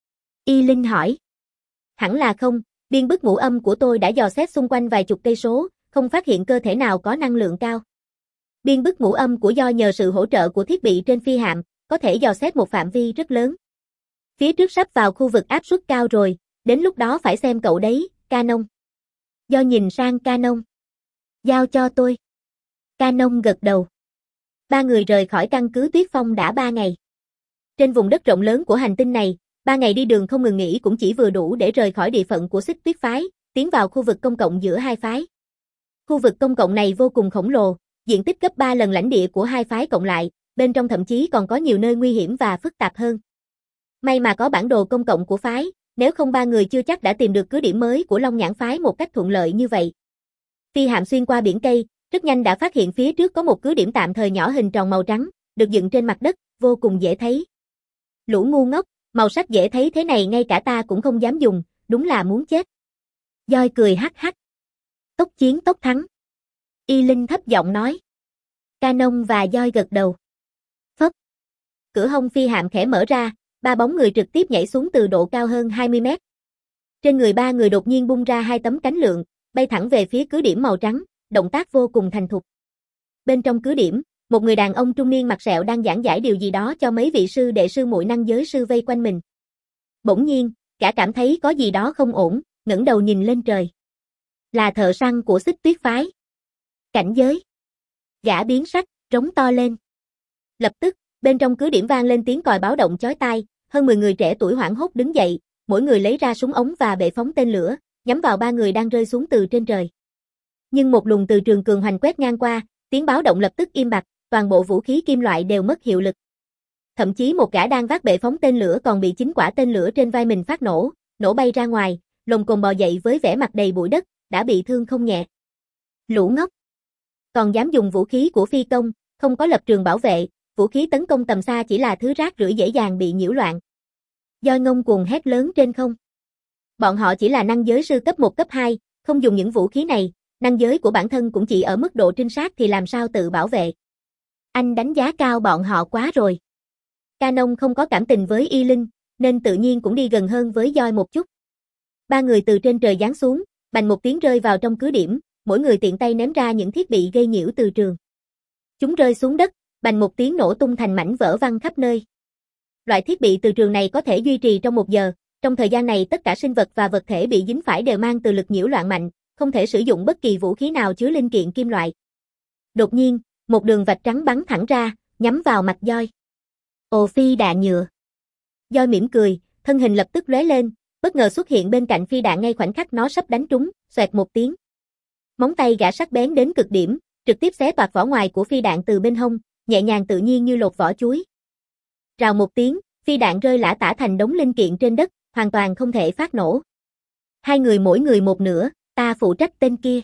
Y Linh hỏi. Hẳn là không, biên bức ngũ âm của tôi đã dò xét xung quanh vài chục cây số, không phát hiện cơ thể nào có năng lượng cao. Biên bức ngũ âm của Joy nhờ sự hỗ trợ của thiết bị trên phi hạm, có thể dò xét một phạm vi rất lớn. Phía trước sắp vào khu vực áp suất cao rồi, đến lúc đó phải xem cậu đấy, Canon. Joy nhìn sang Canon. Giao cho tôi. Canon gật đầu. Ba người rời khỏi căn cứ Tuyết Phong đã ba ngày. Trên vùng đất rộng lớn của hành tinh này, ba ngày đi đường không ngừng nghỉ cũng chỉ vừa đủ để rời khỏi địa phận của Xích Tuyết phái, tiến vào khu vực công cộng giữa hai phái. Khu vực công cộng này vô cùng khổng lồ, diện tích gấp ba lần lãnh địa của hai phái cộng lại, bên trong thậm chí còn có nhiều nơi nguy hiểm và phức tạp hơn. May mà có bản đồ công cộng của phái, nếu không ba người chưa chắc đã tìm được cứ điểm mới của Long Nhãn phái một cách thuận lợi như vậy. Phi hạm xuyên qua biển cây, rất nhanh đã phát hiện phía trước có một cứ điểm tạm thời nhỏ hình tròn màu trắng, được dựng trên mặt đất, vô cùng dễ thấy. Lũ ngu ngốc, màu sắc dễ thấy thế này ngay cả ta cũng không dám dùng, đúng là muốn chết. Joy cười hắc hắc. Tốc chiến tốc thắng. Y Linh thấp giọng nói. Canon và Joy gật đầu. Phất. Cửa hông phi hạm khẽ mở ra, ba bóng người trực tiếp nhảy xuống từ độ cao hơn hai mươi mét. Trên người ba người đột nhiên bung ra hai tấm cánh lượn, bay thẳng về phía cứ điểm màu trắng, động tác vô cùng thành thục. Bên trong cứ điểm, một người đàn ông trung niên mặt sẹo đang giảng giải điều gì đó cho mấy vị sư đệ sư muội năng giới sư vây quanh mình. Bỗng nhiên, gã cảm thấy có gì đó không ổn, ngẩng đầu nhìn lên trời. Là thợ săn của Xích Tuyết phái. Cảnh giới. Gã biến sắc, rống to lên. Lập tức, bên trong cứ điểm vang lên tiếng còi báo động chói tai, hơn mười người trẻ tuổi hoảng hốt đứng dậy, mỗi người lấy ra súng ống và bệ phóng tên lửa, nhắm vào ba người đang rơi xuống từ trên trời. Nhưng một luồng từ trường cường hoành quét ngang qua, tiếng báo động lập tức im bặt, toàn bộ vũ khí kim loại đều mất hiệu lực. Thậm chí một gã đang vác bệ phóng tên lửa còn bị chính quả tên lửa trên vai mình phát nổ, nổ bay ra ngoài, lồm cồm bò dậy với vẻ mặt đầy bụi đất, đã bị thương không nhẹ. Lũ ngốc. Còn dám dùng vũ khí của phi công, không có lập trường bảo vệ, vũ khí tấn công tầm xa chỉ là thứ rác rưởi dễ dàng bị nhiễu loạn. Joy ngông cuồng hét lớn trên không. Bọn họ chỉ là năng giới sư cấp một cấp hai, không dùng những vũ khí này, năng giới của bản thân cũng chỉ ở mức độ trinh sát thì làm sao tự bảo vệ. Anh đánh giá cao bọn họ quá rồi. Canon không có cảm tình với Y Linh, nên tự nhiên cũng đi gần hơn với Joy một chút. Ba người từ trên trời giáng xuống, bành một tiếng rơi vào trong cứ điểm, mỗi người tiện tay ném ra những thiết bị gây nhiễu từ trường. Chúng rơi xuống đất, bành một tiếng nổ tung thành mảnh vỡ văng khắp nơi. Loại thiết bị từ trường này có thể duy trì trong một giờ, trong thời gian này tất cả sinh vật và vật thể bị dính phải đều mang từ lực nhiễu loạn mạnh, không thể sử dụng bất kỳ vũ khí nào chứa linh kiện kim loại. Đột nhiên, một đường vạch trắng bắn thẳng ra, nhắm vào mặt Joy. Ồ, phi đạn nhựa. Joy mỉm cười, thân hình lập tức lóe lên, bất ngờ xuất hiện bên cạnh phi đạn ngay khoảnh khắc nó sắp đánh trúng, xoẹt một tiếng. Móng tay gã sắc bén đến cực điểm, trực tiếp xé toạc vỏ ngoài của phi đạn từ bên hông, nhẹ nhàng tự nhiên như lột vỏ chuối. Rào một tiếng, phi đạn rơi lả tả thành đống linh kiện trên đất, hoàn toàn không thể phát nổ. Hai người mỗi người một nửa, ta phụ trách tên kia.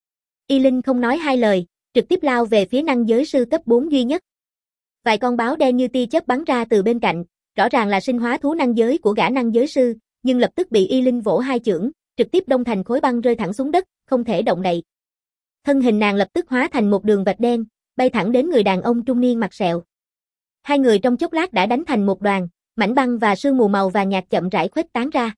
Y Linh không nói hai lời, trực tiếp lao về phía năng giới sư cấp bốn duy nhất. Vài con báo đen như tia chớp bắn ra từ bên cạnh, rõ ràng là sinh hóa thú năng giới của gã năng giới sư, nhưng lập tức bị Y Linh vỗ hai chưởng, trực tiếp đông thành khối băng rơi thẳng xuống đất, không thể động đậy. Thân hình nàng lập tức hóa thành một đường vạch đen, bay thẳng đến người đàn ông trung niên mặt sẹo. Hai người trong chốc lát đã đánh thành một đoàn, mảnh băng và sương mù màu vàng nhạt chậm rãi khuếch tán ra.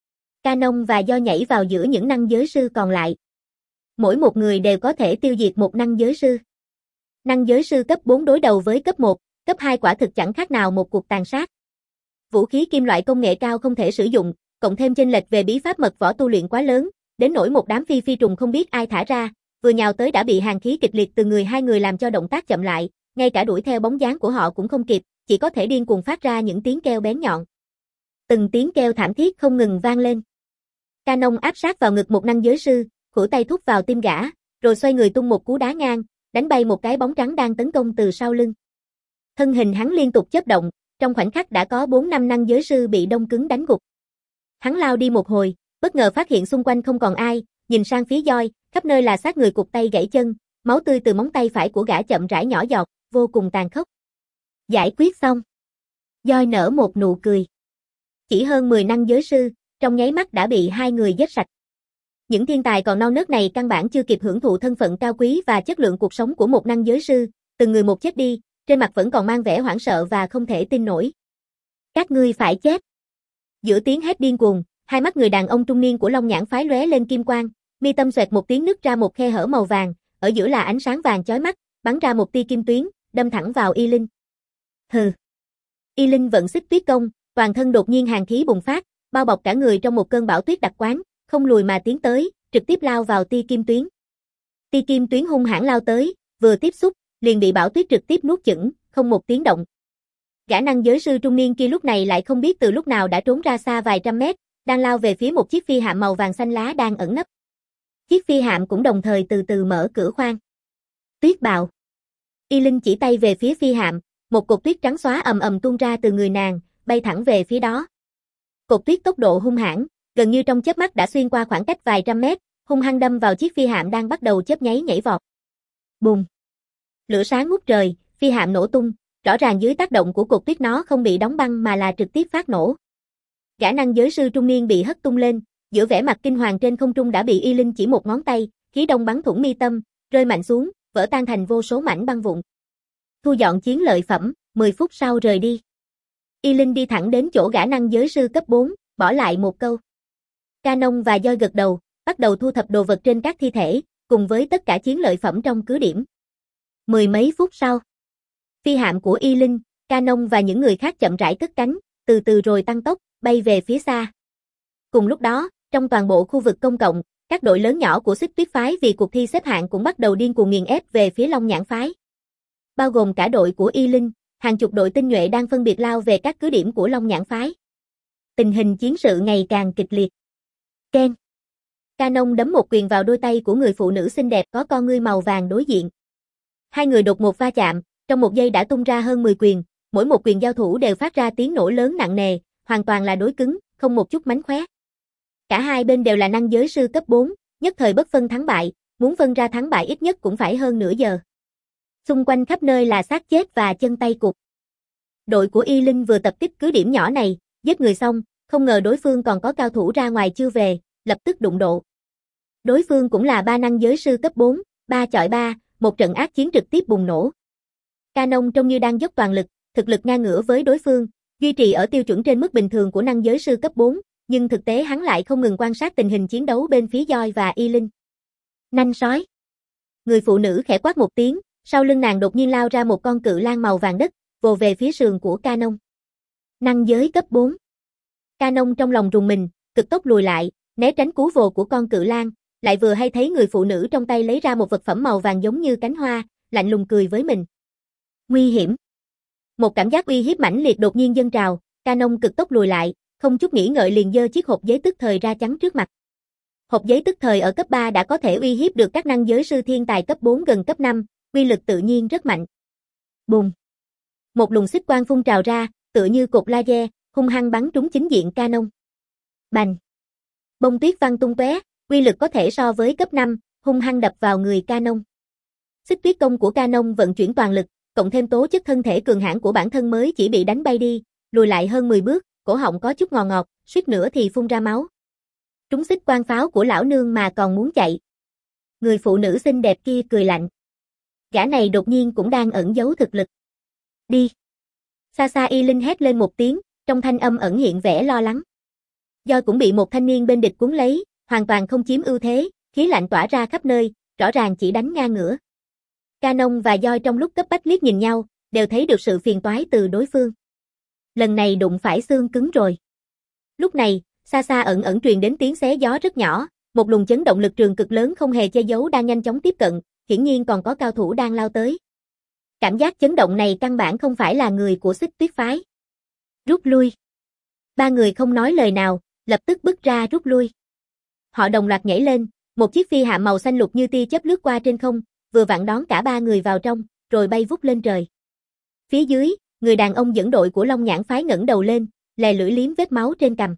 Canon và Do nhảy vào giữa những năng giới sư còn lại. Mỗi một người đều có thể tiêu diệt một năng giới sư. Năng giới sư cấp bốn đối đầu với cấp một, cấp hai quả thực chẳng khác nào một cuộc tàn sát. Vũ khí kim loại công nghệ cao không thể sử dụng, cộng thêm chênh lệch về bí pháp mật võ tu luyện quá lớn, đến nỗi một đám phi phi trùng không biết ai thả ra, vừa nhào tới đã bị hàn khí kịch liệt từ người hai người làm cho động tác chậm lại, ngay cả đuổi theo bóng dáng của họ cũng không kịp, chỉ có thể điên cuồng phát ra những tiếng kêu bén nhọn. Từng tiếng kêu thảm thiết không ngừng vang lên. Canon áp sát vào ngực một năng giới sư, khuỷu tay thúc vào tim gã, rồi xoay người tung một cú đá ngang, đánh bay một cái bóng trắng đang tấn công từ sau lưng. Thân hình hắn liên tục chớp động, trong khoảnh khắc đã có bốn năm năng giới sư bị đông cứng đánh gục. Hắn lao đi một hồi, bất ngờ phát hiện xung quanh không còn ai, nhìn sang phía Doi, khắp nơi là xác người cụt tay gãy chân, máu tươi từ móng tay phải của gã chậm rãi nhỏ giọt, vô cùng tàn khốc. Giải quyết xong. Doi nở một nụ cười. Chỉ hơn mười năng giới sư, trong nháy mắt đã bị hai người giết sạch. Những thiên tài còn non nớt này căn bản chưa kịp hưởng thụ thân phận cao quý và chất lượng cuộc sống của một năng giới sư, từng người một chết đi, trên mặt vẫn còn mang vẻ hoảng sợ và không thể tin nổi. Các ngươi phải chết. Giữa tiếng hét điên cuồng, hai mắt người đàn ông trung niên của Long Nhãn phái lóe lên kim quang, mi tâm xoẹt một tiếng nứt ra một khe hở màu vàng, ở giữa là ánh sáng vàng chói mắt, bắn ra một tia kim tuyến, đâm thẳng vào Y Linh. Hừ. Y Linh vận xích tuyết công, toàn thân đột nhiên hàn khí bùng phát, bao bọc cả người trong một cơn bão tuyết đặc quán, không lùi mà tiến tới, trực tiếp lao vào tia kim tuyến. Tia kim tuyến hung hãn lao tới, vừa tiếp xúc, liền bị bão tuyết trực tiếp nuốt chửng, không một tiếng động. Gã năng giới sư trung niên kia lúc này lại không biết từ lúc nào đã trốn ra xa vài trăm mét, đang lao về phía một chiếc phi hạm màu vàng xanh lá đang ẩn nấp. Chiếc phi hạm cũng đồng thời từ từ mở cửa khoang. Tuyết bạo. Y Linh chỉ tay về phía phi hạm, một cột tuyết trắng xóa ầm ầm tuôn ra từ người nàng, bay thẳng về phía đó. Cột tuyết tốc độ hung hãn, gần như trong chớp mắt đã xuyên qua khoảng cách vài trăm mét, hung hăng đâm vào chiếc phi hạm đang bắt đầu chớp nháy nhảy vọt. Bùng! Lửa sáng ngút trời, phi hạm nổ tung, rõ ràng dưới tác động của cột tuyết nó không bị đóng băng mà là trực tiếp phát nổ. Gã năng giới sư trung niên bị hất tung lên, giữa vẻ mặt kinh hoàng trên không trung đã bị Y Linh chỉ một ngón tay, khí đông bắn thủng mi tâm, rơi mạnh xuống, vỡ tan thành vô số mảnh băng vụn. Thu dọn chiến lợi phẩm, mười phút sau rời đi. Y Linh đi thẳng đến chỗ gã năng giới sư cấp bốn, bỏ lại một câu. Canon và Doi gật đầu, bắt đầu thu thập đồ vật trên các thi thể, cùng với tất cả chiến lợi phẩm trong cứ điểm. Mười mấy phút sau, phi hạm của Y Linh, Canon và những người khác chậm rãi cất cánh, từ từ rồi tăng tốc, bay về phía xa. Cùng lúc đó, trong toàn bộ khu vực công cộng, các đội lớn nhỏ của Xích Tuyết phái vì cuộc thi xếp hạng cũng bắt đầu điên cuồng nghiền ép về phía Long Nhãn phái. Bao gồm cả đội của Y Linh, hàng chục đội tinh nhuệ đang phân biệt lao về các cứ điểm của Long Nhãn phái. Tình hình chiến sự ngày càng kịch liệt. Ken. Canon đấm một quyền vào đôi tay của người phụ nữ xinh đẹp có con ngươi màu vàng đối diện. Hai người đột ngột va chạm, trong một giây đã tung ra hơn mười quyền, mỗi một quyền giao thủ đều phát ra tiếng nổ lớn nặng nề, hoàn toàn là đối cứng, không một chút mánh khóe. Cả hai bên đều là năng giới sư cấp bốn, nhất thời bất phân thắng bại, muốn phân ra thắng bại ít nhất cũng phải hơn nửa giờ. Xung quanh khắp nơi là xác chết và chân tay cụt. Đội của Y Linh vừa tập kích cứ điểm nhỏ này, giết người xong, không ngờ đối phương còn có cao thủ ra ngoài chưa về, lập tức đụng độ. Đối phương cũng là ba năng giới sư cấp bốn, ba chọi ba, một trận ác chiến trực tiếp bùng nổ. Canon trông như đang dốc toàn lực, thực lực ngang ngửa với đối phương, duy trì ở tiêu chuẩn trên mức bình thường của năng giới sư cấp bốn, nhưng thực tế hắn lại không ngừng quan sát tình hình chiến đấu bên phía Doi và Y Linh. Nanh sói. Người phụ nữ khẽ quát một tiếng, sau lưng nàng đột nhiên lao ra một con cự lang màu vàng đất, vồ về phía sườn của Canon. Năng giới cấp bốn. Canon trong lòng rùng mình, cực tốc lùi lại, né tránh cú vồ của con cự lang, lại vừa hay thấy người phụ nữ trong tay lấy ra một vật phẩm màu vàng giống như cánh hoa, lạnh lùng cười với mình. Nguy hiểm. Một cảm giác uy hiếp mãnh liệt đột nhiên dâng trào, Canon cực tốc lùi lại, không chút nghĩ ngợi liền giơ chiếc hộp giấy tức thời ra chắn trước mặt. Hộp giấy tức thời ở cấp ba đã có thể uy hiếp được các năng giới sư thiên tài cấp bốn gần cấp năm, uy lực tự nhiên rất mạnh. Bùng! Một luồng xích quang phun trào ra, tựa như cột laser, hung hăng bắn trúng chính diện Canon. Bành! Bông tuyết văng tung tóe, uy lực có thể so với cấp năm, hung hăng đập vào người Canon. Xích tuyết công của Canon vận chuyển toàn lực, cộng thêm tố chất thân thể cường hãn của bản thân mới chỉ bị đánh bay đi, lùi lại hơn mười bước, cổ họng có chút ngò ngọt, suýt nữa thì phun ra máu. Trúng xích quang pháo của lão nương mà còn muốn chạy. Người phụ nữ xinh đẹp kia cười lạnh. Gã này đột nhiên cũng đang ẩn giấu thực lực. Đi! Xa xa Y Linh hét lên một tiếng, trong thanh âm ẩn hiện vẻ lo lắng. Doi cũng bị một thanh niên bên địch cuốn lấy, hoàn toàn không chiếm ưu thế, khí lạnh tỏa ra khắp nơi, rõ ràng chỉ đánh ngang ngửa. Canon và Doi trong lúc cấp bách liếc nhìn nhau, đều thấy được sự phiền toái từ đối phương. Lần này đụng phải xương cứng rồi. Lúc này, xa xa ẩn ẩn truyền đến tiếng xé gió rất nhỏ, một luồng chấn động lực trường cực lớn không hề che giấu đang nhanh chóng tiếp cận, hiển nhiên còn có cao thủ đang lao tới. Cảm giác chấn động này căn bản không phải là người của Xích Tuyết phái. Rút lui. Ba người không nói lời nào, lập tức bước ra rút lui. Họ đồng loạt nhảy lên, một chiếc phi hạm màu xanh lục như tia chớp lướt qua trên không, vừa vặn đón cả ba người vào trong, rồi bay vút lên trời. Phía dưới, người đàn ông dẫn đội của Long Nhãn phái ngẩng đầu lên, lè lưỡi liếm vết máu trên cằm.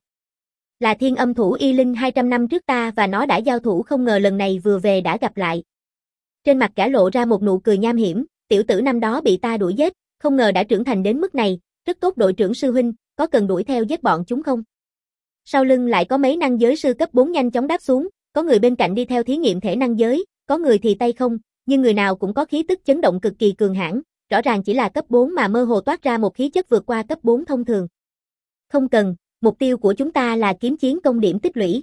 Là Thiên Âm thủ Y Linh hai trăm năm trước ta và nó đã giao thủ, không ngờ lần này vừa về đã gặp lại. Trên mặt gã lộ ra một nụ cười nham hiểm, tiểu tử năm đó bị ta đuổi giết, không ngờ đã trưởng thành đến mức này, rất tốt đội trưởng sư huynh, có cần đuổi theo giết bọn chúng không? Sau lưng lại có mấy năng giới sư cấp bốn nhanh chóng đáp xuống, có người bên cạnh đi theo thí nghiệm thể năng giới, có người thì tay không, nhưng người nào cũng có khí tức chấn động cực kỳ cường hãn, rõ ràng chỉ là cấp bốn mà mơ hồ toát ra một khí chất vượt qua cấp bốn thông thường. Không cần, mục tiêu của chúng ta là kiếm chiến công điểm tích lũy.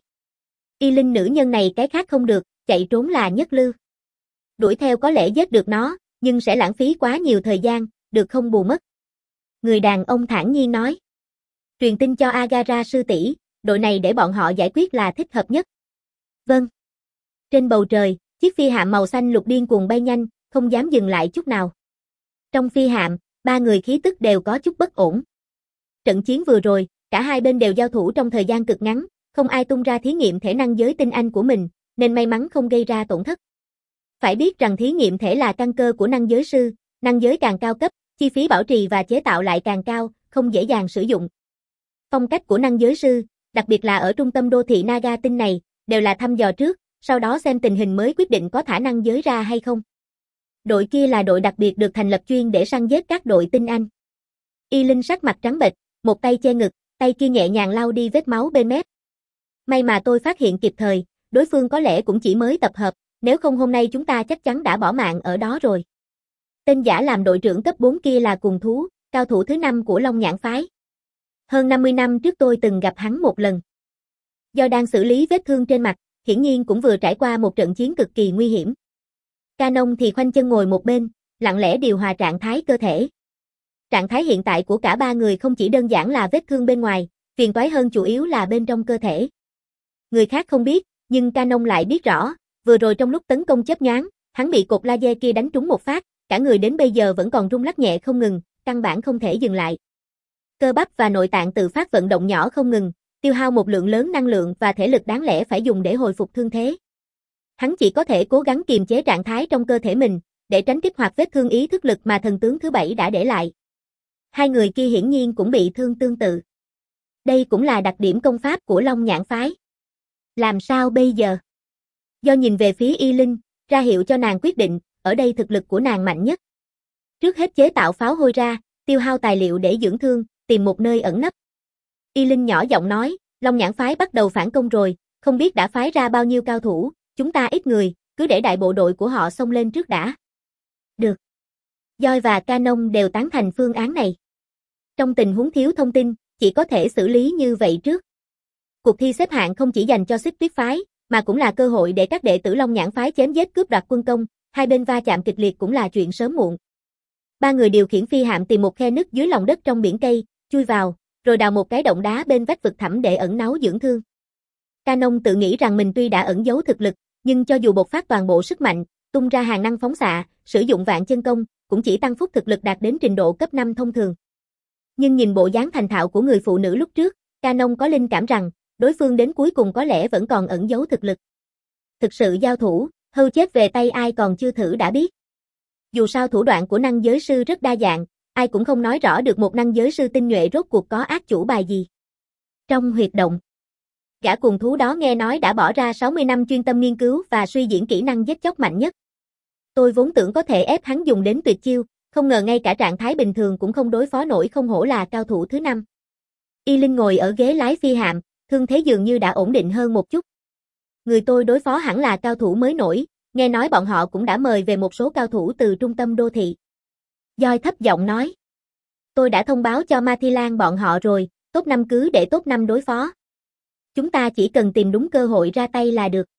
Y Linh nữ nhân này cái khác không được, chạy trốn là nhất lưu. Đuổi theo có lẽ giết được nó, nhưng sẽ lãng phí quá nhiều thời gian, được không bù mất. Người đàn ông thản nhiên nói. Truyền tin cho Agara sư tỷ, đội này để bọn họ giải quyết là thích hợp nhất. Vâng. Trên bầu trời, chiếc phi hạm màu xanh lục điên cuồng bay nhanh, không dám dừng lại chút nào. Trong phi hạm, ba người khí tức đều có chút bất ổn. Trận chiến vừa rồi, cả hai bên đều giao thủ trong thời gian cực ngắn, không ai tung ra thí nghiệm thể năng giới tinh anh của mình, nên may mắn không gây ra tổn thất. Phải biết rằng thí nghiệm thể là căn cơ của năng giới sư, năng giới càng cao cấp, chi phí bảo trì và chế tạo lại càng cao, không dễ dàng sử dụng. Phong cách của năng giới sư, đặc biệt là ở trung tâm đô thị Naga tinh này, đều là thăm dò trước, sau đó xem tình hình mới quyết định có thả năng giới ra hay không. Đội kia là đội đặc biệt được thành lập chuyên để săn giết các đội tinh anh. Y Linh sắc mặt trắng bệch, một tay che ngực, tay kia nhẹ nhàng lau đi vết máu bên mép. May mà tôi phát hiện kịp thời, đối phương có lẽ cũng chỉ mới tập hợp, nếu không hôm nay chúng ta chắc chắn đã bỏ mạng ở đó rồi. Tên giả làm đội trưởng cấp bốn kia là Cùng Thú, cao thủ thứ năm của Long Nhãn phái. Hơn năm mươi năm trước tôi từng gặp hắn một lần. Do đang xử lý vết thương trên mặt, hiển nhiên cũng vừa trải qua một trận chiến cực kỳ nguy hiểm. Canon thì khoanh chân ngồi một bên, lặng lẽ điều hòa trạng thái cơ thể. Trạng thái hiện tại của cả ba người không chỉ đơn giản là vết thương bên ngoài, phiền toái hơn chủ yếu là bên trong cơ thể. Người khác không biết, nhưng Canon lại biết rõ, vừa rồi trong lúc tấn công chớp nhoáng, hắn bị cột laser kia đánh trúng một phát, cả người đến bây giờ vẫn còn rung lắc nhẹ không ngừng, căn bản không thể dừng lại. Cơ bắp và nội tạng tự phát vận động nhỏ không ngừng, tiêu hao một lượng lớn năng lượng và thể lực đáng lẽ phải dùng để hồi phục thương thế. Hắn chỉ có thể cố gắng kiềm chế trạng thái trong cơ thể mình, để tránh kích hoạt vết thương ý thức lực mà thần tướng thứ bảy đã để lại. Hai người kia hiển nhiên cũng bị thương tương tự. Đây cũng là đặc điểm công pháp của Long Nhãn phái. Làm sao bây giờ? Do nhìn về phía Y Linh, ra hiệu cho nàng quyết định, ở đây thực lực của nàng mạnh nhất. Trước hết chế tạo pháo hôi ra, tiêu hao tài liệu để dưỡng thương, tìm một nơi ẩn nấp. Y Linh nhỏ giọng nói, Long Nhãn phái bắt đầu phản công rồi, không biết đã phái ra bao nhiêu cao thủ, chúng ta ít người, cứ để đại bộ đội của họ xông lên trước đã. Được. Doi và Canon đều tán thành phương án này. Trong tình huống thiếu thông tin, chỉ có thể xử lý như vậy trước. Cuộc thi xếp hạng không chỉ dành cho Xích Tuyết phái, mà cũng là cơ hội để các đệ tử Long Nhãn phái chém giết cướp đoạt quân công, hai bên va chạm kịch liệt cũng là chuyện sớm muộn. Ba người điều khiển phi hạm tìm một khe nứt dưới lòng đất trong biển cây, chui vào, rồi đào một cái động đá bên vách vực thẳm để ẩn náu dưỡng thương. Canon tự nghĩ rằng mình tuy đã ẩn giấu thực lực, nhưng cho dù bộc phát toàn bộ sức mạnh, tung ra hàng năng phóng xạ, sử dụng vạn chân công, cũng chỉ tăng phúc thực lực đạt đến trình độ cấp năm thông thường. Nhưng nhìn bộ dáng thành thạo của người phụ nữ lúc trước, Canon có linh cảm rằng, đối phương đến cuối cùng có lẽ vẫn còn ẩn giấu thực lực. Thực sự giao thủ, hưu chết về tay ai còn chưa thử đã biết. Dù sao thủ đoạn của năng giới sư rất đa dạng, ai cũng không nói rõ được một năng giới sư tinh nhuệ rốt cuộc có ác chủ bài gì. Trong huyệt động, gã cùng thú đó nghe nói đã bỏ ra sáu mươi năm chuyên tâm nghiên cứu và suy diễn kỹ năng giết chóc mạnh nhất. Tôi vốn tưởng có thể ép hắn dùng đến tuyệt chiêu, không ngờ ngay cả trạng thái bình thường cũng không đối phó nổi, không hổ là cao thủ thứ năm. Y Linh ngồi ở ghế lái phi hạm, thương thế dường như đã ổn định hơn một chút. Người tôi đối phó hẳn là cao thủ mới nổi, nghe nói bọn họ cũng đã mời về một số cao thủ từ trung tâm đô thị. Doi thấp giọng nói. Tôi đã thông báo cho Ma Thi Lan bọn họ rồi, top năm cứ để top năm đối phó. Chúng ta chỉ cần tìm đúng cơ hội ra tay là được.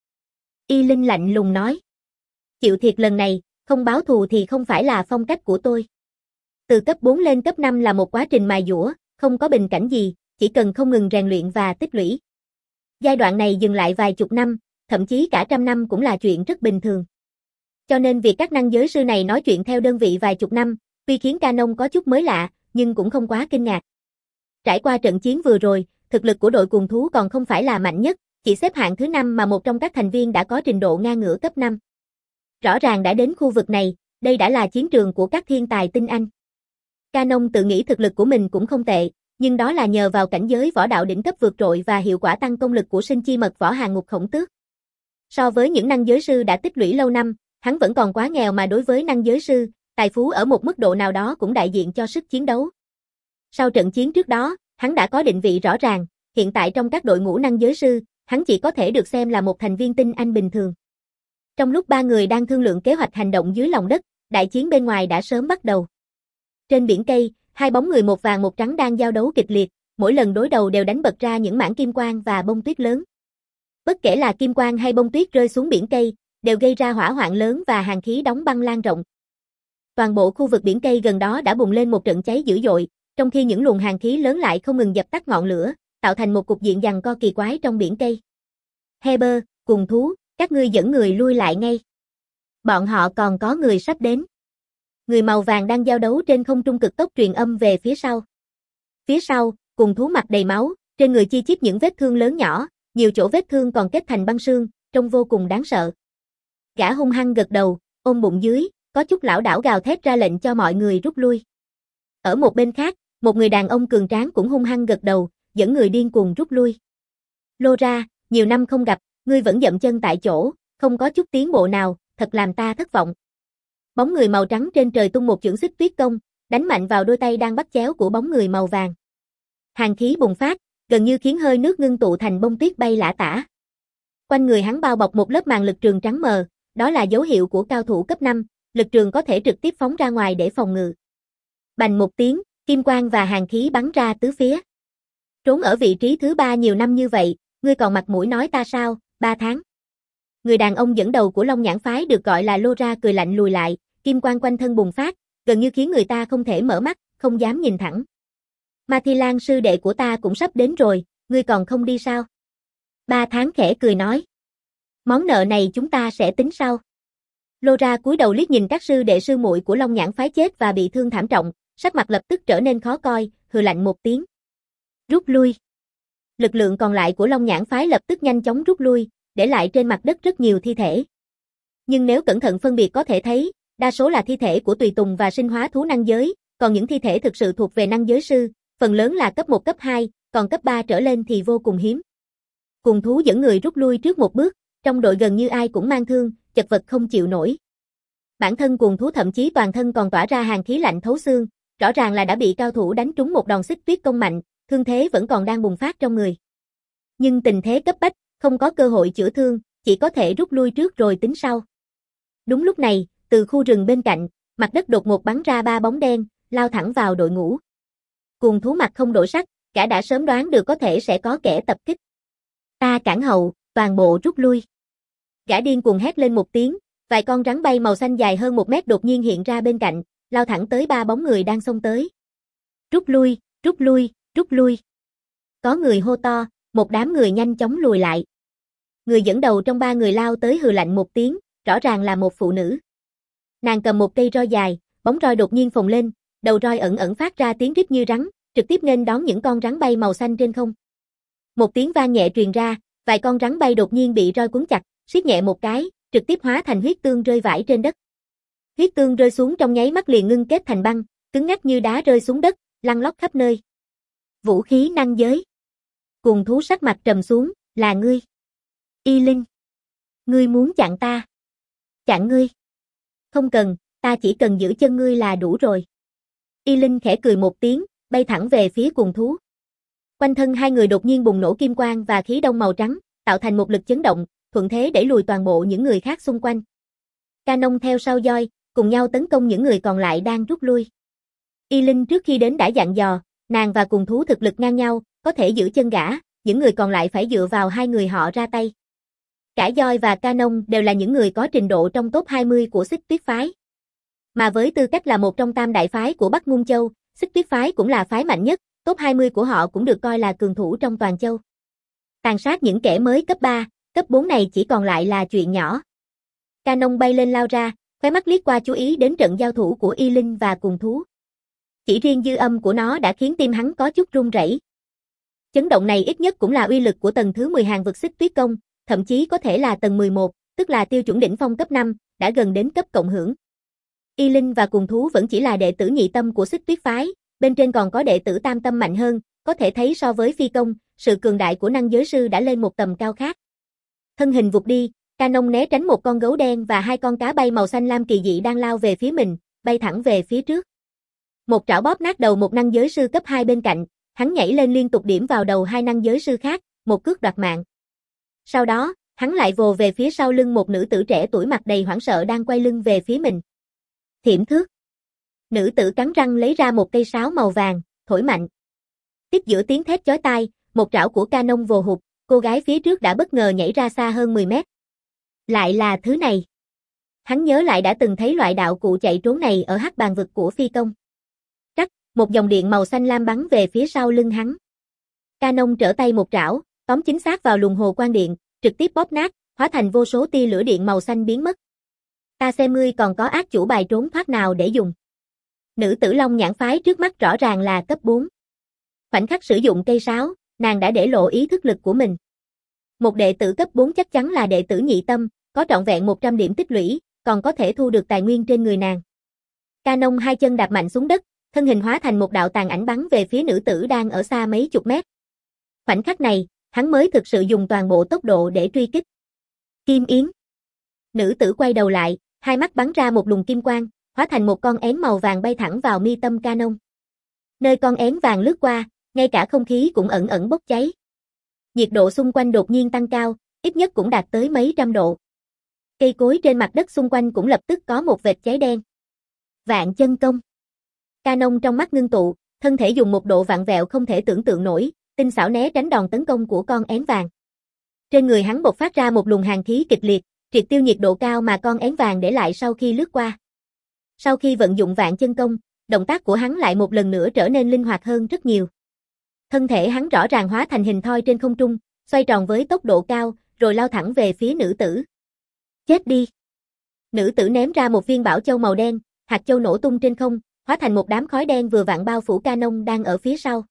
Y Linh lạnh lùng nói. Chịu thiệt lần này, không báo thù thì không phải là phong cách của tôi. Từ cấp bốn lên cấp năm là một quá trình mài dũa, không có bình cảnh gì, chỉ cần không ngừng rèn luyện và tích lũy. Giai đoạn này dừng lại vài chục năm, thậm chí cả trăm năm cũng là chuyện rất bình thường. Cho nên việc các năng giới sư này nói chuyện theo đơn vị vài chục năm, tuy khiến Canon có chút mới lạ, nhưng cũng không quá kinh ngạc. Trải qua trận chiến vừa rồi, thực lực của đội cuồng thú còn không phải là mạnh nhất, chỉ xếp hạng thứ năm mà một trong các thành viên đã có trình độ ngang ngửa cấp năm. Rõ ràng đã đến khu vực này, đây đã là chiến trường của các thiên tài tinh anh. Canon tự nghĩ thực lực của mình cũng không tệ, nhưng đó là nhờ vào cảnh giới võ đạo đỉnh cấp vượt trội và hiệu quả tăng công lực của sinh chi mật võ hàng ngục khổng tước. So với những năng giới sư đã tích lũy lâu năm, hắn vẫn còn quá nghèo, mà đối với năng giới sư, tài phú ở một mức độ nào đó cũng đại diện cho sức chiến đấu. Sau trận chiến trước đó, hắn đã có định vị rõ ràng, hiện tại trong các đội ngũ năng giới sư, hắn chỉ có thể được xem là một thành viên tinh anh bình thường. Trong lúc ba người đang thương lượng kế hoạch hành động dưới lòng đất, đại chiến bên ngoài đã sớm bắt đầu. Trên biển cây, hai bóng người một vàng một trắng đang giao đấu kịch liệt, mỗi lần đối đầu đều đánh bật ra những mảng kim quang và bông tuyết lớn. Bất kể là kim quang hay bông tuyết rơi xuống biển cây, đều gây ra hỏa hoạn lớn và hàn khí đóng băng lan rộng. Toàn bộ khu vực biển cây gần đó đã bùng lên một trận cháy dữ dội, trong khi những luồng hàn khí lớn lại không ngừng dập tắt ngọn lửa, tạo thành một cục diện giằng co kỳ quái trong biển cây. Heber, cùng thú, các ngươi dẫn người lui lại ngay. Bọn họ còn có người sắp đến. Người màu vàng đang giao đấu trên không trung cực tốc truyền âm về phía sau. Phía sau, cùng thú mặt đầy máu, trên người chi chít những vết thương lớn nhỏ, nhiều chỗ vết thương còn kết thành băng sương, trông vô cùng đáng sợ. Gã hung hăng gật đầu, ôm bụng dưới, có chút lảo đảo gào thét ra lệnh cho mọi người rút lui. Ở một bên khác, một người đàn ông cường tráng cũng hung hăng gật đầu, dẫn người điên cuồng rút lui. Laura, nhiều năm không gặp, ngươi vẫn dậm chân tại chỗ, không có chút tiến bộ nào, thật làm ta thất vọng. Bóng người màu trắng trên trời tung một chưởng xích tuyết công, đánh mạnh vào đôi tay đang bắt chéo của bóng người màu vàng. Hàn khí bùng phát, gần như khiến hơi nước ngưng tụ thành bông tuyết bay lả tả. Quanh người hắn bao bọc một lớp màn lực trường trắng mờ, đó là dấu hiệu của cao thủ cấp năm, lực trường có thể trực tiếp phóng ra ngoài để phòng ngự. Bành một tiếng, kim quang và hàn khí bắn ra tứ phía. Trốn ở vị trí thứ ba nhiều năm như vậy, ngươi còn mặt mũi nói ta sao, ba tháng. Người đàn ông dẫn đầu của Long Nhãn phái được gọi là Laura cười lạnh lùi lại, kim quang quanh thân bùng phát, gần như khiến người ta không thể mở mắt, không dám nhìn thẳng. Ma Thi Lan sư đệ của ta cũng sắp đến rồi, ngươi còn không đi sao? Ba tháng khẽ cười nói. Món nợ này chúng ta sẽ tính sau. Laura cúi đầu liếc nhìn các sư đệ sư muội của Long Nhãn phái chết và bị thương thảm trọng, sắc mặt lập tức trở nên khó coi, hừ lạnh một tiếng. Rút lui. Lực lượng còn lại của Long Nhãn phái lập tức nhanh chóng rút lui, để lại trên mặt đất rất nhiều thi thể. Nhưng nếu cẩn thận phân biệt có thể thấy, đa số là thi thể của tùy tùng và sinh hóa thú năng giới, còn những thi thể thực sự thuộc về năng giới sư, phần lớn là cấp một cấp hai, còn cấp ba trở lên thì vô cùng hiếm. Cùng thú dẫn người rút lui trước một bước, trong đội gần như ai cũng mang thương, chật vật không chịu nổi. Bản thân cuồng thú thậm chí toàn thân còn tỏa ra hàn khí lạnh thấu xương, rõ ràng là đã bị cao thủ đánh trúng một đòn xích tuyết công mạnh, thương thế vẫn còn đang bùng phát trong người. Nhưng tình thế cấp bách, không có cơ hội chữa thương, chỉ có thể rút lui trước rồi tính sau. Đúng lúc này, từ khu rừng bên cạnh, mặt đất đột ngột bắn ra ba bóng đen, lao thẳng vào đội ngũ. Cuồng thú mặt không đổi sắc, gã đã sớm đoán được có thể sẽ có kẻ tập kích. Ta cản hậu, toàn bộ rút lui. Gã điên cuồng hét lên một tiếng, vài con rắn bay màu xanh dài hơn một mét đột nhiên hiện ra bên cạnh, lao thẳng tới ba bóng người đang xông tới. Rút lui, rút lui, rút lui. Có người hô to, một đám người nhanh chóng lùi lại. Người dẫn đầu trong ba người lao tới hừ lạnh một tiếng, rõ ràng là một phụ nữ. Nàng cầm một cây roi dài, bóng roi đột nhiên phồng lên, đầu roi ẩn ẩn phát ra tiếng rít như rắn, trực tiếp nên đón những con rắn bay màu xanh trên không. Một tiếng vang nhẹ truyền ra, vài con rắn bay đột nhiên bị roi cuốn chặt, siết nhẹ một cái, trực tiếp hóa thành huyết tương rơi vãi trên đất. Huyết tương rơi xuống trong nháy mắt liền ngưng kết thành băng, cứng ngắc như đá rơi xuống đất, lăn lóc khắp nơi. Vũ khí năng giới. Cùng thú sắc mặt trầm xuống, là ngươi. Y Linh. Ngươi muốn chặn ta. Chặn ngươi. Không cần, ta chỉ cần giữ chân ngươi là đủ rồi. Y Linh khẽ cười một tiếng, bay thẳng về phía cùng thú. Quanh thân hai người đột nhiên bùng nổ kim quang và khí đông màu trắng, tạo thành một lực chấn động, thuận thế đẩy lùi toàn bộ những người khác xung quanh. Canon theo sau Joy, cùng nhau tấn công những người còn lại đang rút lui. Y Linh trước khi đến đã dặn dò, nàng và cùng thú thực lực ngang nhau, có thể giữ chân gã, những người còn lại phải dựa vào hai người họ ra tay. Cả Joy và Canon đều là những người có trình độ trong top hai mươi của Xích Tuyết phái. Mà với tư cách là một trong tam đại phái của Bắc Ngung Châu, Xích Tuyết phái cũng là phái mạnh nhất, top hai mươi của họ cũng được coi là cường thủ trong toàn châu. Tàn sát những kẻ mới cấp ba, cấp bốn này chỉ còn lại là chuyện nhỏ. Canon bay lên lao ra, khóe mắt liếc qua chú ý đến trận giao thủ của Y Linh và cùng thú. Chỉ riêng dư âm của nó đã khiến tim hắn có chút run rẩy. Chấn động này ít nhất cũng là uy lực của tầng thứ mười Hàn vực Xích Tuyết công, thậm chí có thể là tầng mười một, tức là tiêu chuẩn đỉnh phong cấp năm, đã gần đến cấp cộng hưởng. Y Linh và cùng thú vẫn chỉ là đệ tử nhị tâm của Xích Tuyết phái, bên trên còn có đệ tử tam tâm mạnh hơn, có thể thấy so với phi công, sự cường đại của năng giới sư đã lên một tầm cao khác. Thân hình vụt đi, Canon né tránh một con gấu đen và hai con cá bay màu xanh lam kỳ dị đang lao về phía mình, bay thẳng về phía trước. Một trảo bóp nát đầu một năng giới sư cấp hai bên cạnh, hắn nhảy lên liên tục điểm vào đầu hai năng giới sư khác, một cước đoạt mạng. Sau đó, hắn lại vồ về phía sau lưng một nữ tử trẻ tuổi mặt đầy hoảng sợ đang quay lưng về phía mình. Thiểm thước. Nữ tử cắn răng lấy ra một cây sáo màu vàng, thổi mạnh. Tiếp giữa tiếng thét chói tai, một trảo của Canon vồ hụt, cô gái phía trước đã bất ngờ nhảy ra xa hơn mười mét. Lại là thứ này. Hắn nhớ lại đã từng thấy loại đạo cụ chạy trốn này ở hắc bàn vực của phi công. Rắc, một dòng điện màu xanh lam bắn về phía sau lưng hắn. Canon trở tay một trảo, tóm chính xác vào luồng hồ quang điện, trực tiếp bóp nát, hóa thành vô số tia lửa điện màu xanh biến mất. Ta xem ngươi còn có ác chủ bài trốn thoát nào để dùng. Nữ tử Long Nhãn phái trước mắt rõ ràng là cấp bốn. Khoảnh khắc sử dụng cây sáo, nàng đã để lộ ý thức lực của mình. Một đệ tử cấp bốn chắc chắn là đệ tử nhị tâm, có trọn vẹn một trăm điểm tích lũy, còn có thể thu được tài nguyên trên người nàng. Canon hai chân đạp mạnh xuống đất, thân hình hóa thành một đạo tàn ảnh bắn về phía nữ tử đang ở xa mấy chục mét. Khoảnh khắc này, hắn mới thực sự dùng toàn bộ tốc độ để truy kích. Kim Yến. Nữ tử quay đầu lại, hai mắt bắn ra một luồng kim quang, hóa thành một con én màu vàng bay thẳng vào mi tâm Canon. Nơi con én vàng lướt qua, ngay cả không khí cũng ẩn ẩn bốc cháy. Nhiệt độ xung quanh đột nhiên tăng cao, ít nhất cũng đạt tới mấy trăm độ. Cây cối trên mặt đất xung quanh cũng lập tức có một vệt cháy đen. Vạn chân công. Canon trong mắt ngưng tụ, thân thể dùng một độ vặn vẹo không thể tưởng tượng nổi, tinh xảo né tránh đòn tấn công của con én vàng. Trên người hắn bộc phát ra một luồng hàn khí kịch liệt, triệt tiêu nhiệt độ cao mà con én vàng để lại sau khi lướt qua. Sau khi vận dụng vạn chân công, động tác của hắn lại một lần nữa trở nên linh hoạt hơn rất nhiều. Thân thể hắn rõ ràng hóa thành hình thoi trên không trung, xoay tròn với tốc độ cao, rồi lao thẳng về phía nữ tử. Chết đi! Nữ tử ném ra một viên bảo châu màu đen, hạt châu nổ tung trên không, hóa thành một đám khói đen vừa vặn bao phủ Canon đang ở phía sau.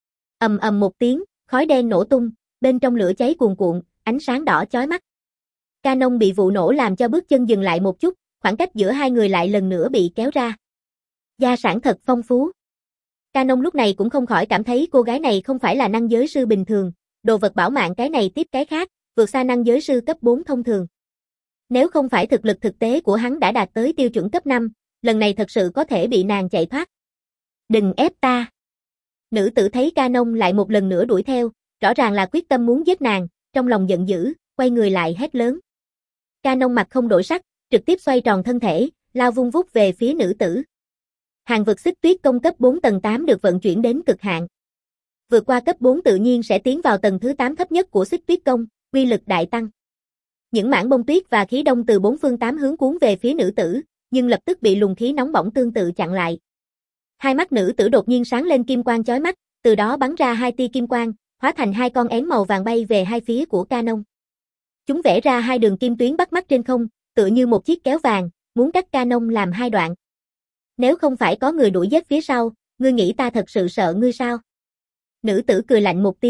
Ầm ầm một tiếng, khói đen nổ tung, bên trong lửa cháy cuồn cuộn, ánh sáng đỏ chói mắt. Canon bị vụ nổ làm cho bước chân dừng lại một chút, khoảng cách giữa hai người lại lần nữa bị kéo ra. Gia sản thật phong phú. Canon lúc này cũng không khỏi cảm thấy cô gái này không phải là năng giới sư bình thường, đồ vật bảo mạng cái này tiếp cái khác, vượt xa năng giới sư cấp bốn thông thường. Nếu không phải thực lực thực tế của hắn đã đạt tới tiêu chuẩn cấp năm, lần này thật sự có thể bị nàng chạy thoát. Đừng ép ta. Nữ tử thấy Canon lại một lần nữa đuổi theo, rõ ràng là quyết tâm muốn giết nàng, trong lòng giận dữ, quay người lại hét lớn. Canon mặt không đổi sắc, trực tiếp xoay tròn thân thể, lao vung vút về phía nữ tử. Hàn vực Xích Tuyết công cấp bốn tầng tám được vận chuyển đến cực hạn. Vượt qua cấp bốn tự nhiên sẽ tiến vào tầng thứ tám thấp nhất của Xích Tuyết công, uy lực đại tăng. Những mảng bông tuyết và khí đông từ bốn phương tám hướng cuốn về phía nữ tử, nhưng lập tức bị luồng khí nóng bỏng tương tự chặn lại. Hai mắt nữ tử đột nhiên sáng lên kim quang chói mắt, từ đó bắn ra hai tia kim quang, hóa thành hai con én màu vàng bay về hai phía của Canon. Chúng vẽ ra hai đường kim tuyến bắt mắt trên không, tựa như một chiếc kéo vàng, muốn cắt Canon làm hai đoạn. Nếu không phải có người đuổi giết phía sau, ngươi nghĩ ta thật sự sợ ngươi sao? Nữ tử cười lạnh một tiếng,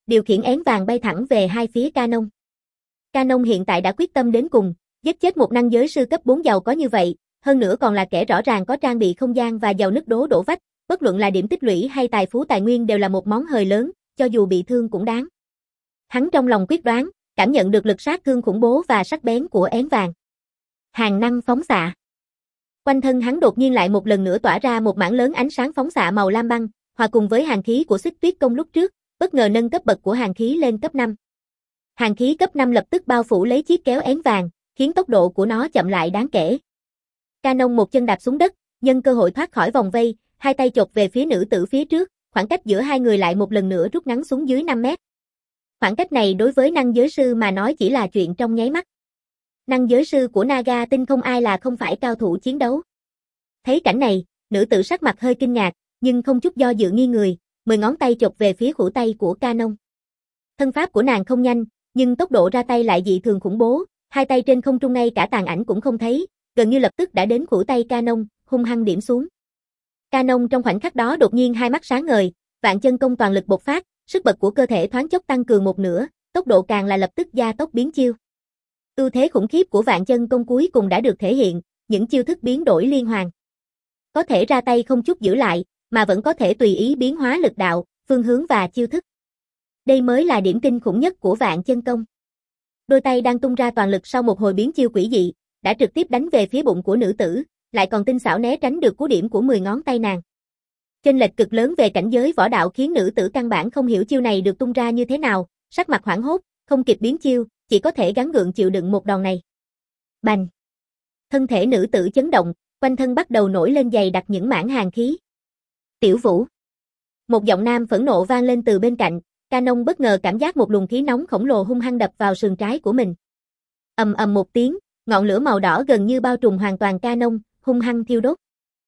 điều khiển én vàng bay thẳng về hai phía Canon. Canon hiện tại đã quyết tâm đến cùng, giết chết một năng giới sư cấp bốn giàu có như vậy, hơn nữa còn là kẻ rõ ràng có trang bị không gian và giàu nứt đố đổ vách, bất luận là điểm tích lũy hay tài phú tài nguyên đều là một món hời lớn, cho dù bị thương cũng đáng. Hắn trong lòng quyết đoán, cảm nhận được lực sát thương khủng bố và sắc bén của én vàng. Hàng năng phóng xạ. Quanh thân hắn đột nhiên lại một lần nữa tỏa ra một mảng lớn ánh sáng phóng xạ màu lam băng, hòa cùng với hàn khí của Xích Tuyết Công lúc trước, bất ngờ nâng cấp bậc của hàn khí lên cấp năm. Hàn khí cấp năm lập tức bao phủ lấy chiếc kéo én vàng, khiến tốc độ của nó chậm lại đáng kể. Canon một chân đạp xuống đất, nhân cơ hội thoát khỏi vòng vây, hai tay chộp về phía nữ tử phía trước, khoảng cách giữa hai người lại một lần nữa rút ngắn xuống dưới năm mét. Khoảng cách này đối với năng giới sư mà nói chỉ là chuyện trong nháy mắt. Năng giới sư của Naga tinh không ai là không phải cao thủ chiến đấu. Thấy cảnh này, nữ tử sắc mặt hơi kinh ngạc, nhưng không chút do dự nghi người, mười ngón tay chộp về phía khuỷu tay của Canon. Thân pháp của nàng không nhanh, nhưng tốc độ ra tay lại dị thường khủng bố, hai tay trên không trung ngay cả tàn ảnh cũng không thấy, gần như lập tức đã đến khuỷu tay Canon, hung hăng điểm xuống. Canon trong khoảnh khắc đó đột nhiên hai mắt sáng ngời, vạn chân công toàn lực bộc phát, sức bật của cơ thể thoáng chốc tăng cường một nửa, tốc độ càng là lập tức gia tốc biến chiêu. Ưu thế khủng khiếp của vạn chân công cuối cùng đã được thể hiện, những chiêu thức biến đổi liên hoàn. Có thể ra tay không chút giữ lại, mà vẫn có thể tùy ý biến hóa lực đạo, phương hướng và chiêu thức. Đây mới là điểm kinh khủng nhất của vạn chân công. Đôi tay đang tung ra toàn lực sau một hồi biến chiêu quỷ dị, đã trực tiếp đánh về phía bụng của nữ tử, lại còn tinh xảo né tránh được cú điểm của mười ngón tay nàng. Chênh lệch cực lớn về cảnh giới võ đạo khiến nữ tử căn bản không hiểu chiêu này được tung ra như thế nào, sắc mặt hoảng hốt, không kịp biến chiêu, chỉ có thể gắng gượng chịu đựng một đòn này. Bành! Thân thể nữ tử chấn động, quanh thân bắt đầu nổi lên dày đặc những mảng hàn khí. Tiểu Vũ! Một giọng nam phẫn nộ vang lên từ bên cạnh, Canon bất ngờ cảm giác một luồng khí nóng khổng lồ hung hăng đập vào sườn trái của mình. Ầm ầm một tiếng, ngọn lửa màu đỏ gần như bao trùm hoàn toàn Canon, hung hăng thiêu đốt.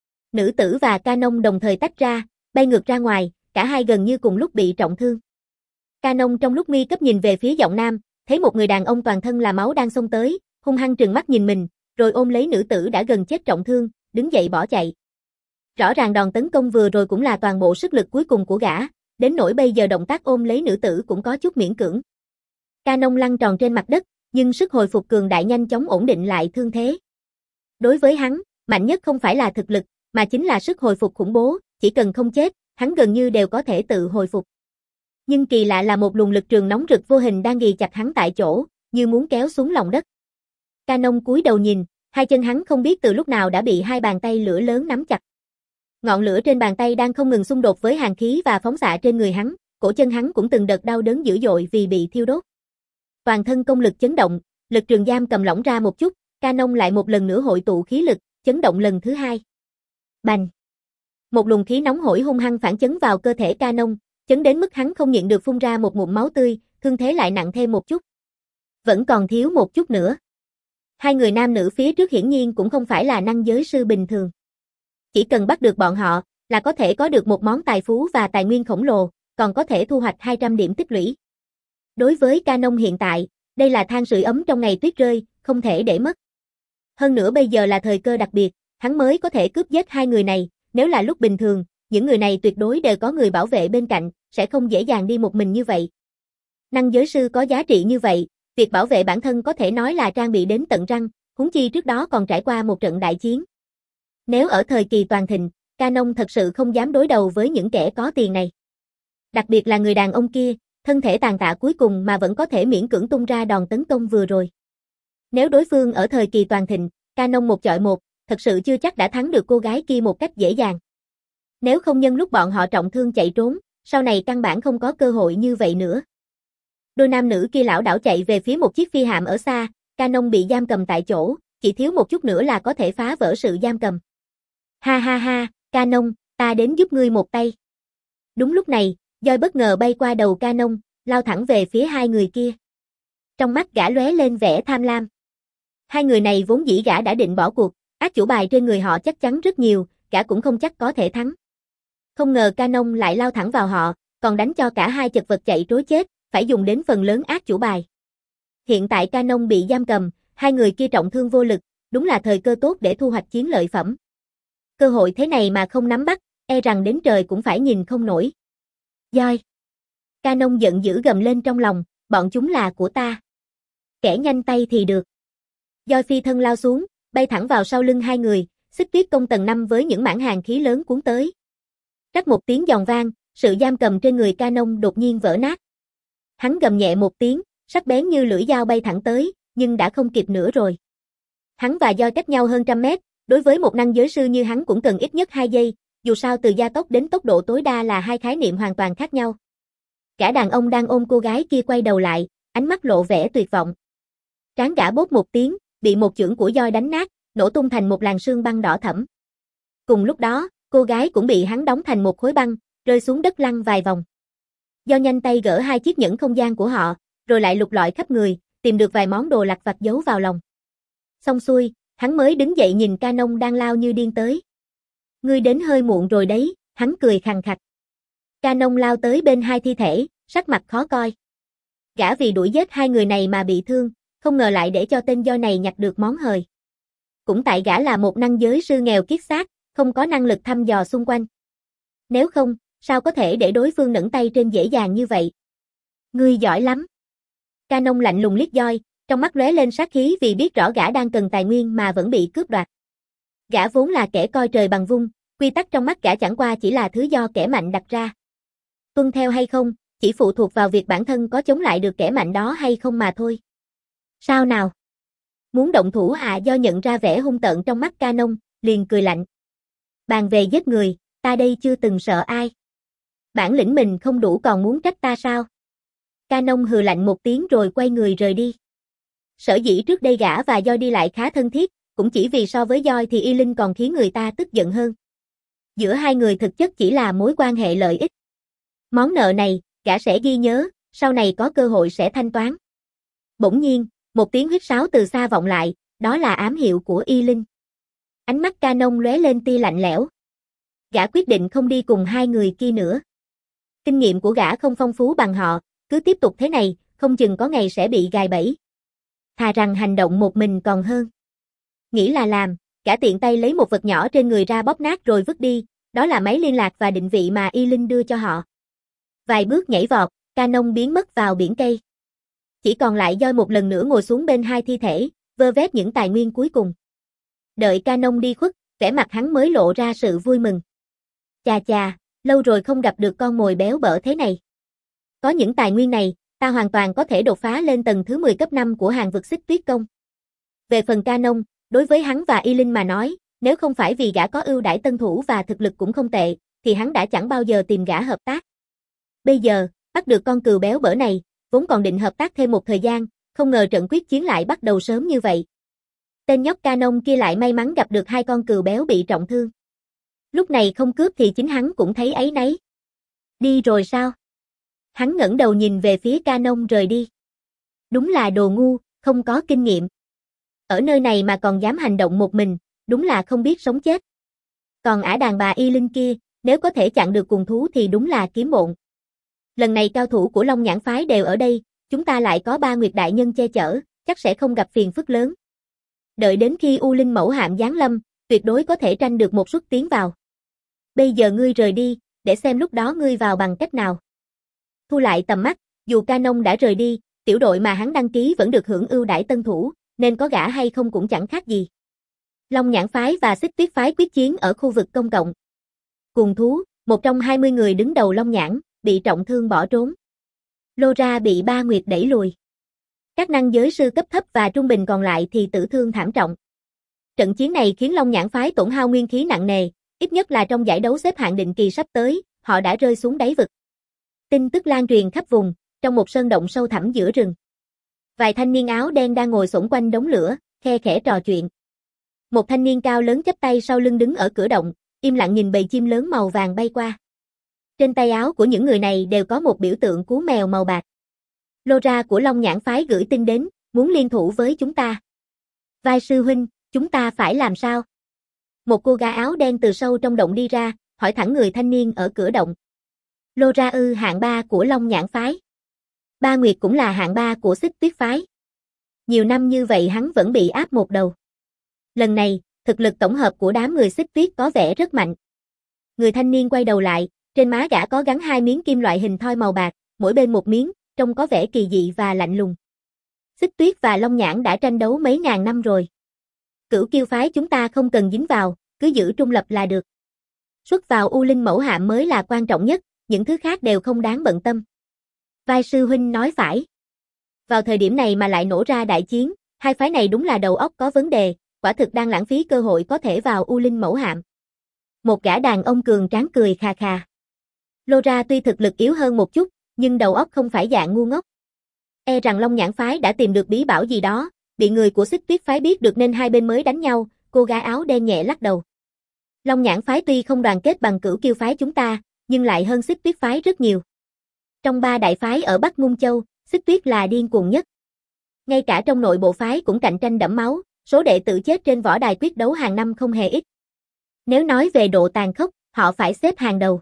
Nữ tử và Canon đồng thời tách ra, bay ngược ra ngoài, cả hai gần như cùng lúc bị trọng thương. Canon trong lúc nguy cấp nhìn về phía giọng nam, thấy một người đàn ông toàn thân là máu đang xông tới, hung hăng trừng mắt nhìn mình, rồi ôm lấy nữ tử đã gần chết trọng thương, đứng dậy bỏ chạy. Rõ ràng đòn tấn công vừa rồi cũng là toàn bộ sức lực cuối cùng của gã, đến nỗi bây giờ động tác ôm lấy nữ tử cũng có chút miễn cưỡng. Canon lăn tròn trên mặt đất, nhưng sức hồi phục cường đại nhanh chóng ổn định lại thương thế. Đối với hắn, mạnh nhất không phải là thực lực, mà chính là sức hồi phục khủng bố, chỉ cần không chết, hắn gần như đều có thể tự hồi phục. Nhưng kỳ lạ là một luồng lực trường nóng rực vô hình đang ghì chặt hắn tại chỗ, như muốn kéo xuống lòng đất. Canon cúi đầu nhìn, hai chân hắn không biết từ lúc nào đã bị hai bàn tay lửa lớn nắm chặt. Ngọn lửa trên bàn tay đang không ngừng xung đột với hàn khí và phóng xạ trên người hắn, cổ chân hắn cũng từng đợt đau đớn dữ dội vì bị thiêu đốt. Toàn thân công lực chấn động, lực trường giam cầm lỏng ra một chút, Canon lại một lần nữa hội tụ khí lực, chấn động lần thứ hai. Bành! Một luồng khí nóng hổi hung hăng phản chấn vào cơ thể Canon, chấn đến mức hắn không nhịn được phun ra một ngụm máu tươi, thương thế lại nặng thêm một chút. Vẫn còn thiếu một chút nữa. Hai người nam nữ phía trước hiển nhiên cũng không phải là năng giới sư bình thường. Chỉ cần bắt được bọn họ, là có thể có được một món tài phú và tài nguyên khổng lồ, còn có thể thu hoạch hai trăm điểm tích lũy. Đối với Canon hiện tại, đây là than sưởi ấm trong ngày tuyết rơi, không thể để mất. Hơn nữa bây giờ là thời cơ đặc biệt, hắn mới có thể cướp giết hai người này, nếu là lúc bình thường, những người này tuyệt đối đều có người bảo vệ bên cạnh, sẽ không dễ dàng đi một mình như vậy. Năng giới sư có giá trị như vậy, việc bảo vệ bản thân có thể nói là trang bị đến tận răng, huống chi trước đó còn trải qua một trận đại chiến. Nếu ở thời kỳ toàn thịnh, Canon thật sự không dám đối đầu với những kẻ có tiền này. Đặc biệt là người đàn ông kia, thân thể tàn tạ cuối cùng mà vẫn có thể miễn cưỡng tung ra đòn tấn công vừa rồi. Nếu đối phương ở thời kỳ toàn thịnh, Canon một chọi một, thật sự chưa chắc đã thắng được cô gái kia một cách dễ dàng. Nếu không nhân lúc bọn họ trọng thương chạy trốn, sau này căn bản không có cơ hội như vậy nữa. Đôi nam nữ kia lảo đảo chạy về phía một chiếc phi hạm ở xa, Canon bị giam cầm tại chỗ, chỉ thiếu một chút nữa là có thể phá vỡ sự giam cầm. Ha ha ha, Canon, ta đến giúp ngươi một tay. Đúng lúc này, Joy bất ngờ bay qua đầu Canon, lao thẳng về phía hai người kia. Trong mắt gã lóe lên vẻ tham lam. Hai người này vốn dĩ gã đã định bỏ cuộc, ác chủ bài trên người họ chắc chắn rất nhiều, gã cũng không chắc có thể thắng. Không ngờ Canon lại lao thẳng vào họ, còn đánh cho cả hai chật vật chạy trối chết, phải dùng đến phần lớn ác chủ bài. Hiện tại Canon bị giam cầm, hai người kia trọng thương vô lực, đúng là thời cơ tốt để thu hoạch chiến lợi phẩm. Cơ hội thế này mà không nắm bắt, e rằng đến trời cũng phải nhìn không nổi. Joy! Ca Nông giận dữ gầm lên trong lòng, bọn chúng là của ta. Kẻ nhanh tay thì được. Doi phi thân lao xuống, bay thẳng vào sau lưng hai người, Xích Tuyết Công tầng năm với những mảng hàn khí lớn cuốn tới. Rắc một tiếng giòn vang, sự giam cầm trên người Ca Nông đột nhiên vỡ nát. Hắn gầm nhẹ một tiếng, sắc bén như lưỡi dao bay thẳng tới, nhưng đã không kịp nữa rồi. Hắn và Doi cách nhau hơn trăm mét, đối với một năng giới sư như hắn cũng cần ít nhất hai giây, dù sao từ gia tốc đến tốc độ tối đa là hai khái niệm hoàn toàn khác nhau. Gã đàn ông đang ôm cô gái kia quay đầu lại, ánh mắt lộ vẻ tuyệt vọng. Trán gã bốp một tiếng, bị một chưởng của Doi đánh nát, nổ tung thành một làn sương băng đỏ thẫm. Cùng lúc đó, cô gái cũng bị hắn đóng thành một khối băng, rơi xuống đất lăn vài vòng. Do nhanh tay gỡ hai chiếc nhẫn không gian của họ, rồi lại lục lọi khắp người, tìm được vài món đồ lặt vặt giấu vào lòng. Xong xuôi, hắn mới đứng dậy nhìn Ca Nông đang lao như điên tới. Ngươi đến hơi muộn rồi đấy, hắn cười khằng khặc. Ca Nông lao tới bên hai thi thể, sắc mặt khó coi. Gã vì đuổi giết hai người này mà bị thương, không ngờ lại để cho tên Doi này nhặt được món hời. Cũng tại gã là một năng giới sư nghèo kiết xác, không có năng lực thăm dò xung quanh. Nếu không, sao có thể để đối phương nẫng tay trên dễ dàng như vậy? Ngươi giỏi lắm. Ca Nông lạnh lùng liếc Doi, trong mắt lóe lên sát khí vì biết rõ gã đang cần tài nguyên mà vẫn bị cướp đoạt. Gã vốn là kẻ coi trời bằng vung, quy tắc trong mắt gã chẳng qua chỉ là thứ do kẻ mạnh đặt ra. Tuân theo hay không, chỉ phụ thuộc vào việc bản thân có chống lại được kẻ mạnh đó hay không mà thôi. Sao nào? Muốn động thủ à? Do nhận ra vẻ hung tợn trong mắt Ca Nông, liền cười lạnh. Bàn về giết người, ta đây chưa từng sợ ai. Bản lĩnh mình không đủ còn muốn trách ta sao? Ca Nông hừ lạnh một tiếng rồi quay người rời đi. Sở dĩ trước đây gã và Doi đi lại khá thân thiết, cũng chỉ vì so với Doi thì Y Linh còn khiến người ta tức giận hơn. Giữa hai người thực chất chỉ là mối quan hệ lợi ích. Món nợ này, gã sẽ ghi nhớ, sau này có cơ hội sẽ thanh toán. Bỗng nhiên, một tiếng huýt sáo từ xa vọng lại, đó là ám hiệu của Y Linh. Ánh mắt Ca Nông lóe lên tia lạnh lẽo. Gã quyết định không đi cùng hai người kia nữa. Kinh nghiệm của gã không phong phú bằng họ, cứ tiếp tục thế này, không chừng có ngày sẽ bị gài bẫy. Thà rằng hành động một mình còn hơn. Nghĩ là làm, gã tiện tay lấy một vật nhỏ trên người ra bóp nát rồi vứt đi, đó là máy liên lạc và định vị mà Y Linh đưa cho họ. Vài bước nhảy vọt, Ca Nông biến mất vào biển cây. Chỉ còn lại Doi một lần nữa ngồi xuống bên hai thi thể, vơ vét những tài nguyên cuối cùng. Đợi Ca Nông đi khuất, vẻ mặt hắn mới lộ ra sự vui mừng. Chà chà, lâu rồi không gặp được con mồi béo bở thế này. Có những tài nguyên này, ta hoàn toàn có thể đột phá lên tầng thứ mười cấp năm của hàng vực Xích Tuyết Công. Về phần Ca Nông, đối với hắn và Y Linh mà nói, nếu không phải vì gã có ưu đãi tân thủ và thực lực cũng không tệ, thì hắn đã chẳng bao giờ tìm gã hợp tác. Bây giờ, bắt được con cừu béo bở này, vốn còn định hợp tác thêm một thời gian, không ngờ trận quyết chiến lại bắt đầu sớm như vậy. Tên nhóc Ca Nông kia lại may mắn gặp được hai con cừu béo bị trọng thương. Lúc này không cướp thì chính hắn cũng thấy áy náy. Đi rồi sao? Hắn ngẩng đầu nhìn về phía Ca Nông rời đi. Đúng là đồ ngu, không có kinh nghiệm. Ở nơi này mà còn dám hành động một mình, đúng là không biết sống chết. Còn ả đàn bà Y Linh kia, nếu có thể chặn được cùng thú thì đúng là kiếm bộn. Lần này cao thủ của Long Nhãn phái đều ở đây, chúng ta lại có ba Nguyệt đại nhân che chở, chắc sẽ không gặp phiền phức lớn. Đợi đến khi U Linh mẫu hạm giáng lâm, tuyệt đối có thể tranh được một suất tiến vào. Bây giờ ngươi rời đi, để xem lúc đó ngươi vào bằng cách nào. Thu lại tầm mắt, dù Ca Nông đã rời đi, tiểu đội mà hắn đăng ký vẫn được hưởng ưu đãi tân thủ, nên có gã hay không cũng chẳng khác gì. Long Nhãn phái và Xích Tuyết phái quyết chiến ở khu vực công cộng. Cuồng thú, một trong hai mươi người đứng đầu Long Nhãn, bị trọng thương bỏ trốn. Lô Ra bị Ba Nguyệt đẩy lùi. Các năng giới sư cấp thấp và trung bình còn lại thì tử thương thảm trọng. Trận chiến này khiến Long Nhãn phái tổn hao nguyên khí nặng nề, ít nhất là trong giải đấu xếp hạng định kỳ sắp tới, họ đã rơi xuống đáy vực. Tin tức lan truyền khắp vùng, trong một sơn động sâu thẳm giữa rừng. Vài thanh niên áo đen đang ngồi xổm quanh đống lửa, khe khẽ trò chuyện. Một thanh niên cao lớn chắp tay sau lưng đứng ở cửa động, im lặng nhìn bầy chim lớn màu vàng bay qua. Trên tay áo của những người này đều có một biểu tượng cú mèo màu bạc. Lô Ra của Long Nhãn phái gửi tin đến, muốn liên thủ với chúng ta. Vai sư huynh, chúng ta phải làm sao? Một cô gái áo đen từ sâu trong động đi ra, hỏi thẳng người thanh niên ở cửa động. Lô Ra ư? Hạng ba của Long Nhãn phái. Ba Nguyệt cũng là hạng ba của Xích Tuyết phái. Nhiều năm như vậy hắn vẫn bị áp một đầu. Lần này, thực lực tổng hợp của đám người Xích Tuyết có vẻ rất mạnh. Người thanh niên quay đầu lại, trên má gã có gắn hai miếng kim loại hình thoi màu bạc, mỗi bên một miếng, trông có vẻ kỳ dị và lạnh lùng. Xích Tuyết và Long Nhãn đã tranh đấu mấy ngàn năm rồi. Cửu Kiêu phái chúng ta không cần dính vào, cứ giữ trung lập là được. Xuất vào U Linh Mẫu Hạm mới là quan trọng nhất, những thứ khác đều không đáng bận tâm. Vai sư huynh nói phải. Vào thời điểm này mà lại nổ ra đại chiến, hai phái này đúng là đầu óc có vấn đề, quả thực đang lãng phí cơ hội có thể vào U Linh Mẫu Hạm. Một gã đàn ông cường tráng cười khà khà. Lora tuy thực lực yếu hơn một chút, nhưng đầu óc không phải dạng ngu ngốc. E rằng Long Nhãn phái đã tìm được bí bảo gì đó, bị người của Xích Tuyết phái biết được nên hai bên mới đánh nhau, cô gái áo đen nhẹ lắc đầu. Long Nhãn phái tuy không đoàn kết bằng Cửu Kiêu phái chúng ta, nhưng lại hơn Xích Tuyết phái rất nhiều. Trong ba đại phái ở Bắc Ngung Châu, Xích Tuyết là điên cuồng nhất. Ngay cả trong nội bộ phái cũng cạnh tranh đẫm máu, số đệ tử chết trên võ đài quyết đấu hàng năm không hề ít. Nếu nói về độ tàn khốc, họ phải xếp hàng đầu.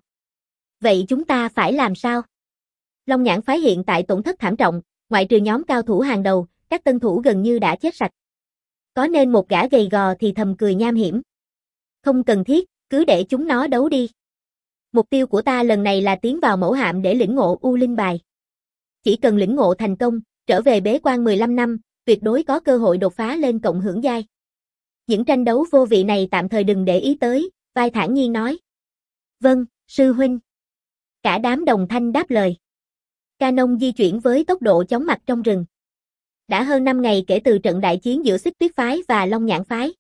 Vậy chúng ta phải làm sao? Long Nhãn phái hiện tại tổn thất thảm trọng, ngoại trừ nhóm cao thủ hàng đầu, các tân thủ gần như đã chết sạch. Có nên một gã gầy gò thì thầm cười nham hiểm. Không cần thiết, cứ để chúng nó đấu đi. Mục tiêu của ta lần này là tiến vào mẫu hạm để lĩnh ngộ U Linh bài. Chỉ cần lĩnh ngộ thành công, trở về bế quan mười lăm năm, tuyệt đối có cơ hội đột phá lên cộng hưởng giai. Những tranh đấu vô vị này tạm thời đừng để ý tới, Vai thản nhiên nói. Vâng, sư huynh. Cả đám đồng thanh đáp lời. Canon di chuyển với tốc độ chóng mặt trong rừng. Đã hơn năm ngày kể từ trận đại chiến giữa Xích Tuyết phái và Long Nhãn phái.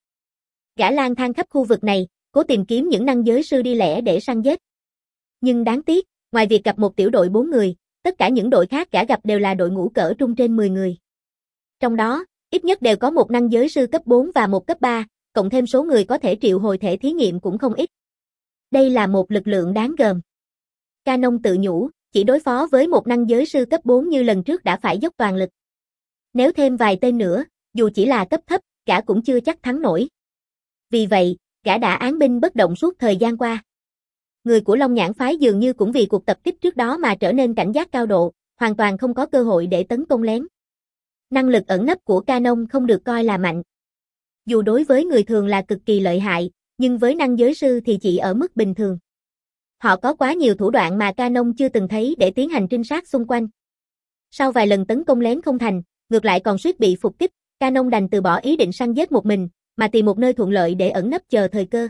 Gã lang thang khắp khu vực này, cố tìm kiếm những năng giới sư đi lẻ để săn giết. Nhưng đáng tiếc, ngoài việc gặp một tiểu đội bốn người, tất cả những đội khác gã gặp đều là đội ngũ cỡ trung trên mười người. Trong đó, ít nhất đều có một năng giới sư cấp bốn và một cấp ba, cộng thêm số người có thể triệu hồi thể thí nghiệm cũng không ít. Đây là một lực lượng đáng gờm. Canon tự nhủ, chỉ đối phó với một năng giới sư cấp bốn như lần trước đã phải dốc toàn lực. Nếu thêm vài tên nữa, dù chỉ là cấp thấp, gã cũng chưa chắc thắng nổi. Vì vậy, gã đã án binh bất động suốt thời gian qua. Người của Long Nhãn phái dường như cũng vì cuộc tập kích trước đó mà trở nên cảnh giác cao độ, hoàn toàn không có cơ hội để tấn công lén. Năng lực ẩn nấp của Canon không được coi là mạnh. Dù đối với người thường là cực kỳ lợi hại, nhưng với năng giới sư thì chỉ ở mức bình thường. Họ có quá nhiều thủ đoạn mà Canon chưa từng thấy để tiến hành trinh sát xung quanh. Sau vài lần tấn công lén không thành, ngược lại còn suýt bị phục kích, Canon đành từ bỏ ý định săn giết một mình, mà tìm một nơi thuận lợi để ẩn nấp chờ thời cơ.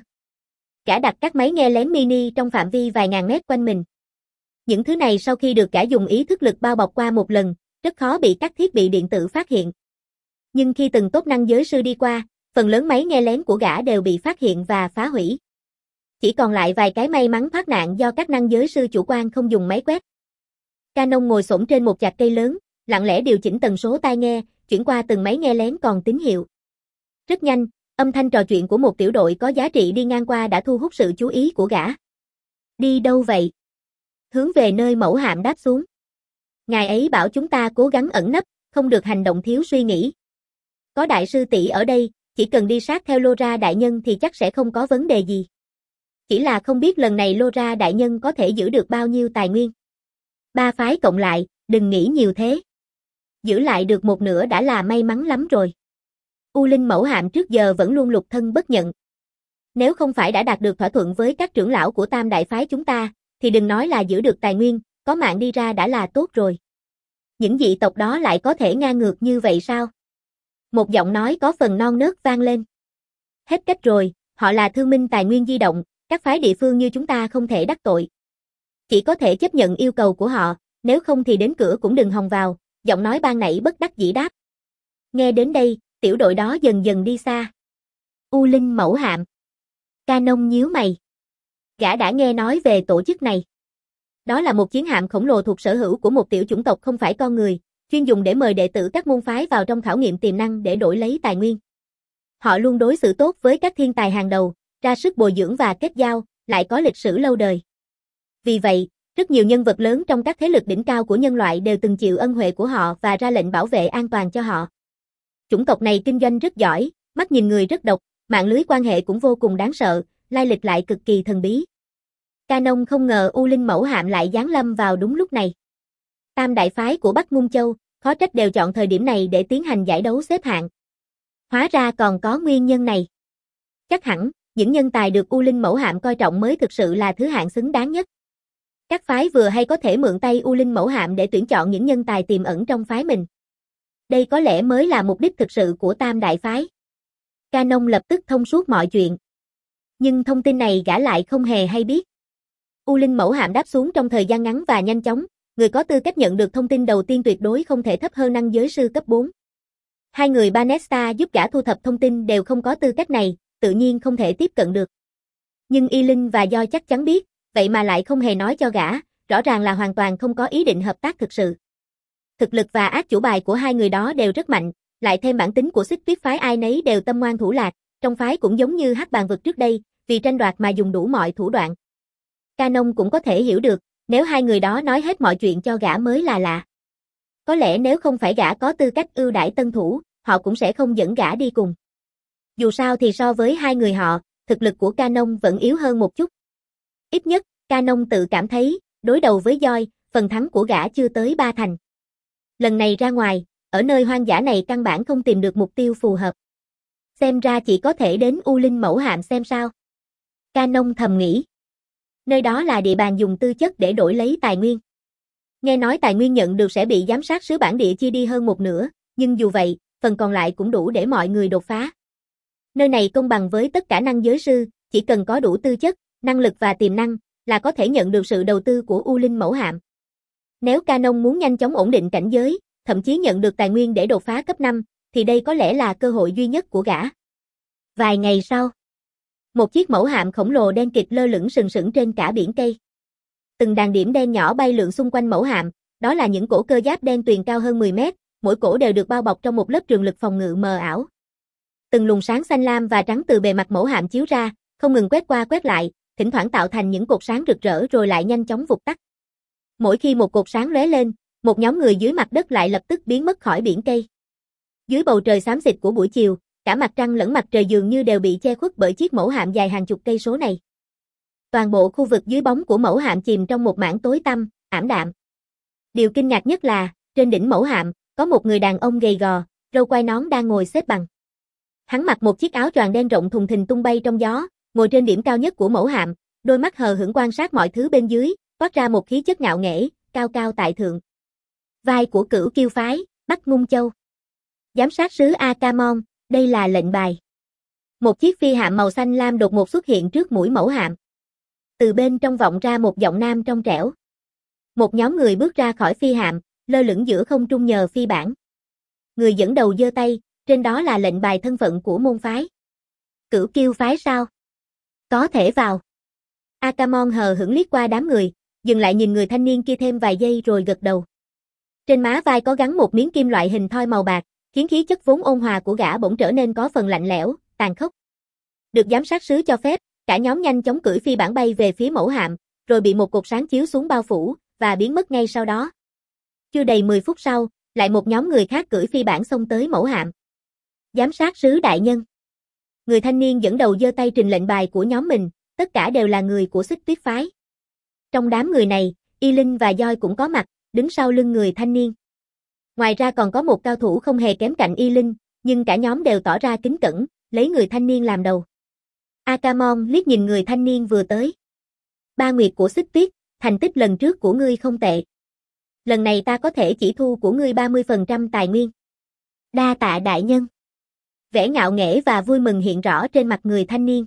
Gã đặt các máy nghe lén mini trong phạm vi vài ngàn mét quanh mình. Những thứ này sau khi được gã dùng ý thức lực bao bọc qua một lần, rất khó bị các thiết bị điện tử phát hiện. Nhưng khi từng tốt năng giới sư đi qua, phần lớn máy nghe lén của gã đều bị phát hiện và phá hủy. Chỉ còn lại vài cái may mắn thoát nạn do các năng giới sư chủ quan không dùng máy quét. Canon ngồi xổm trên một chạc cây lớn, lặng lẽ điều chỉnh tần số tai nghe, chuyển qua từng máy nghe lén còn tín hiệu. Rất nhanh, âm thanh trò chuyện của một tiểu đội có giá trị đi ngang qua đã thu hút sự chú ý của gã. Đi đâu vậy? Hướng về nơi mẫu hạm đáp xuống. Ngài ấy bảo chúng ta cố gắng ẩn nấp, không được hành động thiếu suy nghĩ. Có đại sư tỷ ở đây, chỉ cần đi sát theo Lora đại nhân thì chắc sẽ không có vấn đề gì. Chỉ là không biết lần này Lora đại nhân có thể giữ được bao nhiêu tài nguyên. Ba phái cộng lại, đừng nghĩ nhiều thế. Giữ lại được một nửa đã là may mắn lắm rồi. U Linh mẫu hạm trước giờ vẫn luôn lục thân bất nhận. Nếu không phải đã đạt được thỏa thuận với các trưởng lão của tam đại phái chúng ta, thì đừng nói là giữ được tài nguyên, có mạng đi ra đã là tốt rồi. Những dị tộc đó lại có thể ngang ngược như vậy sao? Một giọng nói có phần non nớt vang lên. Hết cách rồi, họ là thương minh tài nguyên di động, các phái địa phương như chúng ta không thể đắc tội. Chỉ có thể chấp nhận yêu cầu của họ, nếu không thì đến cửa cũng đừng hòng vào, giọng nói ban nãy bất đắc dĩ đáp. Nghe đến đây, tiểu đội đó dần dần đi xa. U Linh mẫu hạm. Canon nhíu mày. Gã đã nghe nói về tổ chức này. Đó là một chiến hạm khổng lồ thuộc sở hữu của một tiểu chủng tộc không phải con người, chuyên dùng để mời đệ tử các môn phái vào trong khảo nghiệm tiềm năng để đổi lấy tài nguyên. Họ luôn đối xử tốt với các thiên tài hàng đầu, ra sức bồi dưỡng và kết giao, lại có lịch sử lâu đời. Vì vậy, rất nhiều nhân vật lớn trong các thế lực đỉnh cao của nhân loại đều từng chịu ân huệ của họ và ra lệnh bảo vệ an toàn cho họ. Chủng tộc này kinh doanh rất giỏi, mắt nhìn người rất độc, mạng lưới quan hệ cũng vô cùng đáng sợ, lai lịch lại cực kỳ thần bí. Canon không ngờ U Linh mẫu hạm lại giáng lâm vào đúng lúc này. Tam đại phái của Bắc Ngung Châu, khó trách đều chọn thời điểm này để tiến hành giải đấu xếp hạng. Hóa ra còn có nguyên nhân này. Chắc hẳn, những nhân tài được U Linh mẫu hạm coi trọng mới thực sự là thứ hạng xứng đáng nhất. Các phái vừa hay có thể mượn tay U Linh Mẫu Hạm để tuyển chọn những nhân tài tiềm ẩn trong phái mình. Đây có lẽ mới là mục đích thực sự của Tam Đại Phái. Canon lập tức thông suốt mọi chuyện. Nhưng thông tin này gã lại không hề hay biết. U Linh Mẫu Hạm đáp xuống trong thời gian ngắn và nhanh chóng, người có tư cách nhận được thông tin đầu tiên tuyệt đối không thể thấp hơn năng giới sư cấp bốn. Hai người Banesta giúp gã thu thập thông tin đều không có tư cách này, tự nhiên không thể tiếp cận được. Nhưng Y Linh và Do chắc chắn biết, vậy mà lại không hề nói cho gã, rõ ràng là hoàn toàn không có ý định hợp tác thực sự. Thực lực và ác chủ bài của hai người đó đều rất mạnh, lại thêm bản tính của Xích Tuyết phái ai nấy đều tâm ngoan thủ lạc, trong phái cũng giống như Hắc Bàn vực trước đây, vì tranh đoạt mà dùng đủ mọi thủ đoạn. Canon cũng có thể hiểu được, nếu hai người đó nói hết mọi chuyện cho gã mới là lạ. Có lẽ nếu không phải gã có tư cách ưu đãi tân thủ, họ cũng sẽ không dẫn gã đi cùng. Dù sao thì so với hai người họ, thực lực của Canon vẫn yếu hơn một chút. Ít nhất, Canon tự cảm thấy, đối đầu với Joy, phần thắng của gã chưa tới ba thành. Lần này ra ngoài, ở nơi hoang dã này căn bản không tìm được mục tiêu phù hợp. Xem ra chỉ có thể đến U Linh Mẫu Hạm xem sao. Canon thầm nghĩ. Nơi đó là địa bàn dùng tư chất để đổi lấy tài nguyên. Nghe nói tài nguyên nhận được sẽ bị giám sát sứ bản địa chia đi hơn một nửa, nhưng dù vậy, phần còn lại cũng đủ để mọi người đột phá. Nơi này công bằng với tất cả năng giới sư, chỉ cần có đủ tư chất, năng lực và tiềm năng, là có thể nhận được sự đầu tư của U Linh Mẫu Hạm. Nếu Canon muốn nhanh chóng ổn định cảnh giới, thậm chí nhận được tài nguyên để đột phá cấp năm, thì đây có lẽ là cơ hội duy nhất của gã. Vài ngày sau, một chiếc mẫu hạm khổng lồ đen kịt lơ lửng sừng sững trên cả biển cây. Từng đàn điểm đen nhỏ bay lượn xung quanh mẫu hạm, đó là những cổ cơ giáp đen tuyền cao hơn mười mét, mỗi cổ đều được bao bọc trong một lớp trường lực phòng ngự mờ ảo. Từng luồng sáng xanh lam và trắng từ bề mặt mẫu hạm chiếu ra, không ngừng quét qua quét lại, thỉnh thoảng tạo thành những cột sáng rực rỡ rồi lại nhanh chóng vụt tắt. Mỗi khi một cột sáng lóe lên, một nhóm người dưới mặt đất lại lập tức biến mất khỏi biển cây. Dưới bầu trời xám xịt của buổi chiều, cả mặt trăng lẫn mặt trời dường như đều bị che khuất bởi chiếc mẫu hạm dài hàng chục cây số này. Toàn bộ khu vực dưới bóng của mẫu hạm chìm trong một mảng tối tăm, ảm đạm. Điều kinh ngạc nhất là, trên đỉnh mẫu hạm, có một người đàn ông gầy gò, râu quai nón đang ngồi xếp bằng. Hắn mặc một chiếc áo choàng đen rộng thùng thình tung bay trong gió, ngồi trên điểm cao nhất của mẫu hạm, đôi mắt hờ hững quan sát mọi thứ bên dưới, toát ra một khí chất ngạo nghễ, cao cao tại thượng. Vai của Cửu Kiêu phái, Bắc Ngung Châu. Giám sát sứ Akamon, đây là lệnh bài. Một chiếc phi hạm màu xanh lam đột ngột xuất hiện trước mũi mẫu hạm. Từ bên trong vọng ra một giọng nam trong trẻo. Một nhóm người bước ra khỏi phi hạm, lơ lửng giữa không trung nhờ phi bản. Người dẫn đầu giơ tay, trên đó là lệnh bài thân phận của môn phái. Cửu Kiêu phái sao? Có thể vào. Akamon hờ hững liếc qua đám người, dừng lại nhìn người thanh niên kia thêm vài giây rồi gật đầu. Trên má vai có gắn một miếng kim loại hình thoi màu bạc, khiến khí chất vốn ôn hòa của gã bỗng trở nên có phần lạnh lẽo, tàn khốc. Được giám sát sứ cho phép, cả nhóm nhanh chóng cưỡi phi bản bay về phía mẫu hạm, rồi bị một cột sáng chiếu xuống bao phủ, và biến mất ngay sau đó. Chưa đầy mười phút sau, lại một nhóm người khác cưỡi phi bản xông tới mẫu hạm. Giám sát sứ đại nhân. Người thanh niên dẫn đầu giơ tay trình lệnh bài của nhóm mình, tất cả đều là người của Xích Tuyết phái. Trong đám người này, Y Linh và Joy cũng có mặt, đứng sau lưng người thanh niên. Ngoài ra còn có một cao thủ không hề kém cạnh Y Linh, nhưng cả nhóm đều tỏ ra kính cẩn, lấy người thanh niên làm đầu. Akamon liếc nhìn người thanh niên vừa tới. Ba Nguyệt của Xích Tuyết, thành tích lần trước của ngươi không tệ. Lần này ta có thể chỉ thu của ngươi ba mươi phần trăm tài nguyên. Đa tạ đại nhân. Vẻ ngạo nghễ và vui mừng hiện rõ trên mặt người thanh niên.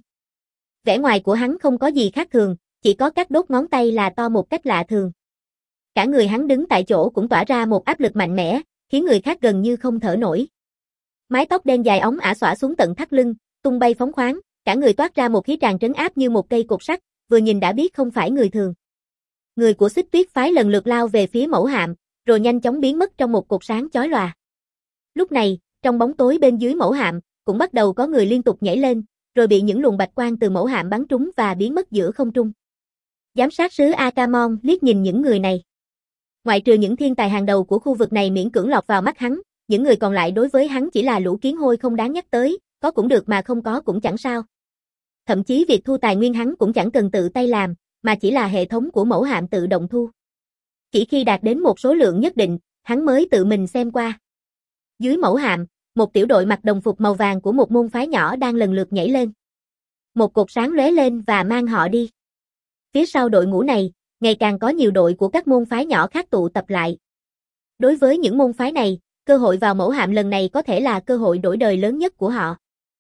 Vẻ ngoài của hắn không có gì khác thường, chỉ có các đốt ngón tay là to một cách lạ thường. Cả người hắn đứng tại chỗ cũng tỏa ra một áp lực mạnh mẽ, khiến người khác gần như không thở nổi. Mái tóc đen dài óng ả xõa xuống tận thắt lưng, tung bay phóng khoáng, cả người toát ra một khí tràng trấn áp như một cây cột sắt, vừa nhìn đã biết không phải người thường. Người của Xích Tuyết phái lần lượt lao về phía mẫu hạm, rồi nhanh chóng biến mất trong một cột sáng chói lòa. Lúc này, trong bóng tối bên dưới mẫu hạm, cũng bắt đầu có người liên tục nhảy lên, rồi bị những luồng bạch quang từ mẫu hạm bắn trúng và biến mất giữa không trung. Giám sát sứ Akamon liếc nhìn những người này. Ngoại trừ những thiên tài hàng đầu của khu vực này miễn cưỡng lọt vào mắt hắn, những người còn lại đối với hắn chỉ là lũ kiến hôi không đáng nhắc tới, có cũng được mà không có cũng chẳng sao. Thậm chí việc thu tài nguyên hắn cũng chẳng cần tự tay làm, mà chỉ là hệ thống của mẫu hạm tự động thu. Chỉ khi đạt đến một số lượng nhất định, hắn mới tự mình xem qua. Dưới mẫu hạm, một tiểu đội mặc đồng phục màu vàng của một môn phái nhỏ đang lần lượt nhảy lên. Một cột sáng lóe lên và mang họ đi. Phía sau đội ngũ này, ngày càng có nhiều đội của các môn phái nhỏ khác tụ tập lại. Đối với những môn phái này, cơ hội vào mẫu hạm lần này có thể là cơ hội đổi đời lớn nhất của họ.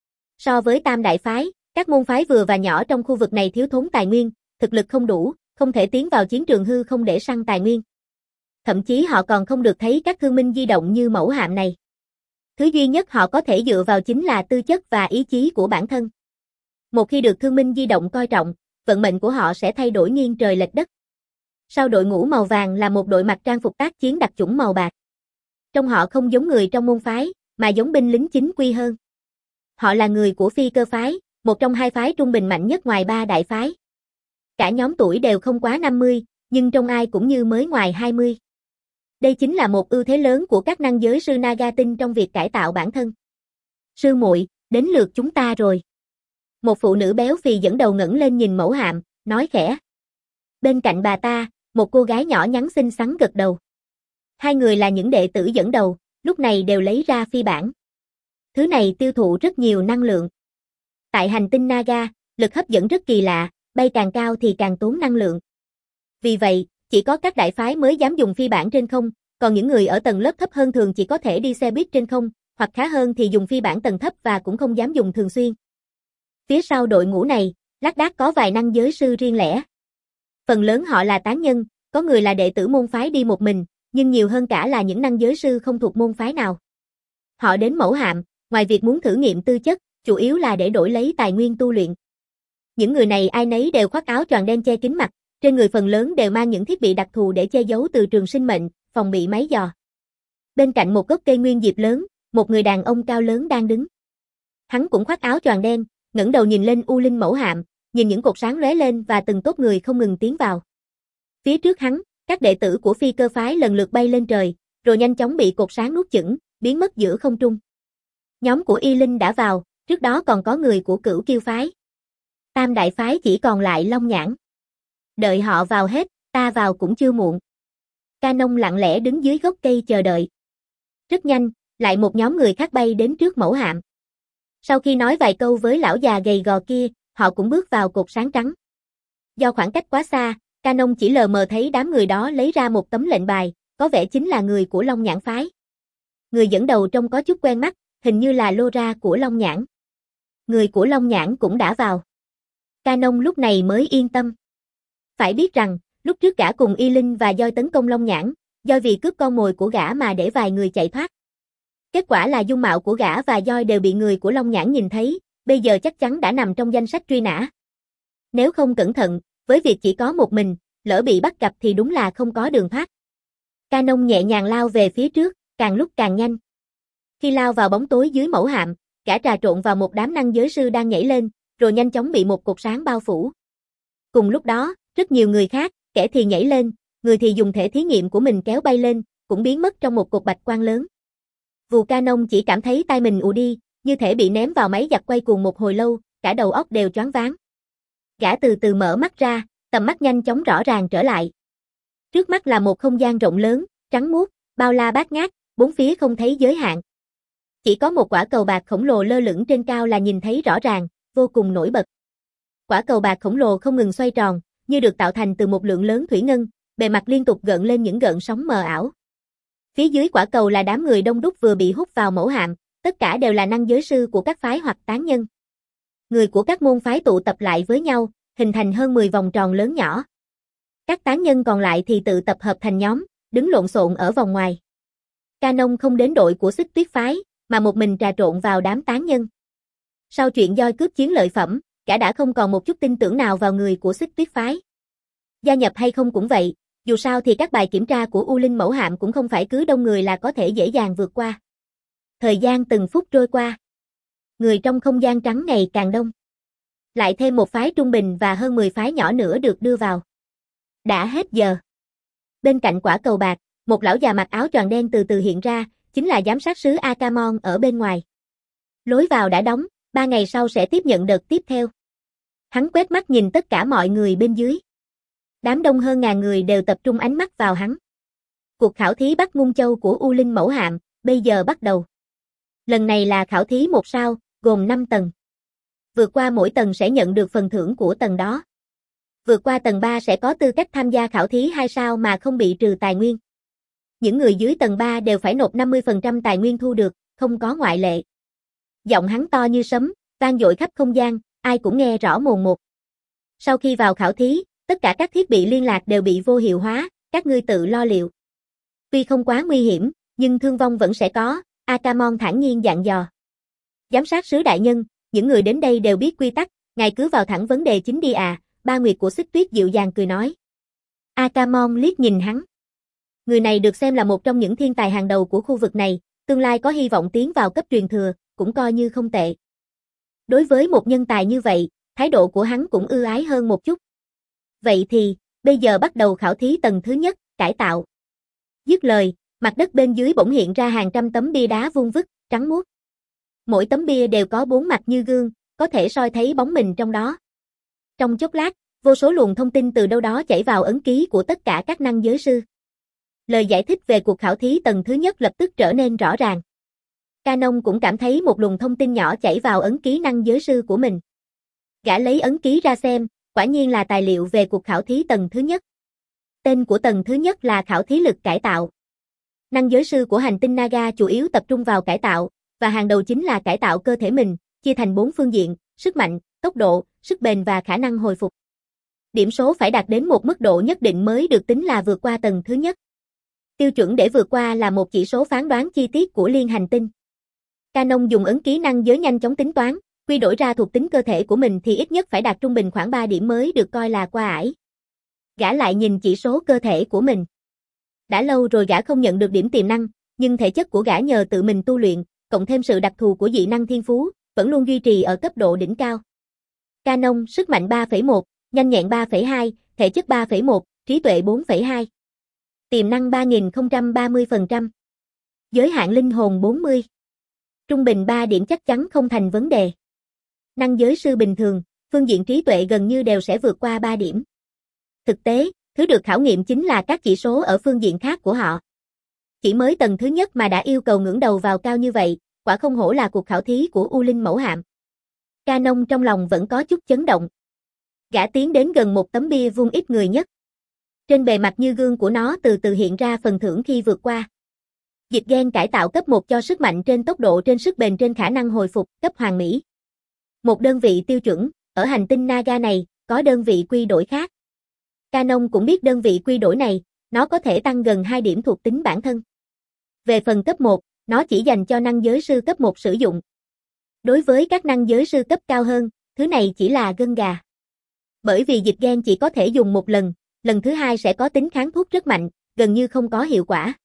So với Tam Đại Phái, các môn phái vừa và nhỏ trong khu vực này thiếu thốn tài nguyên, thực lực không đủ, không thể tiến vào chiến trường hư không để săn tài nguyên. Thậm chí họ còn không được thấy các thương minh di động như mẫu hạm này. Thứ duy nhất họ có thể dựa vào chính là tư chất và ý chí của bản thân. Một khi được thương minh di động coi trọng, vận mệnh của họ sẽ thay đổi nghiêng trời lệch đất. Sau đội ngũ màu vàng là một đội mặc trang phục tác chiến đặc chủng màu bạc. Trông họ không giống người trong môn phái, mà giống binh lính chính quy hơn. Họ là người của Phi Cơ phái, một trong hai phái trung bình mạnh nhất ngoài ba đại phái. Cả nhóm tuổi đều không quá năm mươi, nhưng trông ai cũng như mới ngoài hai mươi. Đây chính là một ưu thế lớn của các năng giới sư Nagatin trong việc cải tạo bản thân. Sư muội, đến lượt chúng ta rồi. Một phụ nữ béo phì dẫn đầu ngẩng lên nhìn mẫu hạm, nói khẽ. Bên cạnh bà ta, một cô gái nhỏ nhắn xinh xắn gật đầu. Hai người là những đệ tử dẫn đầu, lúc này đều lấy ra phi bản. Thứ này tiêu thụ rất nhiều năng lượng. Tại hành tinh Naga, lực hấp dẫn rất kỳ lạ, bay càng cao thì càng tốn năng lượng. Vì vậy, chỉ có các đại phái mới dám dùng phi bản trên không, còn những người ở tầng lớp thấp hơn thường chỉ có thể đi xe buýt trên không, hoặc khá hơn thì dùng phi bản tầng thấp và cũng không dám dùng thường xuyên. Phía sau đội ngũ này, lác đác có vài năng giới sư riêng lẻ. Phần lớn họ là tán nhân, có người là đệ tử môn phái đi một mình, nhưng nhiều hơn cả là những năng giới sư không thuộc môn phái nào. Họ đến mẫu hạm, ngoài việc muốn thử nghiệm tư chất, chủ yếu là để đổi lấy tài nguyên tu luyện. Những người này ai nấy đều khoác áo choàng đen che kín mặt, trên người phần lớn đều mang những thiết bị đặc thù để che giấu từ trường sinh mệnh, phòng bị máy dò. Bên cạnh một gốc cây nguyên diệp lớn, một người đàn ông cao lớn đang đứng. Hắn cũng khoác áo choàng đen, ngẩng đầu nhìn lên U Linh mẫu hạm, nhìn những cột sáng lóe lên và từng tốp người không ngừng tiến vào. Phía trước hắn, các đệ tử của Phi Cơ phái lần lượt bay lên trời, rồi nhanh chóng bị cột sáng nuốt chửng, biến mất giữa không trung. Nhóm của Y Linh đã vào, trước đó còn có người của Cửu Kiêu phái. Tam đại phái chỉ còn lại Long Nhãn. Đợi họ vào hết, ta vào cũng chưa muộn. Canon lặng lẽ đứng dưới gốc cây chờ đợi. Rất nhanh, lại một nhóm người khác bay đến trước mẫu hạm. Sau khi nói vài câu với lão già gầy gò kia, họ cũng bước vào cột sáng trắng. Do khoảng cách quá xa, Canon chỉ lờ mờ thấy đám người đó lấy ra một tấm lệnh bài, có vẻ chính là người của Long Nhãn phái. Người dẫn đầu trông có chút quen mắt, hình như là Lora của Long Nhãn. Người của Long Nhãn cũng đã vào. Canon lúc này mới yên tâm. Phải biết rằng, lúc trước gã cùng Y Linh và Doi tấn công Long Nhãn, Doi vì cướp con mồi của gã mà để vài người chạy thoát. Kết quả là dung mạo của gã và Doi đều bị người của Long Nhãn nhìn thấy, bây giờ chắc chắn đã nằm trong danh sách truy nã. Nếu không cẩn thận, với việc chỉ có một mình, lỡ bị bắt gặp thì đúng là không có đường thoát. Canon nhẹ nhàng lao về phía trước, càng lúc càng nhanh. Khi lao vào bóng tối dưới mẫu hạm, gã trà trộn vào một đám năng giới sư đang nhảy lên, rồi nhanh chóng bị một cột sáng bao phủ. Cùng lúc đó, rất nhiều người khác, kẻ thì nhảy lên, người thì dùng thể thí nghiệm của mình kéo bay lên, cũng biến mất trong một cột bạch quang lớn. Vù Canon chỉ cảm thấy tay mình ù đi, như thể bị ném vào máy giặt quay cuồng một hồi lâu, cả đầu óc đều choáng váng. Gã từ từ mở mắt ra, tầm mắt nhanh chóng rõ ràng trở lại. Trước mắt là một không gian rộng lớn, trắng muốt, bao la bát ngát, bốn phía không thấy giới hạn. Chỉ có một quả cầu bạc khổng lồ lơ lửng trên cao là nhìn thấy rõ ràng, vô cùng nổi bật. Quả cầu bạc khổng lồ không ngừng xoay tròn, như được tạo thành từ một lượng lớn thủy ngân, bề mặt liên tục gợn lên những gợn sóng mờ ảo. Phía dưới quả cầu là đám người đông đúc vừa bị hút vào mẫu hạm, tất cả đều là năng giới sư của các phái hoặc tán nhân. Người của các môn phái tụ tập lại với nhau, hình thành hơn mười vòng tròn lớn nhỏ. Các tán nhân còn lại thì tự tập hợp thành nhóm, đứng lộn xộn ở vòng ngoài. Canon không đến đội của Xích Tuyết phái, mà một mình trà trộn vào đám tán nhân. Sau chuyện Doi cướp chiến lợi phẩm, gã đã không còn một chút tin tưởng nào vào người của Xích Tuyết phái. Gia nhập hay không cũng vậy, dù sao thì các bài kiểm tra của U Linh mẫu hạm cũng không phải cứ đông người là có thể dễ dàng vượt qua. Thời gian từng phút trôi qua. Người trong không gian trắng ngày càng đông. Lại thêm một phái trung bình và hơn mười phái nhỏ nữa được đưa vào. Đã hết giờ. Bên cạnh quả cầu bạc, một lão già mặc áo choàng đen từ từ hiện ra, chính là giám sát sứ Akamon ở bên ngoài. Lối vào đã đóng, ba ngày sau sẽ tiếp nhận đợt tiếp theo. Hắn quét mắt nhìn tất cả mọi người bên dưới. Đám đông hơn ngàn người đều tập trung ánh mắt vào hắn. Cuộc khảo thí Bắc Ngung Châu của U Linh mẫu hạm, bây giờ bắt đầu. Lần này là khảo thí một sao, gồm năm tầng. Vượt qua mỗi tầng sẽ nhận được phần thưởng của tầng đó. Vượt qua tầng ba sẽ có tư cách tham gia khảo thí hai sao mà không bị trừ tài nguyên. Những người dưới tầng ba đều phải nộp năm mươi phần trăm tài nguyên thu được, không có ngoại lệ. Giọng hắn to như sấm, vang dội khắp không gian, ai cũng nghe rõ mồn một. Sau khi vào khảo thí, tất cả các thiết bị liên lạc đều bị vô hiệu hóa, các ngươi tự lo liệu. Tuy không quá nguy hiểm, nhưng thương vong vẫn sẽ có, Akamon thản nhiên dặn dò. Giám sát sứ đại nhân, những người đến đây đều biết quy tắc, ngài cứ vào thẳng vấn đề chính đi à, Ba Nguyệt của Xích Tuyết dịu dàng cười nói. Akamon liếc nhìn hắn. Người này được xem là một trong những thiên tài hàng đầu của khu vực này, tương lai có hy vọng tiến vào cấp truyền thừa, cũng coi như không tệ. Đối với một nhân tài như vậy, thái độ của hắn cũng ưu ái hơn một chút. Vậy thì, bây giờ bắt đầu khảo thí tầng thứ nhất, cải tạo. Dứt lời, mặt đất bên dưới bỗng hiện ra hàng trăm tấm bia đá vuông vức, trắng muốt. Mỗi tấm bia đều có bốn mặt như gương, có thể soi thấy bóng mình trong đó. Trong chốc lát, vô số luồng thông tin từ đâu đó chảy vào ấn ký của tất cả các năng giới sư. Lời giải thích về cuộc khảo thí tầng thứ nhất lập tức trở nên rõ ràng. Canon cũng cảm thấy một luồng thông tin nhỏ chảy vào ấn ký năng giới sư của mình. Gã lấy ấn ký ra xem, quả nhiên là tài liệu về cuộc khảo thí tầng thứ nhất. Tên của tầng thứ nhất là khảo thí lực cải tạo. Năng giới sư của hành tinh Naga chủ yếu tập trung vào cải tạo, và hàng đầu chính là cải tạo cơ thể mình, chia thành bốn phương diện, sức mạnh, tốc độ, sức bền và khả năng hồi phục. Điểm số phải đạt đến một mức độ nhất định mới được tính là vượt qua tầng thứ nhất. Tiêu chuẩn để vượt qua là một chỉ số phán đoán chi tiết của liên hành tinh. Canon dùng ấn ký năng giới nhanh chóng tính toán, quy đổi ra thuộc tính cơ thể của mình thì ít nhất phải đạt trung bình khoảng ba điểm mới được coi là qua ải. Gã lại nhìn chỉ số cơ thể của mình. Đã lâu rồi gã không nhận được điểm tiềm năng, nhưng thể chất của gã nhờ tự mình tu luyện, cộng thêm sự đặc thù của dị năng thiên phú, vẫn luôn duy trì ở cấp độ đỉnh cao. Canon sức mạnh ba phẩy một, nhanh nhẹn ba phẩy hai, thể chất ba phẩy một, trí tuệ bốn phẩy hai. Tiềm năng ba nghìn không trăm ba mươi phần trăm. Giới hạn linh hồn bốn mươi. Trung bình ba điểm chắc chắn không thành vấn đề. Năng giới sư bình thường, phương diện trí tuệ gần như đều sẽ vượt qua ba điểm. Thực tế, thứ được khảo nghiệm chính là các chỉ số ở phương diện khác của họ. Chỉ mới tầng thứ nhất mà đã yêu cầu ngẩng đầu vào cao như vậy, quả không hổ là cuộc khảo thí của U Linh Mẫu Hạm. Canon trong lòng vẫn có chút chấn động. Gã tiến đến gần một tấm bia vuông ít người nhất. Trên bề mặt như gương của nó từ từ hiện ra phần thưởng khi vượt qua. Dịch gen cải tạo cấp một cho sức mạnh trên tốc độ trên sức bền trên khả năng hồi phục cấp hoàn mỹ. Một đơn vị tiêu chuẩn, ở hành tinh Naga này, có đơn vị quy đổi khác. Canon cũng biết đơn vị quy đổi này, nó có thể tăng gần hai điểm thuộc tính bản thân. Về phần cấp một, nó chỉ dành cho năng giới sư cấp một sử dụng. Đối với các năng giới sư cấp cao hơn, thứ này chỉ là gân gà. Bởi vì dịch gen chỉ có thể dùng một lần, lần thứ hai sẽ có tính kháng thuốc rất mạnh, gần như không có hiệu quả.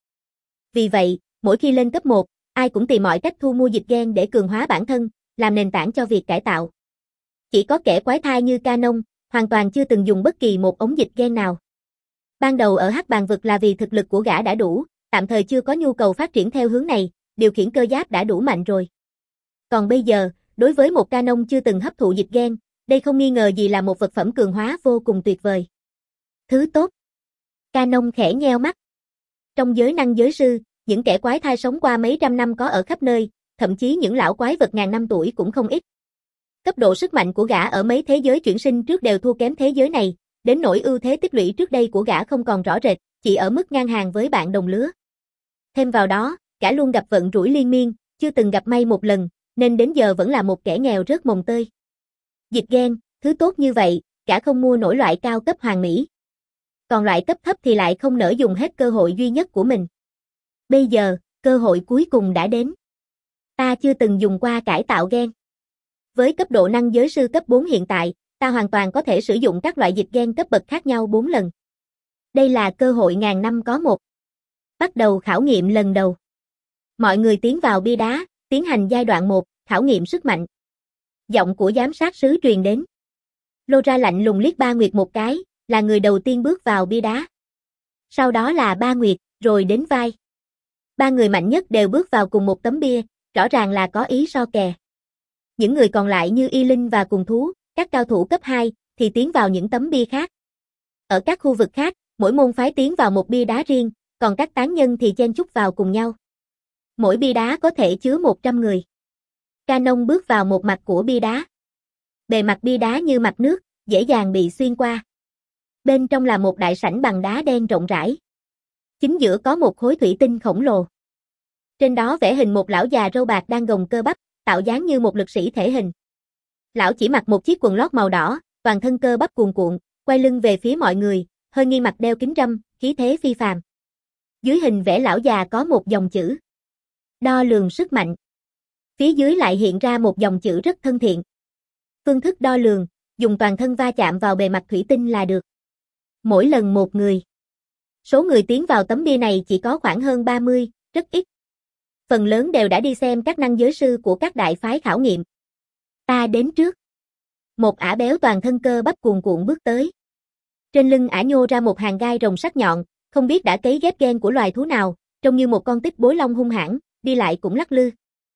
Vì vậy, mỗi khi lên cấp một, ai cũng tìm mọi cách thu mua dịch gen để cường hóa bản thân, làm nền tảng cho việc cải tạo. Chỉ có kẻ quái thai như Canon, hoàn toàn chưa từng dùng bất kỳ một ống dịch gen nào. Ban đầu ở Hắc Bàn Vực là vì thực lực của gã đã đủ, tạm thời chưa có nhu cầu phát triển theo hướng này, điều khiển cơ giáp đã đủ mạnh rồi. Còn bây giờ, đối với một Canon chưa từng hấp thụ dịch gen, đây không nghi ngờ gì là một vật phẩm cường hóa vô cùng tuyệt vời. Thứ tốt. Canon khẽ nheo mắt. Trong giới năng giới sư, những kẻ quái thai sống qua mấy trăm năm có ở khắp nơi, thậm chí những lão quái vật ngàn năm tuổi cũng không ít. Cấp độ sức mạnh của gã ở mấy thế giới chuyển sinh trước đều thua kém thế giới này, đến nỗi ưu thế tích lũy trước đây của gã không còn rõ rệt, chỉ ở mức ngang hàng với bạn đồng lứa. Thêm vào đó, gã luôn gặp vận rủi liên miên, chưa từng gặp may một lần, nên đến giờ vẫn là một kẻ nghèo rớt mồng tơi. Dịch gen, thứ tốt như vậy, gã không mua nổi loại cao cấp hoàn mỹ. Còn loại cấp thấp thì lại không nỡ dùng hết cơ hội duy nhất của mình. Bây giờ, cơ hội cuối cùng đã đến. Ta chưa từng dùng qua cải tạo gen. Với cấp độ năng giới sư cấp bốn hiện tại, ta hoàn toàn có thể sử dụng các loại dịch gen cấp bậc khác nhau bốn lần. Đây là cơ hội ngàn năm có một. Bắt đầu khảo nghiệm lần đầu. Mọi người tiến vào bia đá, tiến hành giai đoạn một, khảo nghiệm sức mạnh. Giọng của giám sát sứ truyền đến. Lora lạnh lùng liếc Ba Nguyệt một cái, là người đầu tiên bước vào bia đá. Sau đó là Ba Nguyệt, rồi đến Vai. Ba người mạnh nhất đều bước vào cùng một tấm bia, rõ ràng là có ý so kè. Những người còn lại như Y Linh và Cùng Thú, các cao thủ cấp hai, thì tiến vào những tấm bia khác. Ở các khu vực khác, mỗi môn phái tiến vào một bia đá riêng, còn các tán nhân thì chen chúc vào cùng nhau. Mỗi bia đá có thể chứa một trăm người. Canon bước vào một mặt của bia đá. Bề mặt bia đá như mặt nước, dễ dàng bị xuyên qua. Bên trong là một đại sảnh bằng đá đen rộng rãi. Chính giữa có một khối thủy tinh khổng lồ. Trên đó vẽ hình một lão già râu bạc đang gồng cơ bắp, tạo dáng như một lực sĩ thể hình. Lão chỉ mặc một chiếc quần lót màu đỏ, toàn thân cơ bắp cuồn cuộn, quay lưng về phía mọi người, hơi nghiêng mặt đeo kính râm, khí thế phi phàm. Dưới hình vẽ lão già có một dòng chữ: đo lường sức mạnh. Phía dưới lại hiện ra một dòng chữ rất thân thiện. Phương thức đo lường, dùng toàn thân va chạm vào bề mặt thủy tinh là được. Mỗi lần một người. Số người tiến vào tấm bia này chỉ có khoảng hơn ba mươi, rất ít. Phần lớn đều đã đi xem các năng giới sư của các đại phái khảo nghiệm. Ta đến trước. Một ả béo toàn thân cơ bắp cuồn cuộn bước tới. Trên lưng ả nhô ra một hàng gai rồng sắc nhọn, không biết đã cấy ghép gen của loài thú nào, trông như một con tích bối long hung hãn, đi lại cũng lắc lư.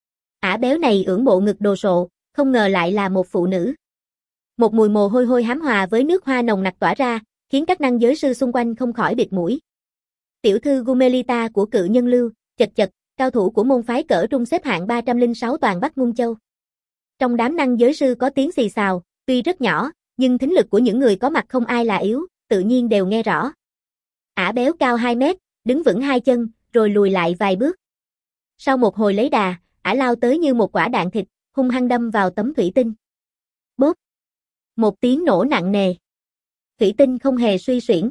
Ả béo này ưỡn bộ ngực đồ sộ, không ngờ lại là một phụ nữ. Một mùi mồ hôi hôi hám hòa với nước hoa nồng nặc tỏa ra, khiến các năng giới sư xung quanh không khỏi bịt mũi. Tiểu thư Gumelita của Cự Nhân Lưu, chật chật, cao thủ của môn phái cỡ trung xếp hạng ba trăm lẻ sáu toàn Bắc Ngung Châu. Trong đám năng giới sư có tiếng xì xào, tuy rất nhỏ, nhưng thính lực của những người có mặt không ai là yếu, tự nhiên đều nghe rõ. Ả béo cao hai mét, đứng vững hai chân, rồi lùi lại vài bước. Sau một hồi lấy đà, ả lao tới như một quả đạn thịt, hung hăng đâm vào tấm thủy tinh. Bốp! Một tiếng nổ nặng nề. Thủy tinh không hề suy xuyển.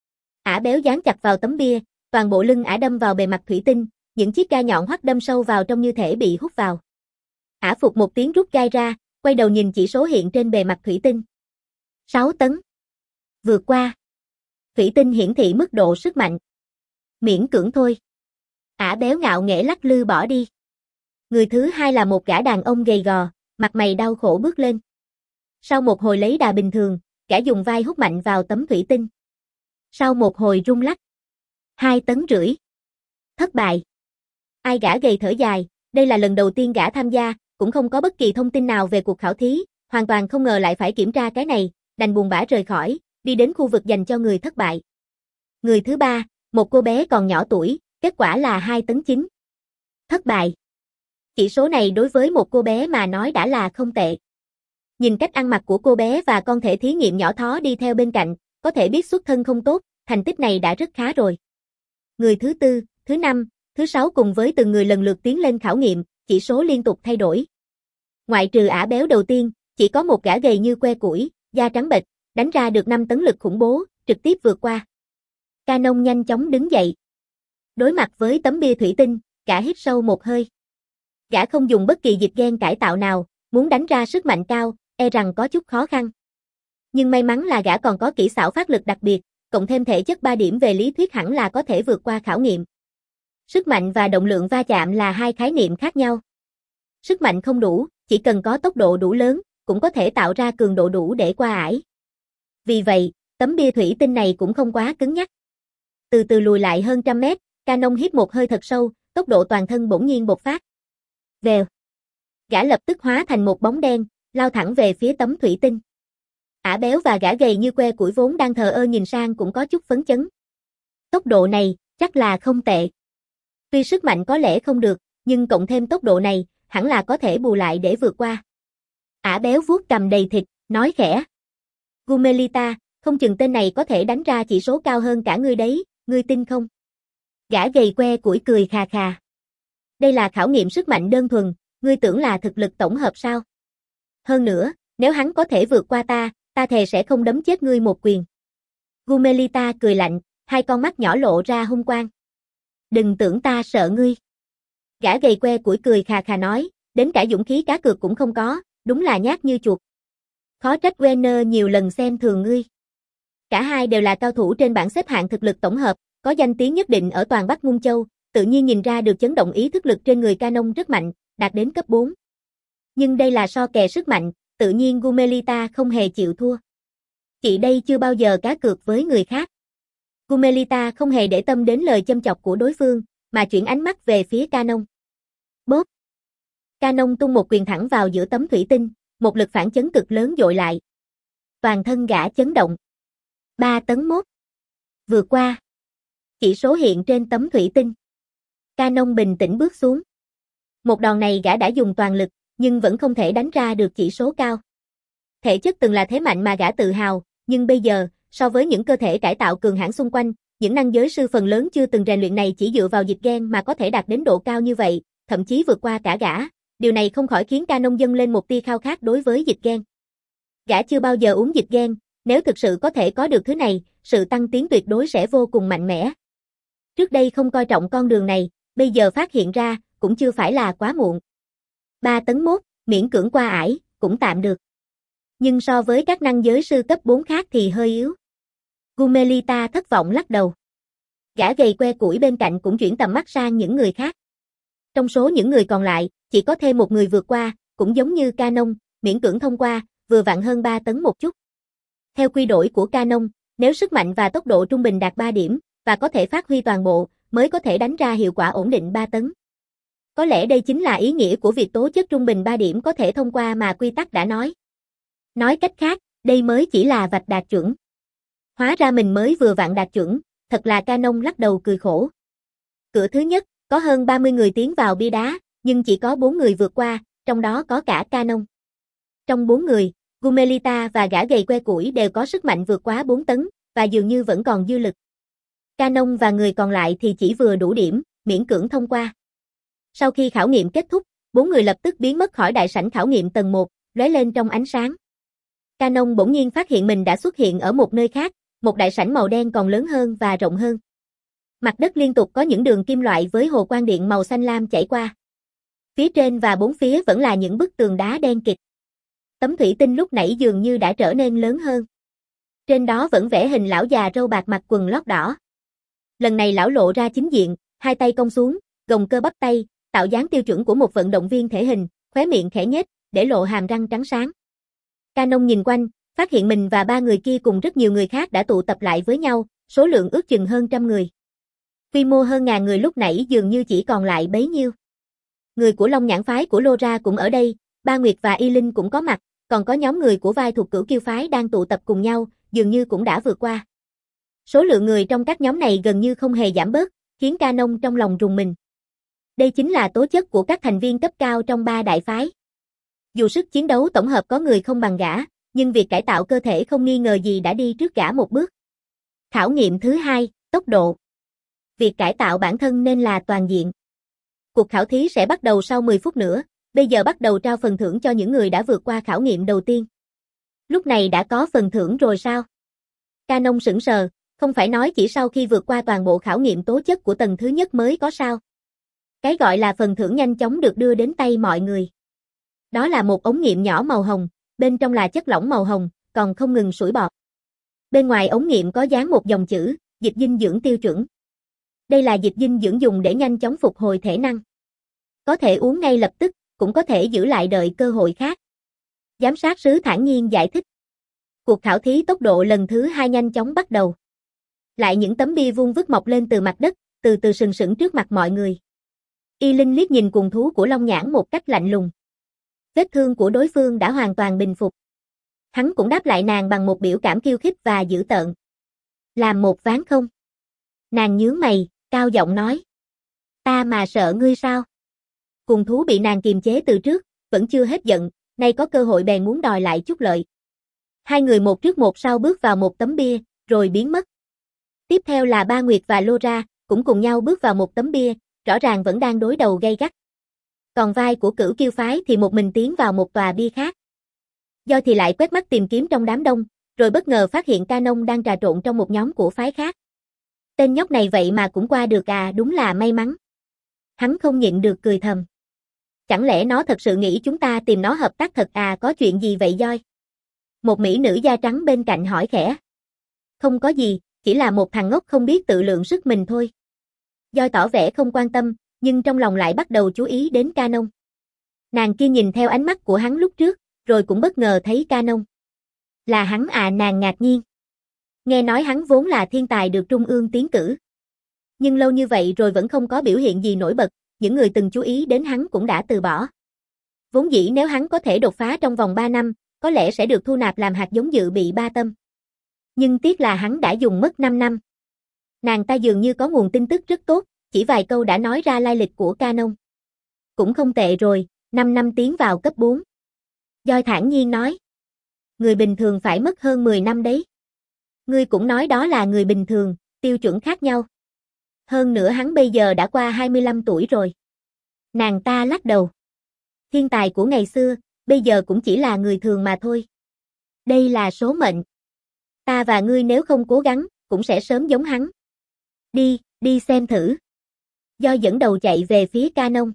Ả béo dán chặt vào tấm bia, toàn bộ lưng ả đâm vào bề mặt thủy tinh, những chiếc gai nhọn hoắt đâm sâu vào trong như thể bị hút vào. Ả phục một tiếng rút gai ra, quay đầu nhìn chỉ số hiện trên bề mặt thủy tinh. sáu tấn. Vượt qua. Thủy tinh hiển thị mức độ sức mạnh. Miễn cưỡng thôi. Ả béo ngạo nghễ lắc lư bỏ đi. Người thứ hai là một gã đàn ông gầy gò, mặt mày đau khổ bước lên. Sau một hồi lấy đà bình thường, gã dùng vai hút mạnh vào tấm thủy tinh. Sau một hồi rung lắc. Hai tấn rưỡi. Thất bại. Ai gã gầy thở dài, đây là lần đầu tiên gã tham gia, cũng không có bất kỳ thông tin nào về cuộc khảo thí, hoàn toàn không ngờ lại phải kiểm tra cái này, đành buồn bã rời khỏi, đi đến khu vực dành cho người thất bại. Người thứ ba, một cô bé còn nhỏ tuổi, kết quả là hai tấn chín. Thất bại. Chỉ số này đối với một cô bé mà nói đã là không tệ. Nhìn cách ăn mặc của cô bé và con thể thí nghiệm nhỏ thó đi theo bên cạnh, có thể biết xuất thân không tốt, thành tích này đã rất khá rồi. Người thứ tư, thứ năm, thứ sáu cùng với từng người lần lượt tiến lên khảo nghiệm, chỉ số liên tục thay đổi. Ngoại trừ ả béo đầu tiên, chỉ có một gã gầy như que củi, da trắng bệch, đánh ra được năm tấn lực khủng bố, trực tiếp vượt qua. Canon nhanh chóng đứng dậy. Đối mặt với tấm bia thủy tinh, gã hít sâu một hơi. Gã không dùng bất kỳ dịch gen cải tạo nào, muốn đánh ra sức mạnh cao, e rằng có chút khó khăn. Nhưng may mắn là gã còn có kỹ xảo phát lực đặc biệt, cộng thêm thể chất ba điểm về lý thuyết hẳn là có thể vượt qua khảo nghiệm. Sức mạnh và động lượng va chạm là hai khái niệm khác nhau. Sức mạnh không đủ, chỉ cần có tốc độ đủ lớn, cũng có thể tạo ra cường độ đủ để qua ải. Vì vậy, tấm bia thủy tinh này cũng không quá cứng nhắc. Từ từ lùi lại hơn trăm mét, Canon hít một hơi thật sâu, tốc độ toàn thân bỗng nhiên bộc phát. Vèo. Gã lập tức hóa thành một bóng đen, lao thẳng về phía tấm thủy tinh. Ả béo và gã gầy như que củi vốn đang thờ ơ nhìn sang cũng có chút phấn chấn. Tốc độ này, chắc là không tệ. Tuy sức mạnh có lẽ không được, nhưng cộng thêm tốc độ này, hẳn là có thể bù lại để vượt qua. Ả béo vuốt cầm đầy thịt, nói khẽ. Gumelita, không chừng tên này có thể đánh ra chỉ số cao hơn cả ngươi đấy, ngươi tin không? Gã gầy que củi cười khà khà. Đây là khảo nghiệm sức mạnh đơn thuần, ngươi tưởng là thực lực tổng hợp sao? Hơn nữa, nếu hắn có thể vượt qua ta, ta thề sẽ không đấm chết ngươi một quyền. Gumelita cười lạnh, hai con mắt nhỏ lộ ra hung quang. Đừng tưởng ta sợ ngươi. Gã gầy que củi cười khà khà nói, đến cả dũng khí cá cược cũng không có, đúng là nhát như chuột. Khó trách Wenner nhiều lần xem thường ngươi. Cả hai đều là cao thủ trên bảng xếp hạng thực lực tổng hợp, có danh tiếng nhất định ở toàn Bắc Ngung Châu, tự nhiên nhìn ra được chấn động ý thức lực trên người Canon rất mạnh, đạt đến cấp bốn. Nhưng đây là so kè sức mạnh, tự nhiên Gumelita không hề chịu thua. Chị đây chưa bao giờ cá cược với người khác. Gumelita không hề để tâm đến lời châm chọc của đối phương, mà chuyển ánh mắt về phía Canon. Bốp! Canon tung một quyền thẳng vào giữa tấm thủy tinh, một lực phản chấn cực lớn dội lại. Toàn thân gã chấn động. ba tấn mốt. Vượt qua. Chỉ số hiện trên tấm thủy tinh. Canon bình tĩnh bước xuống. Một đòn này gã đã dùng toàn lực, nhưng vẫn không thể đánh ra được chỉ số cao. Thể chất từng là thế mạnh mà gã tự hào, nhưng bây giờ, So với những cơ thể cải tạo cường hãn xung quanh, những năng giới sư phần lớn chưa từng rèn luyện này chỉ dựa vào dịch gen mà có thể đạt đến độ cao như vậy, thậm chí vượt qua cả gã. Điều này không khỏi khiến Canon dâng lên một tia khao khát đối với dịch gen. Gã chưa bao giờ uống dịch gen, nếu thực sự có thể có được thứ này, sự tăng tiến tuyệt đối sẽ vô cùng mạnh mẽ. Trước đây không coi trọng con đường này, bây giờ phát hiện ra, cũng chưa phải là quá muộn. ba tấn mốt, miễn cưỡng qua ải, cũng tạm được. Nhưng so với các năng giới sư cấp bốn khác thì hơi yếu. Gumelita thất vọng lắc đầu. Gã gầy que củi bên cạnh cũng chuyển tầm mắt sang những người khác. Trong số những người còn lại, chỉ có thêm một người vượt qua, cũng giống như Canon, miễn cưỡng thông qua, vừa vặn hơn ba tấn một chút. Theo quy đổi của Canon, nếu sức mạnh và tốc độ trung bình đạt ba điểm, và có thể phát huy toàn bộ, mới có thể đánh ra hiệu quả ổn định ba tấn. Có lẽ đây chính là ý nghĩa của việc tố chất trung bình ba điểm có thể thông qua mà quy tắc đã nói. Nói cách khác, đây mới chỉ là vạch đạt chuẩn. Hóa ra mình mới vừa vặn đạt chuẩn, thật là Canon lắc đầu cười khổ. Cửa thứ nhất, có hơn ba mươi người tiến vào bia đá, nhưng chỉ có bốn người vượt qua, trong đó có cả Canon. Trong bốn người, Gumelita và gã gầy que củi đều có sức mạnh vượt quá bốn tấn, và dường như vẫn còn dư lực. Canon và người còn lại thì chỉ vừa đủ điểm, miễn cưỡng thông qua. Sau khi khảo nghiệm kết thúc, bốn người lập tức biến mất khỏi đại sảnh khảo nghiệm tầng một, lóe lên trong ánh sáng. Canon bỗng nhiên phát hiện mình đã xuất hiện ở một nơi khác, một đại sảnh màu đen còn lớn hơn và rộng hơn. Mặt đất liên tục có những đường kim loại với hồ quang điện màu xanh lam chảy qua. Phía trên và bốn phía vẫn là những bức tường đá đen kịt. Tấm thủy tinh lúc nãy dường như đã trở nên lớn hơn. Trên đó vẫn vẽ hình lão già râu bạc mặc quần lót đỏ. Lần này lão lộ ra chính diện, hai tay cong xuống, gồng cơ bắp tay, tạo dáng tiêu chuẩn của một vận động viên thể hình, khóe miệng khẽ nhếch, để lộ hàm răng trắng sáng. Canon nhìn quanh, phát hiện mình và ba người kia cùng rất nhiều người khác đã tụ tập lại với nhau, số lượng ước chừng hơn trăm người. Quy mô hơn ngàn người lúc nãy dường như chỉ còn lại bấy nhiêu. Người của Long Nhãn phái của Lora cũng ở đây, Ba Nguyệt và Y Linh cũng có mặt, còn có nhóm người của vai thuộc Cửu Kiêu phái đang tụ tập cùng nhau, dường như cũng đã vượt qua. Số lượng người trong các nhóm này gần như không hề giảm bớt, khiến Canon trong lòng rùng mình. Đây chính là tố chất của các thành viên cấp cao trong ba đại phái. Dù sức chiến đấu tổng hợp có người không bằng gã, nhưng việc cải tạo cơ thể không nghi ngờ gì đã đi trước gã một bước. Khảo nghiệm thứ hai, tốc độ. Việc cải tạo bản thân nên là toàn diện. Cuộc khảo thí sẽ bắt đầu sau mười phút nữa, bây giờ bắt đầu trao phần thưởng cho những người đã vượt qua khảo nghiệm đầu tiên. Lúc này đã có phần thưởng rồi sao? Canon sững sờ, không phải nói chỉ sau khi vượt qua toàn bộ khảo nghiệm tố chất của tầng thứ nhất mới có sao? Cái gọi là phần thưởng nhanh chóng được đưa đến tay mọi người. Đó là một ống nghiệm nhỏ màu hồng, bên trong là chất lỏng màu hồng, còn không ngừng sủi bọt. Bên ngoài ống nghiệm có dán một dòng chữ, dịch dinh dưỡng tiêu chuẩn. Đây là dịch dinh dưỡng dùng để nhanh chóng phục hồi thể năng. Có thể uống ngay lập tức, cũng có thể giữ lại đợi cơ hội khác. Giám sát sứ thản nhiên giải thích. Cuộc khảo thí tốc độ lần thứ hai nhanh chóng bắt đầu. Lại những tấm bia vuông vức mọc lên từ mặt đất, từ từ sừng sững trước mặt mọi người. Y Linh liếc nhìn cuồng thú của Long Nhãn một cách lạnh lùng. Vết thương của đối phương đã hoàn toàn bình phục. Hắn cũng đáp lại nàng bằng một biểu cảm khiêu khích và dữ tợn. Làm một ván không? Nàng nhướng mày, cao giọng nói. Ta mà sợ ngươi sao? Cuồng thú bị nàng kiềm chế từ trước, vẫn chưa hết giận, nay có cơ hội bèn muốn đòi lại chút lợi. Hai người một trước một sau bước vào một tấm bia, rồi biến mất. Tiếp theo là Ba Nguyệt và Lora, cũng cùng nhau bước vào một tấm bia, rõ ràng vẫn đang đối đầu gay gắt. Còn vai của Cửu Kiêu phái thì một mình tiến vào một tòa bia khác. Do thì lại quét mắt tìm kiếm trong đám đông, rồi bất ngờ phát hiện Canon đang trà trộn trong một nhóm của phái khác. Tên nhóc này vậy mà cũng qua được à, đúng là may mắn. Hắn không nhịn được cười thầm. Chẳng lẽ nó thật sự nghĩ chúng ta tìm nó hợp tác thật à, có chuyện gì vậy Doi? Một mỹ nữ da trắng bên cạnh hỏi khẽ. Không có gì, chỉ là một thằng ngốc không biết tự lượng sức mình thôi. Doi tỏ vẻ không quan tâm, nhưng trong lòng lại bắt đầu chú ý đến Canon. Nàng kia nhìn theo ánh mắt của hắn lúc trước, rồi cũng bất ngờ thấy Canon. Là hắn à, nàng ngạc nhiên. Nghe nói hắn vốn là thiên tài được Trung ương tiến cử. Nhưng lâu như vậy rồi vẫn không có biểu hiện gì nổi bật, những người từng chú ý đến hắn cũng đã từ bỏ. Vốn dĩ nếu hắn có thể đột phá trong vòng ba năm, có lẽ sẽ được thu nạp làm hạt giống dự bị ba tâm. Nhưng tiếc là hắn đã dùng mất năm năm. Nàng ta dường như có nguồn tin tức rất tốt, chỉ vài câu đã nói ra lai lịch của Canon. Cũng không tệ rồi, năm năm tiến vào cấp bốn. Doi thản nhiên nói. Người bình thường phải mất hơn mười năm đấy. Ngươi cũng nói đó là người bình thường, tiêu chuẩn khác nhau. Hơn nữa hắn bây giờ đã qua hai mươi lăm tuổi rồi. Nàng ta lắc đầu. Thiên tài của ngày xưa, bây giờ cũng chỉ là người thường mà thôi. Đây là số mệnh. Ta và ngươi nếu không cố gắng, cũng sẽ sớm giống hắn. Đi, đi xem thử. Do dẫn đầu chạy về phía Canon.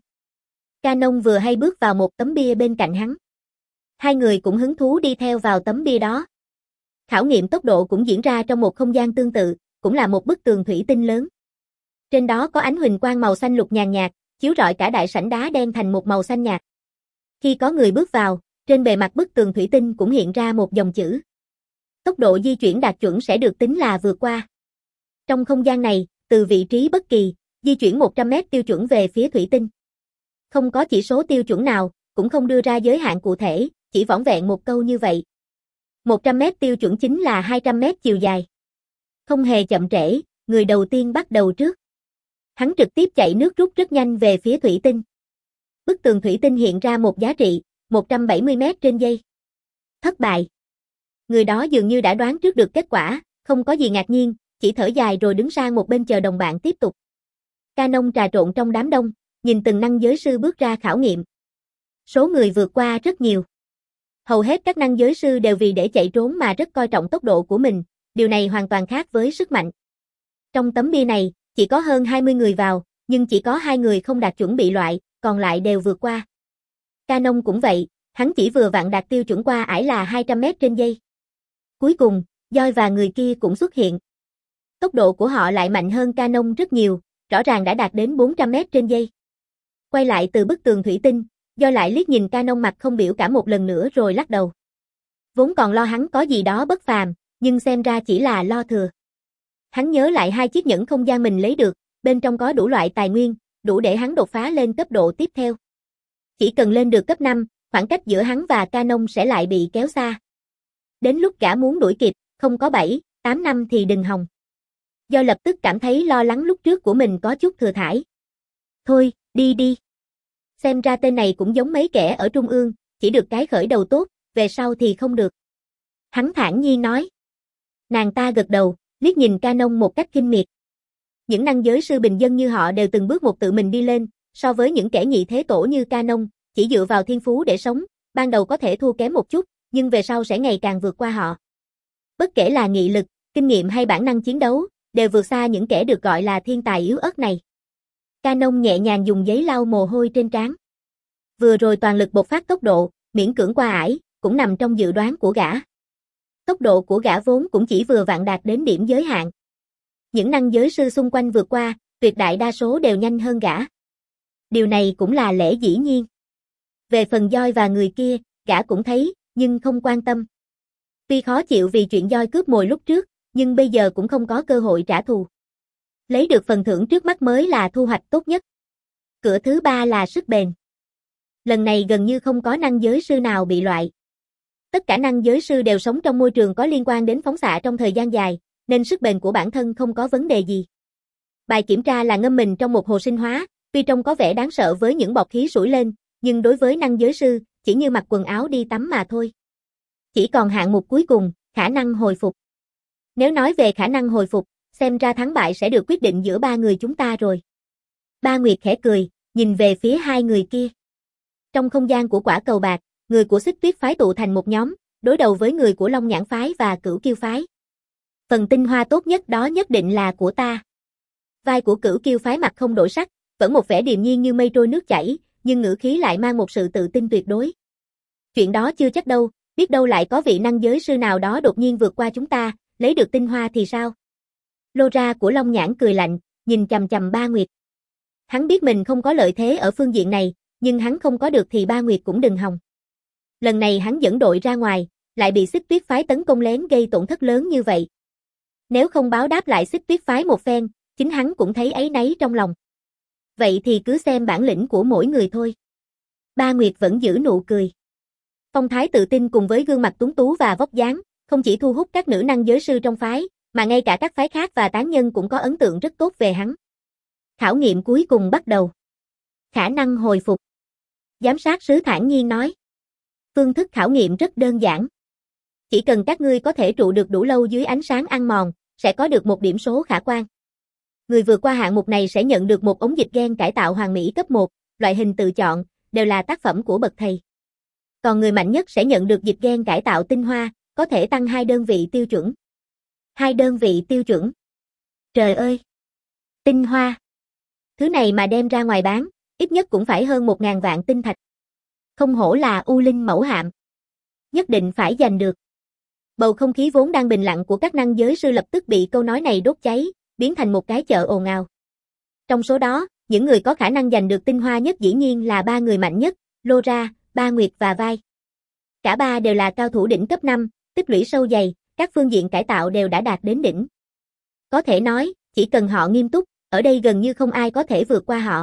Canon vừa hay bước vào một tấm bia bên cạnh hắn. Hai người cũng hứng thú đi theo vào tấm bia đó. Khảo nghiệm tốc độ cũng diễn ra trong một không gian tương tự, cũng là một bức tường thủy tinh lớn. Trên đó có ánh huỳnh quang màu xanh lục nhàn nhạt, chiếu rọi cả đại sảnh đá đen thành một màu xanh nhạt. Khi có người bước vào, trên bề mặt bức tường thủy tinh cũng hiện ra một dòng chữ. Tốc độ di chuyển đạt chuẩn sẽ được tính là vượt qua. Trong không gian này, từ vị trí bất kỳ, di chuyển một trăm mét tiêu chuẩn về phía thủy tinh. Không có chỉ số tiêu chuẩn nào, cũng không đưa ra giới hạn cụ thể, chỉ vỏn vẹn một câu như vậy. một trăm mét tiêu chuẩn chính là hai trăm mét chiều dài. Không hề chậm trễ, người đầu tiên bắt đầu trước. Hắn trực tiếp chạy nước rút rất nhanh về phía thủy tinh. Bức tường thủy tinh hiện ra một giá trị, một trăm bảy mươi mét trên giây. Thất bại. Người đó dường như đã đoán trước được kết quả, không có gì ngạc nhiên, chỉ thở dài rồi đứng sang một bên chờ đồng bạn tiếp tục. Canon trà trộn trong đám đông, nhìn từng năng giới sư bước ra khảo nghiệm. Số người vượt qua rất nhiều. Hầu hết các năng giới sư đều vì để chạy trốn mà rất coi trọng tốc độ của mình, điều này hoàn toàn khác với sức mạnh. Trong tấm bia này, chỉ có hơn hai mươi người vào, nhưng chỉ có hai người không đạt chuẩn bị loại, còn lại đều vượt qua. Canon cũng vậy, hắn chỉ vừa vặn đạt tiêu chuẩn qua ải là hai trăm mét trên giây. Cuối cùng, Joy và người kia cũng xuất hiện. Tốc độ của họ lại mạnh hơn Canon rất nhiều, rõ ràng đã đạt đến bốn trăm mét trên giây. Quay lại từ bức tường thủy tinh, Joy lại liếc nhìn Canon mặt không biểu cảm một lần nữa rồi lắc đầu. Vốn còn lo hắn có gì đó bất phàm, nhưng xem ra chỉ là lo thừa. Hắn nhớ lại hai chiếc nhẫn không gian mình lấy được, bên trong có đủ loại tài nguyên, đủ để hắn đột phá lên cấp độ tiếp theo. Chỉ cần lên được cấp năm, khoảng cách giữa hắn và Canon sẽ lại bị kéo xa. Đến lúc gã muốn đuổi kịp, không có bảy, tám năm thì đừng hòng. Do lập tức cảm thấy lo lắng lúc trước của mình có chút thừa thãi. Thôi, đi đi. Xem ra tên này cũng giống mấy kẻ ở Trung ương, chỉ được cái khởi đầu tốt, về sau thì không được. Hắn thản nhiên nói. Nàng ta gật đầu, liếc nhìn Canon một cách khinh miệt. Những năng giới sư bình dân như họ đều từng bước một tự mình đi lên, so với những kẻ nhị thế tổ như Canon, chỉ dựa vào thiên phú để sống, ban đầu có thể thua kém một chút, nhưng về sau sẽ ngày càng vượt qua họ. Bất kể là nghị lực, kinh nghiệm hay bản năng chiến đấu, đều vượt xa những kẻ được gọi là thiên tài yếu ớt này. Canon nhẹ nhàng dùng giấy lau mồ hôi trên trán. Vừa rồi toàn lực bộc phát tốc độ, miễn cưỡng qua ải, cũng nằm trong dự đoán của gã. Tốc độ của gã vốn cũng chỉ vừa vặn đạt đến điểm giới hạn. Những năng giới sư xung quanh vượt qua, tuyệt đại đa số đều nhanh hơn gã. Điều này cũng là lẽ dĩ nhiên. Về phần Joy và người kia, gã cũng thấy, nhưng không quan tâm. Tuy khó chịu vì chuyện Joy cướp mồi lúc trước, nhưng bây giờ cũng không có cơ hội trả thù. Lấy được phần thưởng trước mắt mới là thu hoạch tốt nhất. Cửa thứ ba là sức bền. Lần này gần như không có năng giới sư nào bị loại. Tất cả năng giới sư đều sống trong môi trường có liên quan đến phóng xạ trong thời gian dài, nên sức bền của bản thân không có vấn đề gì. Bài kiểm tra là ngâm mình trong một hồ sinh hóa, tuy trông có vẻ đáng sợ với những bọt khí sủi lên, nhưng đối với năng giới sư, chỉ như mặc quần áo đi tắm mà thôi. Chỉ còn hạng mục cuối cùng, khả năng hồi phục. Nếu nói về khả năng hồi phục, xem ra thắng bại sẽ được quyết định giữa ba người chúng ta rồi. Ba Nguyệt khẽ cười, nhìn về phía hai người kia. Trong không gian của quả cầu bạc, người của Xích Tuyết phái tụ thành một nhóm, đối đầu với người của Long Nhãn phái và Cửu Kiêu phái. Phần tinh hoa tốt nhất đó nhất định là của ta. Vai của Cửu Kiêu phái mặt không đổi sắc, vẫn một vẻ điềm nhiên như mây trôi nước chảy, nhưng ngữ khí lại mang một sự tự tin tuyệt đối. Chuyện đó chưa chắc đâu, biết đâu lại có vị năng giới sư nào đó đột nhiên vượt qua chúng ta, lấy được tinh hoa thì sao? Lô ra của Long Nhãn cười lạnh, nhìn chằm chằm Ba Nguyệt. Hắn biết mình không có lợi thế ở phương diện này, nhưng hắn không có được thì Ba Nguyệt cũng đừng hòng. Lần này hắn dẫn đội ra ngoài, lại bị Xích Tuyết phái tấn công lén gây tổn thất lớn như vậy. Nếu không báo đáp lại Xích Tuyết phái một phen, chính hắn cũng thấy áy náy trong lòng. Vậy thì cứ xem bản lĩnh của mỗi người thôi. Ba Nguyệt vẫn giữ nụ cười. Phong thái tự tin cùng với gương mặt tuấn tú và vóc dáng, không chỉ thu hút các nữ năng giới sư trong phái, mà ngay cả các phái khác và tán nhân cũng có ấn tượng rất tốt về hắn. Khảo nghiệm cuối cùng bắt đầu. Khả năng hồi phục. Giám sát sứ thản nhiên nói. Phương thức khảo nghiệm rất đơn giản. Chỉ cần các ngươi có thể trụ được đủ lâu dưới ánh sáng ăn mòn, sẽ có được một điểm số khả quan. Người vượt qua hạng mục này sẽ nhận được một ống dịch gen cải tạo hoàn mỹ cấp một, loại hình tự chọn, đều là tác phẩm của bậc thầy. Còn người mạnh nhất sẽ nhận được dịch gen cải tạo tinh hoa, có thể tăng hai đơn vị tiêu chuẩn. Hai đơn vị tiêu chuẩn. Trời ơi! Tinh hoa! Thứ này mà đem ra ngoài bán, ít nhất cũng phải hơn một ngàn vạn tinh thạch. Không hổ là U Linh mẫu hạm. Nhất định phải giành được. Bầu không khí vốn đang bình lặng của các năng giới sư lập tức bị câu nói này đốt cháy, biến thành một cái chợ ồn ào. Trong số đó, những người có khả năng giành được tinh hoa nhất dĩ nhiên là ba người mạnh nhất, Lora, Ba Nguyệt và Vai. Cả ba đều là cao thủ đỉnh cấp năm, tích lũy sâu dày, các phương diện cải tạo đều đã đạt đến đỉnh. Có thể nói, chỉ cần họ nghiêm túc, ở đây gần như không ai có thể vượt qua họ.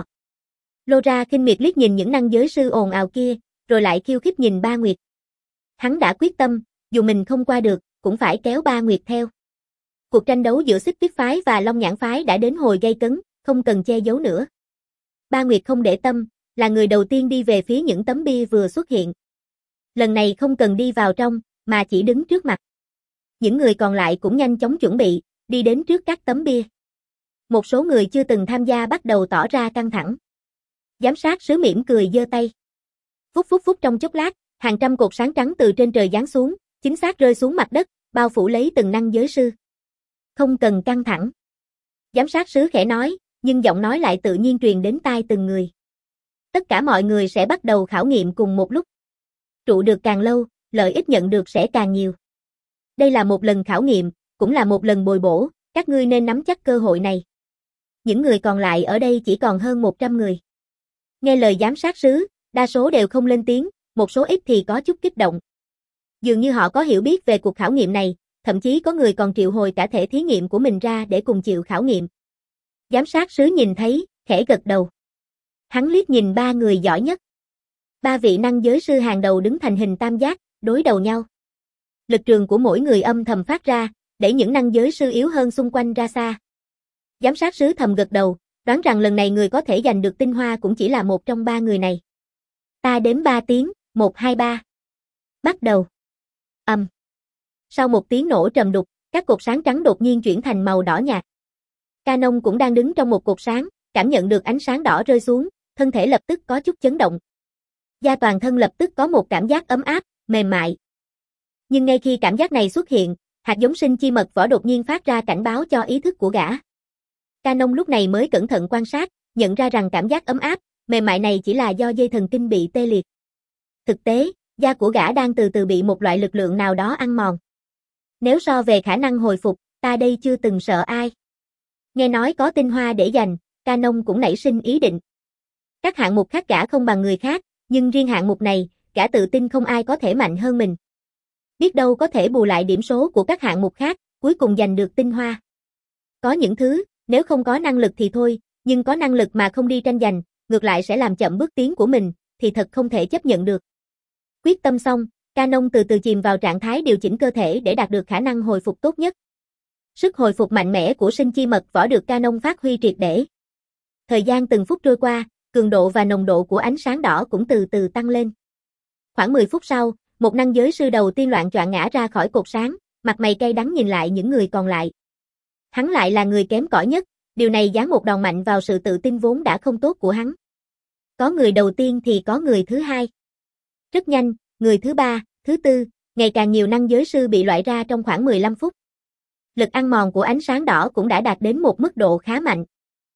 Lora khinh miệt liếc nhìn những năng giới sư ồn ào kia, rồi lại khiêu khích nhìn Ba Nguyệt. Hắn đã quyết tâm, dù mình không qua được, cũng phải kéo Ba Nguyệt theo. Cuộc tranh đấu giữa Xích Tuyết phái và Long Nhãn phái đã đến hồi gay cấn, không cần che giấu nữa. Ba Nguyệt không để tâm, là người đầu tiên đi về phía những tấm bia vừa xuất hiện. Lần này không cần đi vào trong, mà chỉ đứng trước mặt. Những người còn lại cũng nhanh chóng chuẩn bị, đi đến trước các tấm bia. Một số người chưa từng tham gia bắt đầu tỏ ra căng thẳng. Giám sát sứ mỉm cười giơ tay. Phút phút phút trong chốc lát, hàng trăm cột sáng trắng từ trên trời giáng xuống, chính xác rơi xuống mặt đất, bao phủ lấy từng năng giới sư. Không cần căng thẳng. Giám sát sứ khẽ nói, nhưng giọng nói lại tự nhiên truyền đến tai từng người. Tất cả mọi người sẽ bắt đầu khảo nghiệm cùng một lúc. Trụ được càng lâu, lợi ích nhận được sẽ càng nhiều. Đây là một lần khảo nghiệm, cũng là một lần bồi bổ, các ngươi nên nắm chắc cơ hội này. Những người còn lại ở đây chỉ còn hơn một trăm người. Nghe lời giám sát sứ, đa số đều không lên tiếng, một số ít thì có chút kích động. Dường như họ có hiểu biết về cuộc khảo nghiệm này, thậm chí có người còn triệu hồi cả thể thí nghiệm của mình ra để cùng chịu khảo nghiệm. Giám sát sứ nhìn thấy, khẽ gật đầu. Hắn liếc nhìn ba người giỏi nhất. Ba vị năng giới sư hàng đầu đứng thành hình tam giác, đối đầu nhau. Lực trường của mỗi người âm thầm phát ra, để những năng giới sư yếu hơn xung quanh ra xa. Giám sát sứ thầm gật đầu, đoán rằng lần này người có thể giành được tinh hoa cũng chỉ là một trong ba người này. Ta đếm ba tiếng, một hai ba. Bắt đầu. Ầm. Um. Sau một tiếng nổ trầm đục, các cột sáng trắng đột nhiên chuyển thành màu đỏ nhạt. Canon cũng đang đứng trong một cột sáng, cảm nhận được ánh sáng đỏ rơi xuống, thân thể lập tức có chút chấn động. Da toàn thân lập tức có một cảm giác ấm áp, mềm mại. Nhưng ngay khi cảm giác này xuất hiện, hạt giống sinh chi mật vỏ đột nhiên phát ra cảnh báo cho ý thức của gã. Canon lúc này mới cẩn thận quan sát, nhận ra rằng cảm giác ấm áp, mềm mại này chỉ là do dây thần kinh bị tê liệt. Thực tế, da của gã đang từ từ bị một loại lực lượng nào đó ăn mòn. Nếu so về khả năng hồi phục, ta đây chưa từng sợ ai. Nghe nói có tinh hoa để giành, Canon cũng nảy sinh ý định. Các hạng mục khác gã không bằng người khác, nhưng riêng hạng mục này, gã tự tin không ai có thể mạnh hơn mình. Biết đâu có thể bù lại điểm số của các hạng mục khác, cuối cùng giành được tinh hoa. Có những thứ, nếu không có năng lực thì thôi, nhưng có năng lực mà không đi tranh giành, ngược lại sẽ làm chậm bước tiến của mình, thì thật không thể chấp nhận được. Quyết tâm xong, Canon từ từ chìm vào trạng thái điều chỉnh cơ thể để đạt được khả năng hồi phục tốt nhất. Sức hồi phục mạnh mẽ của sinh chi mật vỏ được Canon phát huy triệt để. Thời gian từng phút trôi qua, cường độ và nồng độ của ánh sáng đỏ cũng từ từ tăng lên. Khoảng mười phút sau, một năng giới sư đầu tiên loạn choạng ngã ra khỏi cột sáng, mặt mày cay đắng nhìn lại những người còn lại. Hắn lại là người kém cỏi nhất, điều này giáng một đòn mạnh vào sự tự tin vốn đã không tốt của hắn. Có người đầu tiên thì có người thứ hai. Rất nhanh, người thứ ba, thứ tư, ngày càng nhiều năng giới sư bị loại ra trong khoảng mười lăm phút. Lực ăn mòn của ánh sáng đỏ cũng đã đạt đến một mức độ khá mạnh.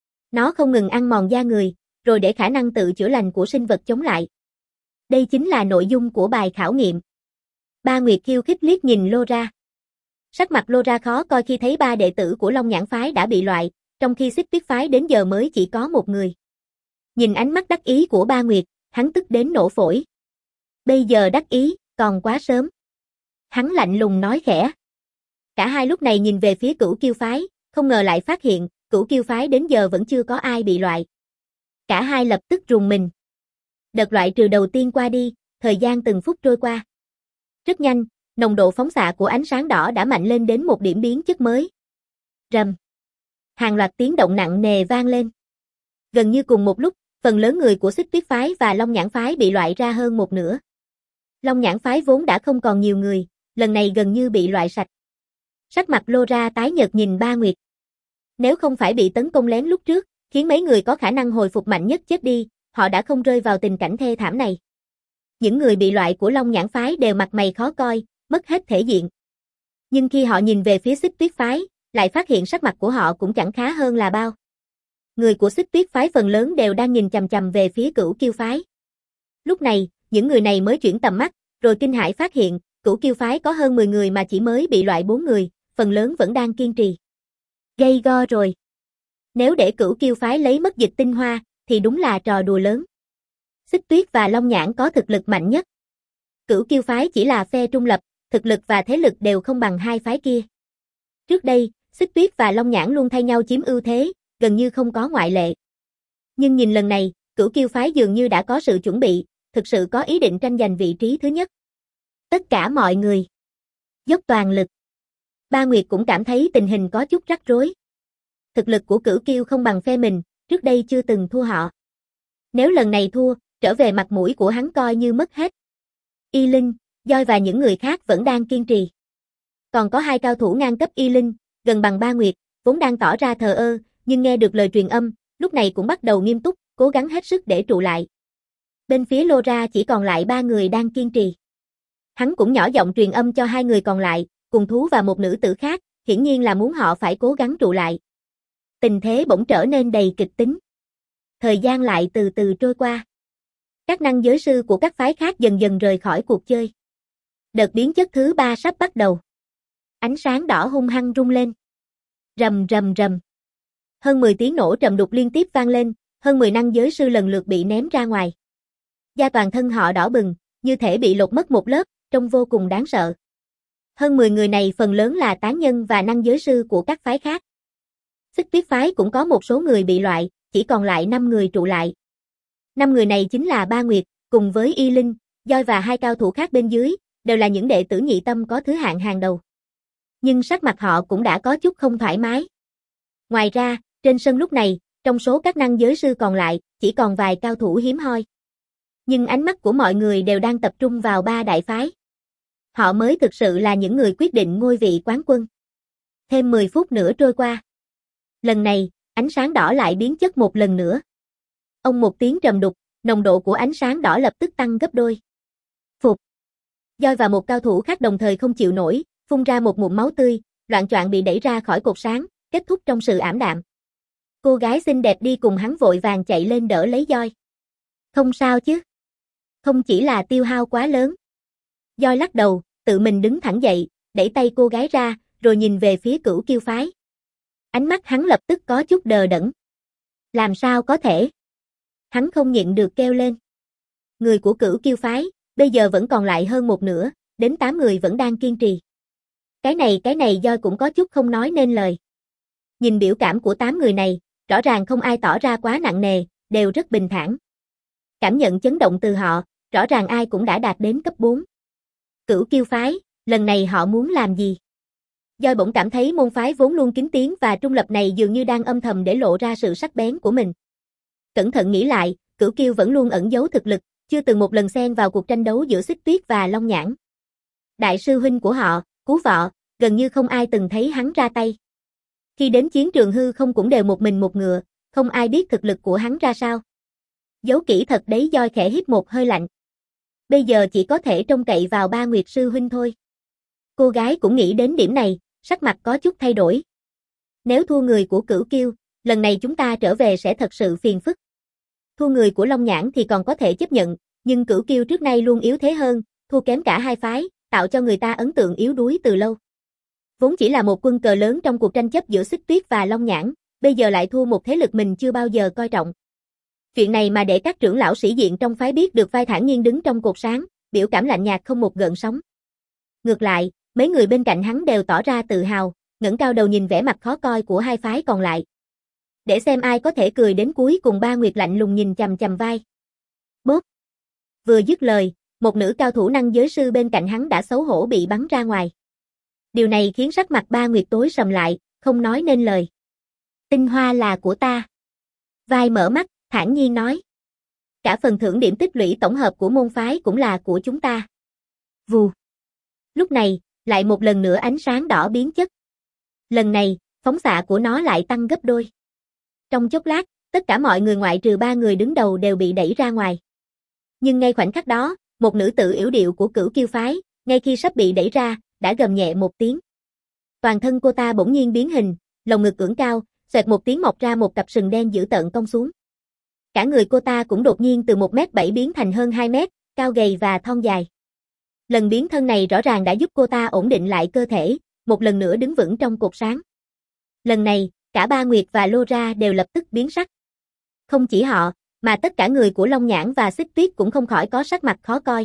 Nó không ngừng ăn mòn da người, rồi để khả năng tự chữa lành của sinh vật chống lại. Đây chính là nội dung của bài khảo nghiệm. Ba Nguyệt khiêu khích liếc nhìn Lora. Sắc mặt Lora khó coi khi thấy ba đệ tử của Long Nhãn phái đã bị loại, trong khi Xích Tuyết phái đến giờ mới chỉ có một người. Nhìn ánh mắt đắc ý của Ba Nguyệt, hắn tức đến nổ phổi. Bây giờ đắc ý, còn quá sớm. Hắn lạnh lùng nói khẽ. Cả hai lúc này nhìn về phía Cửu Kiêu phái, không ngờ lại phát hiện, Cửu Kiêu phái đến giờ vẫn chưa có ai bị loại. Cả hai lập tức rùng mình. Đợt loại trừ đầu tiên qua đi, thời gian từng phút trôi qua. Rất nhanh, nồng độ phóng xạ của ánh sáng đỏ đã mạnh lên đến một điểm biến chất mới. Rầm. Hàng loạt tiếng động nặng nề vang lên. Gần như cùng một lúc, phần lớn người của Xích Tuyết phái và Long Nhãn phái bị loại ra hơn một nửa. Long Nhãn phái vốn đã không còn nhiều người, lần này gần như bị loại sạch. Sắc mặt Laura tái nhợt nhìn Ba Nguyệt. Nếu không phải bị tấn công lén lúc trước, khiến mấy người có khả năng hồi phục mạnh nhất chết đi, họ đã không rơi vào tình cảnh thê thảm này. Những người bị loại của Long Nhãn phái đều mặt mày khó coi, mất hết thể diện. Nhưng khi họ nhìn về phía Xích Tuyết phái, lại phát hiện sắc mặt của họ cũng chẳng khá hơn là bao. Người của Xích Tuyết phái phần lớn đều đang nhìn chằm chằm về phía Cửu Kiêu phái. Lúc này, những người này mới chuyển tầm mắt, rồi kinh hãi phát hiện, Cửu Kiêu phái có hơn mười người mà chỉ mới bị loại bốn người, phần lớn vẫn đang kiên trì. Gây go rồi. Nếu để Cửu Kiêu phái lấy mất dịch tinh hoa, thì đúng là trò đùa lớn. Xích Tuyết và Long Nhãn có thực lực mạnh nhất. Cửu Kiêu phái chỉ là phe trung lập, thực lực và thế lực đều không bằng hai phái kia. Trước đây, Xích Tuyết và Long Nhãn luôn thay nhau chiếm ưu thế, gần như không có ngoại lệ. Nhưng nhìn lần này, Cửu Kiêu phái dường như đã có sự chuẩn bị, thực sự có ý định tranh giành vị trí thứ nhất. Tất cả mọi người dốc toàn lực. Ba Nguyệt cũng cảm thấy tình hình có chút rắc rối. Thực lực của Cửu Kiêu không bằng phe mình, trước đây chưa từng thua họ. Nếu lần này thua, trở về mặt mũi của hắn coi như mất hết. Y Linh, Doi và những người khác vẫn đang kiên trì. Còn có hai cao thủ ngang cấp Y Linh, gần bằng Ba Nguyệt, vốn đang tỏ ra thờ ơ, nhưng nghe được lời truyền âm, lúc này cũng bắt đầu nghiêm túc, cố gắng hết sức để trụ lại. Bên phía Laura chỉ còn lại ba người đang kiên trì. Hắn cũng nhỏ giọng truyền âm cho hai người còn lại, cùng thú và một nữ tử khác, hiển nhiên là muốn họ phải cố gắng trụ lại. Tình thế bỗng trở nên đầy kịch tính. Thời gian lại từ từ trôi qua. Các năng giới sư của các phái khác dần dần rời khỏi cuộc chơi. Đợt biến chất thứ ba sắp bắt đầu. Ánh sáng đỏ hung hăng rung lên. Rầm rầm rầm. Hơn mười tiếng nổ trầm đục liên tiếp vang lên, hơn mười năng giới sư lần lượt bị ném ra ngoài. Da toàn thân họ đỏ bừng, như thể bị lột mất một lớp, trông vô cùng đáng sợ. Hơn mười người này phần lớn là tán nhân và năng giới sư của các phái khác. Xích Tuyết phái cũng có một số người bị loại, chỉ còn lại năm người trụ lại. Năm người này chính là Ba Nguyệt, cùng với Y Linh, Doi và hai cao thủ khác bên dưới, đều là những đệ tử nhị tâm có thứ hạng hàng đầu. Nhưng sắc mặt họ cũng đã có chút không thoải mái. Ngoài ra, trên sân lúc này, trong số các năng giới sư còn lại, chỉ còn vài cao thủ hiếm hoi. Nhưng ánh mắt của mọi người đều đang tập trung vào ba đại phái. Họ mới thực sự là những người quyết định ngôi vị quán quân. Thêm mười phút nữa trôi qua. Lần này, ánh sáng đỏ lại biến chất một lần nữa. Ông một tiếng trầm đục, nồng độ của ánh sáng đỏ lập tức tăng gấp đôi. Phục. Doi và một cao thủ khác đồng thời không chịu nổi, phun ra một ngụm máu tươi, loạng choạng bị đẩy ra khỏi cột sáng, kết thúc trong sự ảm đạm. Cô gái xinh đẹp đi cùng hắn vội vàng chạy lên đỡ lấy Doi. Không sao chứ? Không chỉ là tiêu hao quá lớn. Doi lắc đầu, tự mình đứng thẳng dậy, đẩy tay cô gái ra, rồi nhìn về phía Cửu Kiêu phái. Ánh mắt hắn lập tức có chút đờ đẫn. Làm sao có thể? Hắn không nhịn được kêu lên. Người của Cửu Kiêu phái, bây giờ vẫn còn lại hơn một nửa, đến tám người vẫn đang kiên trì. Cái này cái này Doi cũng có chút không nói nên lời. Nhìn biểu cảm của tám người này, rõ ràng không ai tỏ ra quá nặng nề, đều rất bình thản. Cảm nhận chấn động từ họ, rõ ràng ai cũng đã đạt đến cấp bốn. Cửu Kiêu phái, lần này họ muốn làm gì? Doi bỗng cảm thấy môn phái vốn luôn kín tiếng và trung lập này dường như đang âm thầm để lộ ra sự sắc bén của mình. Cẩn thận nghĩ lại, Cửu Kiêu vẫn luôn ẩn giấu thực lực, chưa từng một lần xen vào cuộc tranh đấu giữa Xích Tuyết và Long Nhãn. Đại sư huynh của họ, Cú Vọ, gần như không ai từng thấy hắn ra tay. Khi đến chiến trường hư không cũng đều một mình một ngựa, không ai biết thực lực của hắn ra sao. Giấu kỹ thật đấy. Doi khẽ hít một hơi lạnh. Bây giờ chỉ có thể trông cậy vào Ba Nguyệt sư huynh thôi. Cô gái cũng nghĩ đến điểm này, sắc mặt có chút thay đổi. Nếu thua người của Cửu Kiêu, lần này chúng ta trở về sẽ thật sự phiền phức. Thua người của Long Nhãn thì còn có thể chấp nhận, nhưng Cửu Kiêu trước nay luôn yếu thế hơn, thua kém cả hai phái, tạo cho người ta ấn tượng yếu đuối từ lâu. Vốn chỉ là một quân cờ lớn trong cuộc tranh chấp giữa Xích Tuyết và Long Nhãn, bây giờ lại thua một thế lực mình chưa bao giờ coi trọng. Chuyện này mà để các trưởng lão sĩ diện trong phái biết được, vai thản nhiên đứng trong cột sáng, biểu cảm lạnh nhạt không một gợn sóng. Ngược lại, mấy người bên cạnh hắn đều tỏ ra tự hào, ngẩng cao đầu nhìn vẻ mặt khó coi của hai phái còn lại. Để xem ai có thể cười đến cuối cùng. Ba Nguyệt lạnh lùng nhìn chằm chằm vai. Bốp. Vừa dứt lời, một nữ cao thủ năng giới sư bên cạnh hắn đã xấu hổ bị bắn ra ngoài. Điều này khiến sắc mặt Ba Nguyệt tối sầm lại, không nói nên lời. Tinh hoa là của ta. Vai mở mắt, thản nhiên nói. Cả phần thưởng điểm tích lũy tổng hợp của môn phái cũng là của chúng ta. Vù. Lúc này, Lại một lần nữa ánh sáng đỏ biến chất. Lần này, phóng xạ của nó lại tăng gấp đôi. Trong chốc lát, tất cả mọi người ngoại trừ ba người đứng đầu đều bị đẩy ra ngoài. Nhưng ngay khoảnh khắc đó, một nữ tử yểu điệu của Cửu Kiêu phái, ngay khi sắp bị đẩy ra, đã gầm nhẹ một tiếng. Toàn thân cô ta bỗng nhiên biến hình, lồng ngực ưỡn cao, xoẹt một tiếng mọc ra một cặp sừng đen dữ tợn cong xuống. Cả người cô ta cũng đột nhiên từ một mét bảy biến thành hơn hai mét, cao gầy và thon dài. Lần biến thân này rõ ràng đã giúp cô ta ổn định lại cơ thể, một lần nữa đứng vững trong cột sáng. Lần này, cả Ba Nguyệt và Lora đều lập tức biến sắc. Không chỉ họ, mà tất cả người của Long Nhãn và Xích Tuyết cũng không khỏi có sắc mặt khó coi.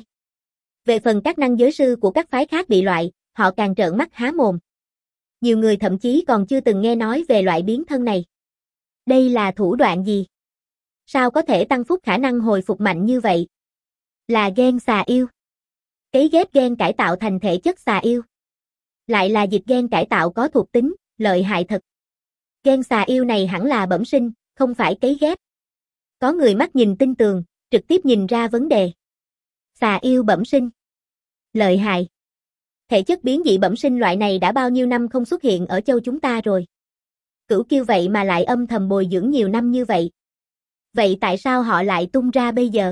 Về phần các năng giới sư của các phái khác bị loại, họ càng trợn mắt há mồm. Nhiều người thậm chí còn chưa từng nghe nói về loại biến thân này. Đây là thủ đoạn gì? Sao có thể tăng phúc khả năng hồi phục mạnh như vậy? Là gen xà yêu. Cấy ghép gen cải tạo thành thể chất xà yêu. Lại là dịch gen cải tạo có thuộc tính, lợi hại thật. Gen xà yêu này hẳn là bẩm sinh, không phải cấy ghép. Có người mắt nhìn tinh tường, trực tiếp nhìn ra vấn đề. Xà yêu bẩm sinh. Lợi hại. Thể chất biến dị bẩm sinh loại này đã bao nhiêu năm không xuất hiện ở châu chúng ta rồi. Cửu Kiêu vậy mà lại âm thầm bồi dưỡng nhiều năm như vậy. Vậy tại sao họ lại tung ra bây giờ?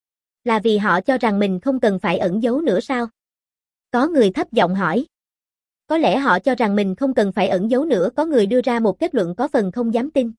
Là vì họ cho rằng mình không cần phải ẩn giấu nữa sao? Có người thấp giọng hỏi. Có lẽ họ cho rằng mình không cần phải ẩn giấu nữa, có người đưa ra một kết luận có phần không dám tin.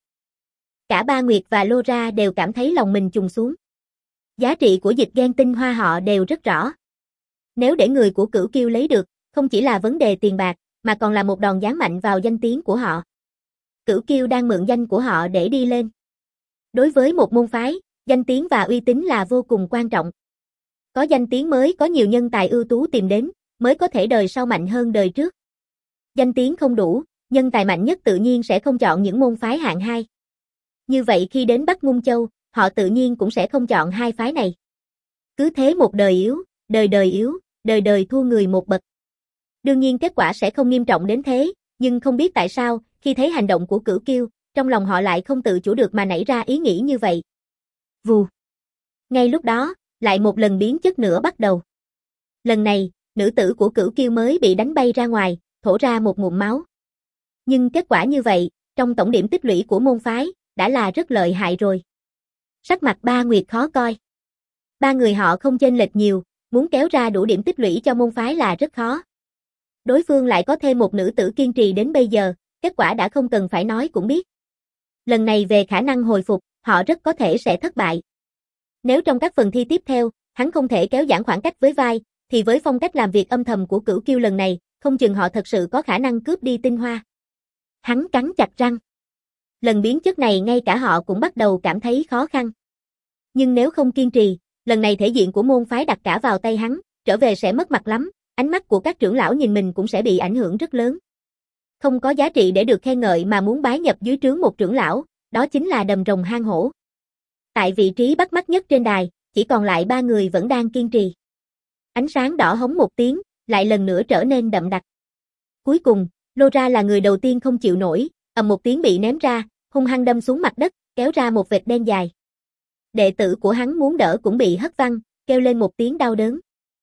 Cả Ba Nguyệt và Lora đều cảm thấy lòng mình trùng xuống. Giá trị của dịch gen tinh hoa họ đều rất rõ. Nếu để người của Cửu Kiêu lấy được, không chỉ là vấn đề tiền bạc, mà còn là một đòn giáng mạnh vào danh tiếng của họ. Cửu Kiêu đang mượn danh của họ để đi lên. Đối với một môn phái, danh tiếng và uy tín là vô cùng quan trọng. Có danh tiếng mới có nhiều nhân tài ưu tú tìm đến, mới có thể đời sau mạnh hơn đời trước. Danh tiếng không đủ, nhân tài mạnh nhất tự nhiên sẽ không chọn những môn phái hạng hai. Như vậy khi đến Bắc Ngung Châu, họ tự nhiên cũng sẽ không chọn hai phái này. Cứ thế một đời yếu, đời đời yếu, đời đời thua người một bậc. Đương nhiên kết quả sẽ không nghiêm trọng đến thế, nhưng không biết tại sao, khi thấy hành động của Cửu Kiêu, trong lòng họ lại không tự chủ được mà nảy ra ý nghĩ như vậy. Vù. Ngay lúc đó, lại một lần biến chất nữa bắt đầu. Lần này, nữ tử của Cửu Kiêu mới bị đánh bay ra ngoài, thổ ra một ngụm máu. Nhưng kết quả như vậy, trong tổng điểm tích lũy của môn phái, đã là rất lợi hại rồi. Sắc mặt Ba Nguyệt khó coi. Ba người họ không chênh lệch nhiều, muốn kéo ra đủ điểm tích lũy cho môn phái là rất khó. Đối phương lại có thêm một nữ tử kiên trì đến bây giờ, kết quả đã không cần phải nói cũng biết. Lần này về khả năng hồi phục, họ rất có thể sẽ thất bại. Nếu trong các phần thi tiếp theo, hắn không thể kéo giãn khoảng cách với vai, thì với phong cách làm việc âm thầm của Cửu Kiêu lần này, không chừng họ thật sự có khả năng cướp đi tinh hoa. Hắn cắn chặt răng. Lần biến chất này ngay cả họ cũng bắt đầu cảm thấy khó khăn. Nhưng nếu không kiên trì, lần này thể diện của môn phái đặt cả vào tay hắn, trở về sẽ mất mặt lắm, ánh mắt của các trưởng lão nhìn mình cũng sẽ bị ảnh hưởng rất lớn. Không có giá trị để được khen ngợi mà muốn bái nhập dưới trướng một trưởng lão, đó chính là đầm rồng hang hổ. Tại vị trí bắt mắt nhất trên đài, chỉ còn lại ba người vẫn đang kiên trì. Ánh sáng đỏ hống một tiếng, lại lần nữa trở nên đậm đặc. Cuối cùng, Lora là người đầu tiên không chịu nổi, ầm một tiếng bị ném ra, hung hăng đâm xuống mặt đất, kéo ra một vệt đen dài. Đệ tử của hắn muốn đỡ cũng bị hất văng, kêu lên một tiếng đau đớn.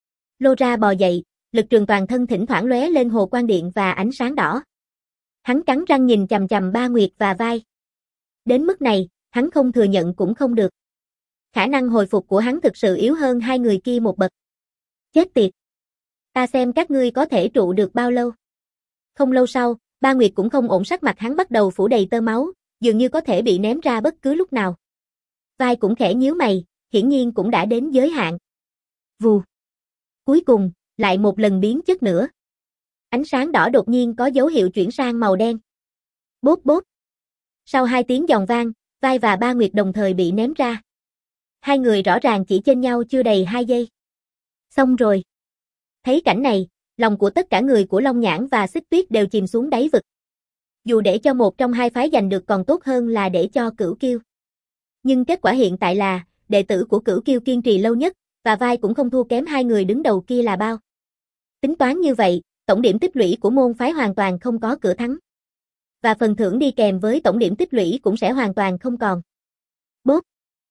Lora bò dậy, lực trường toàn thân thỉnh thoảng lóe lên hồ quang điện và ánh sáng đỏ. Hắn cắn răng nhìn chằm chằm Ba Nguyệt và vai. Đến mức này, hắn không thừa nhận cũng không được. Khả năng hồi phục của hắn thực sự yếu hơn hai người kia một bậc. Chết tiệt! Ta xem các ngươi có thể trụ được bao lâu. Không lâu sau, Ba Nguyệt cũng không ổn, sắc mặt hắn bắt đầu phủ đầy tơ máu, dường như có thể bị ném ra bất cứ lúc nào. Vai cũng khẽ nhíu mày, hiển nhiên cũng đã đến giới hạn. Vù. Cuối cùng, lại một lần biến chất nữa. Ánh sáng đỏ đột nhiên có dấu hiệu chuyển sang màu đen. Bốp bốp. Sau hai tiếng giòn vang, Vai và Ba Nguyệt đồng thời bị ném ra. Hai người rõ ràng chỉ chênh nhau chưa đầy hai giây. Xong rồi. Thấy cảnh này, lòng của tất cả người của Long Nhãn và Xích Tuyết đều chìm xuống đáy vực. Dù để cho một trong hai phái giành được còn tốt hơn là để cho Cửu Kiêu. Nhưng kết quả hiện tại là, đệ tử của Cửu Kiêu kiên trì lâu nhất, và Vai cũng không thua kém hai người đứng đầu kia là bao. Tính toán như vậy, tổng điểm tích lũy của môn phái hoàn toàn không có cửa thắng. Và phần thưởng đi kèm với tổng điểm tích lũy cũng sẽ hoàn toàn không còn. Bốp.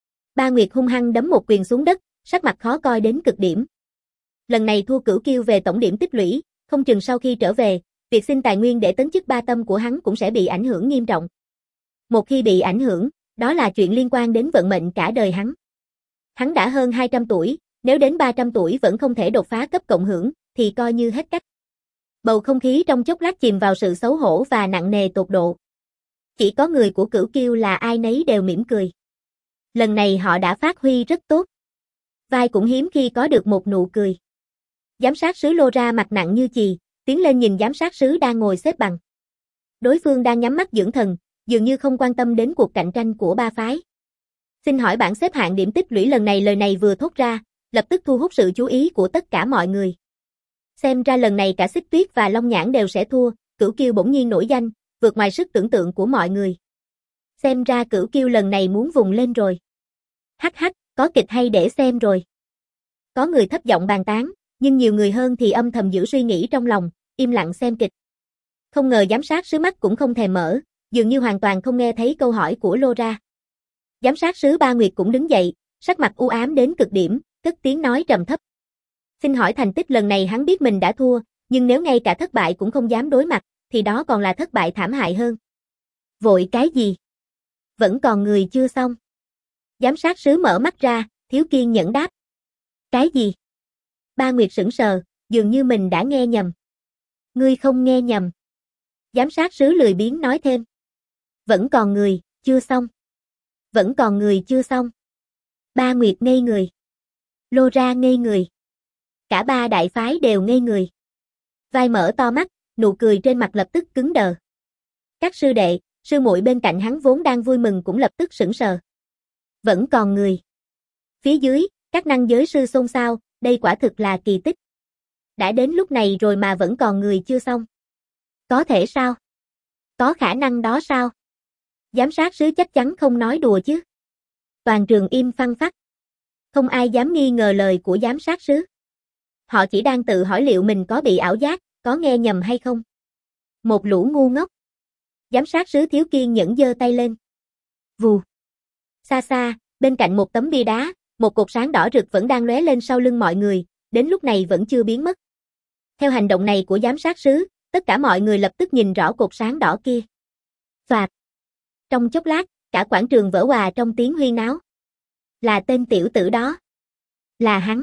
Ba Nguyệt hung hăng đấm một quyền xuống đất, sắc mặt khó coi đến cực điểm. Lần này thua Cửu Kiêu về tổng điểm tích lũy, không chừng sau khi trở về, việc xin tài nguyên để tấn chức ba tâm của hắn cũng sẽ bị ảnh hưởng nghiêm trọng. Một khi bị ảnh hưởng, đó là chuyện liên quan đến vận mệnh cả đời hắn. Hắn đã hơn hai trăm tuổi, nếu đến ba trăm tuổi vẫn không thể đột phá cấp cộng hưởng, thì coi như hết cách. Bầu không khí trong chốc lát chìm vào sự xấu hổ và nặng nề tột độ. Chỉ có người của Cửu Kiêu là ai nấy đều mỉm cười. Lần này họ đã phát huy rất tốt. Vai cũng hiếm khi có được một nụ cười. Giám sát sứ Lora mặt nặng như chì, tiến lên nhìn giám sát sứ đang ngồi xếp bằng. Đối phương đang nhắm mắt dưỡng thần, dường như không quan tâm đến cuộc cạnh tranh của ba phái. Xin hỏi bảng xếp hạng điểm tích lũy lần này, lời này vừa thốt ra, lập tức thu hút sự chú ý của tất cả mọi người. Xem ra lần này cả Xích Tuyết và Long Nhãn đều sẽ thua, Cửu Kiêu bỗng nhiên nổi danh, vượt ngoài sức tưởng tượng của mọi người. Xem ra Cửu Kiêu lần này muốn vùng lên rồi. Hắc hắc, có kịch hay để xem rồi. Có người thấp giọng bàn tán, nhưng nhiều người hơn thì âm thầm giữ suy nghĩ trong lòng, im lặng xem kịch. Không ngờ giám sát sứ mắt cũng không thèm mở, dường như hoàn toàn không nghe thấy câu hỏi của Lora. Giám sát sứ Ba Nguyệt cũng đứng dậy, sắc mặt u ám đến cực điểm, cất tiếng nói trầm thấp. Xin hỏi thành tích lần này, hắn biết mình đã thua, nhưng nếu ngay cả thất bại cũng không dám đối mặt, thì đó còn là thất bại thảm hại hơn. Vội cái gì? Vẫn còn người chưa xong. Giám sát sứ mở mắt ra, thiếu kiên nhẫn đáp. Cái gì? Ba Nguyệt sững sờ, dường như mình đã nghe nhầm. Ngươi không nghe nhầm. Giám sát sứ lười biếng nói thêm. Vẫn còn người, chưa xong. Vẫn còn người chưa xong. Ba Nguyệt ngây người. Lora ngây người. Cả ba đại phái đều ngây người. Vai mở to mắt, nụ cười trên mặt lập tức cứng đờ. Các sư đệ, sư muội bên cạnh hắn vốn đang vui mừng cũng lập tức sững sờ. Vẫn còn người. Phía dưới, các năng giới sư xôn xao, đây quả thực là kỳ tích. Đã đến lúc này rồi mà vẫn còn người chưa xong. Có thể sao? Có khả năng đó sao? Giám sát sứ chắc chắn không nói đùa chứ. Toàn trường im phăng phắc. Không ai dám nghi ngờ lời của giám sát sứ. Họ chỉ đang tự hỏi liệu mình có bị ảo giác, có nghe nhầm hay không. Một lũ ngu ngốc. Giám sát sứ thiếu kiên nhẫn giơ tay lên. Vù. Xa xa, bên cạnh một tấm bia đá, một cột sáng đỏ rực vẫn đang lóe lên sau lưng mọi người, đến lúc này vẫn chưa biến mất. Theo hành động này của giám sát sứ, tất cả mọi người lập tức nhìn rõ cột sáng đỏ kia. Soạt. Trong chốc lát, cả quảng trường vỡ òa trong tiếng huyên náo. Là tên tiểu tử đó. Là hắn.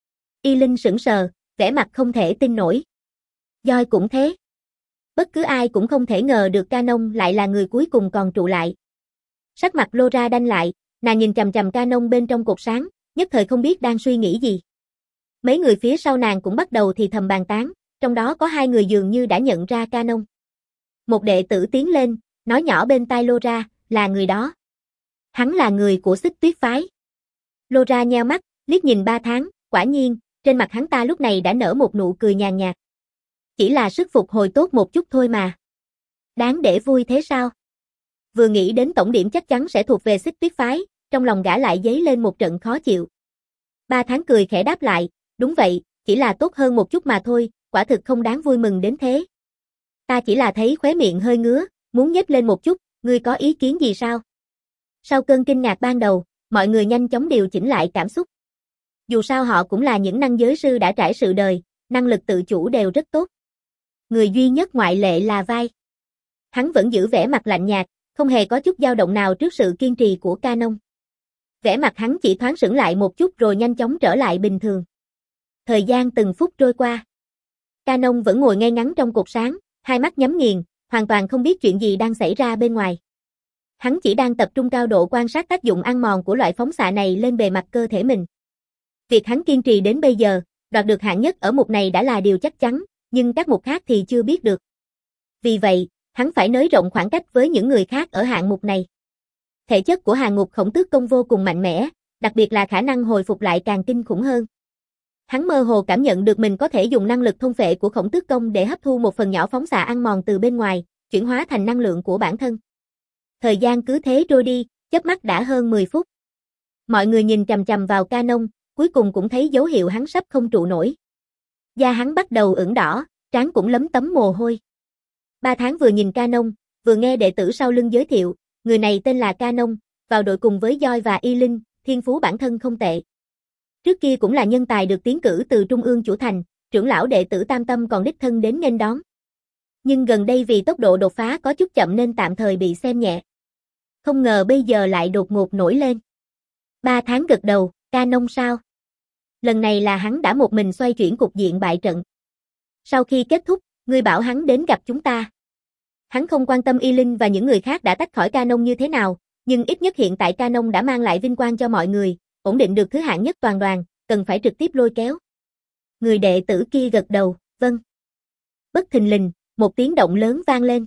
Y Linh sững sờ, vẻ mặt không thể tin nổi. Doi cũng thế. Bất cứ ai cũng không thể ngờ được Canon lại là người cuối cùng còn trụ lại. Sắc mặt Lora đanh lại, nàng nhìn chằm chằm Canon bên trong cột sáng, nhất thời không biết đang suy nghĩ gì. Mấy người phía sau nàng cũng bắt đầu thì thầm bàn tán, trong đó có hai người dường như đã nhận ra Canon. Một đệ tử tiến lên, nói nhỏ bên tai Lora, là người đó. Hắn là người của Xích Tuyết phái. Lora nheo mắt, liếc nhìn ba tháng, quả nhiên, trên mặt hắn ta lúc này đã nở một nụ cười nhàn nhạt. Chỉ là sức phục hồi tốt một chút thôi mà. Đáng để vui thế sao? Vừa nghĩ đến tổng điểm chắc chắn sẽ thuộc về Xích Tuyết phái, trong lòng gã lại dấy lên một trận khó chịu. Ba tháng cười khẽ đáp lại, đúng vậy, chỉ là tốt hơn một chút mà thôi, quả thực không đáng vui mừng đến thế. Ta chỉ là thấy khóe miệng hơi ngứa, muốn nhếch lên một chút, ngươi có ý kiến gì sao? Sau cơn kinh ngạc ban đầu, mọi người nhanh chóng điều chỉnh lại cảm xúc. Dù sao họ cũng là những năng giới sư đã trải sự đời, năng lực tự chủ đều rất tốt. Người duy nhất ngoại lệ là Vai. Hắn vẫn giữ vẻ mặt lạnh nhạt, không hề có chút dao động nào trước sự kiên trì của Canon. Vẻ mặt hắn chỉ thoáng sững lại một chút rồi nhanh chóng trở lại bình thường. Thời gian từng phút trôi qua. Canon vẫn ngồi ngay ngắn trong cột sáng, hai mắt nhắm nghiền, hoàn toàn không biết chuyện gì đang xảy ra bên ngoài. Hắn chỉ đang tập trung cao độ quan sát tác dụng ăn mòn của loại phóng xạ này lên bề mặt cơ thể mình. Việc hắn kiên trì đến bây giờ, đoạt được hạng nhất ở mục này đã là điều chắc chắn, nhưng các mục khác thì chưa biết được. Vì vậy, hắn phải nới rộng khoảng cách với những người khác ở hạng mục này. Thể chất của Hàng Ngục Khổng Tước Công vô cùng mạnh mẽ, đặc biệt là khả năng hồi phục lại càng kinh khủng hơn. Hắn mơ hồ cảm nhận được mình có thể dùng năng lực thôn phệ của Khổng Tước Công để hấp thu một phần nhỏ phóng xạ ăn mòn từ bên ngoài, chuyển hóa thành năng lượng của bản thân. Thời gian cứ thế trôi đi, chớp mắt đã hơn mười phút. Mọi người nhìn chằm chằm vào Canon, cuối cùng cũng thấy dấu hiệu hắn sắp không trụ nổi. Da hắn bắt đầu ửng đỏ, trán cũng lấm tấm mồ hôi. Ba tháng vừa nhìn Canon, vừa nghe đệ tử sau lưng giới thiệu, người này tên là Canon, vào đội cùng với Doi và Y Linh, thiên phú bản thân không tệ. Trước kia cũng là nhân tài được tiến cử từ Trung ương Chủ Thành, trưởng lão đệ tử Tam Tâm còn đích thân đến nghênh đón. Nhưng gần đây vì tốc độ đột phá có chút chậm nên tạm thời bị xem nhẹ. Không ngờ bây giờ lại đột ngột nổi lên. Ba tháng gật đầu, Ca Nông sao? Lần này là hắn đã một mình xoay chuyển cục diện bại trận. Sau khi kết thúc, ngươi bảo hắn đến gặp chúng ta. Hắn không quan tâm Y Linh và những người khác đã tách khỏi Ca Nông như thế nào, nhưng ít nhất hiện tại Ca Nông đã mang lại vinh quang cho mọi người, ổn định được thứ hạng nhất toàn đoàn, cần phải trực tiếp lôi kéo. Người đệ tử kia gật đầu, vâng. Bất thình lình, một tiếng động lớn vang lên.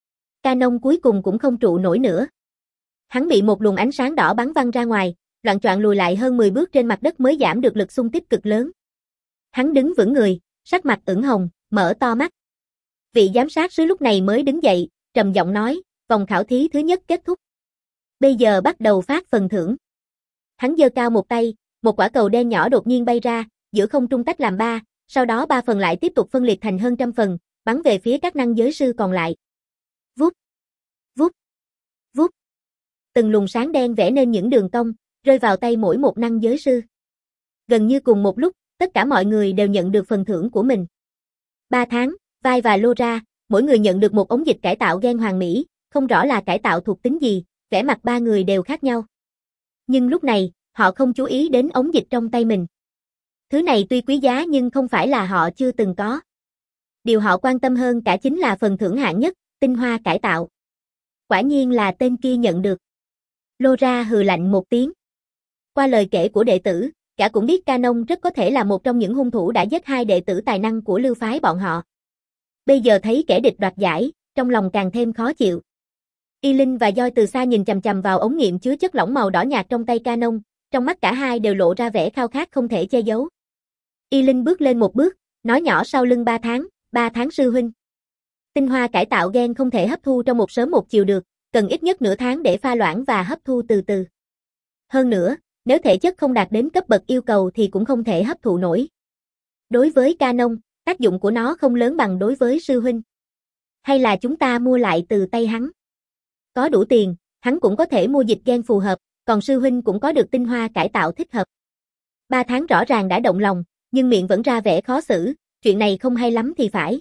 Ca Nông cuối cùng cũng không trụ nổi nữa. Hắn bị một luồng ánh sáng đỏ bắn văng ra ngoài, loạng choạng lùi lại hơn mười bước trên mặt đất mới giảm được lực xung kích cực lớn. Hắn đứng vững người, sắc mặt ửng hồng, mở to mắt. Vị giám sát sứ lúc này mới đứng dậy, trầm giọng nói, vòng khảo thí thứ nhất kết thúc. Bây giờ bắt đầu phát phần thưởng. Hắn giơ cao một tay, một quả cầu đen nhỏ đột nhiên bay ra, giữa không trung tách làm ba, sau đó ba phần lại tiếp tục phân liệt thành hơn trăm phần, bắn về phía các năng giới sư còn lại. Vút, vút, vút. Từng luồng sáng đen vẽ nên những đường cong, rơi vào tay mỗi một năng giới sư. Gần như cùng một lúc, tất cả mọi người đều nhận được phần thưởng của mình. Ba tháng, Vai và Lora, mỗi người nhận được một ống dịch cải tạo gen hoàn mỹ, không rõ là cải tạo thuộc tính gì, vẻ mặt ba người đều khác nhau. Nhưng lúc này, họ không chú ý đến ống dịch trong tay mình. Thứ này tuy quý giá nhưng không phải là họ chưa từng có. Điều họ quan tâm hơn cả chính là phần thưởng hạng nhất, tinh hoa cải tạo. Quả nhiên là tên kia nhận được. Lora hừ lạnh một tiếng. Qua lời kể của đệ tử, gã cũng biết Ca Nông rất có thể là một trong những hung thủ đã giết hai đệ tử tài năng của lưu phái bọn họ. Bây giờ thấy kẻ địch đoạt giải, trong lòng càng thêm khó chịu. Y Linh và Joy từ xa nhìn chằm chằm vào ống nghiệm chứa chất lỏng màu đỏ nhạt trong tay Ca Nông, trong mắt cả hai đều lộ ra vẻ khao khát không thể che giấu. Y Linh bước lên một bước, nói nhỏ sau lưng ba tháng, ba tháng sư huynh. Tinh hoa cải tạo gen không thể hấp thu trong một sớm một chiều được, cần ít nhất nửa tháng để pha loãng và hấp thu từ từ. Hơn nữa, nếu thể chất không đạt đến cấp bậc yêu cầu thì cũng không thể hấp thụ nổi. Đối với Ca Nông, tác dụng của nó không lớn bằng đối với sư huynh. Hay là chúng ta mua lại từ tay hắn? Có đủ tiền, hắn cũng có thể mua dịch gen phù hợp, còn sư huynh cũng có được tinh hoa cải tạo thích hợp. Ba tháng rõ ràng đã động lòng, nhưng miệng vẫn ra vẻ khó xử, chuyện này không hay lắm thì phải.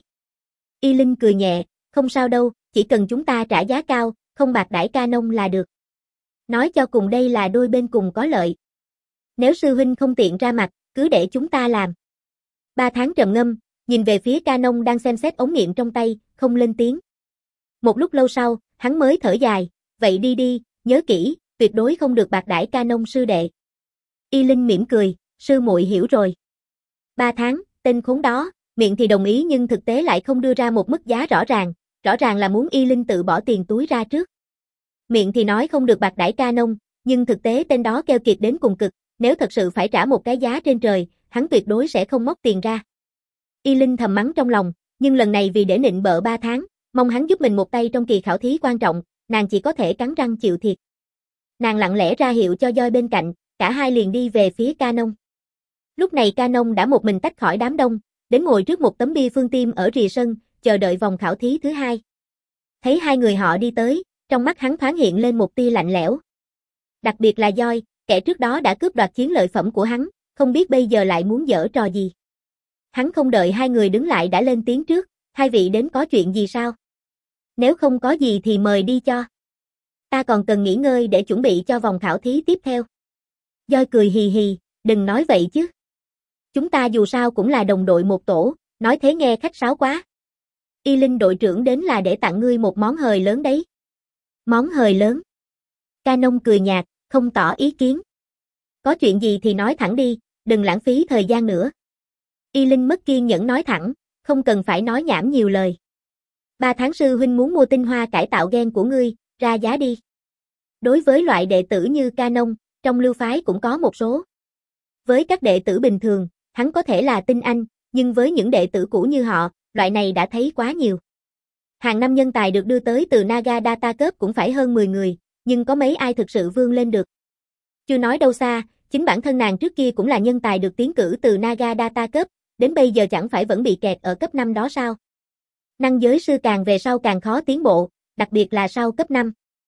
Y Linh cười nhẹ, không sao đâu, chỉ cần chúng ta trả giá cao, không bạc đãi Ca Nông là được. Nói cho cùng đây là đôi bên cùng có lợi. Nếu sư huynh không tiện ra mặt, cứ để chúng ta làm. Ba tháng trầm ngâm, nhìn về phía Ca Nông đang xem xét ống nghiệm trong tay, không lên tiếng. Một lúc lâu sau, hắn mới thở dài, vậy đi đi, nhớ kỹ, tuyệt đối không được bạc đãi Ca Nông sư đệ. Y Linh mỉm cười, sư muội hiểu rồi. Ba tháng, tên khốn đó, miệng thì đồng ý nhưng thực tế lại không đưa ra một mức giá rõ ràng, rõ ràng là muốn Y Linh tự bỏ tiền túi ra trước. Miệng thì nói không được bạc đãi Ca Nông, nhưng thực tế tên đó keo kiệt đến cùng cực, nếu thật sự phải trả một cái giá trên trời, hắn tuyệt đối sẽ không móc tiền ra. Y Linh thầm mắng trong lòng, nhưng lần này vì để nịnh bợ ba tháng, mong hắn giúp mình một tay trong kỳ khảo thí quan trọng, nàng chỉ có thể cắn răng chịu thiệt. Nàng lặng lẽ ra hiệu cho Joy bên cạnh, cả hai liền đi về phía Ca Nông. Lúc này Ca Nông đã một mình tách khỏi đám đông, đến ngồi trước một tấm bia phương tiêm ở rìa sân, chờ đợi vòng khảo thí thứ hai. Thấy hai người họ đi tới, trong mắt hắn thoáng hiện lên một tia lạnh lẽo. Đặc biệt là Joy, kẻ trước đó đã cướp đoạt chiến lợi phẩm của hắn, không biết bây giờ lại muốn giở trò gì. Hắn không đợi hai người đứng lại đã lên tiếng trước, hai vị đến có chuyện gì sao? Nếu không có gì thì mời đi cho. Ta còn cần nghỉ ngơi để chuẩn bị cho vòng khảo thí tiếp theo. Joy cười hì hì, đừng nói vậy chứ. Chúng ta dù sao cũng là đồng đội một tổ, nói thế nghe khách sáo quá. Y Linh đội trưởng đến là để tặng ngươi một món hời lớn đấy. Món hời lớn. Ca Nông cười nhạt, không tỏ ý kiến. Có chuyện gì thì nói thẳng đi, đừng lãng phí thời gian nữa. Y Linh mất kiên nhẫn nói thẳng, không cần phải nói nhảm nhiều lời. Ba tháng sư huynh muốn mua tinh hoa cải tạo gen của ngươi, ra giá đi. Đối với loại đệ tử như Ca Nông, trong lưu phái cũng có một số. Với các đệ tử bình thường, hắn có thể là tinh anh, nhưng với những đệ tử cũ như họ, loại này đã thấy quá nhiều. Hàng năm nhân tài được đưa tới từ Naga Data Cup cũng phải hơn mười người, nhưng có mấy ai thực sự vươn lên được. Chưa nói đâu xa, chính bản thân nàng trước kia cũng là nhân tài được tiến cử từ Naga Data Cup, đến bây giờ chẳng phải vẫn bị kẹt ở cấp năm đó sao. Năng giới sư càng về sau càng khó tiến bộ, đặc biệt là sau cấp năm.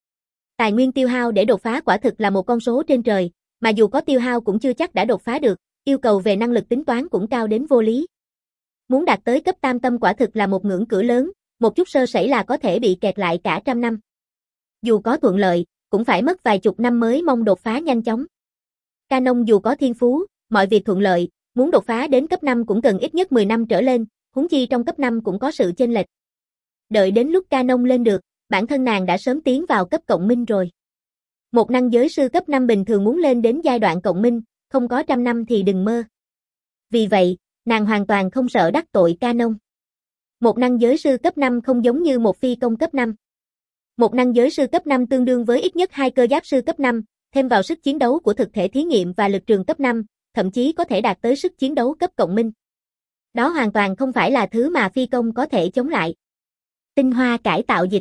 Tài nguyên tiêu hao để đột phá quả thực là một con số trên trời, mà dù có tiêu hao cũng chưa chắc đã đột phá được, yêu cầu về năng lực tính toán cũng cao đến vô lý. Muốn đạt tới cấp tam tâm quả thực là một ngưỡng cửa lớn, một chút sơ sẩy là có thể bị kẹt lại cả trăm năm. Dù có thuận lợi, cũng phải mất vài chục năm mới mong đột phá nhanh chóng. Canon dù có thiên phú, mọi việc thuận lợi, muốn đột phá đến cấp năm cũng cần ít nhất mười năm trở lên, huống chi trong cấp năm cũng có sự chênh lệch. Đợi đến lúc Canon lên được, bản thân nàng đã sớm tiến vào cấp cộng minh rồi. Một năng giới sư cấp năm bình thường muốn lên đến giai đoạn cộng minh, không có trăm năm thì đừng mơ. Vì vậy, nàng hoàn toàn không sợ đắc tội Canon. Một năng giới sư cấp năm không giống như một phi công cấp năm. Một năng giới sư cấp năm tương đương với ít nhất hai cơ giáp sư cấp năm, thêm vào sức chiến đấu của thực thể thí nghiệm và lực trường cấp năm, thậm chí có thể đạt tới sức chiến đấu cấp cộng minh. Đó hoàn toàn không phải là thứ mà phi công có thể chống lại. Tinh hoa cải tạo dịch.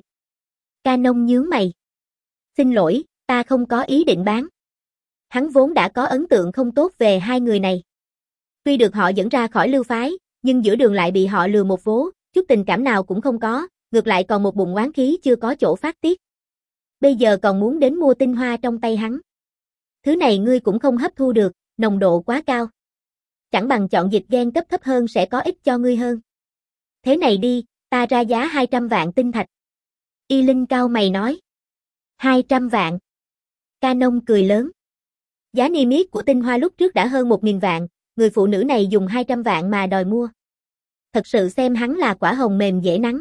Canon nhướng mày. Xin lỗi, ta không có ý định bán. Hắn vốn đã có ấn tượng không tốt về hai người này. Tuy được họ dẫn ra khỏi lưu phái, nhưng giữa đường lại bị họ lừa một vố, chút tình cảm nào cũng không có, ngược lại còn một bụng oán khí chưa có chỗ phát tiết. Bây giờ còn muốn đến mua tinh hoa trong tay hắn. Thứ này ngươi cũng không hấp thu được, nồng độ quá cao. Chẳng bằng chọn dịch gen cấp thấp hơn sẽ có ích cho ngươi hơn. Thế này đi, ta ra giá hai trăm vạn tinh thạch. Y Linh cao mày nói. hai trăm vạn. Canon cười lớn. Giá niêm yết của tinh hoa lúc trước đã hơn một nghìn vạn, người phụ nữ này dùng hai trăm vạn mà đòi mua. Thật sự xem hắn là quả hồng mềm dễ nắng.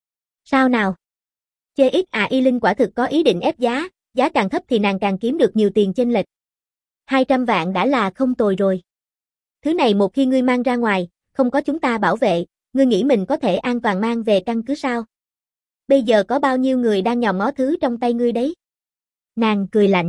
Sao nào? Chê ít à? Y Linh quả thực có ý định ép giá, giá càng thấp thì nàng càng kiếm được nhiều tiền chênh lệch. hai trăm vạn đã là không tồi rồi. Thứ này một khi ngươi mang ra ngoài, không có chúng ta bảo vệ, ngươi nghĩ mình có thể an toàn mang về căn cứ sao? Bây giờ có bao nhiêu người đang nhòm ngó thứ trong tay ngươi đấy? Nàng cười lạnh.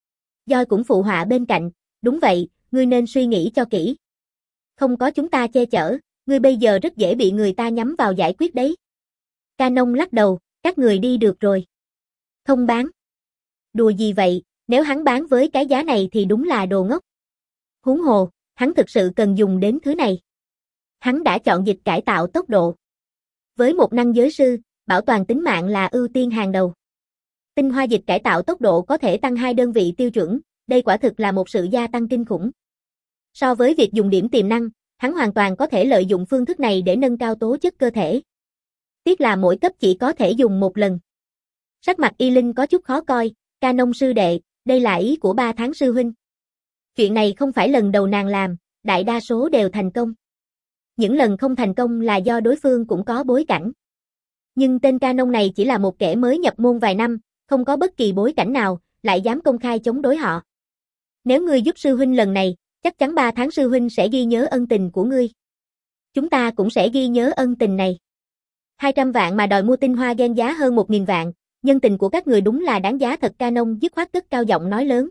Joy cũng phụ họa bên cạnh, đúng vậy, ngươi nên suy nghĩ cho kỹ. Không có chúng ta che chở, ngươi bây giờ rất dễ bị người ta nhắm vào giải quyết đấy. Canon lắc đầu, các người đi được rồi. Không bán. Đùa gì vậy, nếu hắn bán với cái giá này thì đúng là đồ ngốc. Huống hồ, hắn thực sự cần dùng đến thứ này. Hắn đã chọn dịch cải tạo tốc độ. Với một năng giới sư, bảo toàn tính mạng là ưu tiên hàng đầu. Tinh hoa dịch cải tạo tốc độ có thể tăng hai đơn vị tiêu chuẩn, đây quả thực là một sự gia tăng kinh khủng. So với việc dùng điểm tiềm năng, hắn hoàn toàn có thể lợi dụng phương thức này để nâng cao tố chất cơ thể. Tiếc là mỗi cấp chỉ có thể dùng một lần. Sắc mặt Y Linh có chút khó coi, Canon sư đệ, đây là ý của ba tháng sư huynh. Chuyện này không phải lần đầu nàng làm, đại đa số đều thành công. Những lần không thành công là do đối phương cũng có bối cảnh. Nhưng tên Canon này chỉ là một kẻ mới nhập môn vài năm, không có bất kỳ bối cảnh nào, lại dám công khai chống đối họ. Nếu ngươi giúp sư huynh lần này, chắc chắn ba tháng sư huynh sẽ ghi nhớ ân tình của ngươi. Chúng ta cũng sẽ ghi nhớ ân tình này. hai trăm vạn mà đòi mua tinh hoa gen giá hơn một nghìn vạn, nhân tình của các người đúng là đáng giá thật. Canon dứt khoát cất cao giọng nói lớn.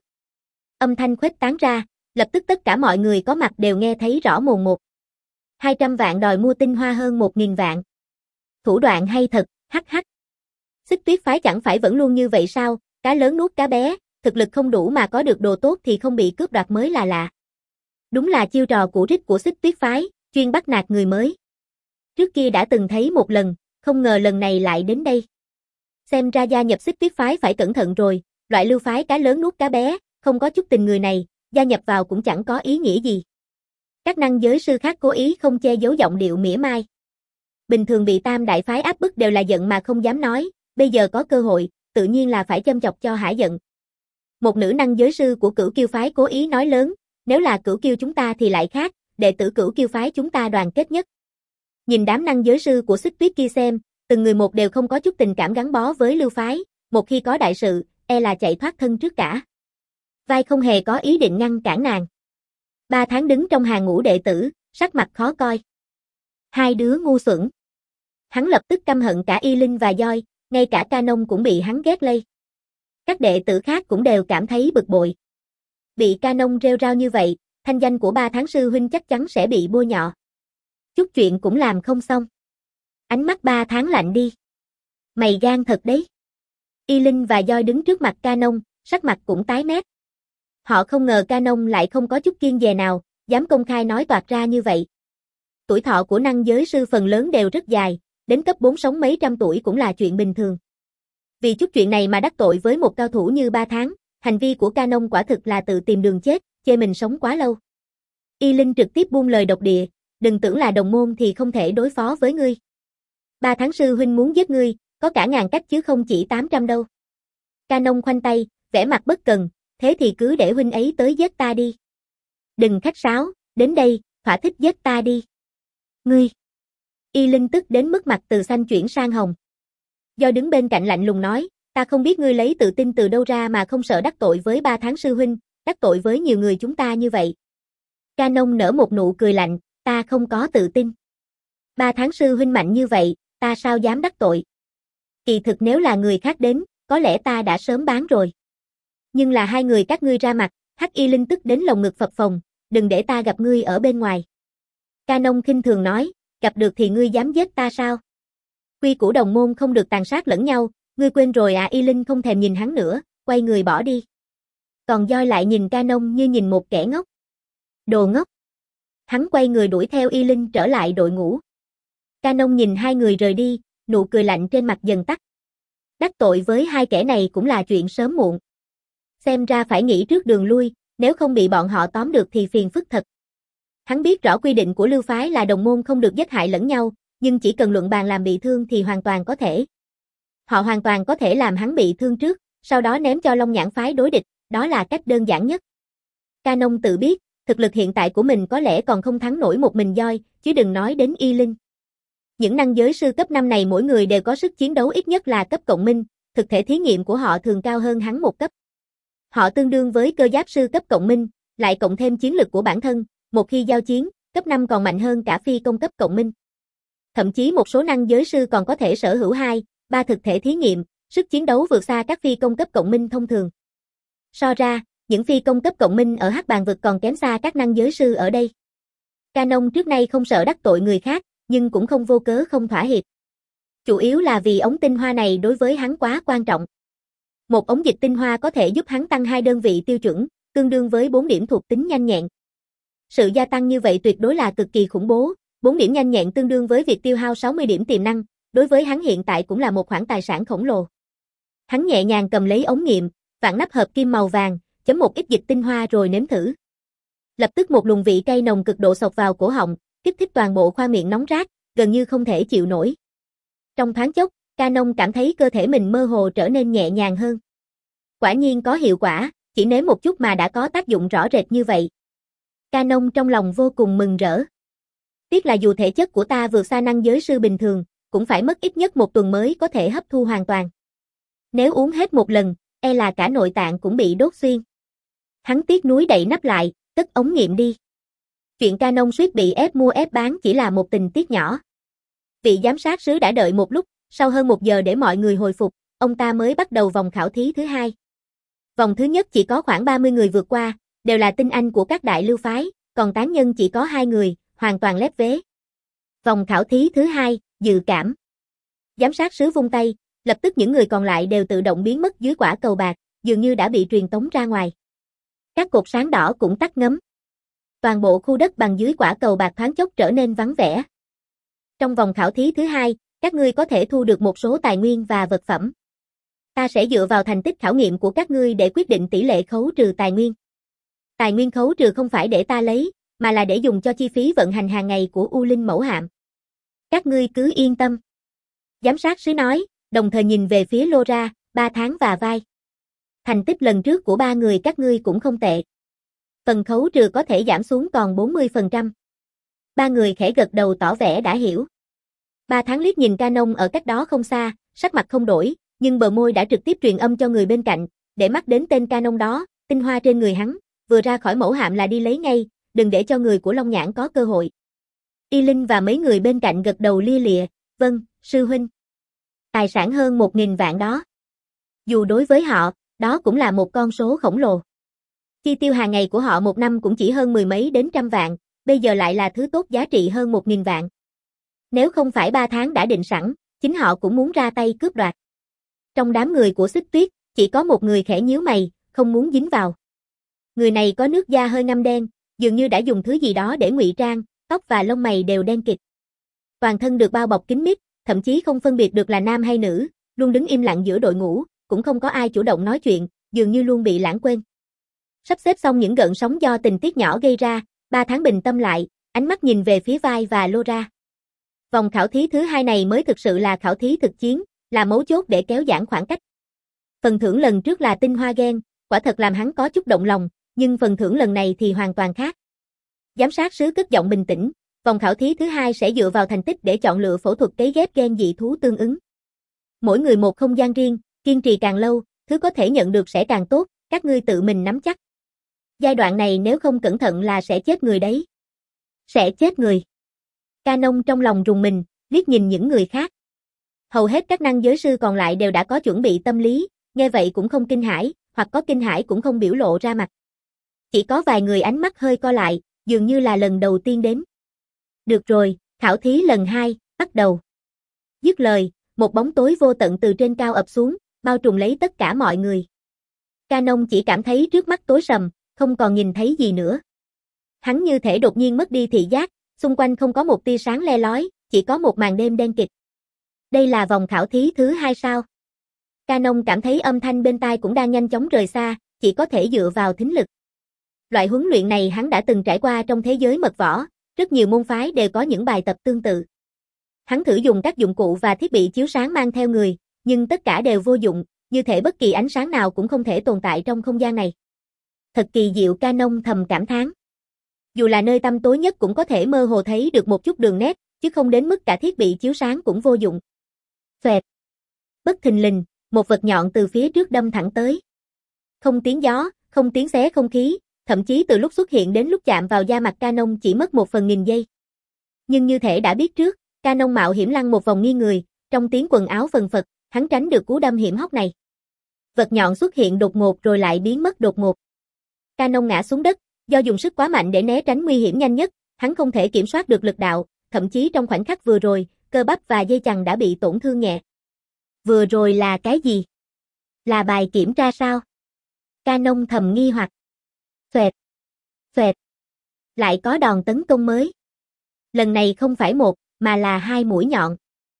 Âm thanh khuếch tán ra, lập tức tất cả mọi người có mặt đều nghe thấy rõ mồn một. hai trăm vạn đòi mua tinh hoa hơn một nghìn vạn. Thủ đoạn hay thật, hắc hắc. Xích Tuyết phái chẳng phải vẫn luôn như vậy sao, cá lớn nuốt cá bé, thực lực không đủ mà có được đồ tốt thì không bị cướp đoạt mới là lạ. Đúng là chiêu trò cũ rích của Xích Tuyết phái, chuyên bắt nạt người mới. Trước kia đã từng thấy một lần, không ngờ lần này lại đến đây. Xem ra gia nhập Xích Tuyết phái phải cẩn thận rồi, loại lưu phái cá lớn nuốt cá bé, không có chút tình người này, gia nhập vào cũng chẳng có ý nghĩa gì. Các năng giới sư khác cố ý không che giấu giọng điệu mỉa mai. Bình thường bị tam đại phái áp bức đều là giận mà không dám nói, bây giờ có cơ hội, tự nhiên là phải châm chọc cho hả giận. Một nữ năng giới sư của Cửu Kiêu phái cố ý nói lớn, nếu là Cửu Kiêu chúng ta thì lại khác, đệ tử Cửu Kiêu phái chúng ta đoàn kết nhất. Nhìn đám năng giới sư của Xích Tuyết kia xem, từng người một đều không có chút tình cảm gắn bó với lưu phái, một khi có đại sự, e là chạy thoát thân trước cả. Vai không hề có ý định ngăn cản nàng. Ba tháng đứng trong hàng ngũ đệ tử, sắc mặt khó coi. Hai đứa ngu xuẩn. Hắn lập tức căm hận cả Y Linh và Joy, ngay cả Canon cũng bị hắn ghét lây. Các đệ tử khác cũng đều cảm thấy bực bội. Bị Canon rêu rao như vậy, thanh danh của ba tháng sư huynh chắc chắn sẽ bị bôi nhọ. Chút chuyện cũng làm không xong. Ánh mắt ba tháng lạnh đi. Mày gan thật đấy. Y Linh và Joy đứng trước mặt Canon, sắc mặt cũng tái mét. Họ không ngờ Canon lại không có chút kiêng dè nào, dám công khai nói toạc ra như vậy. Tuổi thọ của năng giới sư phần lớn đều rất dài, đến cấp bốn sống mấy trăm tuổi cũng là chuyện bình thường. Vì chút chuyện này mà đắc tội với một cao thủ như ba tháng, hành vi của Canon quả thực là tự tìm đường chết, chê mình sống quá lâu. Y Linh trực tiếp buông lời độc địa, đừng tưởng là đồng môn thì không thể đối phó với ngươi. Ba tháng sư huynh muốn giết ngươi, có cả ngàn cách chứ không chỉ tám trăm đâu. Canon khoanh tay, vẻ mặt bất cần, thế thì cứ để huynh ấy tới giết ta đi. Đừng khách sáo, đến đây, thỏa thích giết ta đi. Ngươi! Y Linh tức đến mức mặt từ xanh chuyển sang hồng. Do đứng bên cạnh lạnh lùng nói, ta không biết ngươi lấy tự tin từ đâu ra mà không sợ đắc tội với ba tháng sư huynh, đắc tội với nhiều người chúng ta như vậy. Canon nở một nụ cười lạnh, ta không có tự tin. Ba tháng sư huynh mạnh như vậy, ta sao dám đắc tội. Kỳ thực nếu là người khác đến, có lẽ ta đã sớm bán rồi. Nhưng là hai người các ngươi ra mặt, Hắc Y Linh tức đến lồng ngực phập phồng, đừng để ta gặp ngươi ở bên ngoài. Canon khinh thường nói, gặp được thì ngươi dám giết ta sao? Quy củ đồng môn không được tàn sát lẫn nhau, ngươi quên rồi à? Y Linh không thèm nhìn hắn nữa, quay người bỏ đi. Còn Joy lại nhìn Canon như nhìn một kẻ ngốc. Đồ ngốc. Hắn quay người đuổi theo Y Linh trở lại đội ngũ. Canon nhìn hai người rời đi, nụ cười lạnh trên mặt dần tắt. Đắc tội với hai kẻ này cũng là chuyện sớm muộn. Xem ra phải nghĩ trước đường lui, nếu không bị bọn họ tóm được thì phiền phức thật. Hắn biết rõ quy định của lưu phái là đồng môn không được giết hại lẫn nhau, nhưng chỉ cần luận bàn làm bị thương thì hoàn toàn có thể. Họ hoàn toàn có thể làm hắn bị thương trước, sau đó ném cho Long Nhãn phái đối địch, đó là cách đơn giản nhất. Canon tự biết, thực lực hiện tại của mình có lẽ còn không thắng nổi một mình Joy, chứ đừng nói đến Y Linh. Những năng giới sư cấp năm này mỗi người đều có sức chiến đấu ít nhất là cấp cộng minh, thực thể thí nghiệm của họ thường cao hơn hắn một cấp. Họ tương đương với cơ giáp sư cấp cộng minh, lại cộng thêm chiến lực của bản thân, một khi giao chiến, cấp năm còn mạnh hơn cả phi công cấp cộng minh. Thậm chí một số năng giới sư còn có thể sở hữu hai, ba thực thể thí nghiệm, sức chiến đấu vượt xa các phi công cấp cộng minh thông thường. So ra, những phi công cấp cộng minh ở Hắc Bàn vực còn kém xa các năng giới sư ở đây. Canon trước nay không sợ đắc tội người khác, nhưng cũng không vô cớ không thỏa hiệp. Chủ yếu là vì ống tinh hoa này đối với hắn quá quan trọng. Một ống dịch tinh hoa có thể giúp hắn tăng hai đơn vị tiêu chuẩn, tương đương với bốn điểm thuộc tính nhanh nhẹn. Sự gia tăng như vậy tuyệt đối là cực kỳ khủng bố, bốn điểm nhanh nhẹn tương đương với việc tiêu hao sáu mươi điểm tiềm năng, đối với hắn hiện tại cũng là một khoản tài sản khổng lồ. Hắn nhẹ nhàng cầm lấy ống nghiệm, vặn nắp hộp kim màu vàng, chấm một ít dịch tinh hoa rồi nếm thử. Lập tức một luồng vị cay nồng cực độ xộc vào cổ họng, kích thích toàn bộ khoang miệng nóng rát, gần như không thể chịu nổi. Trong thoáng chốc, Canon cảm thấy cơ thể mình mơ hồ trở nên nhẹ nhàng hơn. Quả nhiên có hiệu quả, chỉ nếm một chút mà đã có tác dụng rõ rệt như vậy. Canon trong lòng vô cùng mừng rỡ. Tiếc là dù thể chất của ta vượt xa năng giới sư bình thường, cũng phải mất ít nhất một tuần mới có thể hấp thu hoàn toàn. Nếu uống hết một lần, e là cả nội tạng cũng bị đốt xuyên. Hắn tiếc nuối đậy nắp lại, cất ống nghiệm đi. Chuyện Canon suýt bị ép mua ép bán chỉ là một tình tiết nhỏ. Vị giám sát sứ đã đợi một lúc, sau hơn một giờ để mọi người hồi phục, ông ta mới bắt đầu vòng khảo thí thứ hai. Vòng thứ nhất chỉ có khoảng ba mươi người vượt qua, đều là tinh anh của các đại lưu phái, còn tán nhân chỉ có hai người, hoàn toàn lép vế. Vòng khảo thí thứ hai, dự cảm. Giám sát sứ vung tay, lập tức những người còn lại đều tự động biến mất dưới quả cầu bạc, dường như đã bị truyền tống ra ngoài. Các cột sáng đỏ cũng tắt ngấm. Toàn bộ khu đất bằng dưới quả cầu bạc thoáng chốc trở nên vắng vẻ. Trong vòng khảo thí thứ hai, các ngươi có thể thu được một số tài nguyên và vật phẩm. Ta sẽ dựa vào thành tích khảo nghiệm của các ngươi để quyết định tỷ lệ khấu trừ tài nguyên. Tài nguyên khấu trừ không phải để ta lấy, mà là để dùng cho chi phí vận hành hàng ngày của U Linh mẫu hạm. Các ngươi cứ yên tâm. Giám sát sứ nói, đồng thời nhìn về phía Laura, ba tháng và vai. Thành tích lần trước của ba người các ngươi cũng không tệ. Phần khấu trừ có thể giảm xuống còn bốn mươi phần trăm. Ba người khẽ gật đầu tỏ vẻ đã hiểu. Ba tháng liếc nhìn Canon ở cách đó không xa, sắc mặt không đổi, nhưng bờ môi đã trực tiếp truyền âm cho người bên cạnh, để mắt đến tên Canon đó, tinh hoa trên người hắn, vừa ra khỏi mẫu hạm là đi lấy ngay, đừng để cho người của Long Nhãn có cơ hội. Y Linh và mấy người bên cạnh gật đầu lia lịa, vâng, sư huynh. Tài sản hơn một nghìn vạn đó. Dù đối với họ, đó cũng là một con số khổng lồ. Chi tiêu hàng ngày của họ một năm cũng chỉ hơn mười mấy đến trăm vạn, bây giờ lại là thứ tốt giá trị hơn một nghìn vạn. Nếu không phải ba tháng đã định sẵn, chính họ cũng muốn ra tay cướp đoạt. Trong đám người của Xích Tuyết, chỉ có một người khẽ nhíu mày, không muốn dính vào. Người này có nước da hơi ngăm đen, dường như đã dùng thứ gì đó để ngụy trang, tóc và lông mày đều đen kịt. Toàn thân được bao bọc kín mít, thậm chí không phân biệt được là nam hay nữ, luôn đứng im lặng giữa đội ngũ, cũng không có ai chủ động nói chuyện, dường như luôn bị lãng quên. Sắp xếp xong những gợn sóng do tình tiết nhỏ gây ra, ba tháng bình tâm lại, ánh mắt nhìn về phía vai và Laura. Vòng khảo thí thứ hai này mới thực sự là khảo thí thực chiến, là mấu chốt để kéo giãn khoảng cách. Phần thưởng lần trước là tinh hoa gen, quả thật làm hắn có chút động lòng, nhưng phần thưởng lần này thì hoàn toàn khác. Giám sát sứ cất giọng bình tĩnh, vòng khảo thí thứ hai sẽ dựa vào thành tích để chọn lựa phẫu thuật cấy ghép gen dị thú tương ứng. Mỗi người một không gian riêng, kiên trì càng lâu, thứ có thể nhận được sẽ càng tốt, các ngươi tự mình nắm chắc. Giai đoạn này nếu không cẩn thận là sẽ chết người đấy. Sẽ chết người. Canon trong lòng rùng mình, liếc nhìn những người khác. Hầu hết các năng giới sư còn lại đều đã có chuẩn bị tâm lý, nghe vậy cũng không kinh hãi, hoặc có kinh hãi cũng không biểu lộ ra mặt. Chỉ có vài người ánh mắt hơi co lại, dường như là lần đầu tiên đến. Được rồi, khảo thí lần hai, bắt đầu. Dứt lời, một bóng tối vô tận từ trên cao ập xuống, bao trùm lấy tất cả mọi người. Canon chỉ cảm thấy trước mắt tối sầm, không còn nhìn thấy gì nữa. Hắn như thể đột nhiên mất đi thị giác, xung quanh không có một tia sáng le lói, chỉ có một màn đêm đen kịt. Đây là vòng khảo thí thứ hai sao? Canon cảm thấy âm thanh bên tai cũng đang nhanh chóng rời xa, chỉ có thể dựa vào thính lực. Loại huấn luyện này hắn đã từng trải qua trong thế giới mật võ, rất nhiều môn phái đều có những bài tập tương tự. Hắn thử dùng các dụng cụ và thiết bị chiếu sáng mang theo người, nhưng tất cả đều vô dụng, như thể bất kỳ ánh sáng nào cũng không thể tồn tại trong không gian này. Thật kỳ diệu, Canon thầm cảm thán. Dù là nơi tăm tối nhất cũng có thể mơ hồ thấy được một chút đường nét, chứ không đến mức cả thiết bị chiếu sáng cũng vô dụng. Xoẹt. Bất thình lình, một vật nhọn từ phía trước đâm thẳng tới. Không tiếng gió, không tiếng xé không khí, thậm chí từ lúc xuất hiện đến lúc chạm vào da mặt Canon chỉ mất một phần nghìn giây. Nhưng như thể đã biết trước, Canon mạo hiểm lăn một vòng nghiêng người, trong tiếng quần áo phần phật, hắn tránh được cú đâm hiểm hóc này. Vật nhọn xuất hiện đột ngột rồi lại biến mất đột ngột. Canon ngã xuống đất, do dùng sức quá mạnh để né tránh nguy hiểm nhanh nhất, hắn không thể kiểm soát được lực đạo, thậm chí trong khoảnh khắc vừa rồi, cơ bắp và dây chằng đã bị tổn thương nhẹ. Vừa rồi là cái gì? Là bài kiểm tra sao? Canon thầm nghi hoặc. Xoẹt. Xoẹt. Lại có đòn tấn công mới. Lần này không phải một, mà là hai mũi nhọn.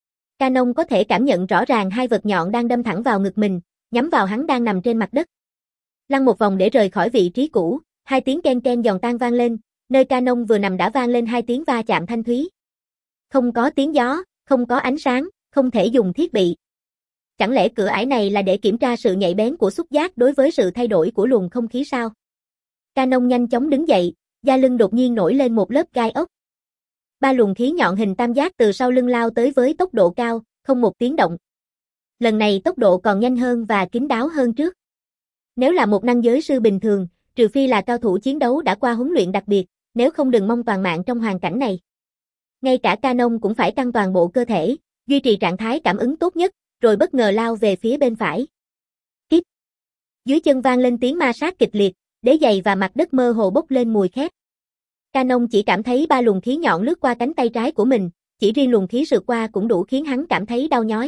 Canon có thể cảm nhận rõ ràng hai vật nhọn đang đâm thẳng vào ngực mình, nhắm vào hắn đang nằm trên mặt đất. Lăn một vòng để rời khỏi vị trí cũ, hai tiếng ken ken giòn tan vang lên, nơi Canon vừa nằm đã vang lên hai tiếng va chạm thanh thúy. Không có tiếng gió, không có ánh sáng, không thể dùng thiết bị. Chẳng lẽ cửa ải này là để kiểm tra sự nhạy bén của xúc giác đối với sự thay đổi của luồng không khí sao? Canon nhanh chóng đứng dậy, da lưng đột nhiên nổi lên một lớp gai ốc. Ba luồng khí nhọn hình tam giác từ sau lưng lao tới với tốc độ cao, không một tiếng động. Lần này tốc độ còn nhanh hơn và kín đáo hơn trước. Nếu là một năng giới sư bình thường, trừ phi là cao thủ chiến đấu đã qua huấn luyện đặc biệt, nếu không đừng mong toàn mạng trong hoàn cảnh này. Ngay cả Canon cũng phải căng toàn bộ cơ thể, duy trì trạng thái cảm ứng tốt nhất, rồi bất ngờ lao về phía bên phải. Kít. Dưới chân vang lên tiếng ma sát kịch liệt, đế giày và mặt đất mơ hồ bốc lên mùi khét. Canon chỉ cảm thấy ba luồng khí nhọn lướt qua cánh tay trái của mình, chỉ riêng luồng khí sượt qua cũng đủ khiến hắn cảm thấy đau nhói.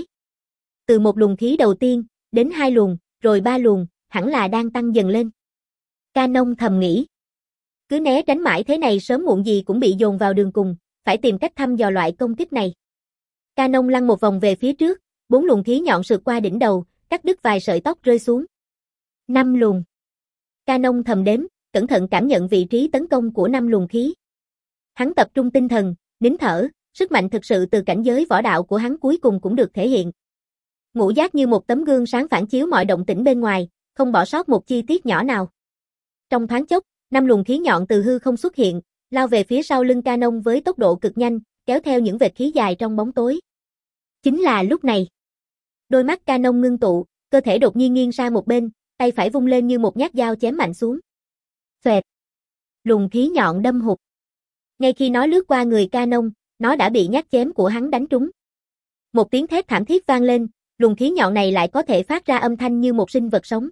Từ một luồng khí đầu tiên, đến hai luồng, rồi ba luồng, hẳn là đang tăng dần lên. Canon thầm nghĩ. Cứ né tránh mãi thế này sớm muộn gì cũng bị dồn vào đường cùng, phải tìm cách thăm dò loại công kích này. Canon lăn một vòng về phía trước, bốn luồng khí nhọn sượt qua đỉnh đầu, cắt đứt vài sợi tóc rơi xuống. Năm luồng. Canon thầm đếm, cẩn thận cảm nhận vị trí tấn công của năm luồng khí. Hắn tập trung tinh thần, nín thở, sức mạnh thực sự từ cảnh giới võ đạo của hắn cuối cùng cũng được thể hiện. Ngũ giác như một tấm gương sáng phản chiếu mọi động tĩnh bên ngoài, không bỏ sót một chi tiết nhỏ nào. Trong thoáng chốc, năm luồng khí nhọn từ hư không xuất hiện, lao về phía sau lưng Canon với tốc độ cực nhanh, kéo theo những vệt khí dài trong bóng tối. Chính là lúc này, đôi mắt Canon ngưng tụ, cơ thể đột nhiên nghiêng sang một bên, tay phải vung lên như một nhát dao chém mạnh xuống. Xoẹt. Luồng khí nhọn đâm hụt. Ngay khi nó lướt qua người Canon, nó đã bị nhát chém của hắn đánh trúng. Một tiếng thét thảm thiết vang lên, luồng khí nhọn này lại có thể phát ra âm thanh như một sinh vật sống.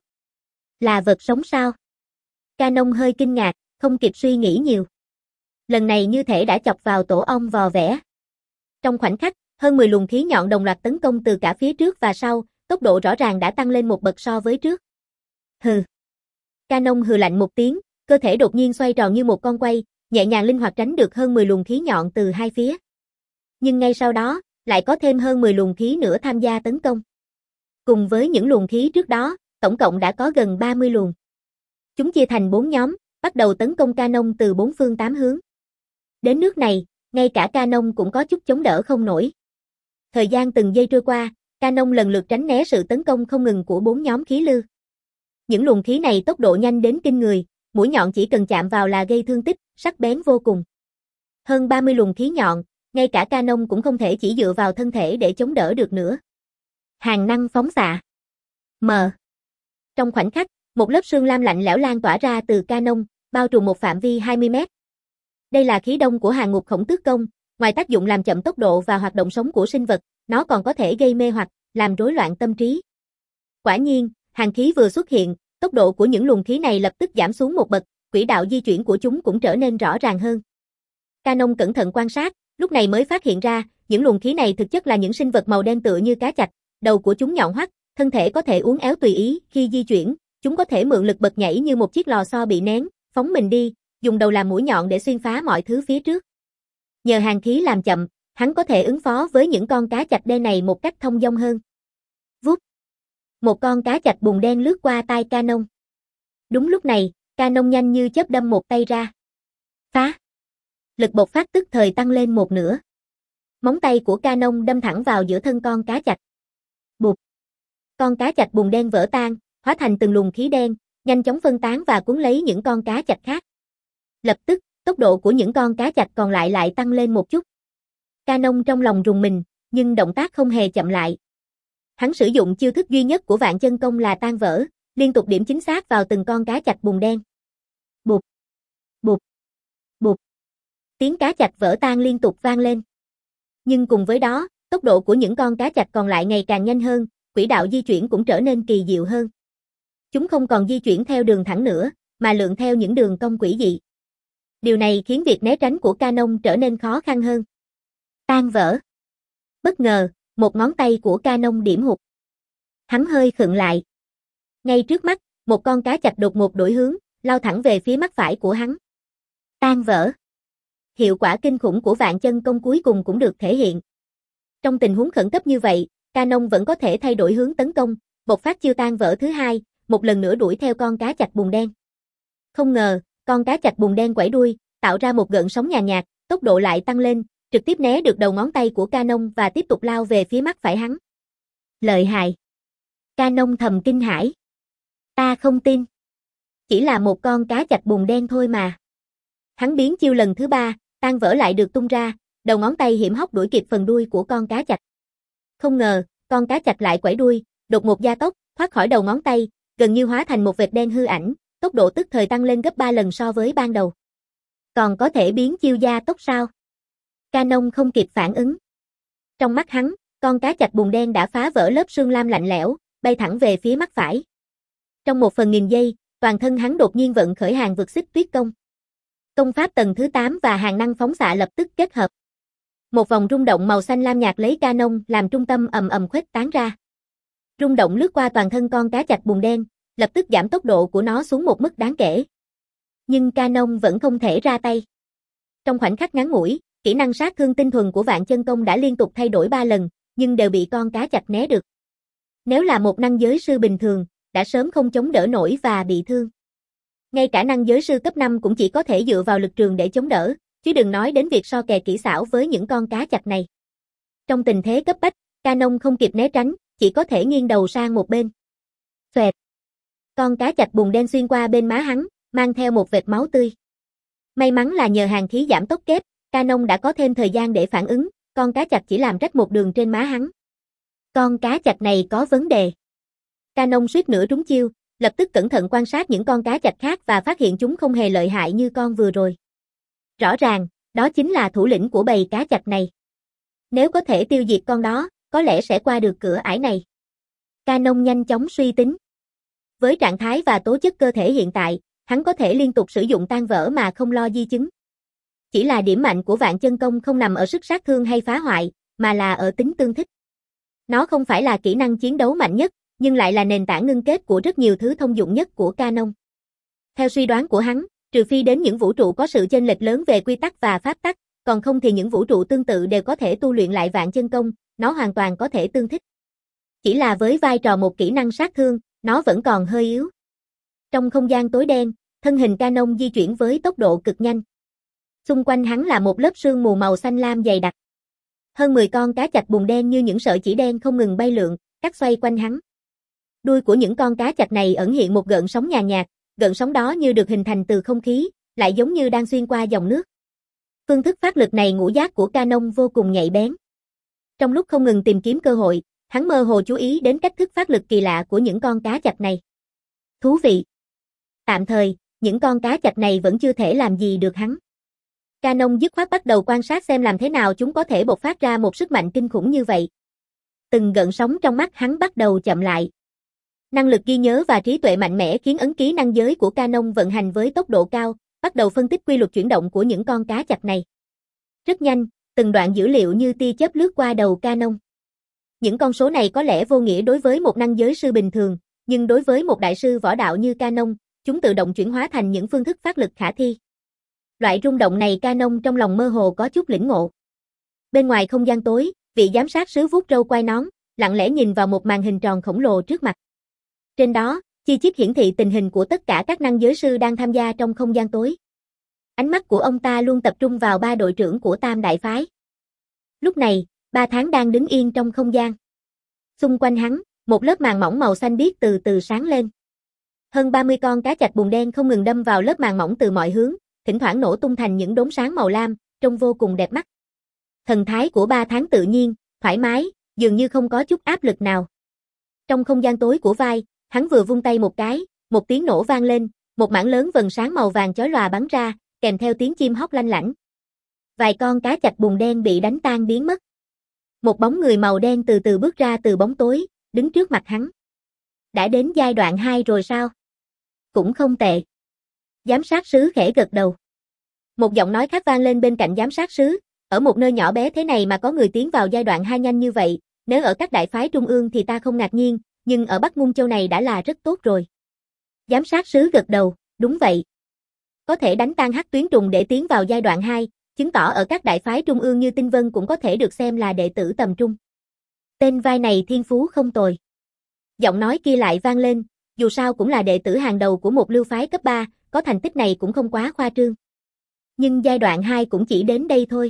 Là vật sống sao? Canon hơi kinh ngạc, không kịp suy nghĩ nhiều. Lần này như thể đã chọc vào tổ ong vò vẽ. Trong khoảnh khắc, hơn mười luồng khí nhọn đồng loạt tấn công từ cả phía trước và sau, tốc độ rõ ràng đã tăng lên một bậc so với trước. Hừ. Canon hừ lạnh một tiếng, cơ thể đột nhiên xoay tròn như một con quay, nhẹ nhàng linh hoạt tránh được hơn mười luồng khí nhọn từ hai phía. Nhưng ngay sau đó, lại có thêm hơn mười luồng khí nữa tham gia tấn công. Cùng với những luồng khí trước đó, tổng cộng đã có gần ba mươi luồng. Chúng chia thành bốn nhóm, bắt đầu tấn công Canon từ bốn phương tám hướng. Đến nước này, ngay cả Canon cũng có chút chống đỡ không nổi. Thời gian từng giây trôi qua, Canon lần lượt tránh né sự tấn công không ngừng của bốn nhóm khí lưu. Những luồng khí này tốc độ nhanh đến kinh người, mũi nhọn chỉ cần chạm vào là gây thương tích, sắc bén vô cùng. Hơn ba mươi luồng khí nhọn, ngay cả Canon cũng không thể chỉ dựa vào thân thể để chống đỡ được nữa. Hàng năng phóng xạ. M. Trong khoảnh khắc, một lớp sương lam lạnh lẽo lan tỏa ra từ Canon, bao trùm một phạm vi hai mươi mét. Đây là khí đông của hàng ngục khổng tước công, ngoài tác dụng làm chậm tốc độ và hoạt động sống của sinh vật, nó còn có thể gây mê hoặc, làm rối loạn tâm trí. Quả nhiên, hàng khí vừa xuất hiện, tốc độ của những luồng khí này lập tức giảm xuống một bậc, quỹ đạo di chuyển của chúng cũng trở nên rõ ràng hơn. Canon cẩn thận quan sát, lúc này mới phát hiện ra, những luồng khí này thực chất là những sinh vật màu đen tựa như cá chạch, đầu của chúng nhọn hoắt, thân thể có thể uốn éo tùy ý, khi di chuyển, chúng có thể mượn lực bật nhảy như một chiếc lò xo bị nén, phóng mình đi, dùng đầu làm mũi nhọn để xuyên phá mọi thứ phía trước. Nhờ hàng khí làm chậm, hắn có thể ứng phó với những con cá chạch đen này một cách thông dong hơn. Vút. Một con cá chạch bùn đen lướt qua tai Canon. Đúng lúc này, Canon nhanh như chớp đâm một tay ra. Phá. Lực bộc phát tức thời tăng lên một nửa. Móng tay của Canon đâm thẳng vào giữa thân con cá chạch. Bụp. Con cá chạch bùn đen vỡ tan, hóa thành từng luồng khí đen, nhanh chóng phân tán và cuốn lấy những con cá chạch khác. Lập tức, tốc độ của những con cá chạch còn lại lại tăng lên một chút. Canon trong lòng rùng mình, nhưng động tác không hề chậm lại. Hắn sử dụng chiêu thức duy nhất của Vạn Chân Công là tan vỡ, liên tục điểm chính xác vào từng con cá chạch bùn đen. Bụp, bụp, bụp. Tiếng cá chạch vỡ tan liên tục vang lên. Nhưng cùng với đó, tốc độ của những con cá chạch còn lại ngày càng nhanh hơn, quỹ đạo di chuyển cũng trở nên kỳ diệu hơn. Chúng không còn di chuyển theo đường thẳng nữa, mà lượn theo những đường cong quỷ dị. Điều này khiến việc né tránh của Canon trở nên khó khăn hơn. Tan vỡ. Bất ngờ, một ngón tay của Canon điểm hụt. Hắn hơi khựng lại. Ngay trước mắt, một con cá chạch đột ngột đổi hướng, lao thẳng về phía mắt phải của hắn. Tan vỡ. Hiệu quả kinh khủng của Vạn Chân Công cuối cùng cũng được thể hiện. Trong tình huống khẩn cấp như vậy, Canon vẫn có thể thay đổi hướng tấn công, bộc phát chiêu tan vỡ thứ hai, một lần nữa đuổi theo con cá chạch bùn đen. Không ngờ, con cá chạch bùn đen quẩy đuôi, tạo ra một gợn sóng nhàn nhạt, tốc độ lại tăng lên, trực tiếp né được đầu ngón tay của Canon và tiếp tục lao về phía mắt phải hắn. Lợi hại. Canon thầm kinh hãi. Ta không tin. Chỉ là một con cá chạch bùn đen thôi mà. Hắn biến chiêu lần thứ ba, tan vỡ lại được tung ra, đầu ngón tay hiểm hóc đuổi kịp phần đuôi của con cá chạch. Không ngờ, con cá chạch lại quẩy đuôi, đột ngột gia tốc, thoát khỏi đầu ngón tay, gần như hóa thành một vệt đen hư ảnh, tốc độ tức thời tăng lên gấp ba lần so với ban đầu. Còn có thể biến chiêu gia tốc sao? Canon không kịp phản ứng. Trong mắt hắn, con cá chạch bùn đen đã phá vỡ lớp sương lam lạnh lẽo, bay thẳng về phía mắt phải. Trong một phần nghìn giây, toàn thân hắn đột nhiên vận khởi hàng vực xích tuyết công. Công pháp tầng thứ tám và hàng năng phóng xạ lập tức kết hợp. Một vòng rung động màu xanh lam nhạt lấy Canon làm trung tâm ầm ầm khuếch tán ra. Rung động lướt qua toàn thân con cá chạch bùn đen, lập tức giảm tốc độ của nó xuống một mức đáng kể. Nhưng Canon vẫn không thể ra tay. Trong khoảnh khắc ngắn ngủi, kỹ năng sát thương tinh thuần của Vạn Chân Công đã liên tục thay đổi ba lần, nhưng đều bị con cá chạch né được. Nếu là một năng giới sư bình thường, đã sớm không chống đỡ nổi và bị thương. Ngay cả năng giới sư cấp năm cũng chỉ có thể dựa vào lực trường để chống đỡ, chứ đừng nói đến việc so kè kỹ xảo với những con cá chạch này. Trong tình thế cấp bách, Canon không kịp né tránh, chỉ có thể nghiêng đầu sang một bên. Xoẹt. Con cá chạch bùn đen xuyên qua bên má hắn, mang theo một vệt máu tươi. May mắn là nhờ hàng khí giảm tốc kép, Canon đã có thêm thời gian để phản ứng, con cá chạch chỉ làm rách một đường trên má hắn. Con cá chạch này có vấn đề. Canon suýt nữa trúng chiêu, lập tức cẩn thận quan sát những con cá chạch khác và phát hiện chúng không hề lợi hại như con vừa rồi. Rõ ràng, đó chính là thủ lĩnh của bầy cá chạch này. Nếu có thể tiêu diệt con đó, có lẽ sẽ qua được cửa ải này. Canon nhanh chóng suy tính. Với trạng thái và tố chất cơ thể hiện tại, hắn có thể liên tục sử dụng tan vỡ mà không lo di chứng. Chỉ là điểm mạnh của Vạn Chân Công không nằm ở sức sát thương hay phá hoại, mà là ở tính tương thích. Nó không phải là kỹ năng chiến đấu mạnh nhất, nhưng lại là nền tảng ngưng kết của rất nhiều thứ thông dụng nhất của Canon. Theo suy đoán của hắn, trừ phi đến những vũ trụ có sự chênh lệch lớn về quy tắc và pháp tắc, còn không thì những vũ trụ tương tự đều có thể tu luyện lại Vạn Chân Công, nó hoàn toàn có thể tương thích. Chỉ là với vai trò một kỹ năng sát thương, nó vẫn còn hơi yếu. Trong không gian tối đen, thân hình Canon di chuyển với tốc độ cực nhanh. Xung quanh hắn là một lớp sương mù màu xanh lam dày đặc. Hơn mười con cá chạch bùn đen như những sợi chỉ đen không ngừng bay lượn, cắt xoay quanh hắn. Đuôi của những con cá chạch này ẩn hiện một gợn sóng nhàn nhạt, gợn sóng đó như được hình thành từ không khí, lại giống như đang xuyên qua dòng nước. Phương thức phát lực này ngũ giác của Canon vô cùng nhạy bén. Trong lúc không ngừng tìm kiếm cơ hội, hắn mơ hồ chú ý đến cách thức phát lực kỳ lạ của những con cá chạch này. Thú vị. Tạm thời, những con cá chạch này vẫn chưa thể làm gì được hắn. Canon dứt khoát bắt đầu quan sát xem làm thế nào chúng có thể bộc phát ra một sức mạnh kinh khủng như vậy. Từng gợn sóng trong mắt hắn bắt đầu chậm lại. Năng lực ghi nhớ và trí tuệ mạnh mẽ khiến ấn ký năng giới của Canon vận hành với tốc độ cao, bắt đầu phân tích quy luật chuyển động của những con cá chạch này. Rất nhanh, từng đoạn dữ liệu như tia chớp lướt qua đầu Canon. Những con số này có lẽ vô nghĩa đối với một năng giới sư bình thường, nhưng đối với một đại sư võ đạo như Canon, chúng tự động chuyển hóa thành những phương thức phát lực khả thi. Loại rung động này Canon trong lòng mơ hồ có chút lĩnh ngộ. Bên ngoài không gian tối, vị giám sát sứ vuốt râu quai nón, lặng lẽ nhìn vào một màn hình tròn khổng lồ trước mặt. Trên đó, chi tiết hiển thị tình hình của tất cả các năng giới sư đang tham gia trong không gian tối. Ánh mắt của ông ta luôn tập trung vào ba đội trưởng của Tam Đại Phái. Lúc này, Ba Tháng đang đứng yên trong không gian. Xung quanh hắn, một lớp màng mỏng màu xanh biếc từ từ sáng lên. Hơn ba mươi con cá chạch bùn đen không ngừng đâm vào lớp màng mỏng từ mọi hướng, thỉnh thoảng nổ tung thành những đốm sáng màu lam, trông vô cùng đẹp mắt. Thần thái của Ba Tháng tự nhiên, thoải mái, dường như không có chút áp lực nào. Trong không gian tối của vai, hắn vừa vung tay một cái, một tiếng nổ vang lên, một mảng lớn vầng sáng màu vàng chói lòa bắn ra, kèm theo tiếng chim hót lanh lảnh. Vài con cá chạch bùn đen bị đánh tan biến mất. Một bóng người màu đen từ từ bước ra từ bóng tối, đứng trước mặt hắn. Đã đến giai đoạn hai rồi sao? Cũng không tệ. Giám sát sứ khẽ gật đầu. Một giọng nói khác vang lên bên cạnh giám sát sứ, ở một nơi nhỏ bé thế này mà có người tiến vào giai đoạn hai nhanh như vậy, nếu ở các đại phái trung ương thì ta không ngạc nhiên, nhưng ở Bắc Ngung Châu này đã là rất tốt rồi. Giám sát sứ gật đầu, đúng vậy. Có thể đánh tan hắc tuyến trùng để tiến vào giai đoạn hai, chứng tỏ ở các đại phái trung ương như Tinh Vân cũng có thể được xem là đệ tử tầm trung. Tên vai này thiên phú không tồi. Giọng nói kia lại vang lên, dù sao cũng là đệ tử hàng đầu của một lưu phái cấp ba, có thành tích này cũng không quá khoa trương. Nhưng giai đoạn hai cũng chỉ đến đây thôi.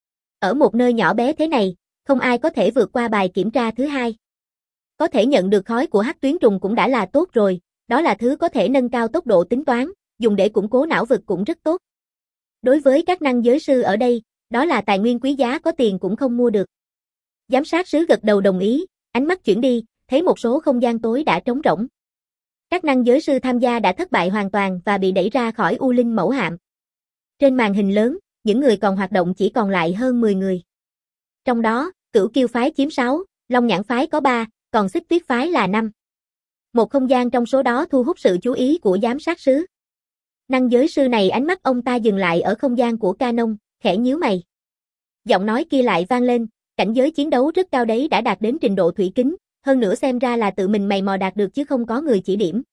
Ở một nơi nhỏ bé thế này, không ai có thể vượt qua bài kiểm tra thứ hai. Có thể nhận được khói của hắc tuyến trùng cũng đã là tốt rồi, đó là thứ có thể nâng cao tốc độ tính toán, dùng để củng cố não vực cũng rất tốt. Đối với các năng giới sư ở đây, đó là tài nguyên quý giá có tiền cũng không mua được. Giám sát sứ gật đầu đồng ý, ánh mắt chuyển đi, thấy một số không gian tối đã trống rỗng. Các năng giới sư tham gia đã thất bại hoàn toàn và bị đẩy ra khỏi U Linh mẫu hạm. Trên màn hình lớn, những người còn hoạt động chỉ còn lại hơn mười người. Trong đó, Cửu Kiêu phái chiếm sáu, Long Nhãn phái có ba, còn Xích Tuyết phái là năm. Một không gian trong số đó thu hút sự chú ý của giám sát sứ. Năng giới sư này ánh mắt ông ta dừng lại ở không gian của Canon, khẽ nhíu mày. Giọng nói kia lại vang lên, cảnh giới chiến đấu rất cao đấy đã đạt đến trình độ thủy kính, hơn nữa xem ra là tự mình mày mò đạt được chứ không có người chỉ điểm.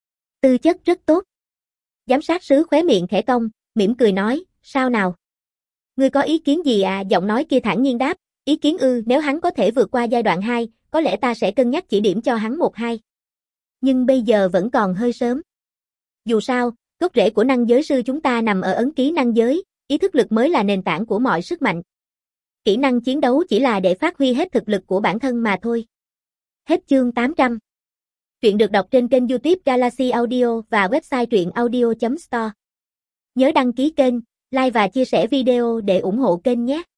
Tư chất rất tốt. Giám sát sứ khóe miệng khẽ cong, mỉm cười nói, sao nào? Ngươi có ý kiến gì à? Giọng nói kia thản nhiên đáp, ý kiến ư, nếu hắn có thể vượt qua giai đoạn hai, có lẽ ta sẽ cân nhắc chỉ điểm cho hắn một hai. Nhưng bây giờ vẫn còn hơi sớm. Dù sao, gốc rễ của năng giới sư chúng ta nằm ở ấn ký năng giới, ý thức lực mới là nền tảng của mọi sức mạnh. Kỹ năng chiến đấu chỉ là để phát huy hết thực lực của bản thân mà thôi. Hết chương tám trăm. Truyện được đọc trên kênh YouTube Galaxy Audio và website truyện audio chấm store. Nhớ đăng ký kênh, like và chia sẻ video để ủng hộ kênh nhé.